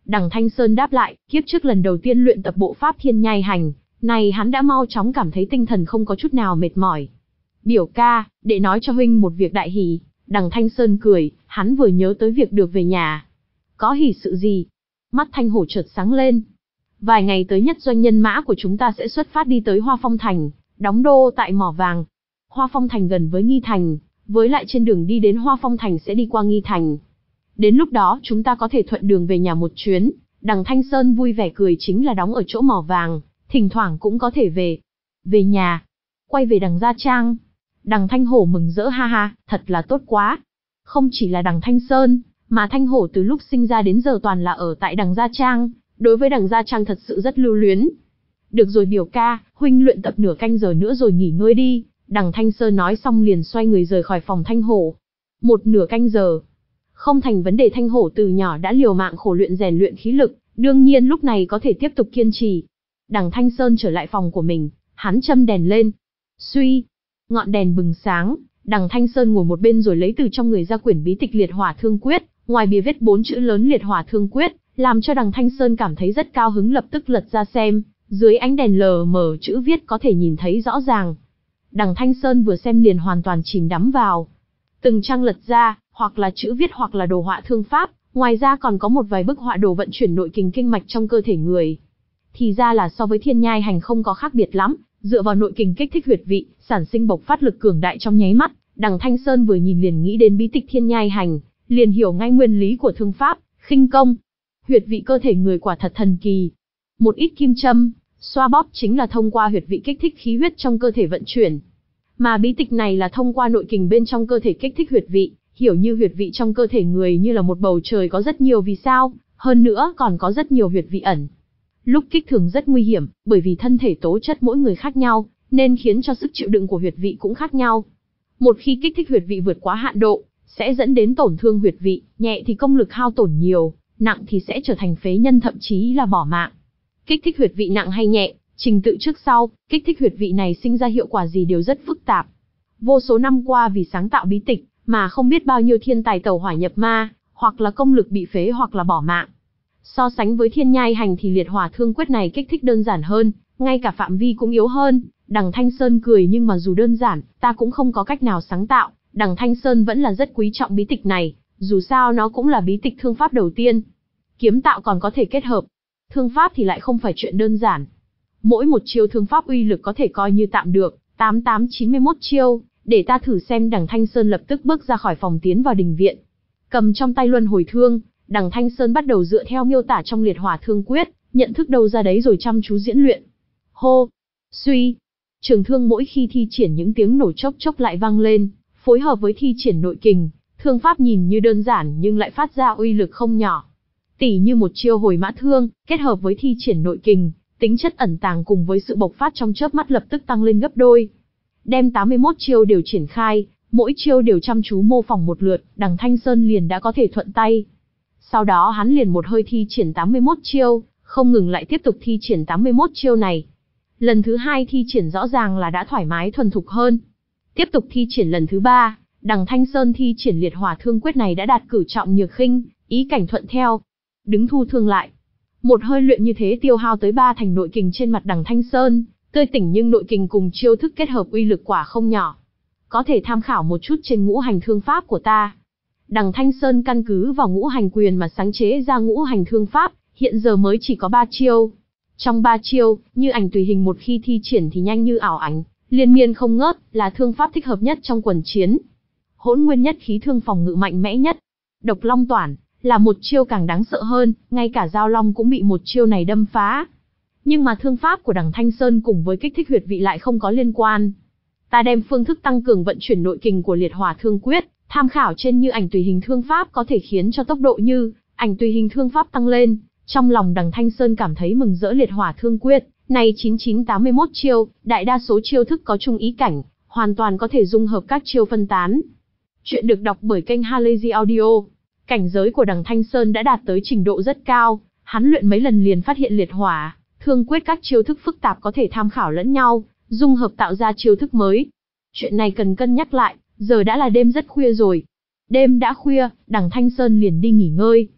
Đằng Thanh Sơn đáp lại, kiếp trước lần đầu tiên luyện tập bộ pháp Thiên Nhai Hành, này hắn đã mau chóng cảm thấy tinh thần không có chút nào mệt mỏi. Biểu ca, đệ nói cho huynh một việc đại hỷ. Đằng Thanh Sơn cười, hắn vừa nhớ tới việc được về nhà. Có hỷ sự gì? Mắt Thanh Hổ chợt sáng lên. Vài ngày tới nhất doanh nhân mã của chúng ta sẽ xuất phát đi tới Hoa Phong Thành, đóng đô tại mỏ vàng. Hoa Phong Thành gần với Nghi Thành, với lại trên đường đi đến Hoa Phong Thành sẽ đi qua Nghi Thành. Đến lúc đó chúng ta có thể thuận đường về nhà một chuyến. Đằng Thanh Sơn vui vẻ cười, chính là đóng ở chỗ mỏ vàng, thỉnh thoảng cũng có thể về. Về nhà? Quay về Đằng Gia Trang? Đằng Thanh Hổ mừng rỡ ha ha, thật là tốt quá. Không chỉ là Đằng Thanh Sơn, mà Thanh Hổ từ lúc sinh ra đến giờ toàn là ở tại Đằng Gia Trang, đối với Đằng Gia Trang thật sự rất lưu luyến. Được rồi biểu ca, huynh luyện tập nửa canh giờ nữa rồi nghỉ ngơi đi. Đằng Thanh Sơn nói xong liền xoay người rời khỏi phòng Thanh Hổ. Một nửa canh giờ. Không thành vấn đề, Thanh Hổ từ nhỏ đã liều mạng khổ luyện rèn luyện khí lực, đương nhiên lúc này có thể tiếp tục kiên trì. Đằng Thanh Sơn trở lại phòng của mình, hắn châm đèn lên. Suy, ngọn đèn bừng sáng, Đằng Thanh Sơn ngồi một bên rồi lấy từ trong người ra quyển bí tịch Liệt Hỏa Thương Quyết, ngoài bìa viết bốn chữ lớn Liệt Hỏa Thương Quyết, làm cho Đằng Thanh Sơn cảm thấy rất cao hứng, lập tức lật ra xem, dưới ánh đèn lờ mờ chữ viết có thể nhìn thấy rõ ràng. Đằng Thanh Sơn vừa xem liền hoàn toàn chìm đắm vào. Từng trang lật ra, hoặc là chữ viết hoặc là đồ họa thương pháp, ngoài ra còn có một vài bức họa đồ vận chuyển nội kình kinh mạch trong cơ thể người. Thì ra là so với Thiên Nhai Hành không có khác biệt lắm, dựa vào nội kình kích thích huyệt vị, sản sinh bộc phát lực cường đại trong nháy mắt. Đằng Thanh Sơn vừa nhìn liền nghĩ đến bí tịch Thiên Nhai Hành, liền hiểu ngay nguyên lý của thương pháp, khinh công. Huyệt vị cơ thể người quả thật thần kỳ. Một ít kim châm, xoa bóp chính là thông qua huyệt vị kích thích khí huyết trong cơ thể vận chuyển. Mà bí tịch này là thông qua nội kình bên trong cơ thể kích thích huyệt vị, hiểu như huyệt vị trong cơ thể người như là một bầu trời có rất nhiều vì sao, hơn nữa còn có rất nhiều huyệt vị ẩn. Lúc kích thường rất nguy hiểm, bởi vì thân thể tố chất mỗi người khác nhau, nên khiến cho sức chịu đựng của huyệt vị cũng khác nhau. Một khi kích thích huyệt vị vượt quá hạn độ, sẽ dẫn đến tổn thương huyệt vị, nhẹ thì công lực hao tổn nhiều, nặng thì sẽ trở thành phế nhân, thậm chí là bỏ mạng. Kích thích huyệt vị nặng hay nhẹ, trình tự trước sau, kích thích huyệt vị này sinh ra hiệu quả gì đều rất phức tạp. Vô số năm qua vì sáng tạo bí tịch, mà không biết bao nhiêu thiên tài tẩu hỏa nhập ma, hoặc là công lực bị phế hoặc là bỏ mạng. So sánh với Thiên Nhai Hành thì Liệt Hỏa Thương Quyết này kích thích đơn giản hơn, ngay cả phạm vi cũng yếu hơn. Đằng Thanh Sơn cười, nhưng mà dù đơn giản, ta cũng không có cách nào sáng tạo. Đằng Thanh Sơn vẫn là rất quý trọng bí tịch này, dù sao nó cũng là bí tịch thương pháp đầu tiên. Kiếm tạo còn có thể kết hợp, thương pháp thì lại không phải chuyện đơn giản. Mỗi một chiêu thương pháp uy lực có thể coi như tạm được, tám tám chín mươi mốt chiêu, để ta thử xem. Đằng Thanh Sơn lập tức bước ra khỏi phòng tiến vào đình viện. Cầm trong tay luân hồi thương, Đằng Thanh Sơn bắt đầu dựa theo miêu tả trong Liệt Hỏa Thương Quyết, nhận thức đâu ra đấy rồi chăm chú diễn luyện. Hô, suy, trường thương mỗi khi thi triển những tiếng nổ chốc chốc lại vang lên, phối hợp với thi triển nội kình, thương pháp nhìn như đơn giản nhưng lại phát ra uy lực không nhỏ. Tỉ như một chiêu hồi mã thương, kết hợp với thi triển nội kình, tính chất ẩn tàng cùng với sự bộc phát trong chớp mắt lập tức tăng lên gấp đôi. Đem tám mươi mốt chiêu đều triển khai, mỗi chiêu đều chăm chú mô phỏng một lượt, Đằng Thanh Sơn liền đã có thể thuận tay. Sau đó hắn liền một hơi thi triển tám mươi mốt chiêu, không ngừng lại tiếp tục thi triển tám mươi mốt chiêu này. Lần thứ hai thi triển rõ ràng là đã thoải mái thuần thục hơn. Tiếp tục thi triển lần thứ ba, Đằng Thanh Sơn thi triển Liệt Hỏa Thương Quyết này đã đạt cửu trọng nhược khinh, ý cảnh thuận theo. Đứng thu thương lại. Một hơi luyện như thế tiêu hao tới ba thành nội kình trên mặt Đằng Thanh Sơn, tươi tỉnh nhưng nội kình cùng chiêu thức kết hợp uy lực quả không nhỏ. Có thể tham khảo một chút trên ngũ hành thương pháp của ta. Đằng Thanh Sơn căn cứ vào ngũ hành quyền mà sáng chế ra ngũ hành thương pháp, hiện giờ mới chỉ có ba chiêu. Trong ba chiêu, như ảnh tùy hình một khi thi triển thì nhanh như ảo ảnh, liên miên không ngớt, là thương pháp thích hợp nhất trong quần chiến. Hỗn nguyên nhất khí thương phòng ngự mạnh mẽ nhất. Độc long toản là một chiêu càng đáng sợ hơn, ngay cả Giao Long cũng bị một chiêu này đâm phá. Nhưng mà thương pháp của Đằng Thanh Sơn cùng với kích thích huyệt vị lại không có liên quan. Ta đem phương thức tăng cường vận chuyển nội kình của Liệt Hỏa Thương Quyết, tham khảo trên như ảnh tùy hình thương pháp có thể khiến cho tốc độ như ảnh tùy hình thương pháp tăng lên. Trong lòng Đằng Thanh Sơn cảm thấy mừng rỡ. Liệt Hỏa Thương Quyết này chín chín tám mươi mốt chiêu, đại đa số chiêu thức có chung ý cảnh, hoàn toàn có thể dung hợp các chiêu phân tán. Chuyện được đọc bởi kênh Halazy Audio. Cảnh giới của Đằng Thanh Sơn đã đạt tới trình độ rất cao, hắn luyện mấy lần liền phát hiện Liệt Hỏa Thương Quyết các chiêu thức phức tạp có thể tham khảo lẫn nhau, dung hợp tạo ra chiêu thức mới. Chuyện này cần cân nhắc lại, giờ đã là đêm rất khuya rồi. Đêm đã khuya, Đằng Thanh Sơn liền đi nghỉ ngơi.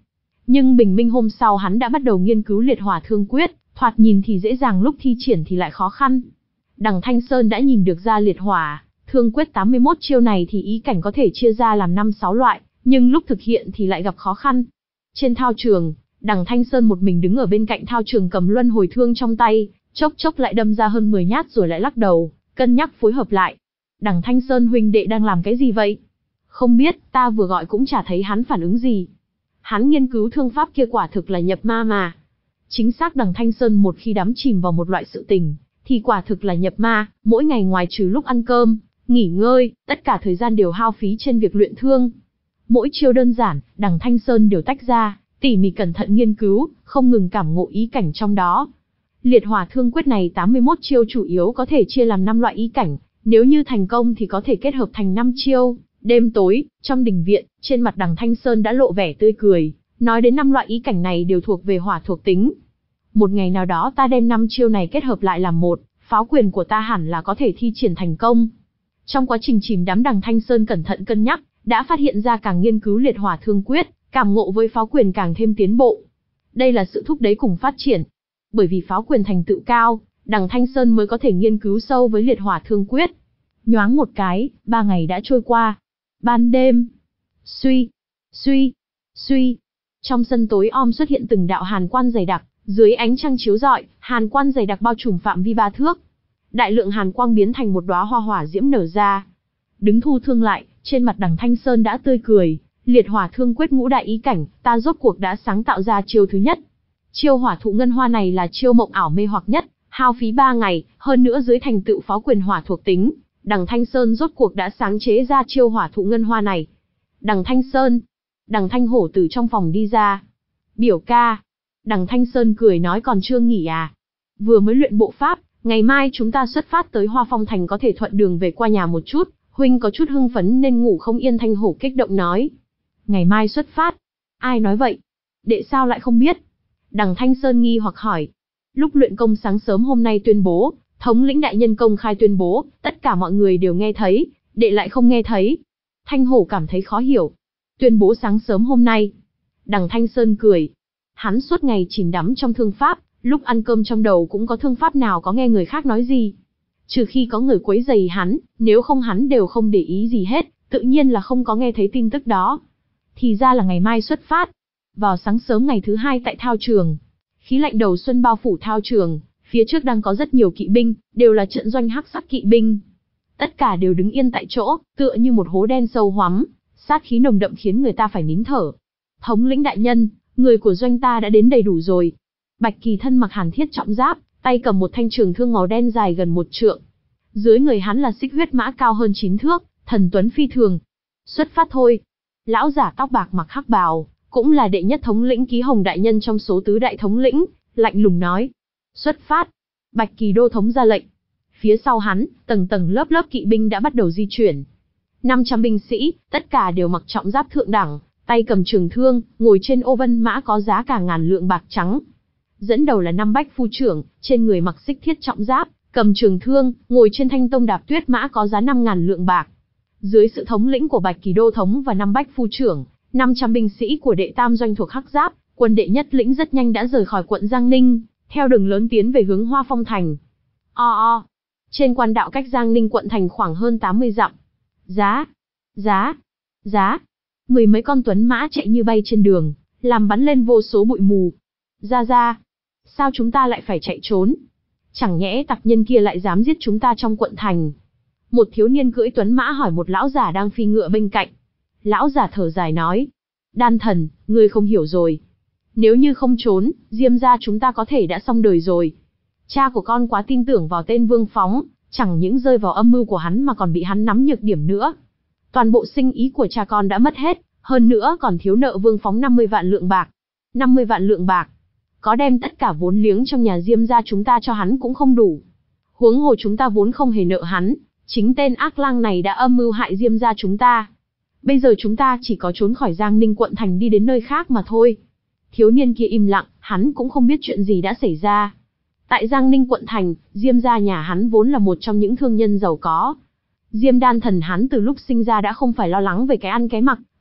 Nhưng bình minh hôm sau hắn đã bắt đầu nghiên cứu liệt hỏa thương quyết, thoạt nhìn thì dễ dàng lúc thi triển thì lại khó khăn. Đằng Thanh Sơn đã nhìn được ra liệt hỏa thương quyết tám mươi mốt chiêu này thì ý cảnh có thể chia ra làm năm sáu loại, nhưng lúc thực hiện thì lại gặp khó khăn. Trên thao trường, Đằng Thanh Sơn một mình đứng ở bên cạnh thao trường cầm luân hồi thương trong tay, chốc chốc lại đâm ra hơn mười nhát rồi lại lắc đầu, cân nhắc phối hợp lại. Đằng Thanh Sơn huynh đệ đang làm cái gì vậy? Không biết, ta vừa gọi cũng chả thấy hắn phản ứng gì. Hắn nghiên cứu thương pháp kia quả thực là nhập ma mà. Chính xác Đằng Thanh Sơn một khi đắm chìm vào một loại sự tình, thì quả thực là nhập ma, mỗi ngày ngoài trừ lúc ăn cơm, nghỉ ngơi, tất cả thời gian đều hao phí trên việc luyện thương. Mỗi chiêu đơn giản, Đằng Thanh Sơn đều tách ra, tỉ mỉ cẩn thận nghiên cứu, không ngừng cảm ngộ ý cảnh trong đó. Liệt hỏa thương quyết này tám mươi mốt chiêu chủ yếu có thể chia làm năm loại ý cảnh, nếu như thành công thì có thể kết hợp thành năm chiêu. Đêm tối, trong đình viện, trên mặt Đằng Thanh Sơn đã lộ vẻ tươi cười, nói đến năm loại ý cảnh này đều thuộc về hỏa thuộc tính. Một ngày nào đó ta đem năm chiêu này kết hợp lại làm một, pháo quyền của ta hẳn là có thể thi triển thành công. Trong quá trình chìm đắm Đằng Thanh Sơn cẩn thận cân nhắc, đã phát hiện ra càng nghiên cứu liệt hỏa thương quyết, cảm ngộ với pháo quyền càng thêm tiến bộ. Đây là sự thúc đẩy cùng phát triển. Bởi vì pháo quyền thành tựu cao, Đằng Thanh Sơn mới có thể nghiên cứu sâu với liệt hỏa thương quyết. Nhoáng một cái, ba ngày đã trôi qua. Ban đêm, suy, suy, suy, trong sân tối om xuất hiện từng đạo hàn quan dày đặc, dưới ánh trăng chiếu rọi, hàn quan dày đặc bao trùm phạm vi ba thước. Đại lượng hàn quang biến thành một đóa hoa hỏa diễm nở ra. Đứng thu thương lại, trên mặt Đằng Thanh Sơn đã tươi cười, liệt hỏa thương quyết ngũ đại ý cảnh, ta rốt cuộc đã sáng tạo ra chiêu thứ nhất. Chiêu hỏa thụ ngân hoa này là chiêu mộng ảo mê hoặc nhất, hao phí ba ngày, hơn nữa dưới thành tựu pháo quyền hỏa thuộc tính, Đằng Thanh Sơn rốt cuộc đã sáng chế ra chiêu hỏa thụ ngân hoa này. Đằng Thanh Sơn, Đằng Thanh Hổ từ trong phòng đi ra. Biểu ca, Đằng Thanh Sơn cười nói còn chưa nghỉ à? Vừa mới luyện bộ pháp, ngày mai chúng ta xuất phát tới Hoa Phong Thành có thể thuận đường về qua nhà một chút, huynh có chút hưng phấn nên ngủ không yên. Thanh Hổ kích động nói. Ngày mai xuất phát? Ai nói vậy? Đệ sao lại không biết? Đằng Thanh Sơn nghi hoặc hỏi. Lúc luyện công sáng sớm hôm nay tuyên bố, thống lĩnh đại nhân công khai tuyên bố, tất cả mọi người đều nghe thấy, đệ lại không nghe thấy. Thanh Hổ cảm thấy khó hiểu. Tuyên bố sáng sớm hôm nay. Đằng Thanh Sơn cười. Hắn suốt ngày chìm đắm trong thương pháp, lúc ăn cơm trong đầu cũng có thương pháp nào có nghe người khác nói gì. Trừ khi có người quấy rầy hắn, nếu không hắn đều không để ý gì hết, tự nhiên là không có nghe thấy tin tức đó. Thì ra là ngày mai xuất phát. Vào sáng sớm ngày thứ hai tại thao trường, khí lạnh đầu xuân bao phủ thao trường, phía trước đang có rất nhiều kỵ binh, đều là trận doanh hắc sắc kỵ binh. Tất cả đều đứng yên tại chỗ, tựa như một hố đen sâu hoắm, sát khí nồng đậm khiến người ta phải nín thở. Thống lĩnh đại nhân, người của doanh ta đã đến đầy đủ rồi. Bạch Kỳ thân mặc hàn thiết trọng giáp, tay cầm một thanh trường thương màu đen dài gần một trượng. Dưới người hắn là xích huyết mã cao hơn chín thước, thần tuấn phi thường. Xuất phát thôi. Lão giả tóc bạc mặc hắc bào, cũng là đệ nhất thống lĩnh Ký Hồng đại nhân trong số tứ đại thống lĩnh, lạnh lùng nói. Xuất phát. Bạch Kỳ đô thống ra lệnh. Phía sau hắn, tầng tầng lớp lớp kỵ binh đã bắt đầu di chuyển. năm trăm binh sĩ, tất cả đều mặc trọng giáp thượng đẳng, tay cầm trường thương, ngồi trên ô vân mã có giá cả ngàn lượng bạc trắng. Dẫn đầu là năm bách phu trưởng, trên người mặc xích thiết trọng giáp, cầm trường thương, ngồi trên thanh tông đạp tuyết mã có giá năm ngàn lượng bạc. Dưới sự thống lĩnh của Bạch Kỳ đô thống và năm bách phu trưởng, năm trăm binh sĩ của đệ tam doanh thuộc hắc giáp, quân đệ nhất lĩnh rất nhanh đã rời khỏi quận Giang Ninh, theo đường lớn tiến về hướng Hoa Phong Thành. O o. Trên quan đạo cách Giang Ninh quận thành khoảng hơn tám mươi dặm. Giá, giá, giá. Mười mấy con tuấn mã chạy như bay trên đường, làm bắn lên vô số bụi mù. Ra ra, sao chúng ta lại phải chạy trốn? Chẳng nhẽ tặc nhân kia lại dám giết chúng ta trong quận thành? Một thiếu niên cưỡi tuấn mã hỏi một lão giả đang phi ngựa bên cạnh. Lão giả thở dài nói. Đan thần, ngươi không hiểu rồi. Nếu như không trốn, Diêm gia chúng ta có thể đã xong đời rồi. Cha của con quá tin tưởng vào tên Vương Phóng, chẳng những rơi vào âm mưu của hắn mà còn bị hắn nắm nhược điểm nữa. Toàn bộ sinh ý của cha con đã mất hết, hơn nữa còn thiếu nợ Vương Phóng năm mươi vạn lượng bạc. năm mươi vạn lượng bạc. Có đem tất cả vốn liếng trong nhà Diêm gia chúng ta cho hắn cũng không đủ. Huống hồ chúng ta vốn không hề nợ hắn, chính tên ác lang này đã âm mưu hại Diêm gia chúng ta. Bây giờ chúng ta chỉ có trốn khỏi Giang Ninh quận thành đi đến nơi khác mà thôi. Thiếu niên kia im lặng, hắn cũng không biết chuyện gì đã xảy ra. Tại Giang Ninh quận thành, Diêm gia nhà hắn vốn là một trong những thương nhân giàu có. Diêm đan thần hắn từ lúc sinh ra đã không phải lo lắng về cái ăn cái mặc,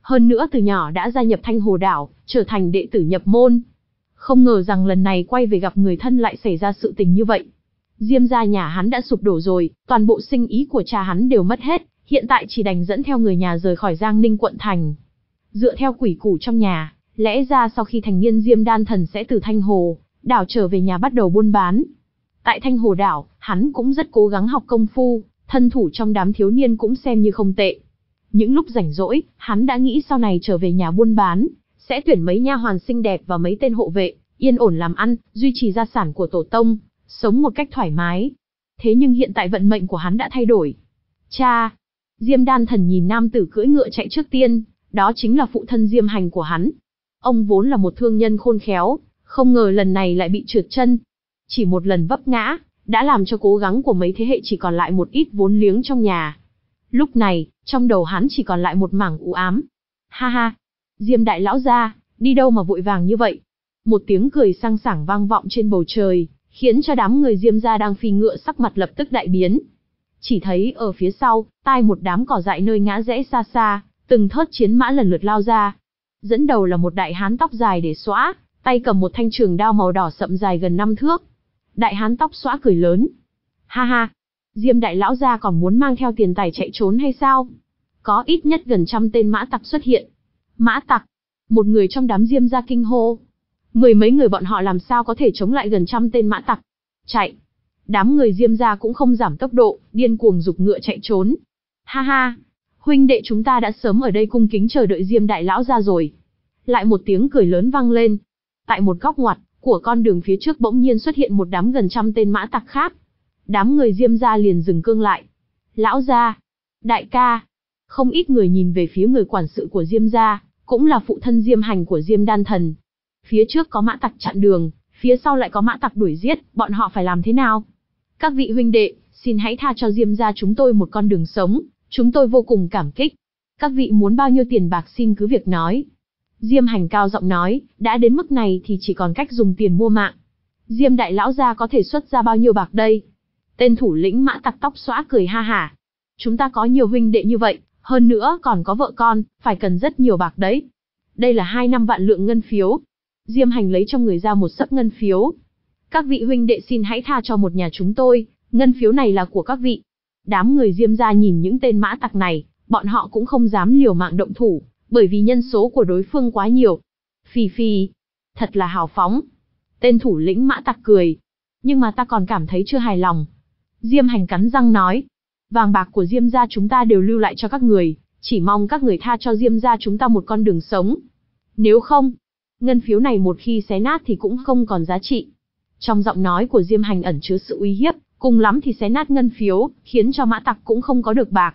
hơn nữa từ nhỏ đã gia nhập Thanh Hồ Đảo, trở thành đệ tử nhập môn. Không ngờ rằng lần này quay về gặp người thân lại xảy ra sự tình như vậy. Diêm gia nhà hắn đã sụp đổ rồi, toàn bộ sinh ý của cha hắn đều mất hết, hiện tại chỉ đành dẫn theo người nhà rời khỏi Giang Ninh quận thành. Dựa theo quỷ củ trong nhà, lẽ ra sau khi thành niên Diêm Đan Thần sẽ từ Thanh Hồ Đảo trở về nhà bắt đầu buôn bán. Tại Thanh Hồ Đảo, hắn cũng rất cố gắng học công phu, thân thủ trong đám thiếu niên cũng xem như không tệ. Những lúc rảnh rỗi, hắn đã nghĩ sau này trở về nhà buôn bán, sẽ tuyển mấy nha hoàn xinh đẹp và mấy tên hộ vệ, yên ổn làm ăn, duy trì gia sản của tổ tông, sống một cách thoải mái. Thế nhưng hiện tại vận mệnh của hắn đã thay đổi. Cha! Diêm Đan Thần nhìn nam tử cưỡi ngựa chạy trước tiên, đó chính là phụ thân Diêm Hành của hắn. Ông vốn là một thương nhân khôn khéo, không ngờ lần này lại bị trượt chân. Chỉ một lần vấp ngã, đã làm cho cố gắng của mấy thế hệ chỉ còn lại một ít vốn liếng trong nhà. Lúc này, trong đầu hắn chỉ còn lại một mảng u ám. Ha ha! Diêm đại lão gia, đi đâu mà vội vàng như vậy? Một tiếng cười sang sảng vang vọng trên bầu trời, khiến cho đám người Diêm gia đang phi ngựa sắc mặt lập tức đại biến. Chỉ thấy ở phía sau, tai một đám cỏ dại nơi ngã rẽ xa xa, từng thớt chiến mã lần lượt lao ra. Dẫn đầu là một đại hán tóc dài để xõa, tay cầm một thanh trường đao màu đỏ sậm dài gần năm thước. Đại hán tóc xõa cười lớn. Ha ha! Diêm đại lão gia còn muốn mang theo tiền tài chạy trốn hay sao? Có ít nhất gần trăm tên mã tặc xuất hiện. Mã tặc! Một người trong đám Diêm gia kinh hô. Mười mấy người bọn họ làm sao có thể chống lại gần trăm tên mã tặc? Chạy! Đám người Diêm gia cũng không giảm tốc độ, điên cuồng giục ngựa chạy trốn. Ha ha! Huynh đệ chúng ta đã sớm ở đây cung kính chờ đợi Diêm đại lão gia rồi. Lại một tiếng cười lớn vang lên. Tại một góc ngoặt của con đường phía trước bỗng nhiên xuất hiện một đám gần trăm tên mã tặc khác. Đám người Diêm gia liền dừng cương lại. Lão gia! Đại ca! Không ít người nhìn về phía người quản sự của Diêm gia, cũng là phụ thân Diêm Hành của Diêm Đan Thần. Phía trước có mã tặc chặn đường, phía sau lại có mã tặc đuổi giết, bọn họ phải làm thế nào? Các vị huynh đệ, xin hãy tha cho Diêm gia chúng tôi một con đường sống, chúng tôi vô cùng cảm kích. Các vị muốn bao nhiêu tiền bạc xin cứ việc nói. Diêm Hành cao giọng nói, đã đến mức này thì chỉ còn cách dùng tiền mua mạng. Diêm đại lão gia có thể xuất ra bao nhiêu bạc đây? Tên thủ lĩnh mã tặc tóc xõa cười ha hả. Chúng ta có nhiều huynh đệ như vậy, hơn nữa còn có vợ con, phải cần rất nhiều bạc đấy. Đây là hai năm vạn lượng ngân phiếu. Diêm Hành lấy trong người ra một xấp ngân phiếu. Các vị huynh đệ xin hãy tha cho một nhà chúng tôi, ngân phiếu này là của các vị. Đám người Diêm gia nhìn những tên mã tặc này, bọn họ cũng không dám liều mạng động thủ, bởi vì nhân số của đối phương quá nhiều. Phì phì, thật là hào phóng. Tên thủ lĩnh mã tặc cười. Nhưng mà ta còn cảm thấy chưa hài lòng. Diêm Hành cắn răng nói. Vàng bạc của Diêm gia chúng ta đều lưu lại cho các người, chỉ mong các người tha cho Diêm gia chúng ta một con đường sống. Nếu không, ngân phiếu này một khi xé nát thì cũng không còn giá trị. Trong giọng nói của Diêm Hành ẩn chứa sự uy hiếp, cùng lắm thì xé nát ngân phiếu, khiến cho mã tặc cũng không có được bạc.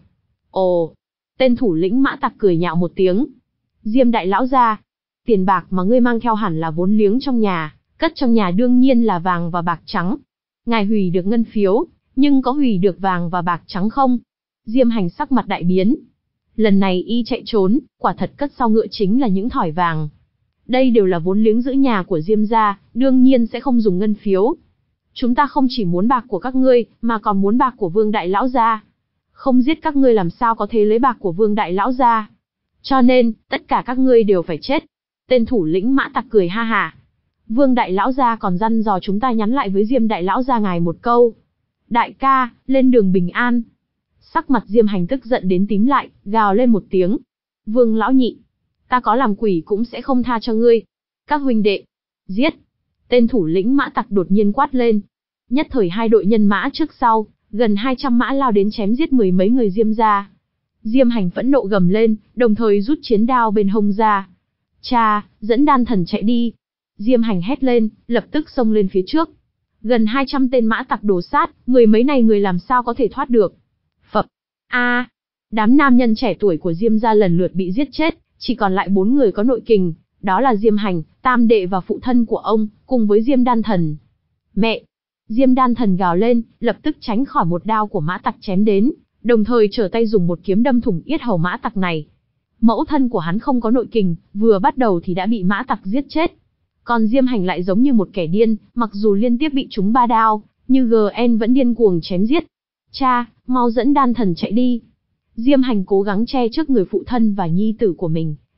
Ồ, tên thủ lĩnh mã tặc cười nhạo một tiếng. Diêm đại lão gia, tiền bạc mà ngươi mang theo hẳn là vốn liếng trong nhà, cất trong nhà đương nhiên là vàng và bạc trắng. Ngài hủy được ngân phiếu, nhưng có hủy được vàng và bạc trắng không? Diêm Hành sắc mặt đại biến. Lần này y chạy trốn, quả thật cất sau ngựa chính là những thỏi vàng. Đây đều là vốn liếng giữ nhà của Diêm gia, đương nhiên sẽ không dùng ngân phiếu. Chúng ta không chỉ muốn bạc của các ngươi, mà còn muốn bạc của Vương đại lão gia. Không giết các ngươi làm sao có thể lấy bạc của Vương đại lão gia. Cho nên, tất cả các ngươi đều phải chết. Tên thủ lĩnh mã tặc cười ha hả. Vương đại lão gia còn dặn dò chúng ta nhắn lại với Diêm đại lão gia ngài một câu. Đại ca, lên đường bình an. Sắc mặt Diêm Hành tức giận đến tím lại, gào lên một tiếng. Vương lão nhị, ta có làm quỷ cũng sẽ không tha cho ngươi. Các huynh đệ, giết. Tên thủ lĩnh mã tặc đột nhiên quát lên. Nhất thời hai đội nhân mã trước sau, gần hai trăm mã lao đến chém giết mười mấy người Diêm gia. Diêm Hành phẫn nộ gầm lên, đồng thời rút chiến đao bên hông ra. Cha, dẫn Đan Thần chạy đi. Diêm Hành hét lên, lập tức xông lên phía trước. Gần hai trăm tên mã tặc đổ sát, mười mấy này người làm sao có thể thoát được. Phập. A. Đám nam nhân trẻ tuổi của Diêm gia lần lượt bị giết chết, chỉ còn lại bốn người có nội kình, đó là Diêm Hành, tam đệ và phụ thân của ông, cùng với Diêm Đan Thần. Mẹ! Diêm Đan Thần gào lên, lập tức tránh khỏi một đao của mã tặc chém đến, đồng thời trở tay dùng một kiếm đâm thủng yết hầu mã tặc này. Mẫu thân của hắn không có nội kình, vừa bắt đầu thì đã bị mã tặc giết chết. Còn Diêm Hành lại giống như một kẻ điên, mặc dù liên tiếp bị trúng ba đao, nhưng giê en vẫn điên cuồng chém giết. Cha, mau dẫn Đan Thần chạy đi. Diêm Hành cố gắng che trước người phụ thân và nhi tử của mình,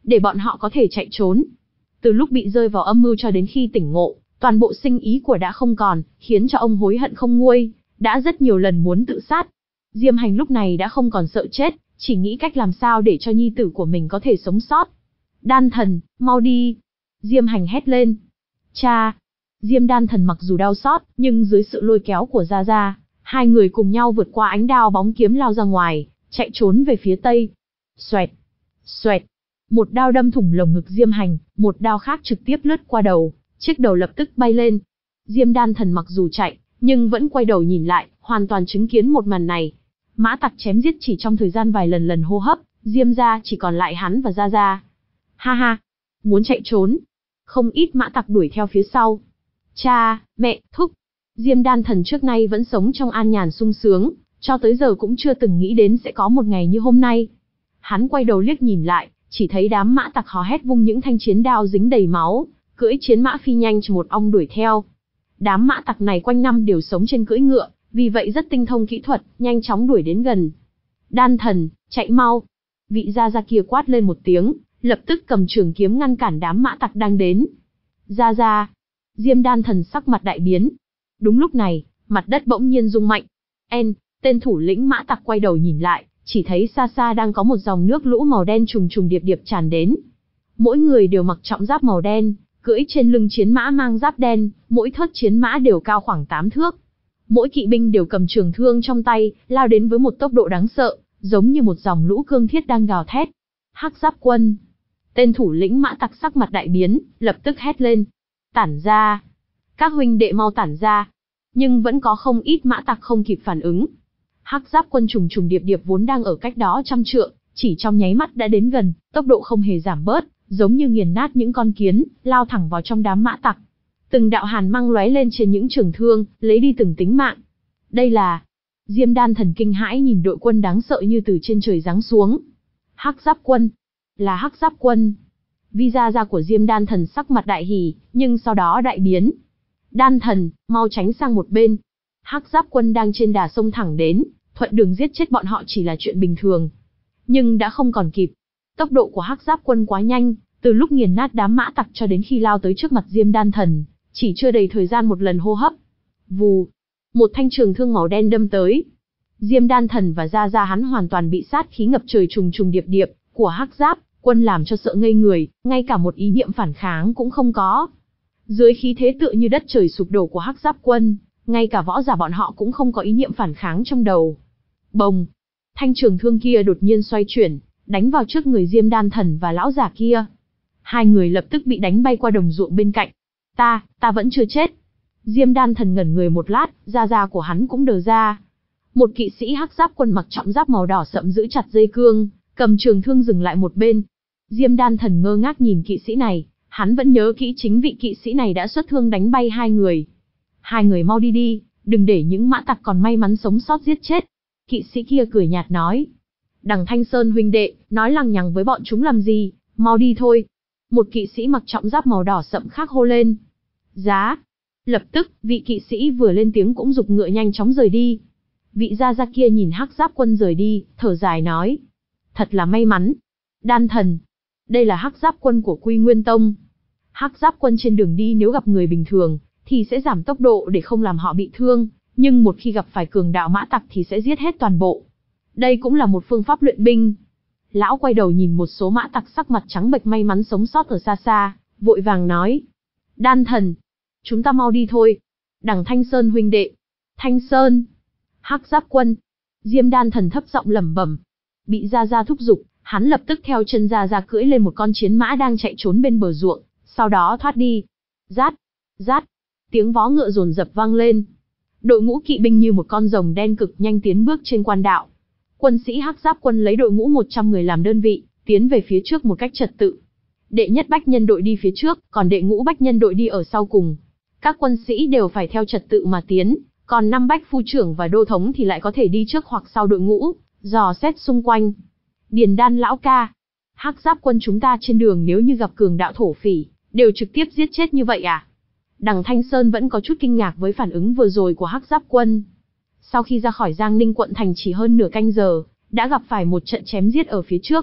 để bọn họ có thể chạy trốn. Từ lúc bị rơi vào âm mưu cho đến khi tỉnh ngộ, toàn bộ sinh ý của đã không còn, khiến cho ông hối hận không nguôi, đã rất nhiều lần muốn tự sát. Diêm Hành lúc này đã không còn sợ chết, chỉ nghĩ cách làm sao để cho nhi tử của mình có thể sống sót. Đan Thần, mau đi! Diêm Hành hét lên. Cha! Diêm Đan Thần mặc dù đau xót, nhưng dưới sự lôi kéo của Gia Gia, hai người cùng nhau vượt qua ánh đao bóng kiếm lao ra ngoài, chạy trốn về phía tây. Xoẹt! Xoẹt! Một đao đâm thủng lồng ngực Diêm Hành, một đao khác trực tiếp lướt qua đầu, chiếc đầu lập tức bay lên. Diêm Đan Thần mặc dù chạy, nhưng vẫn quay đầu nhìn lại, hoàn toàn chứng kiến một màn này. Mã tặc chém giết chỉ trong thời gian vài lần lần hô hấp, Diêm gia chỉ còn lại hắn và Gia Gia. Ha ha! Muốn chạy trốn? Không ít mã tặc đuổi theo phía sau. Cha, mẹ, thúc! Diêm Đan Thần trước nay vẫn sống trong an nhàn sung sướng, cho tới giờ cũng chưa từng nghĩ đến sẽ có một ngày như hôm nay. Hắn quay đầu liếc nhìn lại, chỉ thấy đám mã tặc hò hét vung những thanh chiến đao dính đầy máu, cưỡi chiến mã phi nhanh cho một ong đuổi theo. Đám mã tặc này quanh năm đều sống trên cưỡi ngựa, vì vậy rất tinh thông kỹ thuật, nhanh chóng đuổi đến gần. Đan Thần, chạy mau! Vị Gia Gia kia quát lên một tiếng, lập tức cầm trường kiếm ngăn cản đám mã tặc đang đến. Gia Gia! Diêm Đan Thần sắc mặt đại biến. Đúng lúc này, mặt đất bỗng nhiên rung mạnh. En, tên thủ lĩnh mã tặc quay đầu nhìn lại, chỉ thấy xa xa đang có một dòng nước lũ màu đen trùng trùng điệp điệp tràn đến. Mỗi người đều mặc trọng giáp màu đen, cưỡi trên lưng chiến mã mang giáp đen, mỗi thớt chiến mã đều cao khoảng tám thước. Mỗi kỵ binh đều cầm trường thương trong tay, lao đến với một tốc độ đáng sợ, giống như một dòng lũ cương thiết đang gào thét. Hắc Giáp Quân! Tên thủ lĩnh mã tặc sắc mặt đại biến, lập tức hét lên. Tản ra! Các huynh đệ mau tản ra! Nhưng vẫn có không ít mã tặc không kịp phản ứng. Hắc Giáp Quân trùng trùng điệp điệp vốn đang ở cách đó trăm trượng, chỉ trong nháy mắt đã đến gần, tốc độ không hề giảm bớt, giống như nghiền nát những con kiến, lao thẳng vào trong đám mã tặc. Từng đạo hàn mang lóe lên trên những trường thương, lấy đi từng tính mạng. Đây là... Diêm Đan Thần kinh hãi nhìn đội quân đáng sợ như từ trên trời giáng xuống. Hắc Giáp Quân! Là Hắc Giáp Quân! Vi Gia Gia của Diêm Đan Thần sắc mặt đại hỉ, nhưng sau đó đại biến. Đan Thần, mau tránh sang một bên. Hắc Giáp Quân đang trên đà sông thẳng đến, thuận đường giết chết bọn họ chỉ là chuyện bình thường. Nhưng đã không còn kịp. Tốc độ của Hắc Giáp Quân quá nhanh, từ lúc nghiền nát đám mã tặc cho đến khi lao tới trước mặt Diêm Đan Thần, chỉ chưa đầy thời gian một lần hô hấp. Vù! Một thanh trường thương màu đen đâm tới. Diêm Đan Thần và Gia Gia hắn hoàn toàn bị sát khí ngập trời trùng trùng điệp điệp của Hắc Giáp Quân làm cho sợ ngây người, ngay cả một ý niệm phản kháng cũng không có. Dưới khí thế tựa như đất trời sụp đổ của Hắc Giáp Quân, ngay cả võ giả bọn họ cũng không có ý niệm phản kháng trong đầu. Bồng! Thanh trường thương kia đột nhiên xoay chuyển, đánh vào trước người Diêm Đan Thần và lão giả kia. Hai người lập tức bị đánh bay qua đồng ruộng bên cạnh. Ta, ta vẫn chưa chết. Diêm Đan Thần ngẩn người một lát, da da của hắn cũng đờ ra. Một kỵ sĩ Hắc Giáp Quân mặc trọng giáp màu đỏ sậm giữ chặt dây cương, cầm trường thương dừng lại một bên. Diêm Đan Thần ngơ ngác nhìn kỵ sĩ này, hắn vẫn nhớ kỹ chính vị kỵ sĩ này đã xuất thương đánh bay hai người. Hai người mau đi đi, đừng để những mã tặc còn may mắn sống sót giết chết. Kỵ sĩ kia cười nhạt nói. Đằng Thanh Sơn huynh đệ, nói lằng nhằng với bọn chúng làm gì, mau đi thôi. Một kỵ sĩ mặc trọng giáp màu đỏ sậm khác hô lên. Giá! Lập tức, vị kỵ sĩ vừa lên tiếng cũng giục ngựa nhanh chóng rời đi. Vị gia gia kia nhìn Hắc Giáp Quân rời đi, thở dài nói. Thật là may mắn. Đan Thần. Đây là Hắc Giáp Quân của Quy Nguyên Tông. Hắc Giáp Quân trên đường đi nếu gặp người bình thường, thì sẽ giảm tốc độ để không làm họ bị thương, nhưng một khi gặp phải cường đạo mã tặc thì sẽ giết hết toàn bộ. Đây cũng là một phương pháp luyện binh. Lão quay đầu nhìn một số mã tặc sắc mặt trắng bệch may mắn sống sót ở xa xa, vội vàng nói. Đan Thần. Chúng ta mau đi thôi. Đằng Thanh Sơn huynh đệ. Thanh Sơn. Hắc Giáp Quân. Diêm Đan Thần thấp giọng lẩm bẩm. Bị Gia Gia thúc giục, hắn lập tức theo chân Gia Gia cưỡi lên một con chiến mã đang chạy trốn bên bờ ruộng, sau đó thoát đi. Rát, rát, tiếng vó ngựa dồn dập vang lên. Đội ngũ kỵ binh như một con rồng đen cực nhanh tiến bước trên quan đạo. Quân sĩ Hắc Giáp Quân lấy đội ngũ một trăm người làm đơn vị, tiến về phía trước một cách trật tự. Đệ nhất bách nhân đội đi phía trước, còn đệ ngũ bách nhân đội đi ở sau cùng. Các quân sĩ đều phải theo trật tự mà tiến, còn năm bách phu trưởng và đô thống thì lại có thể đi trước hoặc sau đội ngũ, dò xét xung quanh. Điền Đan lão ca, Hắc Giáp Quân chúng ta trên đường nếu như gặp cường đạo thổ phỉ, đều trực tiếp giết chết như vậy à? Đằng Thanh Sơn vẫn có chút kinh ngạc với phản ứng vừa rồi của Hắc Giáp Quân. Sau khi ra khỏi Giang Ninh quận thành chỉ hơn nửa canh giờ, đã gặp phải một trận chém giết ở phía trước.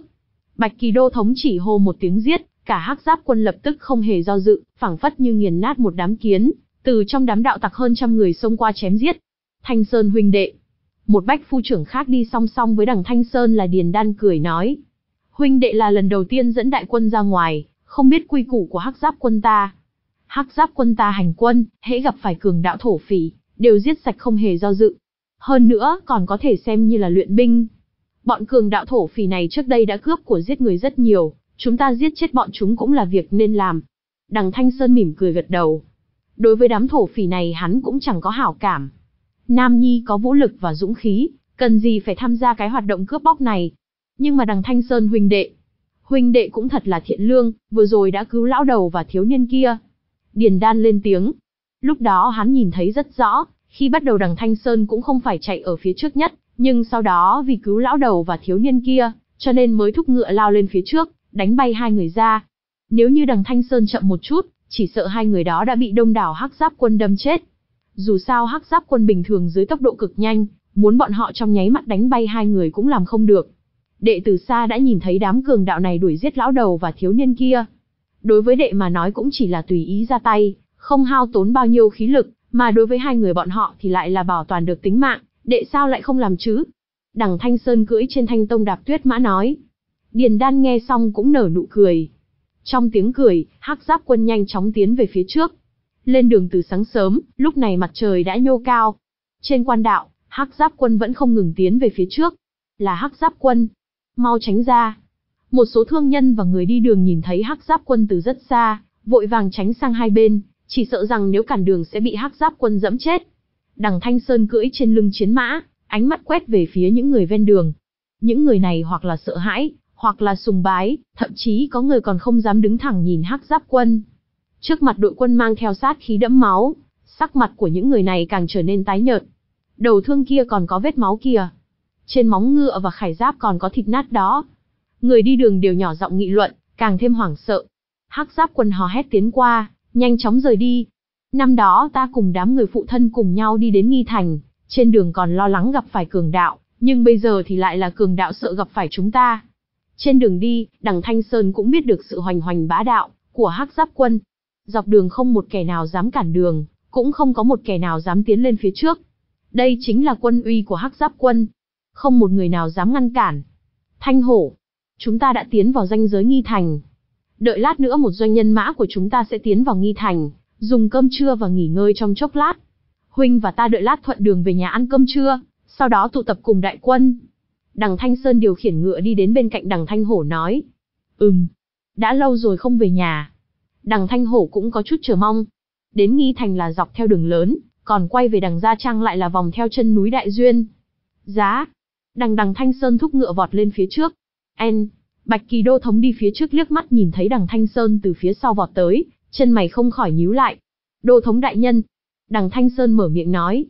Bạch Kỳ Đô thống chỉ hô một tiếng giết, cả Hắc Giáp quân lập tức không hề do dự, phảng phất như nghiền nát một đám kiến, từ trong đám đạo tặc hơn trăm người xông qua chém giết. Thanh Sơn huynh đệ. Một bách phu trưởng khác đi song song với đằng Thanh Sơn là Điền Đan cười nói. Huynh đệ là lần đầu tiên dẫn đại quân ra ngoài, không biết quy củ của Hắc Giáp quân ta. Hắc Giáp quân ta hành quân, hễ gặp phải cường đạo thổ phỉ, đều giết sạch không hề do dự. Hơn nữa, còn có thể xem như là luyện binh. Bọn cường đạo thổ phỉ này trước đây đã cướp của giết người rất nhiều, chúng ta giết chết bọn chúng cũng là việc nên làm. Đằng Thanh Sơn mỉm cười gật đầu. Đối với đám thổ phỉ này hắn cũng chẳng có hảo cảm. Nam Nhi có vũ lực và dũng khí, cần gì phải tham gia cái hoạt động cướp bóc này. Nhưng mà đằng Thanh Sơn huynh đệ, huynh đệ cũng thật là thiện lương, vừa rồi đã cứu lão đầu và thiếu niên kia. Điền Đan lên tiếng. Lúc đó hắn nhìn thấy rất rõ, khi bắt đầu đằng Thanh Sơn cũng không phải chạy ở phía trước nhất, nhưng sau đó vì cứu lão đầu và thiếu niên kia, cho nên mới thúc ngựa lao lên phía trước, đánh bay hai người ra. Nếu như đằng Thanh Sơn chậm một chút, chỉ sợ hai người đó đã bị đông đảo Hắc Giáp quân đâm chết. Dù sao Hắc Giáp quân bình thường dưới tốc độ cực nhanh, muốn bọn họ trong nháy mắt đánh bay hai người cũng làm không được. Đệ từ xa đã nhìn thấy đám cường đạo này đuổi giết lão đầu và thiếu niên kia. Đối với đệ mà nói cũng chỉ là tùy ý ra tay, không hao tốn bao nhiêu khí lực, mà đối với hai người bọn họ thì lại là bảo toàn được tính mạng, đệ sao lại không làm chứ? Đằng Thanh Sơn cưỡi trên Thanh Tông Đạp Tuyết mã nói. Điền Đan nghe xong cũng nở nụ cười. Trong tiếng cười, Hắc Giáp quân nhanh chóng tiến về phía trước. Lên đường từ sáng sớm, lúc này mặt trời đã nhô cao. Trên quan đạo, Hắc Giáp quân vẫn không ngừng tiến về phía trước. Là Hắc Giáp quân. Mau tránh ra. Một số thương nhân và người đi đường nhìn thấy Hắc Giáp quân từ rất xa, vội vàng tránh sang hai bên, chỉ sợ rằng nếu cản đường sẽ bị Hắc Giáp quân dẫm chết. Đằng Thanh Sơn cưỡi trên lưng chiến mã, ánh mắt quét về phía những người ven đường. Những người này hoặc là sợ hãi, hoặc là sùng bái, thậm chí có người còn không dám đứng thẳng nhìn Hắc Giáp quân. Trước mặt đội quân mang theo sát khí đẫm máu, sắc mặt của những người này càng trở nên tái nhợt. Đầu thương kia còn có vết máu kìa. Trên móng ngựa và khải giáp còn có thịt nát đó. Người đi đường đều nhỏ giọng nghị luận, càng thêm hoảng sợ. Hắc Giáp quân hò hét tiến qua, nhanh chóng rời đi. Năm đó ta cùng đám người phụ thân cùng nhau đi đến Nghi Thành, trên đường còn lo lắng gặp phải cường đạo, nhưng bây giờ thì lại là cường đạo sợ gặp phải chúng ta. Trên đường đi, đằng Thanh Sơn cũng biết được sự hoành hoành bá đạo của Hắc Giáp quân. Dọc đường không một kẻ nào dám cản đường, cũng không có một kẻ nào dám tiến lên phía trước. Đây chính là quân uy của Hắc Giáp quân. Không một người nào dám ngăn cản. Thanh Hổ, chúng ta đã tiến vào ranh giới Nghi Thành. Đợi lát nữa một doanh nhân mã của chúng ta sẽ tiến vào Nghi Thành, dùng cơm trưa và nghỉ ngơi trong chốc lát. Huynh và ta đợi lát thuận đường về nhà ăn cơm trưa, sau đó tụ tập cùng đại quân. Đằng Thanh Sơn điều khiển ngựa đi đến bên cạnh đằng Thanh Hổ nói. Ừm, đã lâu rồi không về nhà. Đằng Thanh Hổ cũng có chút chờ mong. Đến Nghi Thành là dọc theo đường lớn, còn quay về đằng Gia Trang lại là vòng theo chân núi Đại Duyên. Giá. Đằng đằng Thanh Sơn thúc ngựa vọt lên phía trước. En. Bạch Kỳ Đô thống đi phía trước liếc mắt nhìn thấy đằng Thanh Sơn từ phía sau vọt tới, chân mày không khỏi nhíu lại. Đô thống đại nhân. Đằng Thanh Sơn mở miệng nói.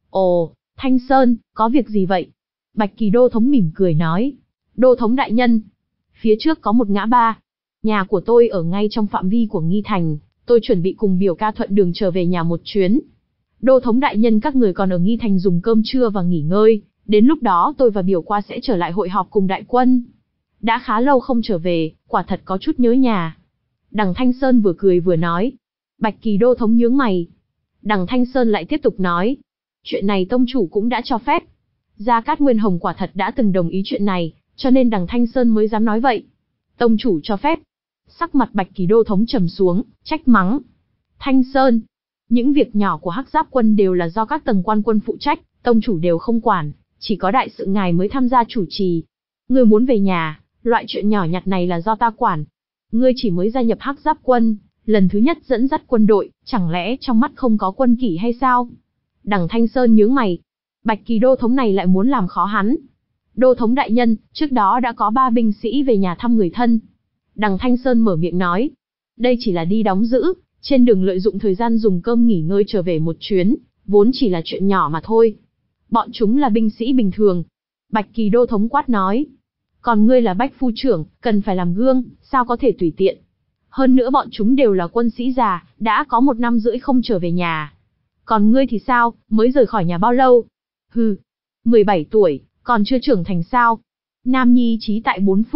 Ồ, Thanh Sơn, có việc gì vậy? Bạch Kỳ Đô thống mỉm cười nói. Đô thống đại nhân. Phía trước có một ngã ba. Nhà của tôi ở ngay trong phạm vi của Nghi Thành, tôi chuẩn bị cùng biểu ca thuận đường trở về nhà một chuyến. Đô thống đại nhân các người còn ở Nghi Thành dùng cơm trưa và nghỉ ngơi, đến lúc đó tôi và biểu qua sẽ trở lại hội họp cùng đại quân. Đã khá lâu không trở về, quả thật có chút nhớ nhà. Đằng Thanh Sơn vừa cười vừa nói. Bạch Kỳ Đô thống nhướng mày. Đằng Thanh Sơn lại tiếp tục nói. Chuyện này tông chủ cũng đã cho phép. Gia Cát Nguyên Hồng quả thật đã từng đồng ý chuyện này, cho nên đằng Thanh Sơn mới dám nói vậy. Tông chủ cho phép. Sắc mặt Bạch Kỳ Đô thống trầm xuống, trách mắng. Thanh Sơn, những việc nhỏ của Hắc Giáp quân đều là do các tầng quan quân phụ trách, tông chủ đều không quản, chỉ có đại sự ngài mới tham gia chủ trì. Ngươi muốn về nhà, loại chuyện nhỏ nhặt này là do ta quản. Ngươi chỉ mới gia nhập Hắc Giáp quân, lần thứ nhất dẫn dắt quân đội, chẳng lẽ trong mắt không có quân kỷ hay sao? Đằng Thanh Sơn nhướng mày. Bạch Kỳ Đô thống này lại muốn làm khó hắn. Đô thống đại nhân, trước đó đã có ba binh sĩ về nhà thăm người thân. Đằng Thanh Sơn mở miệng nói. Đây chỉ là đi đóng giữ, trên đường lợi dụng thời gian dùng cơm nghỉ ngơi trở về một chuyến, vốn chỉ là chuyện nhỏ mà thôi. Bọn chúng là binh sĩ bình thường. Bạch Kỳ Đô thống quát nói. Còn ngươi là bách phu trưởng, cần phải làm gương, sao có thể tùy tiện. Hơn nữa bọn chúng đều là quân sĩ già, đã có một năm rưỡi không trở về nhà. Còn ngươi thì sao, mới rời khỏi nhà bao lâu? Hừ, mười bảy tuổi, còn chưa trưởng thành sao? Nam nhi trí tại bốn phương,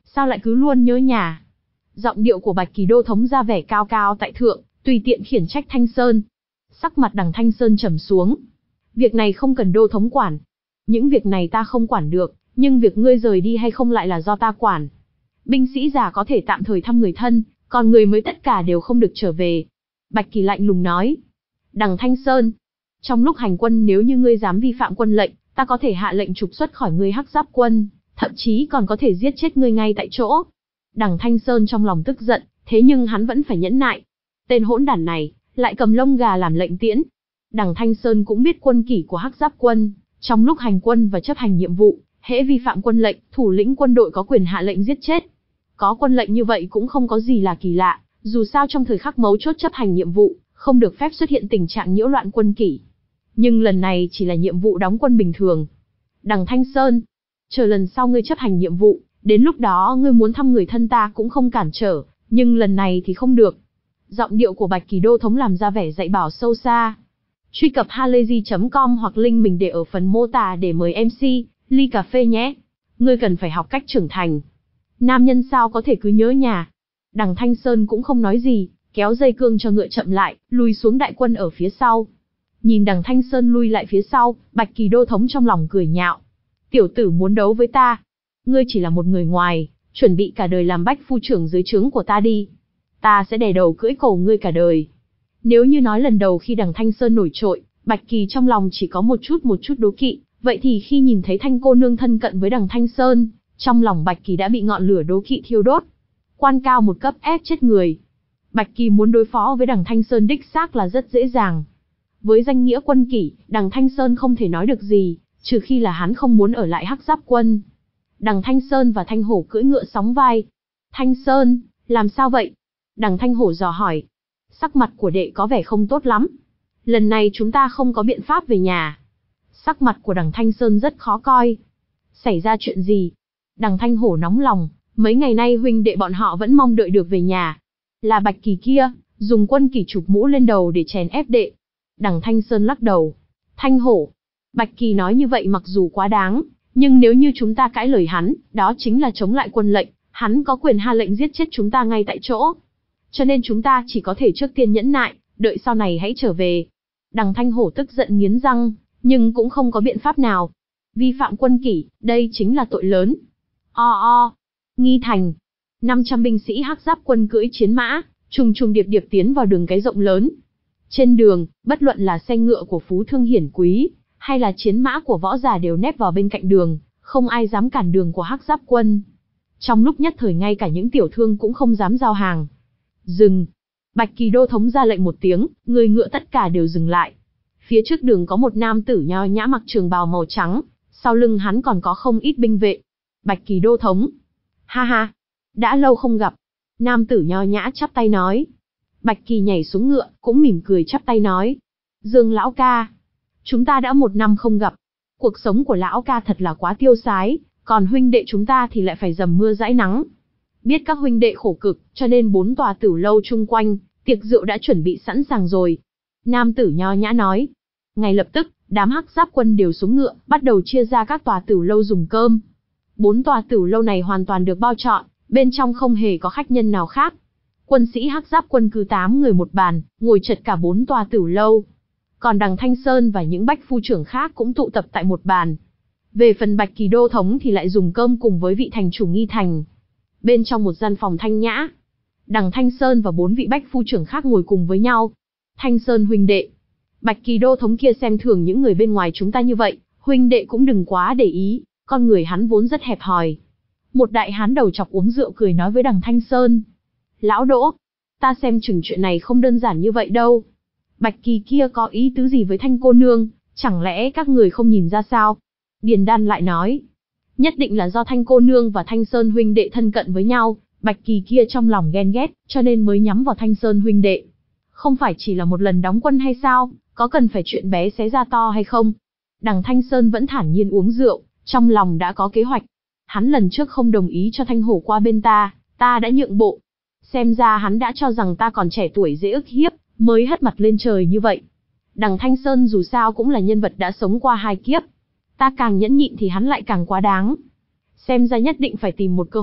Sao lại cứ luôn nhớ nhà? Giọng điệu của Bạch Kỳ Đô thống ra vẻ cao cao tại thượng, tùy tiện khiển trách Thanh Sơn. Sắc mặt đằng Thanh Sơn trầm xuống. Việc này không cần Đô thống quản. Những việc này ta không quản được, nhưng việc ngươi rời đi hay không lại là do ta quản. Binh sĩ già có thể tạm thời thăm người thân, còn người mới tất cả đều không được trở về. Bạch Kỳ lạnh lùng nói. Đằng Thanh Sơn, trong lúc hành quân nếu như ngươi dám vi phạm quân lệnh, ta có thể hạ lệnh trục xuất khỏi ngươi Hắc Giáp quân, thậm chí còn có thể giết chết ngươi ngay tại chỗ. Đằng Thanh Sơn trong lòng tức giận, thế nhưng hắn vẫn phải nhẫn nại. Tên hỗn đản này, lại cầm lông gà làm lệnh tiễn. Đằng Thanh Sơn cũng biết quân kỷ của Hắc Giáp quân, trong lúc hành quân và chấp hành nhiệm vụ, hễ vi phạm quân lệnh, thủ lĩnh quân đội có quyền hạ lệnh giết chết. Có quân lệnh như vậy cũng không có gì là kỳ lạ, dù sao trong thời khắc mấu chốt chấp hành nhiệm vụ, không được phép xuất hiện tình trạng nhiễu loạn quân kỷ. Nhưng lần này chỉ là nhiệm vụ đóng quân bình thường. Đằng Thanh Sơn, chờ lần sau ngươi chấp hành nhiệm vụ, đến lúc đó ngươi muốn thăm người thân ta cũng không cản trở, nhưng lần này thì không được. Giọng điệu của Bạch Kỳ Đô thống làm ra vẻ dạy bảo sâu xa. Truy cập halayzi chấm com hoặc link mình để ở phần mô tả để mời em xê, ly cà phê nhé. Ngươi cần phải học cách trưởng thành. Nam nhân sao có thể cứ nhớ nhà. Đằng Thanh Sơn cũng không nói gì, kéo dây cương cho ngựa chậm lại, lùi xuống đại quân ở phía sau. Nhìn đằng Thanh Sơn lui lại phía sau, Bạch Kỳ Đô thống trong lòng cười nhạo. Tiểu tử muốn đấu với ta. Ngươi chỉ là một người ngoài, chuẩn bị cả đời làm bách phu trưởng dưới trướng của ta đi. Ta sẽ đè đầu cưỡi cổ ngươi cả đời. Nếu như nói lần đầu khi đằng Thanh Sơn nổi trội, Bạch Kỳ trong lòng chỉ có một chút một chút đố kỵ, vậy thì khi nhìn thấy Thanh cô nương thân cận với đằng Thanh Sơn, trong lòng Bạch Kỳ đã bị ngọn lửa đố kỵ thiêu đốt. Quan cao một cấp ép chết người. Bạch Kỳ muốn đối phó với đằng Thanh Sơn đích xác là rất dễ dàng. Với danh nghĩa quân kỷ, đằng Thanh Sơn không thể nói được gì, trừ khi là hắn không muốn ở lại Hắc Giáp quân. Đằng Thanh Sơn và Thanh Hổ cưỡi ngựa sóng vai. Thanh Sơn, làm sao vậy? Đằng Thanh Hổ dò hỏi. Sắc mặt của đệ có vẻ không tốt lắm. Lần này chúng ta không có biện pháp về nhà. Sắc mặt của đằng Thanh Sơn rất khó coi. Xảy ra chuyện gì? Đằng Thanh Hổ nóng lòng, mấy ngày nay huynh đệ bọn họ vẫn mong đợi được về nhà. Là Bạch Kỳ kia, dùng quân kỷ chụp mũ lên đầu để chèn ép đệ. Đằng Thanh Sơn lắc đầu. Thanh Hổ, Bạch Kỳ nói như vậy mặc dù quá đáng, nhưng nếu như chúng ta cãi lời hắn, đó chính là chống lại quân lệnh, hắn có quyền hạ lệnh giết chết chúng ta ngay tại chỗ. Cho nên chúng ta chỉ có thể trước tiên nhẫn nại, đợi sau này hãy trở về. Đằng Thanh Hổ tức giận nghiến răng, nhưng cũng không có biện pháp nào. Vi phạm quân kỷ, đây chính là tội lớn. O o, Nghi Thành. năm trăm binh sĩ Hắc Giáp quân cưỡi chiến mã, trùng trùng điệp điệp tiến vào đường cái rộng lớn. Trên đường, bất luận là xe ngựa của phú thương hiển quý, hay là chiến mã của võ giả đều nép vào bên cạnh đường, không ai dám cản đường của Hắc Giáp quân. Trong lúc nhất thời ngay cả những tiểu thương cũng không dám giao hàng. Dừng. Bạch Kỳ Đô thống ra lệnh một tiếng, người ngựa tất cả đều dừng lại. Phía trước đường có một nam tử nho nhã mặc trường bào màu trắng, sau lưng hắn còn có không ít binh vệ. Bạch Kỳ Đô thống. Ha ha, đã lâu không gặp. Nam tử nho nhã chắp tay nói. Bạch Kỳ nhảy xuống ngựa, cũng mỉm cười chắp tay nói. Dương lão ca, chúng ta đã một năm không gặp. Cuộc sống của lão ca thật là quá tiêu sái, còn huynh đệ chúng ta thì lại phải dầm mưa dãi nắng. Biết các huynh đệ khổ cực, cho nên bốn tòa tử lâu chung quanh, tiệc rượu đã chuẩn bị sẵn sàng rồi. Nam tử nho nhã nói. Ngay lập tức, đám Hắc Giáp quân đều xuống ngựa, bắt đầu chia ra các tòa tử lâu dùng cơm. Bốn tòa tử lâu này hoàn toàn được bao trọn, bên trong không hề có khách nhân nào khác. Quân sĩ Hắc Giáp quân cứ tám người một bàn, ngồi chật cả bốn tòa tử lâu. Còn đằng Thanh Sơn và những bách phu trưởng khác cũng tụ tập tại một bàn. Về phần Bạch Kỳ Đô thống thì lại dùng cơm cùng với vị thành chủ Nghi Thành. Bên trong một gian phòng thanh nhã, đằng Thanh Sơn và bốn vị bách phu trưởng khác ngồi cùng với nhau. Thanh Sơn huynh đệ, Bạch Kỳ Đô thống kia xem thường những người bên ngoài chúng ta như vậy, huynh đệ cũng đừng quá để ý, con người hắn vốn rất hẹp hòi. Một đại hán đầu chọc uống rượu cười nói với đằng Thanh Sơn. Lão Đỗ, ta xem chừng chuyện này không đơn giản như vậy đâu. Bạch Kỳ kia có ý tứ gì với Thanh cô nương, chẳng lẽ các người không nhìn ra sao? Điền Đan lại nói. Nhất định là do Thanh cô nương và Thanh Sơn huynh đệ thân cận với nhau, Bạch Kỳ kia trong lòng ghen ghét, cho nên mới nhắm vào Thanh Sơn huynh đệ. Không phải chỉ là một lần đóng quân hay sao, có cần phải chuyện bé xé ra to hay không? Đằng Thanh Sơn vẫn thản nhiên uống rượu, trong lòng đã có kế hoạch. Hắn lần trước không đồng ý cho Thanh Hổ qua bên ta, ta đã nhượng bộ. Xem ra hắn đã cho rằng ta còn trẻ tuổi dễ ức hiếp, mới hất mặt lên trời như vậy. Đằng Thanh Sơn dù sao cũng là nhân vật đã sống qua hai kiếp. Ta càng nhẫn nhịn thì hắn lại càng quá đáng. Xem ra nhất định phải tìm một cơ hội,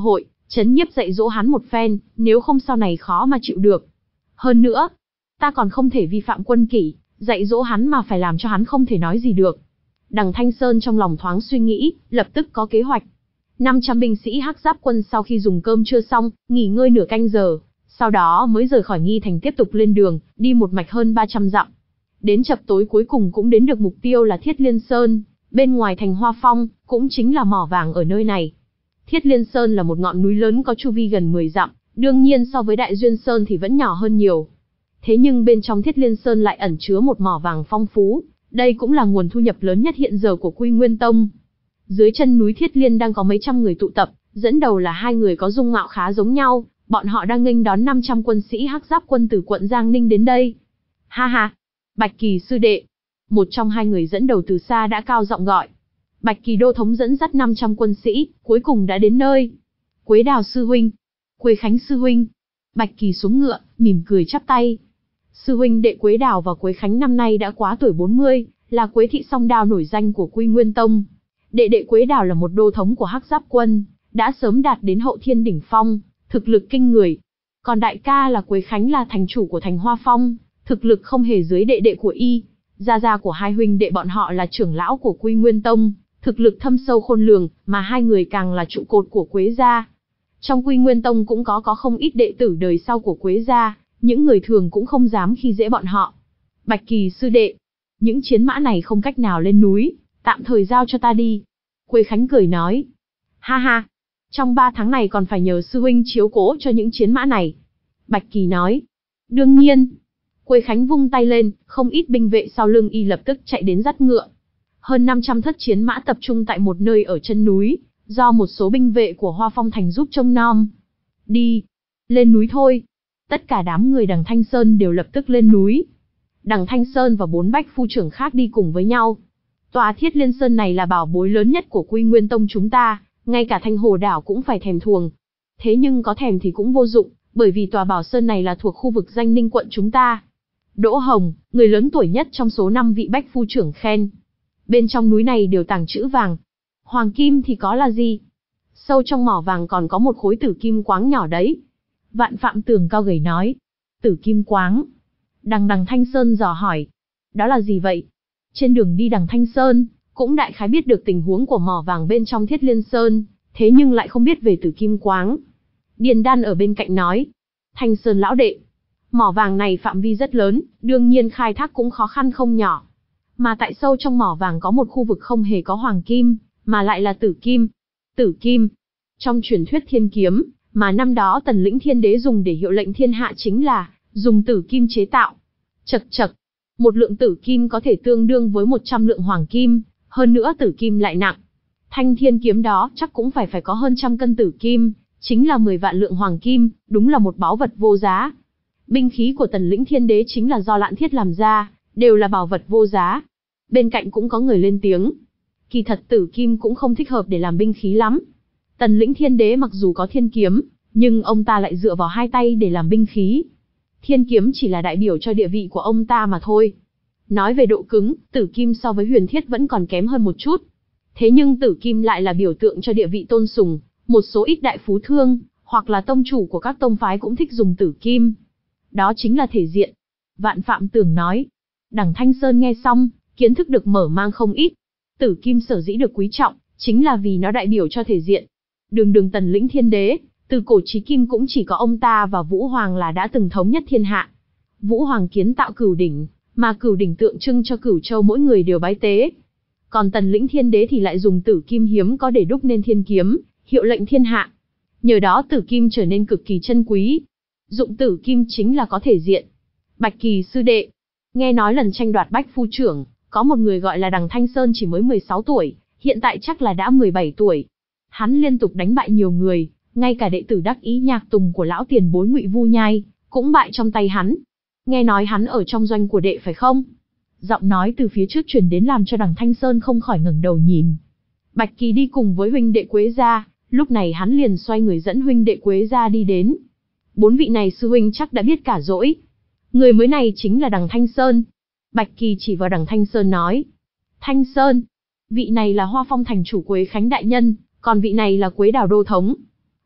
Trấn nhiếp dạy dỗ hắn một phen, nếu không sau này khó mà chịu được. Hơn nữa, ta còn không thể vi phạm quân kỷ, dạy dỗ hắn mà phải làm cho hắn không thể nói gì được. Đằng Thanh Sơn trong lòng thoáng suy nghĩ, lập tức có kế hoạch. năm trăm binh sĩ Hắc Giáp quân sau khi dùng cơm trưa xong, nghỉ ngơi nửa canh giờ, sau đó mới rời khỏi Nghi Thành tiếp tục lên đường, đi một mạch hơn ba trăm dặm. Đến chập tối cuối cùng cũng đến được mục tiêu là Thiết Liên Sơn, bên ngoài thành Hoa Phong, cũng chính là mỏ vàng ở nơi này. Thiết Liên Sơn là một ngọn núi lớn có chu vi gần mười dặm, đương nhiên so với Đại Duyên Sơn thì vẫn nhỏ hơn nhiều. Thế nhưng bên trong Thiết Liên Sơn lại ẩn chứa một mỏ vàng phong phú, đây cũng là nguồn thu nhập lớn nhất hiện giờ của Quy Nguyên Tông. Dưới chân núi Thiết Liên đang có mấy trăm người tụ tập, dẫn đầu là hai người có dung mạo khá giống nhau, bọn họ đang nghênh đón năm trăm quân sĩ Hắc Giáp quân từ quận Giang Ninh đến đây. Ha ha, Bạch Kỳ sư đệ. Một trong hai người dẫn đầu từ xa đã cao giọng gọi. Bạch Kỳ đô thống dẫn dắt năm trăm quân sĩ, cuối cùng đã đến nơi. Quế Đào sư huynh, Quế Khánh sư huynh. Bạch Kỳ xuống ngựa, mỉm cười chắp tay. Sư huynh đệ Quế Đào và Quế Khánh năm nay đã quá tuổi bốn mươi, là Quế thị song đao nổi danh của Quy Nguyên Tông. Đệ đệ Quế Đào là một đô thống của Hắc Giáp quân, đã sớm đạt đến hậu thiên đỉnh phong, thực lực kinh người. Còn đại ca là Quế Khánh là thành chủ của thành Hoa Phong, thực lực không hề dưới đệ đệ của y. Gia gia của hai huynh đệ bọn họ là trưởng lão của Quy Nguyên Tông, thực lực thâm sâu khôn lường, mà hai người càng là trụ cột của Quế gia. Trong Quy Nguyên Tông cũng có có không ít đệ tử đời sau của Quế gia, những người thường cũng không dám khi dễ bọn họ. Bạch Kỳ sư đệ, những chiến mã này không cách nào lên núi, tạm thời giao cho ta đi. Quế Khánh cười nói. Ha ha, trong ba tháng này còn phải nhờ sư huynh chiếu cố cho những chiến mã này. Bạch Kỳ nói. Đương nhiên. Quế Khánh vung tay lên, không ít binh vệ sau lưng y lập tức chạy đến dắt ngựa. Hơn năm trăm thất chiến mã tập trung tại một nơi ở chân núi, do một số binh vệ của Hoa Phong Thành giúp trông nom. Đi, lên núi thôi. Tất cả đám người đằng Thanh Sơn đều lập tức lên núi. Đằng Thanh Sơn và bốn bách phu trưởng khác đi cùng với nhau. Tòa Thiết Liên Sơn này là bảo bối lớn nhất của Quy Nguyên Tông chúng ta, ngay cả Thanh Hồ Đảo cũng phải thèm thuồng. Thế nhưng có thèm thì cũng vô dụng, bởi vì tòa Bảo Sơn này là thuộc khu vực Danh Ninh quận chúng ta. Đỗ Hồng, người lớn tuổi nhất trong số năm vị bách phu trưởng khen. Bên trong núi này đều tàng trữ vàng. Hoàng kim thì có là gì? Sâu trong mỏ vàng còn có một khối tử kim quáng nhỏ đấy. Vạn Phạm Tường cao gầy nói. Tử kim quáng. Đằng đằng Thanh Sơn dò hỏi. Đó là gì vậy? Trên đường đi đằng Thanh Sơn, cũng đại khái biết được tình huống của mỏ vàng bên trong Thiết Liên Sơn, thế nhưng lại không biết về tử kim quáng. Điền Đan ở bên cạnh nói. Thanh Sơn lão đệ, mỏ vàng này phạm vi rất lớn, đương nhiên khai thác cũng khó khăn không nhỏ. Mà tại sâu trong mỏ vàng có một khu vực không hề có hoàng kim, mà lại là tử kim. Tử kim. Trong truyền thuyết thiên kiếm, mà năm đó Tần Lĩnh Thiên Đế dùng để hiệu lệnh thiên hạ chính là dùng tử kim chế tạo. Chậc chậc, một lượng tử kim có thể tương đương với một trăm lượng hoàng kim, hơn nữa tử kim lại nặng. Thanh thiên kiếm đó chắc cũng phải phải có hơn trăm cân tử kim, chính là mười vạn lượng hoàng kim, đúng là một báu vật vô giá. Binh khí của Tần Lĩnh Thiên Đế chính là do Lạn Thiết làm ra, đều là bảo vật vô giá. Bên cạnh cũng có người lên tiếng. Kỳ thật tử kim cũng không thích hợp để làm binh khí lắm. Tần Lĩnh Thiên Đế mặc dù có thiên kiếm, nhưng ông ta lại dựa vào hai tay để làm binh khí. Thiên kiếm chỉ là đại biểu cho địa vị của ông ta mà thôi. Nói về độ cứng, tử kim so với huyền thiết vẫn còn kém hơn một chút. Thế nhưng tử kim lại là biểu tượng cho địa vị tôn sùng, một số ít đại phú thương, hoặc là tông chủ của các tông phái cũng thích dùng tử kim. Đó chính là thể diện. Vạn Phạm Tường nói. Đằng Thanh Sơn nghe xong, kiến thức được mở mang không ít. Tử kim sở dĩ được quý trọng, chính là vì nó đại biểu cho thể diện. Đường đường Tần Lĩnh Thiên Đế, từ cổ chí kim cũng chỉ có ông ta và Vũ Hoàng là đã từng thống nhất thiên hạ. Vũ Hoàng kiến tạo cửu đỉnh, mà cửu đỉnh tượng trưng cho cửu châu mỗi người đều bái tế. Còn Tần Lĩnh Thiên Đế thì lại dùng tử kim hiếm có để đúc nên thiên kiếm, hiệu lệnh thiên hạ. Nhờ đó tử kim trở nên cực kỳ chân quý. Dụng tử kim chính là có thể diện. Bạch Kỳ sư đệ, nghe nói lần tranh đoạt bách phu trưởng, có một người gọi là đằng Thanh Sơn chỉ mới mười sáu tuổi, hiện tại chắc là đã mười bảy tuổi. Hắn liên tục đánh bại nhiều người, ngay cả đệ tử đắc ý nhạc tùng của lão tiền bối Ngụy Vu Nhai, cũng bại trong tay hắn. Nghe nói hắn ở trong doanh của đệ phải không? Giọng nói từ phía trước truyền đến làm cho đằng Thanh Sơn không khỏi ngẩng đầu nhìn. Bạch Kỳ đi cùng với huynh đệ Quế gia, lúc này hắn liền xoay người dẫn huynh đệ Quế gia đi đến. Bốn vị này sư huynh chắc đã biết cả rồi. Người mới này chính là đằng Thanh Sơn. Bạch Kỳ chỉ vào đằng Thanh Sơn nói. Thanh Sơn, vị này là Hoa Phong thành chủ Quế Khánh đại nhân, còn vị này là Quế Đào đô thống.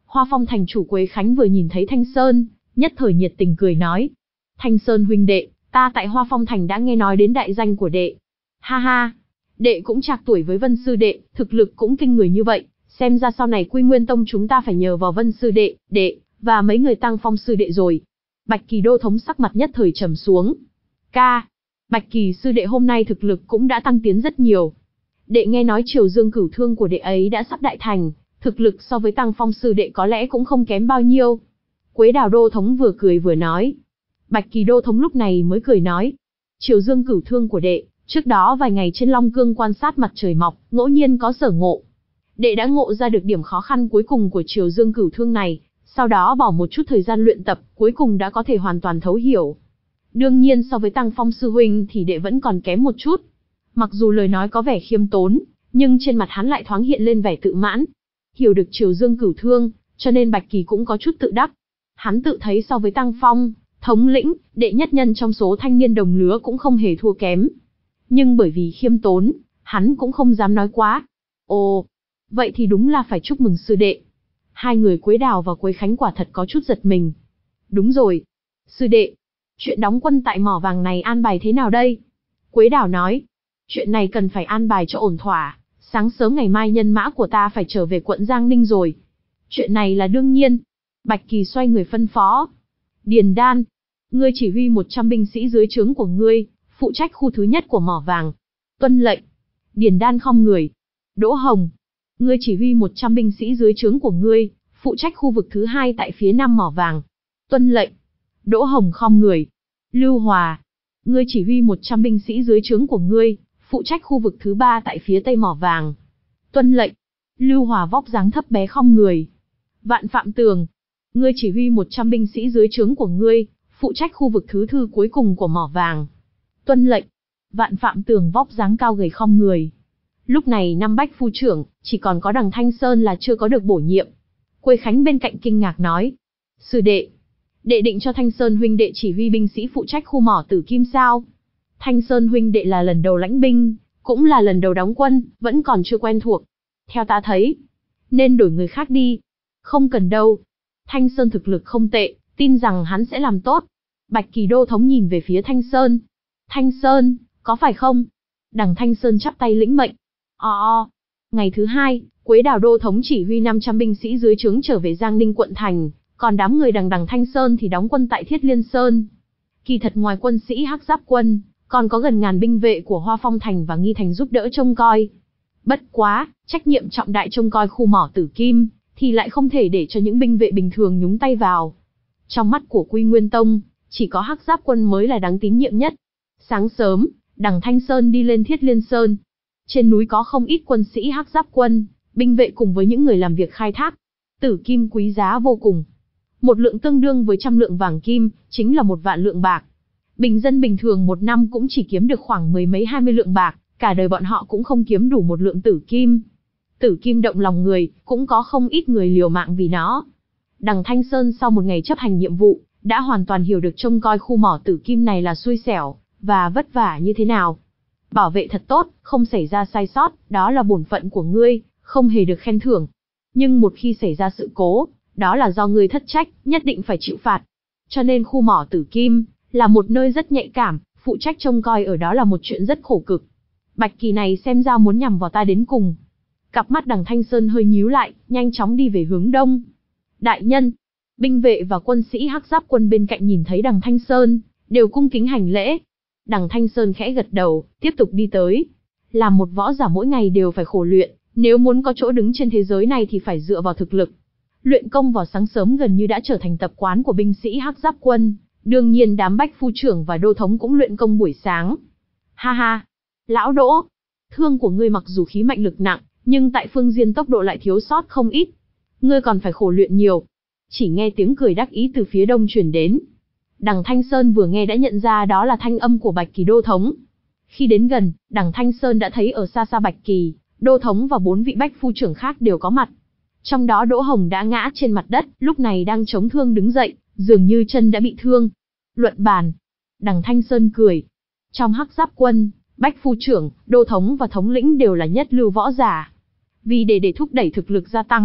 Hoa Phong thành chủ Quế Khánh vừa nhìn thấy Thanh Sơn, nhất thời nhiệt tình cười nói. Thanh Sơn huynh đệ, ta tại Hoa Phong thành đã nghe nói đến đại danh của đệ. Ha ha, đệ cũng trạc tuổi với Vân sư đệ, thực lực cũng kinh người như vậy, xem ra sau này Quy Nguyên tông chúng ta phải nhờ vào Vân sư đệ, đệ, và mấy người Tăng Phong sư đệ rồi. Bạch Kỳ đô thống sắc mặt nhất thời trầm xuống. Ca, Bạch Kỳ sư đệ hôm nay thực lực cũng đã tăng tiến rất nhiều. Đệ nghe nói Triều Dương cửu thương của đệ ấy đã sắp đại thành, thực lực so với Tăng Phong sư đệ có lẽ cũng không kém bao nhiêu. Quế Đào đô thống vừa cười vừa nói. Bạch Kỳ đô thống lúc này mới cười nói. Triều Dương cửu thương của đệ, trước đó vài ngày trên Long Cương quan sát mặt trời mọc, ngẫu nhiên có sở ngộ. Đệ đã ngộ ra được điểm khó khăn cuối cùng của Triều Dương cửu thương này, sau đó bỏ một chút thời gian luyện tập, cuối cùng đã có thể hoàn toàn thấu hiểu. Đương nhiên so với Tăng Phong sư huynh thì đệ vẫn còn kém một chút. Mặc dù lời nói có vẻ khiêm tốn, nhưng trên mặt hắn lại thoáng hiện lên vẻ tự mãn. Hiểu được Triều Dương cửu thương, cho nên Bạch Kỳ cũng có chút tự đắc. Hắn tự thấy so với Tăng Phong, thống lĩnh, đệ nhất nhân trong số thanh niên đồng lứa cũng không hề thua kém. Nhưng bởi vì khiêm tốn, hắn cũng không dám nói quá. Ồ, vậy thì đúng là phải chúc mừng sư đệ. Hai người Quế Đào và Quế Khánh quả thật có chút giật mình. Đúng rồi. Sư đệ, chuyện đóng quân tại mỏ vàng này an bài thế nào đây? Quế Đào nói. Chuyện này cần phải an bài cho ổn thỏa. Sáng sớm ngày mai nhân mã của ta phải trở về quận Giang Ninh rồi. Chuyện này là đương nhiên. Bạch Kỳ xoay người phân phó. Điền Đan, ngươi chỉ huy một trăm binh sĩ dưới trướng của ngươi, phụ trách khu thứ nhất của mỏ vàng. Tuân lệnh. Điền Đan khom người. Đỗ Hồng, ngươi chỉ huy một trăm binh sĩ dưới trướng của ngươi, phụ trách khu vực thứ hai tại phía nam mỏ vàng. Tuân lệnh. Đỗ Hồng khom người. Lưu Hòa, ngươi chỉ huy một trăm binh sĩ dưới trướng của ngươi, phụ trách khu vực thứ ba tại phía tây mỏ vàng. Tuân lệnh. Lưu Hòa vóc dáng thấp bé khom người. Vạn Phạm Tường, ngươi chỉ huy một trăm binh sĩ dưới trướng của ngươi, phụ trách khu vực thứ tư cuối cùng của mỏ vàng. Tuân lệnh. Vạn Phạm Tường vóc dáng cao gầy khom người. Lúc này năm bách phu trưởng, chỉ còn có đằng Thanh Sơn là chưa có được bổ nhiệm. Quế Khánh bên cạnh kinh ngạc nói. Sư đệ, đệ định cho Thanh Sơn huynh đệ chỉ huy binh sĩ phụ trách khu mỏ Tử Kim sao? Thanh Sơn huynh đệ là lần đầu lãnh binh, cũng là lần đầu đóng quân, vẫn còn chưa quen thuộc. Theo ta thấy, nên đổi người khác đi. Không cần đâu. Thanh Sơn thực lực không tệ, tin rằng hắn sẽ làm tốt. Bạch Kỳ đô thống nhìn về phía Thanh Sơn. Thanh Sơn, có phải không? Đằng Thanh Sơn chắp tay lĩnh mệnh. Ồ, ngày thứ hai, Quế Đào đô thống chỉ huy năm trăm binh sĩ dưới trướng trở về Giang Ninh quận thành, còn đám người đằng đằng Thanh Sơn thì đóng quân tại Thiết Liên Sơn. Kỳ thật ngoài quân sĩ Hắc Giáp quân, còn có gần ngàn binh vệ của Hoa Phong thành và Nghi thành giúp đỡ trông coi. Bất quá, trách nhiệm trọng đại trông coi khu mỏ Tử Kim, thì lại không thể để cho những binh vệ bình thường nhúng tay vào. Trong mắt của Quy Nguyên Tông, chỉ có Hắc Giáp quân mới là đáng tín nhiệm nhất. Sáng sớm, đằng Thanh Sơn đi lên Thiết Liên Sơn. Trên núi có không ít quân sĩ Hắc Giáp quân, binh vệ cùng với những người làm việc khai thác. Tử Kim quý giá vô cùng. Một lượng tương đương với trăm lượng vàng kim, chính là một vạn lượng bạc. Bình dân bình thường một năm cũng chỉ kiếm được khoảng mười mấy hai mươi lượng bạc, cả đời bọn họ cũng không kiếm đủ một lượng tử kim. Tử Kim động lòng người, cũng có không ít người liều mạng vì nó. Đằng Thanh Sơn sau một ngày chấp hành nhiệm vụ, đã hoàn toàn hiểu được trông coi khu mỏ Tử Kim này là xui xẻo, và vất vả như thế nào. Bảo vệ thật tốt, không xảy ra sai sót, đó là bổn phận của ngươi, không hề được khen thưởng. Nhưng một khi xảy ra sự cố, đó là do ngươi thất trách, nhất định phải chịu phạt. Cho nên khu mỏ Tử Kim là một nơi rất nhạy cảm, phụ trách trông coi ở đó là một chuyện rất khổ cực. Bạch Kỳ này xem ra muốn nhằm vào ta đến cùng. Cặp mắt đằng Thanh Sơn hơi nhíu lại, nhanh chóng đi về hướng đông. Đại nhân, binh vệ và quân sĩ Hắc Giáp quân bên cạnh nhìn thấy đằng Thanh Sơn, đều cung kính hành lễ. Đằng Thanh Sơn khẽ gật đầu, tiếp tục đi tới. Làm một võ giả mỗi ngày đều phải khổ luyện, nếu muốn có chỗ đứng trên thế giới này thì phải dựa vào thực lực. Luyện công vào sáng sớm gần như đã trở thành tập quán của binh sĩ Hắc Giáp quân, đương nhiên đám bách phu trưởng và đô thống cũng luyện công buổi sáng. Ha ha, lão Đỗ, thương của ngươi mặc dù khí mạnh lực nặng, nhưng tại phương diện tốc độ lại thiếu sót không ít. Ngươi còn phải khổ luyện nhiều. Chỉ nghe tiếng cười đắc ý từ phía đông truyền đến. Đằng Thanh Sơn vừa nghe đã nhận ra đó là thanh âm của Bạch Kỳ đô thống. Khi đến gần, đằng Thanh Sơn đã thấy ở xa xa Bạch Kỳ, đô thống và bốn vị bách phu trưởng khác đều có mặt. Trong đó Đỗ Hồng đã ngã trên mặt đất, lúc này đang chống thương đứng dậy, dường như chân đã bị thương. Luận bàn. Đằng Thanh Sơn cười. Trong Hắc Giáp quân, bách phu trưởng, đô thống và thống lĩnh đều là nhất lưu võ giả. Vì để để thúc đẩy thực lực gia tăng,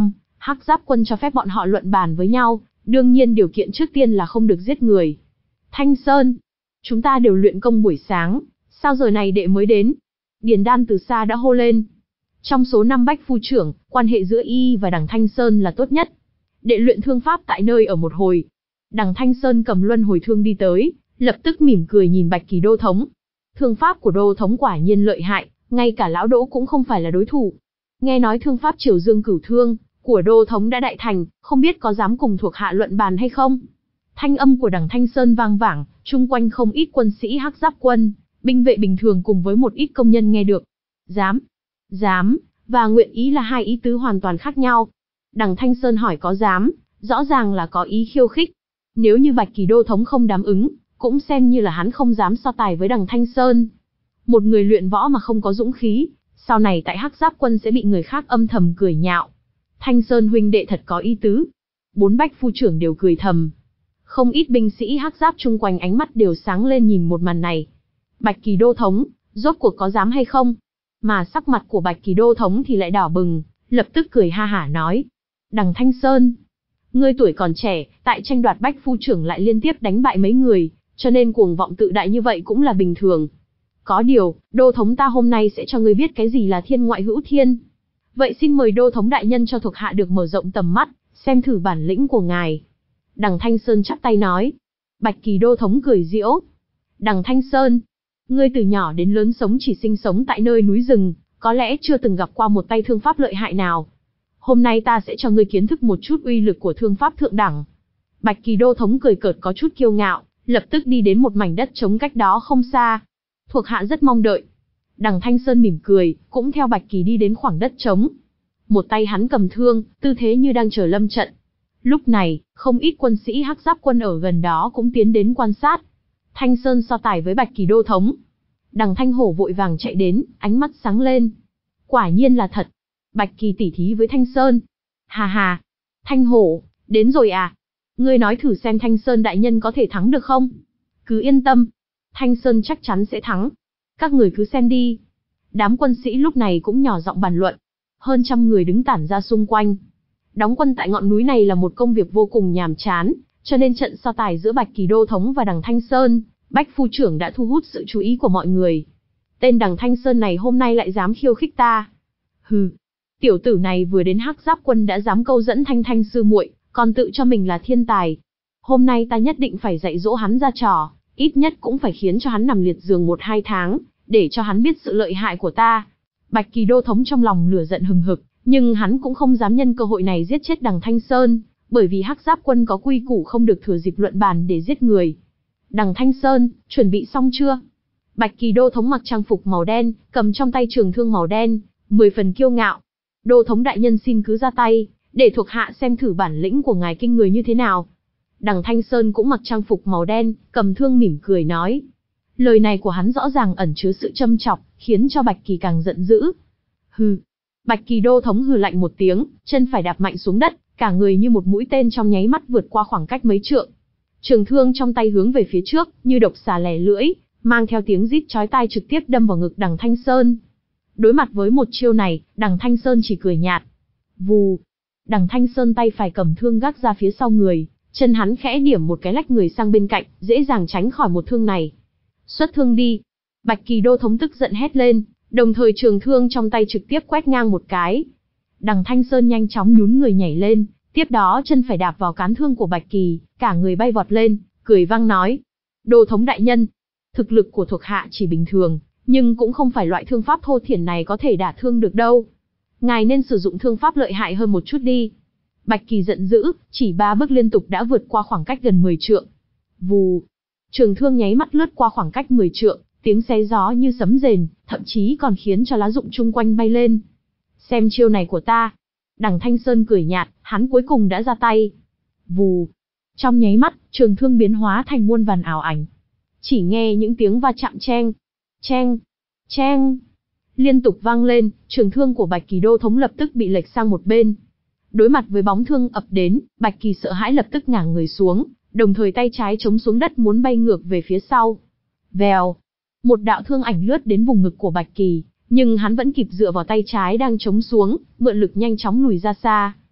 Hắc Giáp Quân cho phép bọn họ luận bàn với nhau, đương nhiên điều kiện trước tiên là không được giết người. Thanh Sơn, chúng ta đều luyện công buổi sáng, sao giờ này đệ mới đến? Điền Đan từ xa đã hô lên. Trong số năm bách phu trưởng, quan hệ giữa y và Đằng Thanh Sơn là tốt nhất. Đệ luyện thương pháp tại nơi ở một hồi. Đằng Thanh Sơn cầm luân hồi thương đi tới, lập tức mỉm cười nhìn Bạch Kỳ Đô thống. Thương pháp của Đô thống quả nhiên lợi hại, ngay cả lão Đỗ cũng không phải là đối thủ. Nghe nói thương pháp Triều Dương Cửu Thương của Đô thống đã đại thành, không biết có dám cùng thuộc hạ luận bàn hay không? Thanh âm của Đằng Thanh Sơn vang vẳng, chung quanh không ít quân sĩ Hắc Giáp Quân, binh vệ bình thường cùng với một ít công nhân nghe được. Dám, dám, và nguyện ý là hai ý tứ hoàn toàn khác nhau. Đằng Thanh Sơn hỏi có dám, rõ ràng là có ý khiêu khích. Nếu như Bạch Kỳ Đô thống không đáp ứng, cũng xem như là hắn không dám so tài với Đằng Thanh Sơn. Một người luyện võ mà không có dũng khí, sau này tại Hắc Giáp Quân sẽ bị người khác âm thầm cười nhạo. Thanh Sơn huynh đệ thật có ý tứ. Bốn bách phu trưởng đều cười thầm. Không ít binh sĩ Hắc Giáp chung quanh ánh mắt đều sáng lên nhìn một màn này. Bạch Kỳ Đô thống, rốt cuộc có dám hay không? Mà sắc mặt của Bạch Kỳ Đô thống thì lại đỏ bừng, lập tức cười ha hả nói. Đằng Thanh Sơn, ngươi tuổi còn trẻ, tại tranh đoạt bách phu trưởng lại liên tiếp đánh bại mấy người, cho nên cuồng vọng tự đại như vậy cũng là bình thường. Có điều, Đô thống ta hôm nay sẽ cho ngươi biết cái gì là thiên ngoại hữu thiên. Vậy xin mời Đô thống đại nhân cho thuộc hạ được mở rộng tầm mắt, xem thử bản lĩnh của ngài. Đằng Thanh Sơn chắp tay nói. Bạch Kỳ Đô thống cười giễu. Đằng Thanh Sơn, ngươi từ nhỏ đến lớn sống chỉ sinh sống tại nơi núi rừng, có lẽ chưa từng gặp qua một tay thương pháp lợi hại nào. Hôm nay ta sẽ cho ngươi kiến thức một chút uy lực của thương pháp thượng đẳng. Bạch Kỳ Đô thống cười cợt có chút kiêu ngạo, lập tức đi đến một mảnh đất trống cách đó không xa. Thuộc hạ rất mong đợi. Đằng Thanh Sơn mỉm cười, cũng theo Bạch Kỳ đi đến khoảng đất trống. Một tay hắn cầm thương, tư thế như đang chờ lâm trận. Lúc này, không ít quân sĩ Hắc Giáp Quân ở gần đó cũng tiến đến quan sát. Thanh Sơn so tài với Bạch Kỳ Đô thống. Đằng Thanh Hổ vội vàng chạy đến, ánh mắt sáng lên. Quả nhiên là thật. Bạch Kỳ tỉ thí với Thanh Sơn. Hà hà. Thanh Hổ, đến rồi à? Ngươi nói thử xem Thanh Sơn đại nhân có thể thắng được không? Cứ yên tâm. Thanh Sơn chắc chắn sẽ thắng. Các người cứ xem đi. Đám quân sĩ lúc này cũng nhỏ giọng bàn luận. Hơn trăm người đứng tản ra xung quanh. Đóng quân tại ngọn núi này là một công việc vô cùng nhàm chán, cho nên trận so tài giữa Bạch Kỳ Đô thống và Đằng Thanh Sơn, bách phu trưởng đã thu hút sự chú ý của mọi người. Tên Đằng Thanh Sơn này hôm nay lại dám khiêu khích ta. Hừ, tiểu tử này vừa đến Hắc Giáp Quân đã dám câu dẫn Thanh Thanh sư muội, còn tự cho mình là thiên tài. Hôm nay ta nhất định phải dạy dỗ hắn ra trò, ít nhất cũng phải khiến cho hắn nằm liệt giường một hai tháng, để cho hắn biết sự lợi hại của ta. Bạch Kỳ Đô thống trong lòng lửa giận hừng hực, nhưng hắn cũng không dám nhân cơ hội này giết chết Đằng Thanh Sơn, bởi vì Hắc Giáp Quân có quy củ không được thừa dịp luận bàn để giết người. Đằng Thanh Sơn, chuẩn bị xong chưa? Bạch Kỳ Đô thống mặc trang phục màu đen, cầm trong tay trường thương màu đen, mười phần kiêu ngạo. Đô thống đại nhân xin cứ ra tay, để thuộc hạ xem thử bản lĩnh của ngài kinh người như thế nào. Đằng Thanh Sơn cũng mặc trang phục màu đen, cầm thương mỉm cười nói. Lời này của hắn rõ ràng ẩn chứa sự châm chọc, khiến cho Bạch Kỳ càng giận dữ. Hừ. Bạch Kỳ Đô thống hừ lạnh một tiếng, chân phải đạp mạnh xuống đất, cả người như một mũi tên trong nháy mắt vượt qua khoảng cách mấy trượng. Trường thương trong tay hướng về phía trước, như độc xà lè lưỡi, mang theo tiếng rít chói tai trực tiếp đâm vào ngực Đằng Thanh Sơn. Đối mặt với một chiêu này, Đằng Thanh Sơn chỉ cười nhạt. Vù. Đằng Thanh Sơn tay phải cầm thương gác ra phía sau người, chân hắn khẽ điểm một cái lách người sang bên cạnh, dễ dàng tránh khỏi một thương này. Xuất thương đi. Bạch Kỳ Đô thống tức giận hét lên, đồng thời trường thương trong tay trực tiếp quét ngang một cái. Đằng Thanh Sơn nhanh chóng nhún người nhảy lên, tiếp đó chân phải đạp vào cán thương của Bạch Kỳ, cả người bay vọt lên, cười vang nói. Đô thống đại nhân, thực lực của thuộc hạ chỉ bình thường, nhưng cũng không phải loại thương pháp thô thiển này có thể đả thương được đâu. Ngài nên sử dụng thương pháp lợi hại hơn một chút đi. Bạch Kỳ giận dữ, chỉ ba bước liên tục đã vượt qua khoảng cách gần mười trượng. Vù. Trường thương nháy mắt lướt qua khoảng cách mười trượng, tiếng xé gió như sấm rền, thậm chí còn khiến cho lá rụng chung quanh bay lên. Xem chiêu này của ta. Đằng Thanh Sơn cười nhạt, hắn cuối cùng đã ra tay. Vù. Trong nháy mắt, trường thương biến hóa thành muôn vàn ảo ảnh. Chỉ nghe những tiếng va chạm cheng, cheng, cheng liên tục vang lên, trường thương của Bạch Kỳ Đô thống lập tức bị lệch sang một bên. Đối mặt với bóng thương ập đến, Bạch Kỳ sợ hãi lập tức ngả người xuống, đồng thời tay trái chống xuống đất muốn bay ngược về phía sau. Vèo, một đạo thương ảnh lướt đến vùng ngực của Bạch Kỳ, nhưng hắn vẫn kịp dựa vào tay trái đang chống xuống, mượn lực nhanh chóng lùi ra xa.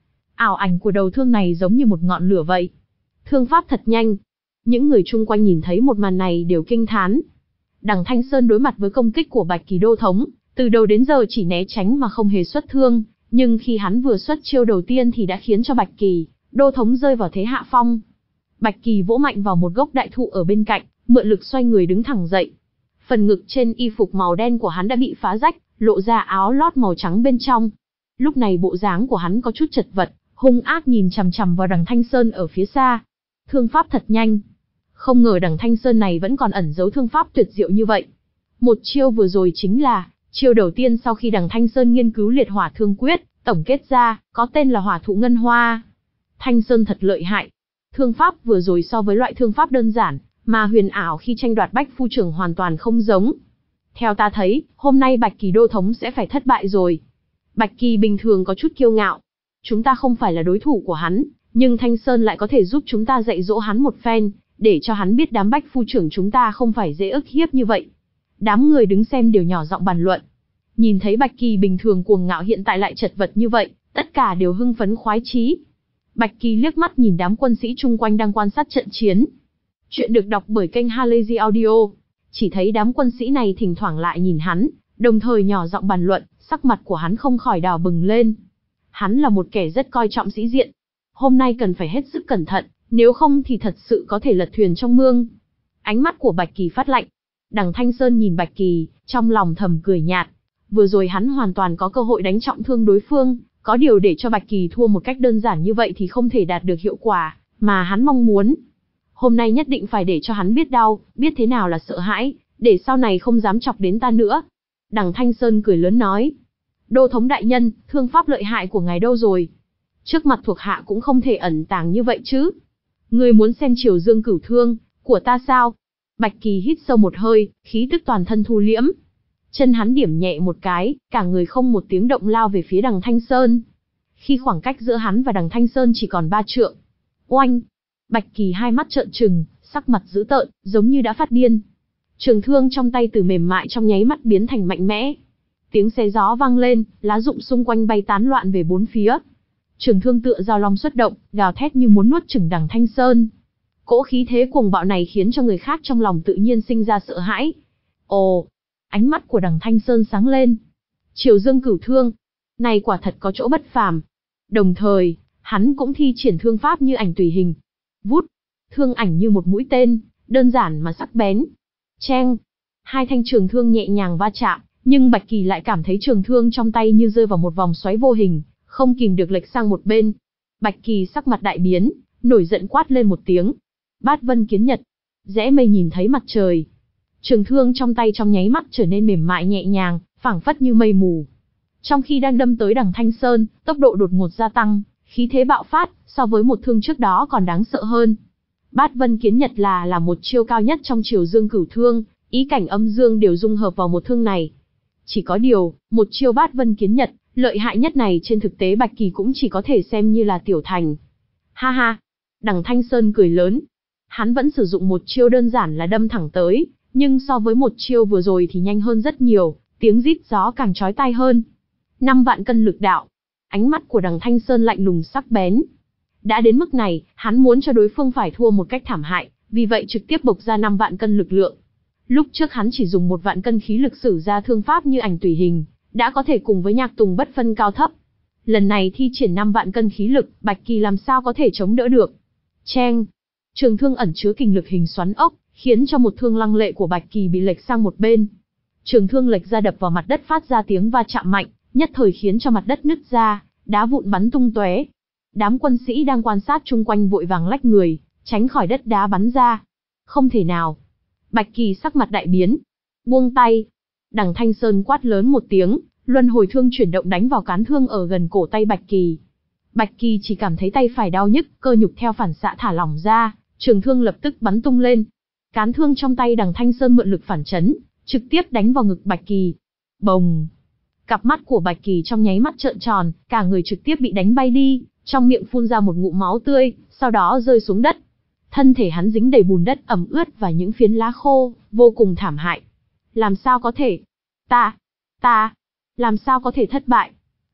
Ảo ảnh của đầu thương này giống như một ngọn lửa vậy. Thương pháp thật nhanh. Những người chung quanh nhìn thấy một màn này đều kinh thán. Đằng Thanh Sơn đối mặt với công kích của Bạch Kỳ đô thống, từ đầu đến giờ chỉ né tránh mà không hề xuất thương, nhưng khi hắn vừa xuất chiêu đầu tiên thì đã khiến cho Bạch Kỳ đô thống rơi vào thế hạ phong. Bạch Kỳ vỗ mạnh vào một gốc đại thụ ở bên cạnh, mượn lực xoay người đứng thẳng dậy. Phần ngực trên y phục màu đen của hắn đã bị phá rách, lộ ra áo lót màu trắng bên trong. Lúc này bộ dáng của hắn có chút chật vật, hung ác nhìn chằm chằm vào đằng Thanh Sơn ở phía xa. Thương pháp thật nhanh. Không ngờ đằng Thanh Sơn này vẫn còn ẩn giấu thương pháp tuyệt diệu như vậy. Một chiêu vừa rồi chính là chiêu đầu tiên sau khi đằng Thanh Sơn nghiên cứu liệt hỏa thương quyết, tổng kết ra, có tên là hỏa thụ ngân hoa. Thanh Sơn thật lợi hại. Thương pháp vừa rồi so với loại thương pháp đơn giản, mà huyền ảo khi tranh đoạt bách phu trưởng hoàn toàn không giống. Theo ta thấy, hôm nay Bạch Kỳ đô thống sẽ phải thất bại rồi. Bạch Kỳ bình thường có chút kiêu ngạo. Chúng ta không phải là đối thủ của hắn, nhưng Thanh Sơn lại có thể giúp chúng ta dạy dỗ hắn một phen, để cho hắn biết đám bách phu trưởng chúng ta không phải dễ ức hiếp như vậy. Đám người đứng xem đều nhỏ giọng bàn luận. Nhìn thấy Bạch Kỳ bình thường cuồng ngạo hiện tại lại chật vật như vậy, tất cả đều hưng phấn khoái chí. Bạch Kỳ liếc mắt nhìn đám quân sĩ chung quanh đang quan sát trận chiến. Chuyện được đọc bởi kênh Halazy Audio. Chỉ thấy đám quân sĩ này thỉnh thoảng lại nhìn hắn, đồng thời nhỏ giọng bàn luận, sắc mặt của hắn không khỏi đỏ bừng lên. Hắn là một kẻ rất coi trọng sĩ diện. Hôm nay cần phải hết sức cẩn thận, nếu không thì thật sự có thể lật thuyền trong mương. Ánh mắt của Bạch Kỳ phát lạnh. Đằng Thanh Sơn nhìn Bạch Kỳ, trong lòng thầm cười nhạt. Vừa rồi hắn hoàn toàn có cơ hội đánh trọng thương đối phương, có điều để cho Bạch Kỳ thua một cách đơn giản như vậy thì không thể đạt được hiệu quả mà hắn mong muốn. Hôm nay nhất định phải để cho hắn biết đau, biết thế nào là sợ hãi, để sau này không dám chọc đến ta nữa. Đằng Thanh Sơn cười lớn nói. Đô thống đại nhân, thương pháp lợi hại của ngài đâu rồi? Trước mặt thuộc hạ cũng không thể ẩn tàng như vậy chứ. Ngươi muốn xem Triều Dương cửu thương của ta sao? Bạch Kỳ hít sâu một hơi, khí tức toàn thân thu liễm. Chân hắn điểm nhẹ một cái, cả người không một tiếng động lao về phía đằng Thanh Sơn. Khi khoảng cách giữa hắn và đằng Thanh Sơn chỉ còn ba trượng. Oanh! Bạch Kỳ hai mắt trợn trừng, sắc mặt dữ tợn, giống như đã phát điên. Trường thương trong tay từ mềm mại trong nháy mắt biến thành mạnh mẽ. Tiếng xé gió vang lên, lá rụng xung quanh bay tán loạn về bốn phía. Trường thương tựa dao long xuất động, gào thét như muốn nuốt chửng đằng Thanh Sơn. Cỗ khí thế cuồng bạo này khiến cho người khác trong lòng tự nhiên sinh ra sợ hãi. Ồ! Ánh mắt của đằng Thanh Sơn sáng lên. Triều Dương cửu thương. Này quả thật có chỗ bất phàm. Đồng thời, hắn cũng thi triển thương pháp như ảnh tùy hình. Vút! Thương ảnh như một mũi tên, đơn giản mà sắc bén. Cheng! Hai thanh trường thương nhẹ nhàng va chạm, nhưng Bạch Kỳ lại cảm thấy trường thương trong tay như rơi vào một vòng xoáy vô hình, không kìm được lệch sang một bên. Bạch Kỳ sắc mặt đại biến, nổi giận quát lên một tiếng. Bát Vân Kiến Nhật! Rẽ mây nhìn thấy mặt trời. Trường thương trong tay trong nháy mắt trở nên mềm mại nhẹ nhàng, phảng phất như mây mù. Trong khi đang đâm tới đằng Thanh Sơn, tốc độ đột ngột gia tăng, khí thế bạo phát, so với một thương trước đó còn đáng sợ hơn. Bát Vân Kiến Nhật là là một chiêu cao nhất trong Triều Dương cửu thương, ý cảnh âm dương đều dung hợp vào một thương này. Chỉ có điều, một chiêu Bát Vân Kiến Nhật, lợi hại nhất này trên thực tế Bạch Kỳ cũng chỉ có thể xem như là tiểu thành. Ha ha! Đằng Thanh Sơn cười lớn. Hắn vẫn sử dụng một chiêu đơn giản là đâm thẳng tới, nhưng so với một chiêu vừa rồi thì nhanh hơn rất nhiều, tiếng rít gió càng chói tai hơn. Năm vạn cân lực đạo. Ánh mắt của đằng Thanh Sơn lạnh lùng sắc bén. Đã đến mức này, hắn muốn cho đối phương phải thua một cách thảm hại, vì vậy trực tiếp bộc ra năm vạn cân lực lượng. Lúc trước hắn chỉ dùng một vạn cân khí lực sử ra thương pháp như ảnh tùy hình, đã có thể cùng với Nhạc Tùng bất phân cao thấp. Lần này thi triển năm vạn cân khí lực, Bạch Kỳ làm sao có thể chống đỡ được. Cheng! Trường thương ẩn chứa kình lực hình xoắn ốc, khiến cho một thương lăng lệ của Bạch Kỳ bị lệch sang một bên. Trường thương lệch ra đập vào mặt đất phát ra tiếng va chạm mạnh, nhất thời khiến cho mặt đất nứt ra, đá vụn bắn tung tóe. Đám quân sĩ đang quan sát chung quanh vội vàng lách người, tránh khỏi đất đá bắn ra. Không thể nào. Bạch Kỳ sắc mặt đại biến. Buông tay. Đằng Thanh Sơn quát lớn một tiếng, luân hồi thương chuyển động đánh vào cán thương ở gần cổ tay Bạch Kỳ. Bạch Kỳ chỉ cảm thấy tay phải đau nhức, cơ nhục theo phản xạ thả lỏng ra, trường thương lập tức bắn tung lên. Cán thương trong tay đằng Thanh Sơn mượn lực phản chấn, trực tiếp đánh vào ngực Bạch Kỳ. Bồng! Cặp mắt của Bạch Kỳ trong nháy mắt trợn tròn, cả người trực tiếp bị đánh bay đi, trong miệng phun ra một ngụm máu tươi, sau đó rơi xuống đất. Thân thể hắn dính đầy bùn đất ẩm ướt và những phiến lá khô, vô cùng thảm hại. Làm sao có thể? Ta! Ta! Làm sao có thể thất bại?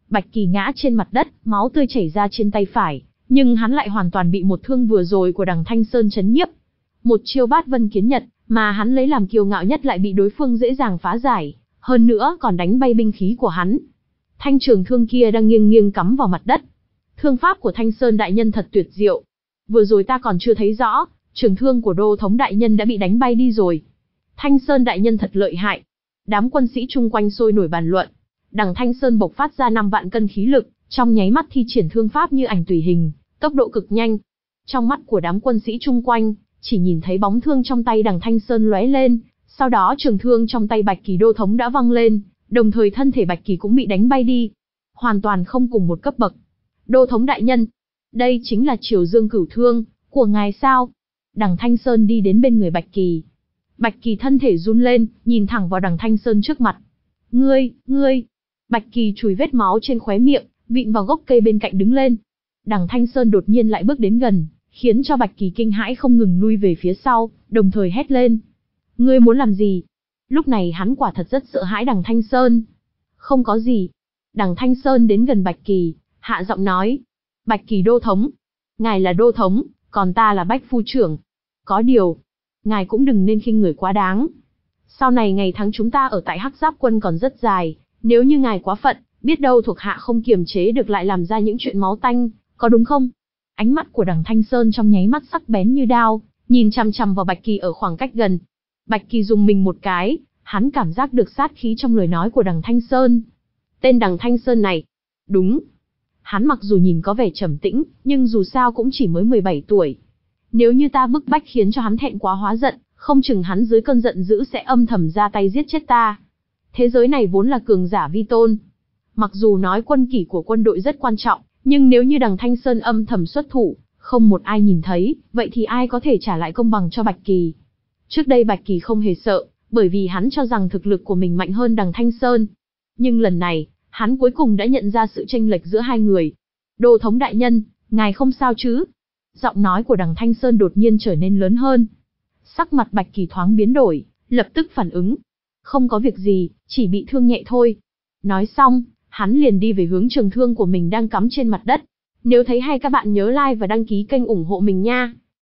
Bạch Kỳ ngã trên mặt đất, máu tươi chảy ra trên tay phải, nhưng hắn lại hoàn toàn bị một thương vừa rồi của Đằng Thanh Sơn chấn nhiếp. Một chiêu Bát Vân Kiến Nhật, mà hắn lấy làm kiêu ngạo nhất lại bị đối phương dễ dàng phá giải, hơn nữa còn đánh bay binh khí của hắn. Thanh trường thương kia đang nghiêng nghiêng cắm vào mặt đất. Thương pháp của Thanh Sơn đại nhân thật tuyệt diệu. Vừa rồi ta còn chưa thấy rõ, trường thương của Đô thống đại nhân đã bị đánh bay đi rồi. Thanh Sơn đại nhân thật lợi hại. Đám quân sĩ chung quanh sôi nổi bàn luận. Đằng Thanh Sơn bộc phát ra năm vạn cân khí lực, trong nháy mắt thi triển thương pháp như ảnh tùy hình, tốc độ cực nhanh. Trong mắt của đám quân sĩ chung quanh, chỉ nhìn thấy bóng thương trong tay Đằng Thanh Sơn lóe lên, sau đó trường thương trong tay Bạch Kỳ Đô thống đã văng lên, đồng thời thân thể Bạch Kỳ cũng bị đánh bay đi. Hoàn toàn không cùng một cấp bậc. Đô thống đại nhân, đây chính là Triều Dương Cửu Thương của ngài sao? Đằng Thanh Sơn đi đến bên người Bạch Kỳ. Bạch Kỳ thân thể run lên, nhìn thẳng vào Đằng Thanh Sơn trước mặt. Ngươi, ngươi. Bạch Kỳ chùi vết máu trên khóe miệng, vịn vào gốc cây bên cạnh đứng lên. Đằng Thanh Sơn đột nhiên lại bước đến gần, khiến cho Bạch Kỳ kinh hãi không ngừng lui về phía sau, đồng thời hét lên. Ngươi muốn làm gì? Lúc này hắn quả thật rất sợ hãi Đằng Thanh Sơn. Không có gì. Đằng Thanh Sơn đến gần Bạch Kỳ, hạ giọng nói. Bạch Kỳ Đô thống. Ngài là Đô thống, còn ta là Bách Phu trưởng. Có điều, ngài cũng đừng nên khinh người quá đáng. Sau này ngày tháng chúng ta ở tại Hắc Giáp quân còn rất dài, nếu như ngài quá phận, biết đâu thuộc hạ không kiềm chế được lại làm ra những chuyện máu tanh, có đúng không? Ánh mắt của Đằng Thanh Sơn trong nháy mắt sắc bén như đao, nhìn chằm chằm vào Bạch Kỳ ở khoảng cách gần. Bạch Kỳ dùng mình một cái, hắn cảm giác được sát khí trong lời nói của Đằng Thanh Sơn. Tên Đằng Thanh Sơn này, đúng. Hắn mặc dù nhìn có vẻ trầm tĩnh, nhưng dù sao cũng chỉ mới mười bảy tuổi. Nếu như ta bức bách khiến cho hắn thẹn quá hóa giận, không chừng hắn dưới cơn giận dữ sẽ âm thầm ra tay giết chết ta. Thế giới này vốn là cường giả vi tôn. Mặc dù nói quân kỷ của quân đội rất quan trọng, nhưng nếu như Đằng Thanh Sơn âm thầm xuất thủ, không một ai nhìn thấy, vậy thì ai có thể trả lại công bằng cho Bạch Kỳ? Trước đây Bạch Kỳ không hề sợ, bởi vì hắn cho rằng thực lực của mình mạnh hơn Đằng Thanh Sơn. Nhưng lần này, hắn cuối cùng đã nhận ra sự chênh lệch giữa hai người. Đô thống đại nhân, ngài không sao chứ? Giọng nói của Đằng Thanh Sơn đột nhiên trở nên lớn hơn. Sắc mặt Bạch Kỳ thoáng biến đổi, lập tức phản ứng. Không có việc gì, chỉ bị thương nhẹ thôi. Nói xong, hắn liền đi về hướng trường thương của mình đang cắm trên mặt đất. Nếu thấy hay các bạn nhớ like và đăng ký kênh ủng hộ mình nha.